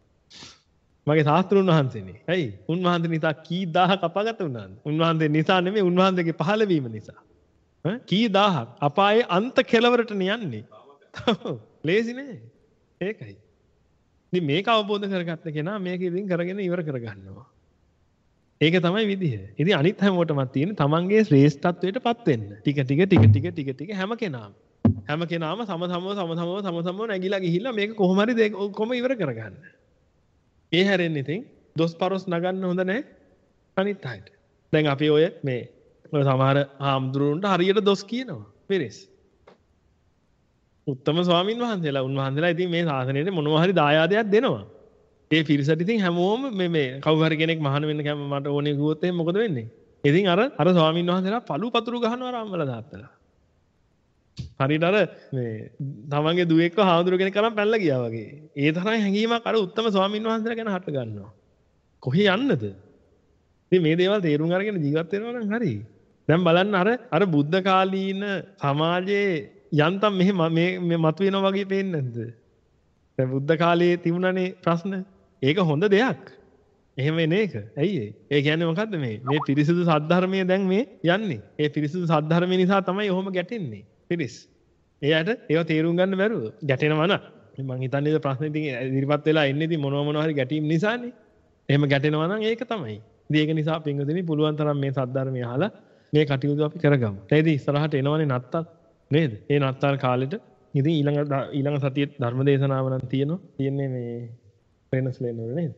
මගේ ශාස්ත්‍රුන් වහන්සේනේ. ඇයි? උන්වහන්සේ නිසා කී දහහක් අපාගත වුණාද? උන්වහන්සේ නිසා නෙමෙයි උන්වහන්සේගේ පහළ වීම නිසා. ඈ කී දහහක් අපායේ අන්ත කෙලවරට යන්නේ. ලේසි නෑ. ඒකයි. ඉතින් මේක අවබෝධ කරගත්ත කෙනා මේක ඉතින් කරගෙන ඉවර කරගන්නවා. ඒක තමයි විදිහ. ඉතින් අනිත් හැමෝටම තියෙන තමන්ගේ ශ්‍රේෂ්ඨත්වයටපත් වෙන්න. ටික ටික ටික ටික ටික ටික හැම කෙනාම හැම කෙනාම සම සමව සම සමව සම සමව නැගිලා ගිහිල්ලා මේක කොහොම හරි කොහොම ඉවර කරගන්න. ඒ හැරෙන්නේ ඉතින් දොස් පරොස් නගන්න හොඳ නැහැ අනිත් අයට. දැන් අපි ඔය මේ ඔය සමහර ආම්දුරුන්ට හරියට දොස් කියනවා. පිරිස්. උත්තම ස්වාමින් වහන්සේලා උන්වහන්සේලා ඉතින් මේ ශාසනයේ මොනවා හරි දායාදයක් දෙනවා. ඒ පිරිසට ඉතින් හැමෝම මේ මේ කවුරු හරි කෙනෙක් මහාන වෙන්න කැම මට ඕනේ කිව්වොත් එහෙනම් මොකද වෙන්නේ? ඉතින් අර අර ස්වාමින් වහන්සේලා පළු පතුරු ගහනවා රාම්වල දාත්තලා. හරියට අර මේ තමන්ගේ දුවෙක්ව හාමුදුරු කෙනෙක් කරන් පැනලා ගියා වගේ. ඒ තරම් හැඟීමක් අර උත්තම ස්වාමීන් වහන්සේලා ගැන හට ගන්නවා. කොහේ යන්නද? ඉතින් මේ දේවල් තේරුම් අරගෙන ජීවත් වෙනවා නම් හරි. දැන් බලන්න අර අර බුද්ධ කාලීන සමාජයේ යන්තම් මෙහෙ මේ මතුවෙනවා වගේ පේන්නේ නැද්ද? දැන් බුද්ධ කාලයේ තිබුණනේ ප්‍රශ්න. ඒක හොඳ දෙයක්. එහෙම එන එක. ඇයි ඒ? ඒ කියන්නේ මොකද්ද මේ? මේ පිරිසිදු සද්ධර්මයේ දැන් මේ යන්නේ. ඒ පිරිසිදු සද්ධර්මය නිසා තමයි ඔහොම ගැටෙන්නේ. පිරිස්. එයාට ඒව තේරුම් ගන්න බැරුව ගැටෙනවා න ะ. මම හිතන්නේ ප්‍රශ්න ඉතින් ඉදිරිපත් වෙලා එන්නේ ඉතින් මොනවා මොනවා හරි ගැටීම් නිසානේ. එහෙම ගැටෙනවා නම් ඒක තමයි. ඉතින් ඒක නිසා පින්වතුනි පුළුවන් තරම් මේ සද්ධර්මය අහලා මේ කටයුතු අපි කරගමු. ඒ ඉතින් ඉස්සරහට එනවනේ නත්තල් නේද? ඒ නත්තල් කාලෙට ඉතින් ඊළඟ ඊළඟ සතියේ ධර්ම දේශනාව නම් තියෙනවා. තියෙන්නේ මේ වෙනස්ලෙන් වල නේද?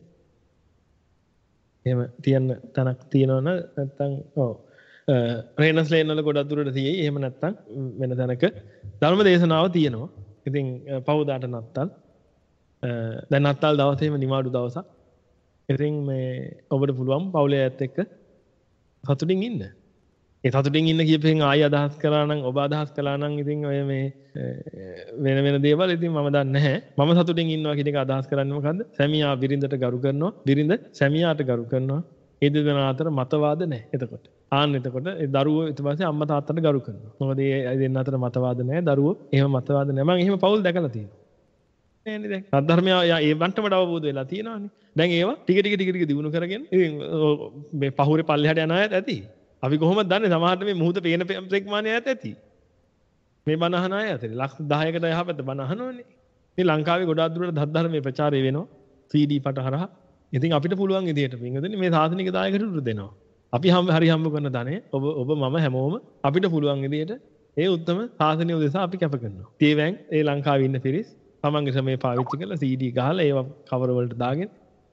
එහෙම තියන්න තනක් තියෙනවන නැත්තම් ඔව් රේනස්ලේන් වල ගොඩක් දුරට තියෙයි. එහෙම නැත්තම් වෙන තැනක ධර්ම දේශනාව තියෙනවා. ඉතින් පවුදාට නත්තල් දැන් නත්තල් දවසේම නිමාඩු දවසක්. ඉතින් මේ ඔබට පුළුවන් පවුලේ අයත් එක්ක සතුටින් ඉන්න. ඒ සතුටින් ඉන්න කියපෙන් ආයෙ අදහස් කරා නම් ඔබ අදහස් කළා නම් ඉතින් ඔය මේ වෙන වෙන දේවල් ඉතින් මම දන්නේ නැහැ. මම සතුටින් ඉන්නවා කියන එක අදහස් කරන්නේ මොකද්ද? සැමියා බිරිඳට ගරු කරනවා. බිරිඳ සැමියාට ගරු කරනවා. ඒ දෙදෙනා අතර මතවාද නැහැ. එතකොට ආන්න එතකොට ඒ දරුවෝ ඊට පස්සේ අම්මා තාත්තට ගරු කරනවා. මොකද ඒ දෙන්න අතර මතවාද නැහැ. දරුවෝ එහෙම මතවාද නැහැ. මම එහෙම පවුල් දැකලා තියෙනවා. නේද දැන්? සද්ධර්මය ඒ වන්ටමඩ අවබෝධ වෙලා තියෙනවානේ. දැන් ඒවා ටික ටික ටික ටික දිනු කරගෙන ඉතින් මේ පහුරේ පල්ලෙහාට යන අයත් ඇති. අපි කොහොමද දන්නේ? සමහරට මේ මුහුද පේන ප්‍රේක්මානය ඇත ඇති. මේ බණ අහන අය ඇතේ ලක්ෂ දහයකට යහපැත්ත බණ අහනවනේ. මේ ලංකාවේ ගොඩාක් දුරට ධර්මයේ ප්‍රචාරය වෙනවා. සී ඩී පට හරහා. ඉතින් අපිට පුළුවන් විදියට පින්වතුනි මේ සාසනික දායකතුරු දෙනවා. අපි හැම හරි හම්බ කරන ධනෙ ඔබ ඔබ මම හැමෝම අපිට පුළුවන් විදියට ඒ උත්තම සාසනික උදෙසා අපි කැප කරනවා. තේවැන් ඒ ලංකාවේ ඉන්න පිරිස් තමන්ගේ ශ්‍රමය පාවිච්චි කරලා සී ඩී ගහලා ඒවා කවර වලට දාගෙන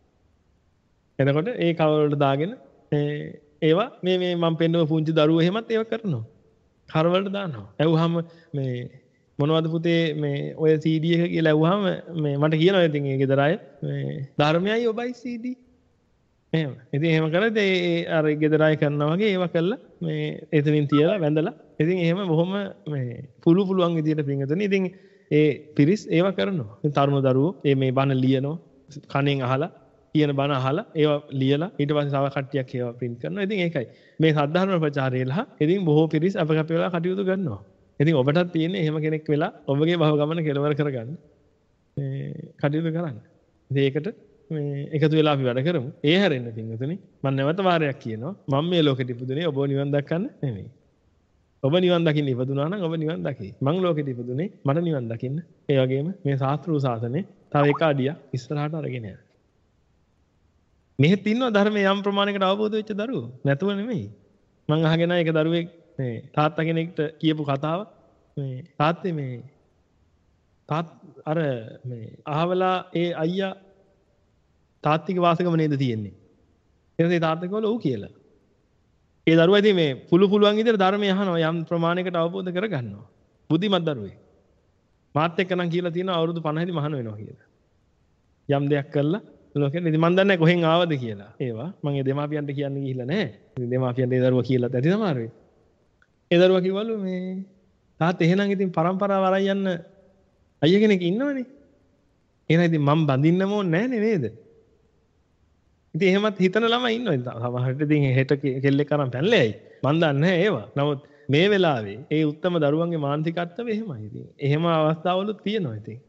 එතකොට ඒ කවර වලට දාගෙන ඒවා මේ මේ මම පෙන්නව පුංචි දරුවෝ එහෙමත් ඒවා කරනවා. කරවලට දානවා. ඇහුවාම මේ මොනවද පුතේ මේ ඔය සී ඩී එක කියලා ඇහුවාම මේ මට කියනවා ඉතින් ඒ ගෙදර අය මේ ධර්මයයි ඔබයි සී ඩී. එහෙම. ඉතින් එහෙම කරද්ද ඒ අර ගෙදර අය කරනවා වගේ ඒවා කළා මේ එතනින් තියලා වැඳලා ඉතින් එහෙම බොහොම මේ පුළු පුළුවන් විදියට පින්ගතුනි ඉතින් ඒ පිරිස් ඒවා කරනවා. ඉතින් තරුණ දරුවෝ ඒ මේ බණ ලියනවා. කණෙන් අහලා කියන බණ අහලා ඒවා ලියලා ඊට පස්සේ තව කට්ටියක් ඒවා print කරනවා. ඉතින් ඒකයි. මේ සද්ධර්ම ප්‍රචාරයලා ඉතින් බොහෝ පිරිස් අපකප වෙලා කටයුතු කරනවා. ඉතින් ඔබටත් තියෙන්නේ එහෙම කෙනෙක් වෙලා ඔබගේ භව ගමන කෙලවර කරගන්න මේ කටයුතු කරන්න. ඉතින් ඒකට මේ එකතු වෙලා අපි වැඩ කරමු. ඒ හැරෙන්න පින්වතුනි මම නැවත වාරයක් කියනවා මම මේ ලෝකෙට ඉපදුනේ ඔබ නිවන් දක්කන්න නෙමෙයි. ඔබ නිවන් දකින්න ඉපදුනා නම් ඔබ නිවන් දකි. මං ලෝකෙට ඉපදුනේ මට නිවන් දකින්න. ඒ වගේම මේ ශාස්ත්‍රීය සාසනේ තව එක අඩියක් ඉස්සරහට අරගෙන යන්න. මෙහෙත් ඉන්නවා ධර්මයේ යම් ප්‍රමාණයකට අවබෝධ වෙච්ච දරුවෝ. නැතුව නෙමෙයි. මං අහගෙන එක දරුවෙක් මේ තාත්තා කෙනෙක්ට කියපු කතාව මේ තාත්තේ මේ තාත් අර මේ අහවලා ඒ අයියා තාත්තික වාසකම නේද තියෙන්නේ. ඊට පස්සේ තාත්තා කිව්වලු ඔව් කියලා. ඒ දරුවා ඉතින් මේ පුළු පුළුවන් විදිහට ධර්මය අහනවා යම් ප්‍රමාණයකට අවබෝධ කරගන්නවා. බුද්ධිමත් දරුවෙක්. මාත් එක්ක නම් කියලා තියෙනවා අවුරුදු පනහදී මහාන වෙනවා කියලා. යම් දෙයක් කළා ලෝකෙට ඉතින් මන් දන්නේ කොහෙන් ආවද කියලා. ඒවා මම ඒ දෙමාපියන්ට කියන්න ගිහිල්ලා නැහැ. ඉතින් දෙමාපියන්ට ඒ දරුවා කියලාත් ඇති සමහරවිට. ඒ දරුවා කිව්වලු මේ තාත් එහෙනම් ඉතින් පරම්පරාව අරන් යන්න අයියා කෙනෙක් ඉන්නවනේ. එහෙනම් ඉතින් මම බඳින්නම ඕනේ නැහැ නේද? ඉතින් එහෙමත් හිතන ළමයි ඉන්නවා. සමහරට ඉතින් හෙට කෙල්ලෙක් අරන් පැනලෙයි. මන් දන්නේ නැහැ ඒවා. නමුත් මේ වෙලාවේ ඒ උත්තම දරුවන්ගේ මානසිකත්වය එහෙමයි. ඉතින් එහෙම අවස්ථාවලුත් තියෙනවා ඉතින්.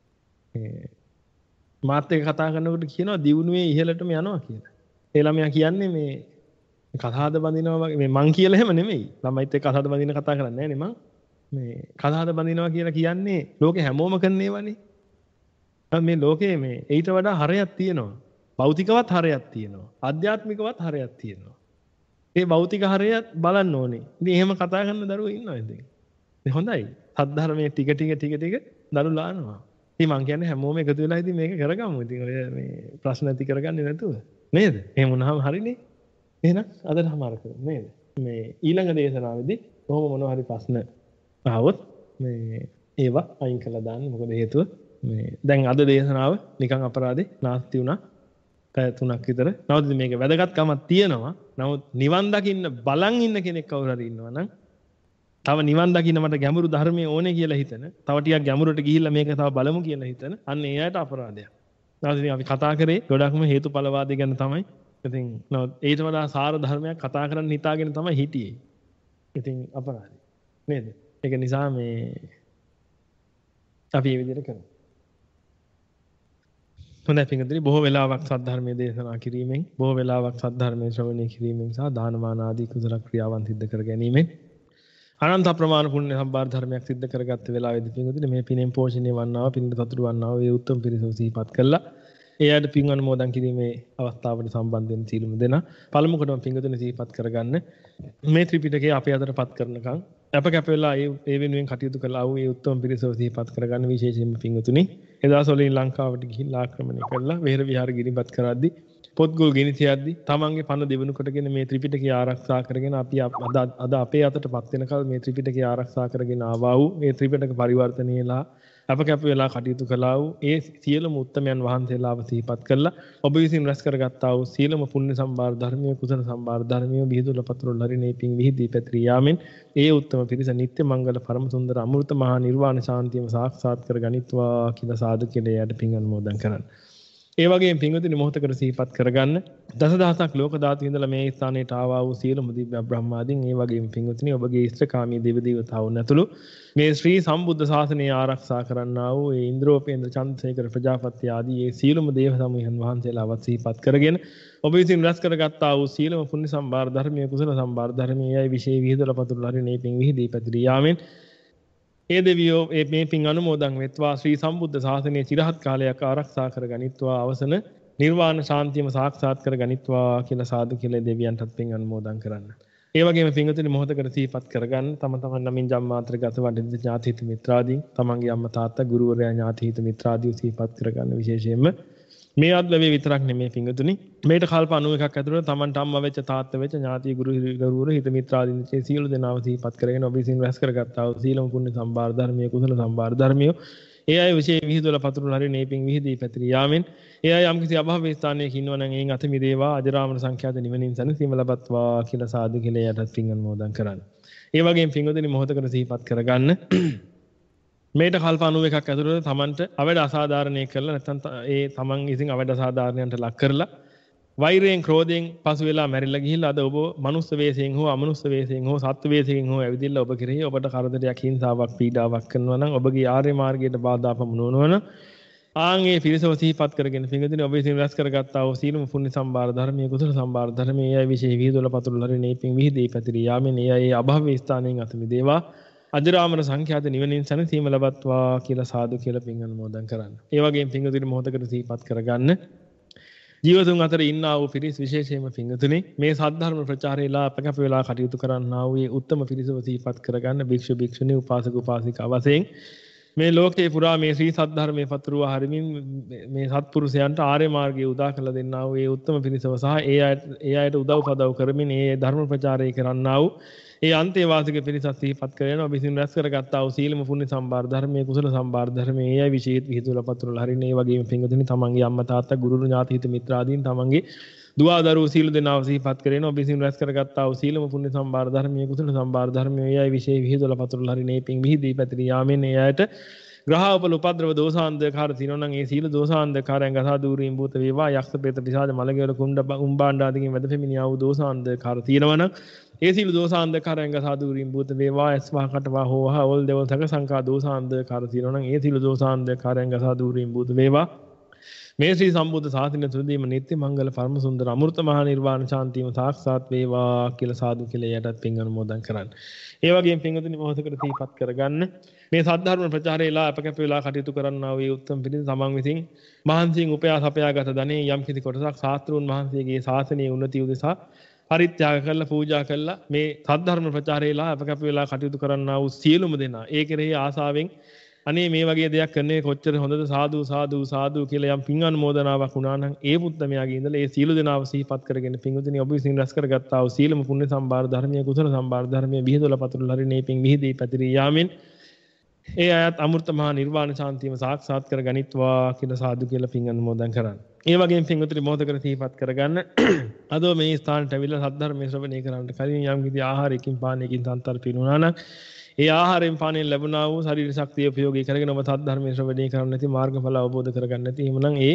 මාත් එක්ක කතා කරනකොට කියනවා දියුණුවේ ඉහළටම යනවා කියලා. ඒ ළමයා කියන්නේ මේ කතාද බඳිනවා වගේ මේ මං කියලා එහෙම නෙමෙයි. ළමයිත් එක්ක කතාද බඳින කතා කරන්නේ නැහැ නේ මං. මේ කතාද බඳිනවා කියලා කියන්නේ ලෝකේ හැමෝම කරන ඒවානේ. මේ ලෝකේ මේ ඊට වඩා හරයක් තියෙනවා. භෞතිකවත් හරයක් තියෙනවා. ආධ්‍යාත්මිකවත් හරයක් තියෙනවා. ඒ භෞතික හරයත් බලන්න ඕනේ. ඉතින් එහෙම කතා කරන දරුවෝ ඉන්නවා ඉතින්. ඒ හොඳයි. සද්ධර්මයේ ටික ටික ටික ටික දරු ලානවා. ඉතින් මං කියන්නේ හැමෝම එකතු වෙලා ඉතින් මේක කරගමු. ඉතින් ඔය මේ ප්‍රශ්න ඇති කරගන්නේ නැතුව. නේද? එහෙම වුණාම හරිනේ. එහෙනම් අදට හමාර කරමු නේද? මේ ඊළඟ දේශනාවේදී කොහොම මොනවා හරි ප්‍රශ්න ආවොත් මේ ඒවා අයින් කළා දාන්න. මොකද හේතුව මේ දැන් අද දේශනාව නිකන් අපරාධේ නාස්ති වුණා. පැය තුනක් විතර. නමුත් මේක වැදගත්කමක් තියෙනවා. නමුත් නිවන් දකින්න බලන් ඉන්න කෙනෙක් කවුරු හරි ඉන්නවා නම් තව නිවන් දකින්න මට ගැඹුරු ධර්මයේ ඕනේ කියලා හිතන, තව ටිකක් ගැඹුරට ගිහිල්ලා මේක තව බලමු කියලා හිතන, අන්න ඒ අයට අපරාධයක්. නමුත් අපි කතා කරේ ගොඩක්ම හේතුඵලවාදී ගැන තමයි. ඉතින් නමුත් ඊට වඩා සාර ධර්මයක් කතා කරන්න හිතාගෙන තමයි හිටියේ. ඉතින් අපරාධයි. නේද? ඒක නිසා මේ අපි මේ විදිහට කරමු. හොඳයි පින්වත්නි බොහෝ වෙලාවක් සද්ධර්මයේ දේශනා කිරීමෙන් බොහෝ වෙලාවක් සද්ධර්මයේ ශ්‍රවණය කිරීමෙන් සහ දානමාන ආදී කුසල ක්‍රියාවන් සිද්ධ කර ගැනීමෙන් අනන්ත ප්‍රමාණ පුණ්‍ය සම්භාර ධර්මයක් සිද්ධ කරගත්ත වෙලාවේදී පින්වත්නි මේ පිනෙන් පෝෂණය වන්නා වූ පින්ද සතුරු වන්නා වූ ඒ උත්තම පිරිස සිහිපත් කළා. ඒ අයට පින් අනුමෝදන් කිරීමේ අවස්ථාවට සම්බන්ධ වෙන සීලමු දෙනා පළමු කොටම පින්වත්නි සිහිපත් කරගන්න මේ ත්‍රිපිටකය අපේ අතටපත් කරනකම් අප කැප වෙලා ඒ ඒ වෙනුවෙන් කටයුතු කළා වූ ඒ උත්තම පිරිස සිහිපත් කරගන්න විශේෂයෙන්ම පින්වත්නි එදා සොලින් ලංකාවට ගිහිල්ලා ආක්‍රමණය කළා වෙහෙර විහාර ගිනිපත් කරද්දී පොත්ගුල් ගිනි තියද්දී තමන්ගේ පන දෙවනු කොටගෙන මේ ත්‍රිපිටකය ආරක්ෂා කරගෙන අපි අද අද අපේ අතටපත් වෙනකල් මේ ත්‍රිපිටකය ආරක්ෂා කරගෙන ආවා වූ මේ ත්‍රිපිටක පරිවර්තනයේලා අප කැප වෙලා කටයුතු කළා වූ ඒ සියලුම උත්තමයන් වහන්සේලාව සිහිපත් කළා ඔබ විසින් රැස් කරගත්තා වූ සියලුම පුණ්‍ය සම්භාර ධර්මයේ කුසල සම්භාර ධර්මයේ විහිදුල පතුරුල් හරිනේ පිං විහිදී පැතිරී යාමෙන් ඒ උත්තම පිරිස නිත්‍ය මංගල පරම සුන්දර අමෘත මහා නිර්වාණ ශාන්තියම සාක්ෂාත් කර ගනිත්වා කියලා සාදු කියලා යට පිං අනුමෝදන් කරන්න. ඒ වගේම පින්වතුනි මොහොතකට සිහිපත් කරගන්න දසදහසක් ලෝක ධාතු ඉඳලා මේ ස්ථානයට ආවා වූ සියලුම දිව්‍ය බ්‍රහ්මාදීන් ඒ වගේම පින්වතුනි ඔබගේ ඉෂ්ඨකාමී දේව දේවතාවුන් ඇතුළු මේ ශ්‍රී සම්බුද්ධ ශාසනය ආරක්ෂා කරන්නා වූ ඒ ඉන්ද්‍රෝපේන්ද්‍ර චන්ද්‍රසේකර ප්‍රජාපති ආදී ඒ සියලුම දේව සමූහයන් වහන්සේලාවත් සිහිපත් කරගෙන ඔබ විසින් රැස් කරගත්තා වූ සියලුම පුණ්‍ය සම්භාර ධර්මයේ කුසල සම්භාර ධර්මයේ යයි විශේෂ විහිදල පතුරු හරිනේ පිං විහිදී පැතිරී යාමෙන් ඒ දෙවියෝ මේ පින් අනුමෝදන් වෙත්වා ශ්‍රී සම්බුද්ධ ශාසනය চিරහත් කාලයක් ආරක්ෂා කර ගනිත්වා අවසන නිර්වාණ ශාන්තියම සාක්ෂාත් කර ගනිත්වා කියලා සාදු කියලා දෙවියන්ටත් පින් අනුමෝදන් කරන්න. ඒ වගේම පින්වතුනි මොහොතකට සිහිපත් කරගන්න තම තමන් නමින් ජම්මාන්තර ගත වඩිත ඥාති හිත මිත්‍රාදීන් තමන්ගේ අම්මා තාත්තා ගුරුවරයා ඥාති හිත මිත්‍රාදීන් සිහිපත් කරගන්න විශේෂයෙන්ම මේ අත්ලැබේ විතරක් නෙමෙයි පින්වතුනි මේට කල්ප ninety එකක් ඇතුළත තමන්ට අම්මා වෙච්ච තාත්තා වෙච්ච ඥාති ගුරු ගුරුවර හිත මිත්‍රාදීන් මේ සියලු දෙනාව සිහිපත් කරගෙන ඔබ විසින් රැස් කරගත්තා වූ සීලම පුණ්‍ය සම්භාර ධර්මයේ කුසල සම්භාර ධර්මිය ඒ අය විශේෂ විහිදුවල පතුරුල හරි නේපින් විහිදී පැතිරී යාමෙන් ඒ අය යම්කිසි අභව ස්ථානයක ඉන්නවා නම් එයින් අත මිදේවා අජරාමර සංඛ්‍යාත නිවනින් සැනසීම ලබත්වා කියලා සාදු කියලා යටත් පින් අනුමෝදන් කරන්න. ඒ වගේම පින්වතුනි මොහොතකට සිහිපත් කරගන්න මේට කල්ප ninety එකක් ඇතුළත තමන්ට අවඩ අසාධාරණය කරලා නැත්නම් ඒ තමන් විසින් අවඩ අසාධාරණයන්ට ලක් කරලා වෛරයෙන් ක්‍රෝධයෙන් පසු වෙලා මැරිලා ගිහිල්ලා අද ඔබ මනුස්ස වේශයෙන් හෝ අමනුස්ස වේශයෙන් හෝ සත්ත්ව වේශයෙන් හෝ ඇවිදින්න ඔබ කෙරෙහි ඔබට කරදරයක් හිංසාවක් පීඩාවක් කරනවා නම් ඔබගේ ආර්ය මාර්ගයට බාධා පමුණුවනවා නම් ආන්ගේ පිරිසව සිහිපත් කරගෙන පිංගුතුනි ඔබ විසින් රැස් කරගත්තා වූ සීලම පුණ්‍ය සම්භාර ධර්මයේ කුසල සම්භාර ධර්මයේ අය විශේෂ විහිදුවල පතුරුල හරිනේ පිං විහිදී පැතිරී යාමෙන් ඒ අය අභව්‍ය ස්ථානයෙන් අත මිදේවා අජරාමර සංඛ්‍යාත නිවනින් සැනසීම ලබත්වා කියලා සාදු කියලා පිං අනුමෝදන් කරන්න. ඒ වගේම පිංගුතුනි මොහොතකට සිහිපත් කරගන්න. ජීවතුන් අතර ඉන්නා වූ පිරිස් විශේෂයෙන්ම පිංගුතුනි මේ සද්ධර්ම ප්‍රචාරයලා අපකප වෙලා කටයුතු කරන්නා වූ උත්තම පිරිසව සිහිපත් කරගන්න භික්ෂු භික්ෂුණී උපාසක උපාසිකා වශයෙන් මේ ලෝකේ පුරා මේ ශ්‍රී සද්ධර්මයේ පතුරුව හරිමින් මේ සත්පුරුෂයන්ට ආර්ය මාර්ගය උදා කළ දෙන්නා වූ ඒ උත්තම පිරිසව සහ ඒ අයට ඒ අයට උදව් පදව් කරමින් ඒ ධර්ම ප්‍රචාරය කරන්නා වූ ඒ අන්තේවාසික පිරිසත් සිහිපත් කරගෙන ඔබ විසින් රැස් කරගත්තා වූ සීලම පුණ්‍ය සම්භාර ධර්මයේ කුසල සම්භාර ධර්මයේ ඒ අය විශේෂ විහිදුවල පතුරුල හරින ඒ වගේම පිංගුතුනි තමන්ගේ අම්මා තාත්තා ගුරු ඥාති හිත මිත්‍රාදීන් තමන්ගේ දුවා දරුවෝ සීල දෙනාව සිහිපත් කරගෙන ඔබ විසින් රැස් කරගත්තා වූ සීලම පුණ්‍ය සම්භාර ධර්මයේ කුසල සම්භාර ධර්මයේ ඒ අය විශේෂ විහිදුවල පතුරුල හරින ඒ පිං විහිදී පැතිරී යාමෙන් ඒ අයට ග්‍රහෝපල උපද්‍රව දෝසාන්ධකාර තිනෝ නම් ඒ සීල දෝසාන්ධකාරයන් ගසා දූරීම් භූත වේවා යක්ෂ ප්‍රේත පිසාච මලගෙවල කුණ්ඩ උම්බාණ්ඩ ආදීන් වැද පෙමිනියා වූ දෝසාන්ධකාර තිනව නම් ඒ සීල දෝසාන්ධකාරයන් ගසා දූරීම් භූත වේවා එස්වා කටවා හෝවා ඕල් දෙවල් තක සංකා දෝසාන්ධකාර තිනෝ නම් ඒ සීල දෝසාන්ධකාරයන් ගසා දූරීම් භූත වේවා මේ ශ්‍රී සම්බුද්ධ ශාසනය තුලදීම නිත්‍ය මංගල පරම සුන්දර අමෘත මහා නිර්වාණ ශාන්තියම සාක්ෂාත් වේවා කියලා සාදු කියලා යටත් පින් අනුමෝදන් කරන්න. ඒ වගේම පින්වතුනි මොහොතකට සිහිපත් කරගන්න මේ සද්ධර්ම ප්‍රචාරයලා අපකප වෙලා කටයුතු කරන්නා වූ උත්තම පිරිස තමන් විසින් මහන්සියෙන් උපයා සපයාගත ධනෙ යම් කිසි කොටසක් ශාස්ත්‍රූන් වහන්සේගේ ශාසනීය උන්නතිය උදෙසා පරිත්‍යාග කරලා පූජා කරලා මේ සද්ධර්ම ප්‍රචාරයලා අපකප වෙලා කටයුතු කරන්නා වූ සියලුම දෙනා ඒ කෙරෙහි ආසාවෙන් අනේ මේ වගේ දෙයක් කරන්නේ කොච්චර හොඳද සාදු සාදු සාදු කියලා යම් පින් අනුමෝදනාවක් වුණා නම් ඒ පුත්තමයාගේ ඉඳලා ඒ සීල දෙනාව සිහිපත් කරගෙන පින්වතුනි ඔබ විසින් රැස් කරගත්තා වූ සීලම පුණ්‍ය සම්භාර ධර්මයේ කුසල සම්භාර ධර්මයේ විහිදුවල පතුරුල හරිනේ පින් විහිදී පැතිරී යාමෙන් ඒ අයත් අමෘත මහා නිර්වාණ ශාන්තියම සාක්ෂාත් කර ගනිත්වා කියලා සාදු කියලා පින් අනුමෝදන් කරන්න. ඒ වගේම පින්වතුනි මොහොතකට සිහිපත් කරගන්න අද මේ ස්ථානට ඇවිල්ලා සද්ධර්මයේ ශ්‍රවණය කරන්නට කලින් යම් කිසි ආහාරයකින් පානයකින් සංතරපිනුණා නම් ඒ ආහාරයෙන් පානයෙන් ලැබුණා වූ ශරීර ශක්තිය උපයෝගී කරගෙන ඔබ සද්ධර්මයේ ශ්‍රවණය කරන්න නැති මාර්ගඵල අවබෝධ කරගන්න නැති එහෙමනම් ඒ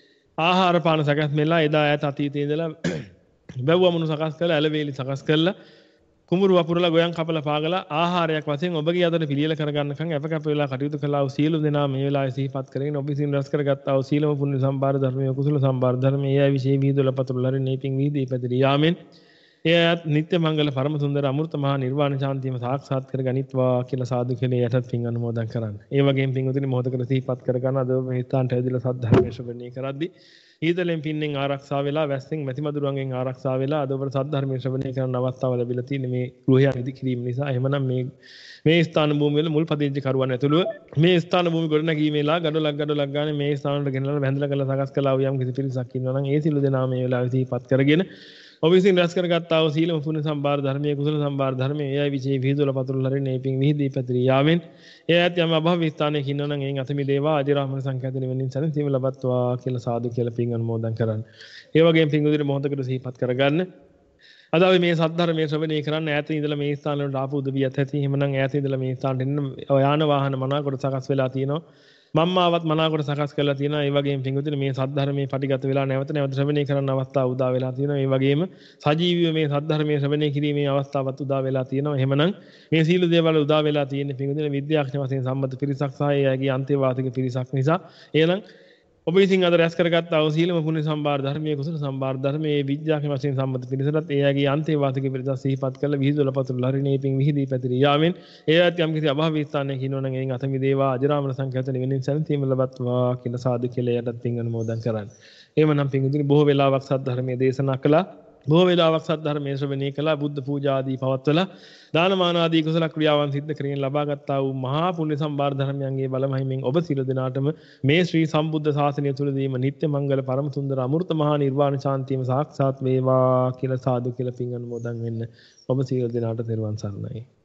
ආහාර පාන සකස් මෙලා එදා ඈත අතීතයේ ඉඳලා බැව්වමුණු සකස් කරලා ඇලවේලි සකස් කරලා කුඹුරු වපුරලා ගොයන් කපලා පාගලා ආහාරයක් වශයෙන් ඔබගේ අතට පිළියෙල කරගන්නකම් අප කැප වෙලා කටයුතු කළා වූ සීල දෙනා මේ වෙලාවේ සිහිපත් කරගෙන ඔබ විසින් රැස් කරගත්තා වූ සීලම පුණ්‍ය සම්භාර ධර්මයේ කුසල සම්භාර ධර්මයේ ඒ විශේෂ විහිදුවල පතුරුල හරිනේ පින් විහිදී පැතිරී යාමෙන් එයත් නිත්‍ය මංගල පරම සුන්දර අමෘත මහා නිර්වාණ ශාන්තියම සාක්ෂාත් කර ගනිත්වා කියලා සාදු කියලා යටත් පින් අනුමෝදන් කරන්න. ඒ වගේම පින්වතුනි මොහොතකට සිහිපත් කරගන්න අද මේ ස්ථානට ඇවිදලා සද්ධර්මයේ ශ්‍රවණය කරද්දී ඊතලෙන් පින්නෙන් ආරක්ෂා වෙලා වැස්සෙන් මැතිමදුරුවන්ගෙන් ආරක්ෂා වෙලා අද ඔබට සද්ධර්මයේ ශ්‍රවණය කරන්න අවස්ථාව ලැබිලා තියෙන මේ ගෘහයන් ඉදි කිරීම නිසා එහෙමනම් මේ මේ ස්ථාන භූමිය වල මුල් පදිංචි කරුවන් ඇතුළුව මේ ස්ථාන භූමි ගොඩනැගීමේලා ගඩොලක් ගඩොලක් ගානේ මේ ස්ථානවලට ගෙනල්ලා වැඳලා කරලා සකස් කළා වූ යම් කිසි පිරිසක් ඉන්නවා නම් ඒ සිළු දෙනා මේ වෙලාවේ සිහිපත් කරගෙන ඔබ විසින් රැස් කරගත්තා වූ සීලම පුණ්‍ය සම්භාර ධර්මයේ කුසල සම්භාර ධර්මයේ එයයි විචේ විහිදුවල පතුරුල හරිනේ පින් විහිදී පැතිරී යාමෙන් එයත් යම් අභව ස්ථානයක ඉන්නවා නම් එයින් අත මිදේවා අජරාමර සංඛ්‍යාත නිවනින් සැනසීම ලබත්වා කියලා සාදු කියලා පින් අනුමෝදන් කරන්න. ඒ වගේම පින් උදින මොහොතකට සිහිපත් කරගන්න. අද අපි මේ සද්ධර්මයේ ශ්‍රවණය කරන්න ඈත ඉඳලා මේ ස්ථාන වලට ආපු උදවියත් ඇති. එහෙමනම් ඈත ඉඳලා මේ ස්ථානට එන්න යාන වාහන මනාකොට සකස් වෙලා තියෙනවා. මම්මාවත් මනාකොට සකස් කරලා තියෙනවා. ඒ වගේම පින්වතුනි මේ සද්ධර්මයේ පටිගත වෙලා නැවත නැවත ශ්‍රවණය කරන්න අවස්ථාව උදා වෙලා තියෙනවා. ඒ වගේම සජීවීව මේ සද්ධර්මයේ ශ්‍රවණය කිරීමේ අවස්ථාවත් උදා වෙලා තියෙනවා. එහෙමනම් මේ සීල දේවල් උදා වෙලා තියෙන පින්වතුනි විද්‍යාඥ වශයෙන් සම්මත පිරිසක් සහ ඒ අයගේ අන්තේවාසික පිරිසක් නිසා එහෙනම් ඔබ විසින් අද රැස් කරගත්තා වූ සීලම පුණ්‍ය සම්භාර ධර්මයේ කුසල සම්භාර ධර්මයේ විද්‍යාඥ වශයෙන් සම්මත පිරිසටත් ඒ අයගේ අන්තේවාසික පිරිස සිහිපත් කරලා විහිදුවල පතුරුල හරිනේ පින් විහිදී පැතිරී යාමෙන් එයත් යම් කිසි අභව ස්ථානයක ඉන්නවනම් එයින් අත මිදේවා අජරාමර සංඛ්‍යාත නිවෙනින් සැනසීම ලබත්වා කියලා සාදු කියලා යටත් පින් අනුමෝදන් කරන්න. එහෙමනම් පින්වතුනි බොහෝ වෙලාවක් සද්ධර්මයේ දේශනා කළා. බොහෝ වෙලාවක් සද්ධර්මයේ ශ්‍රවණය කළා. බුද්ධ පූජා ආදී පවත්වලා දානමාන ආදී කුසල ක්‍රියාවන් සිද්ධ කරගෙන ලබාගත්තා වූ මහා පුණ්‍ය සම්භාර ධර්මයන්ගේ බලමහිමෙන් ඔබ සියලු දෙනාටම මේ ශ්‍රී සම්බුද්ධ ශාසනය තුලදීම නිත්‍ය මංගල පරම සුන්දර අමෘත මහා නිර්වාණ ශාන්තියම සාක්ෂාත් වේවා කියලා සාදු කියලා පින් අනුමෝදන් වෙන්න ඔබ සියලු දෙනාට තෙරුවන් සරණයි.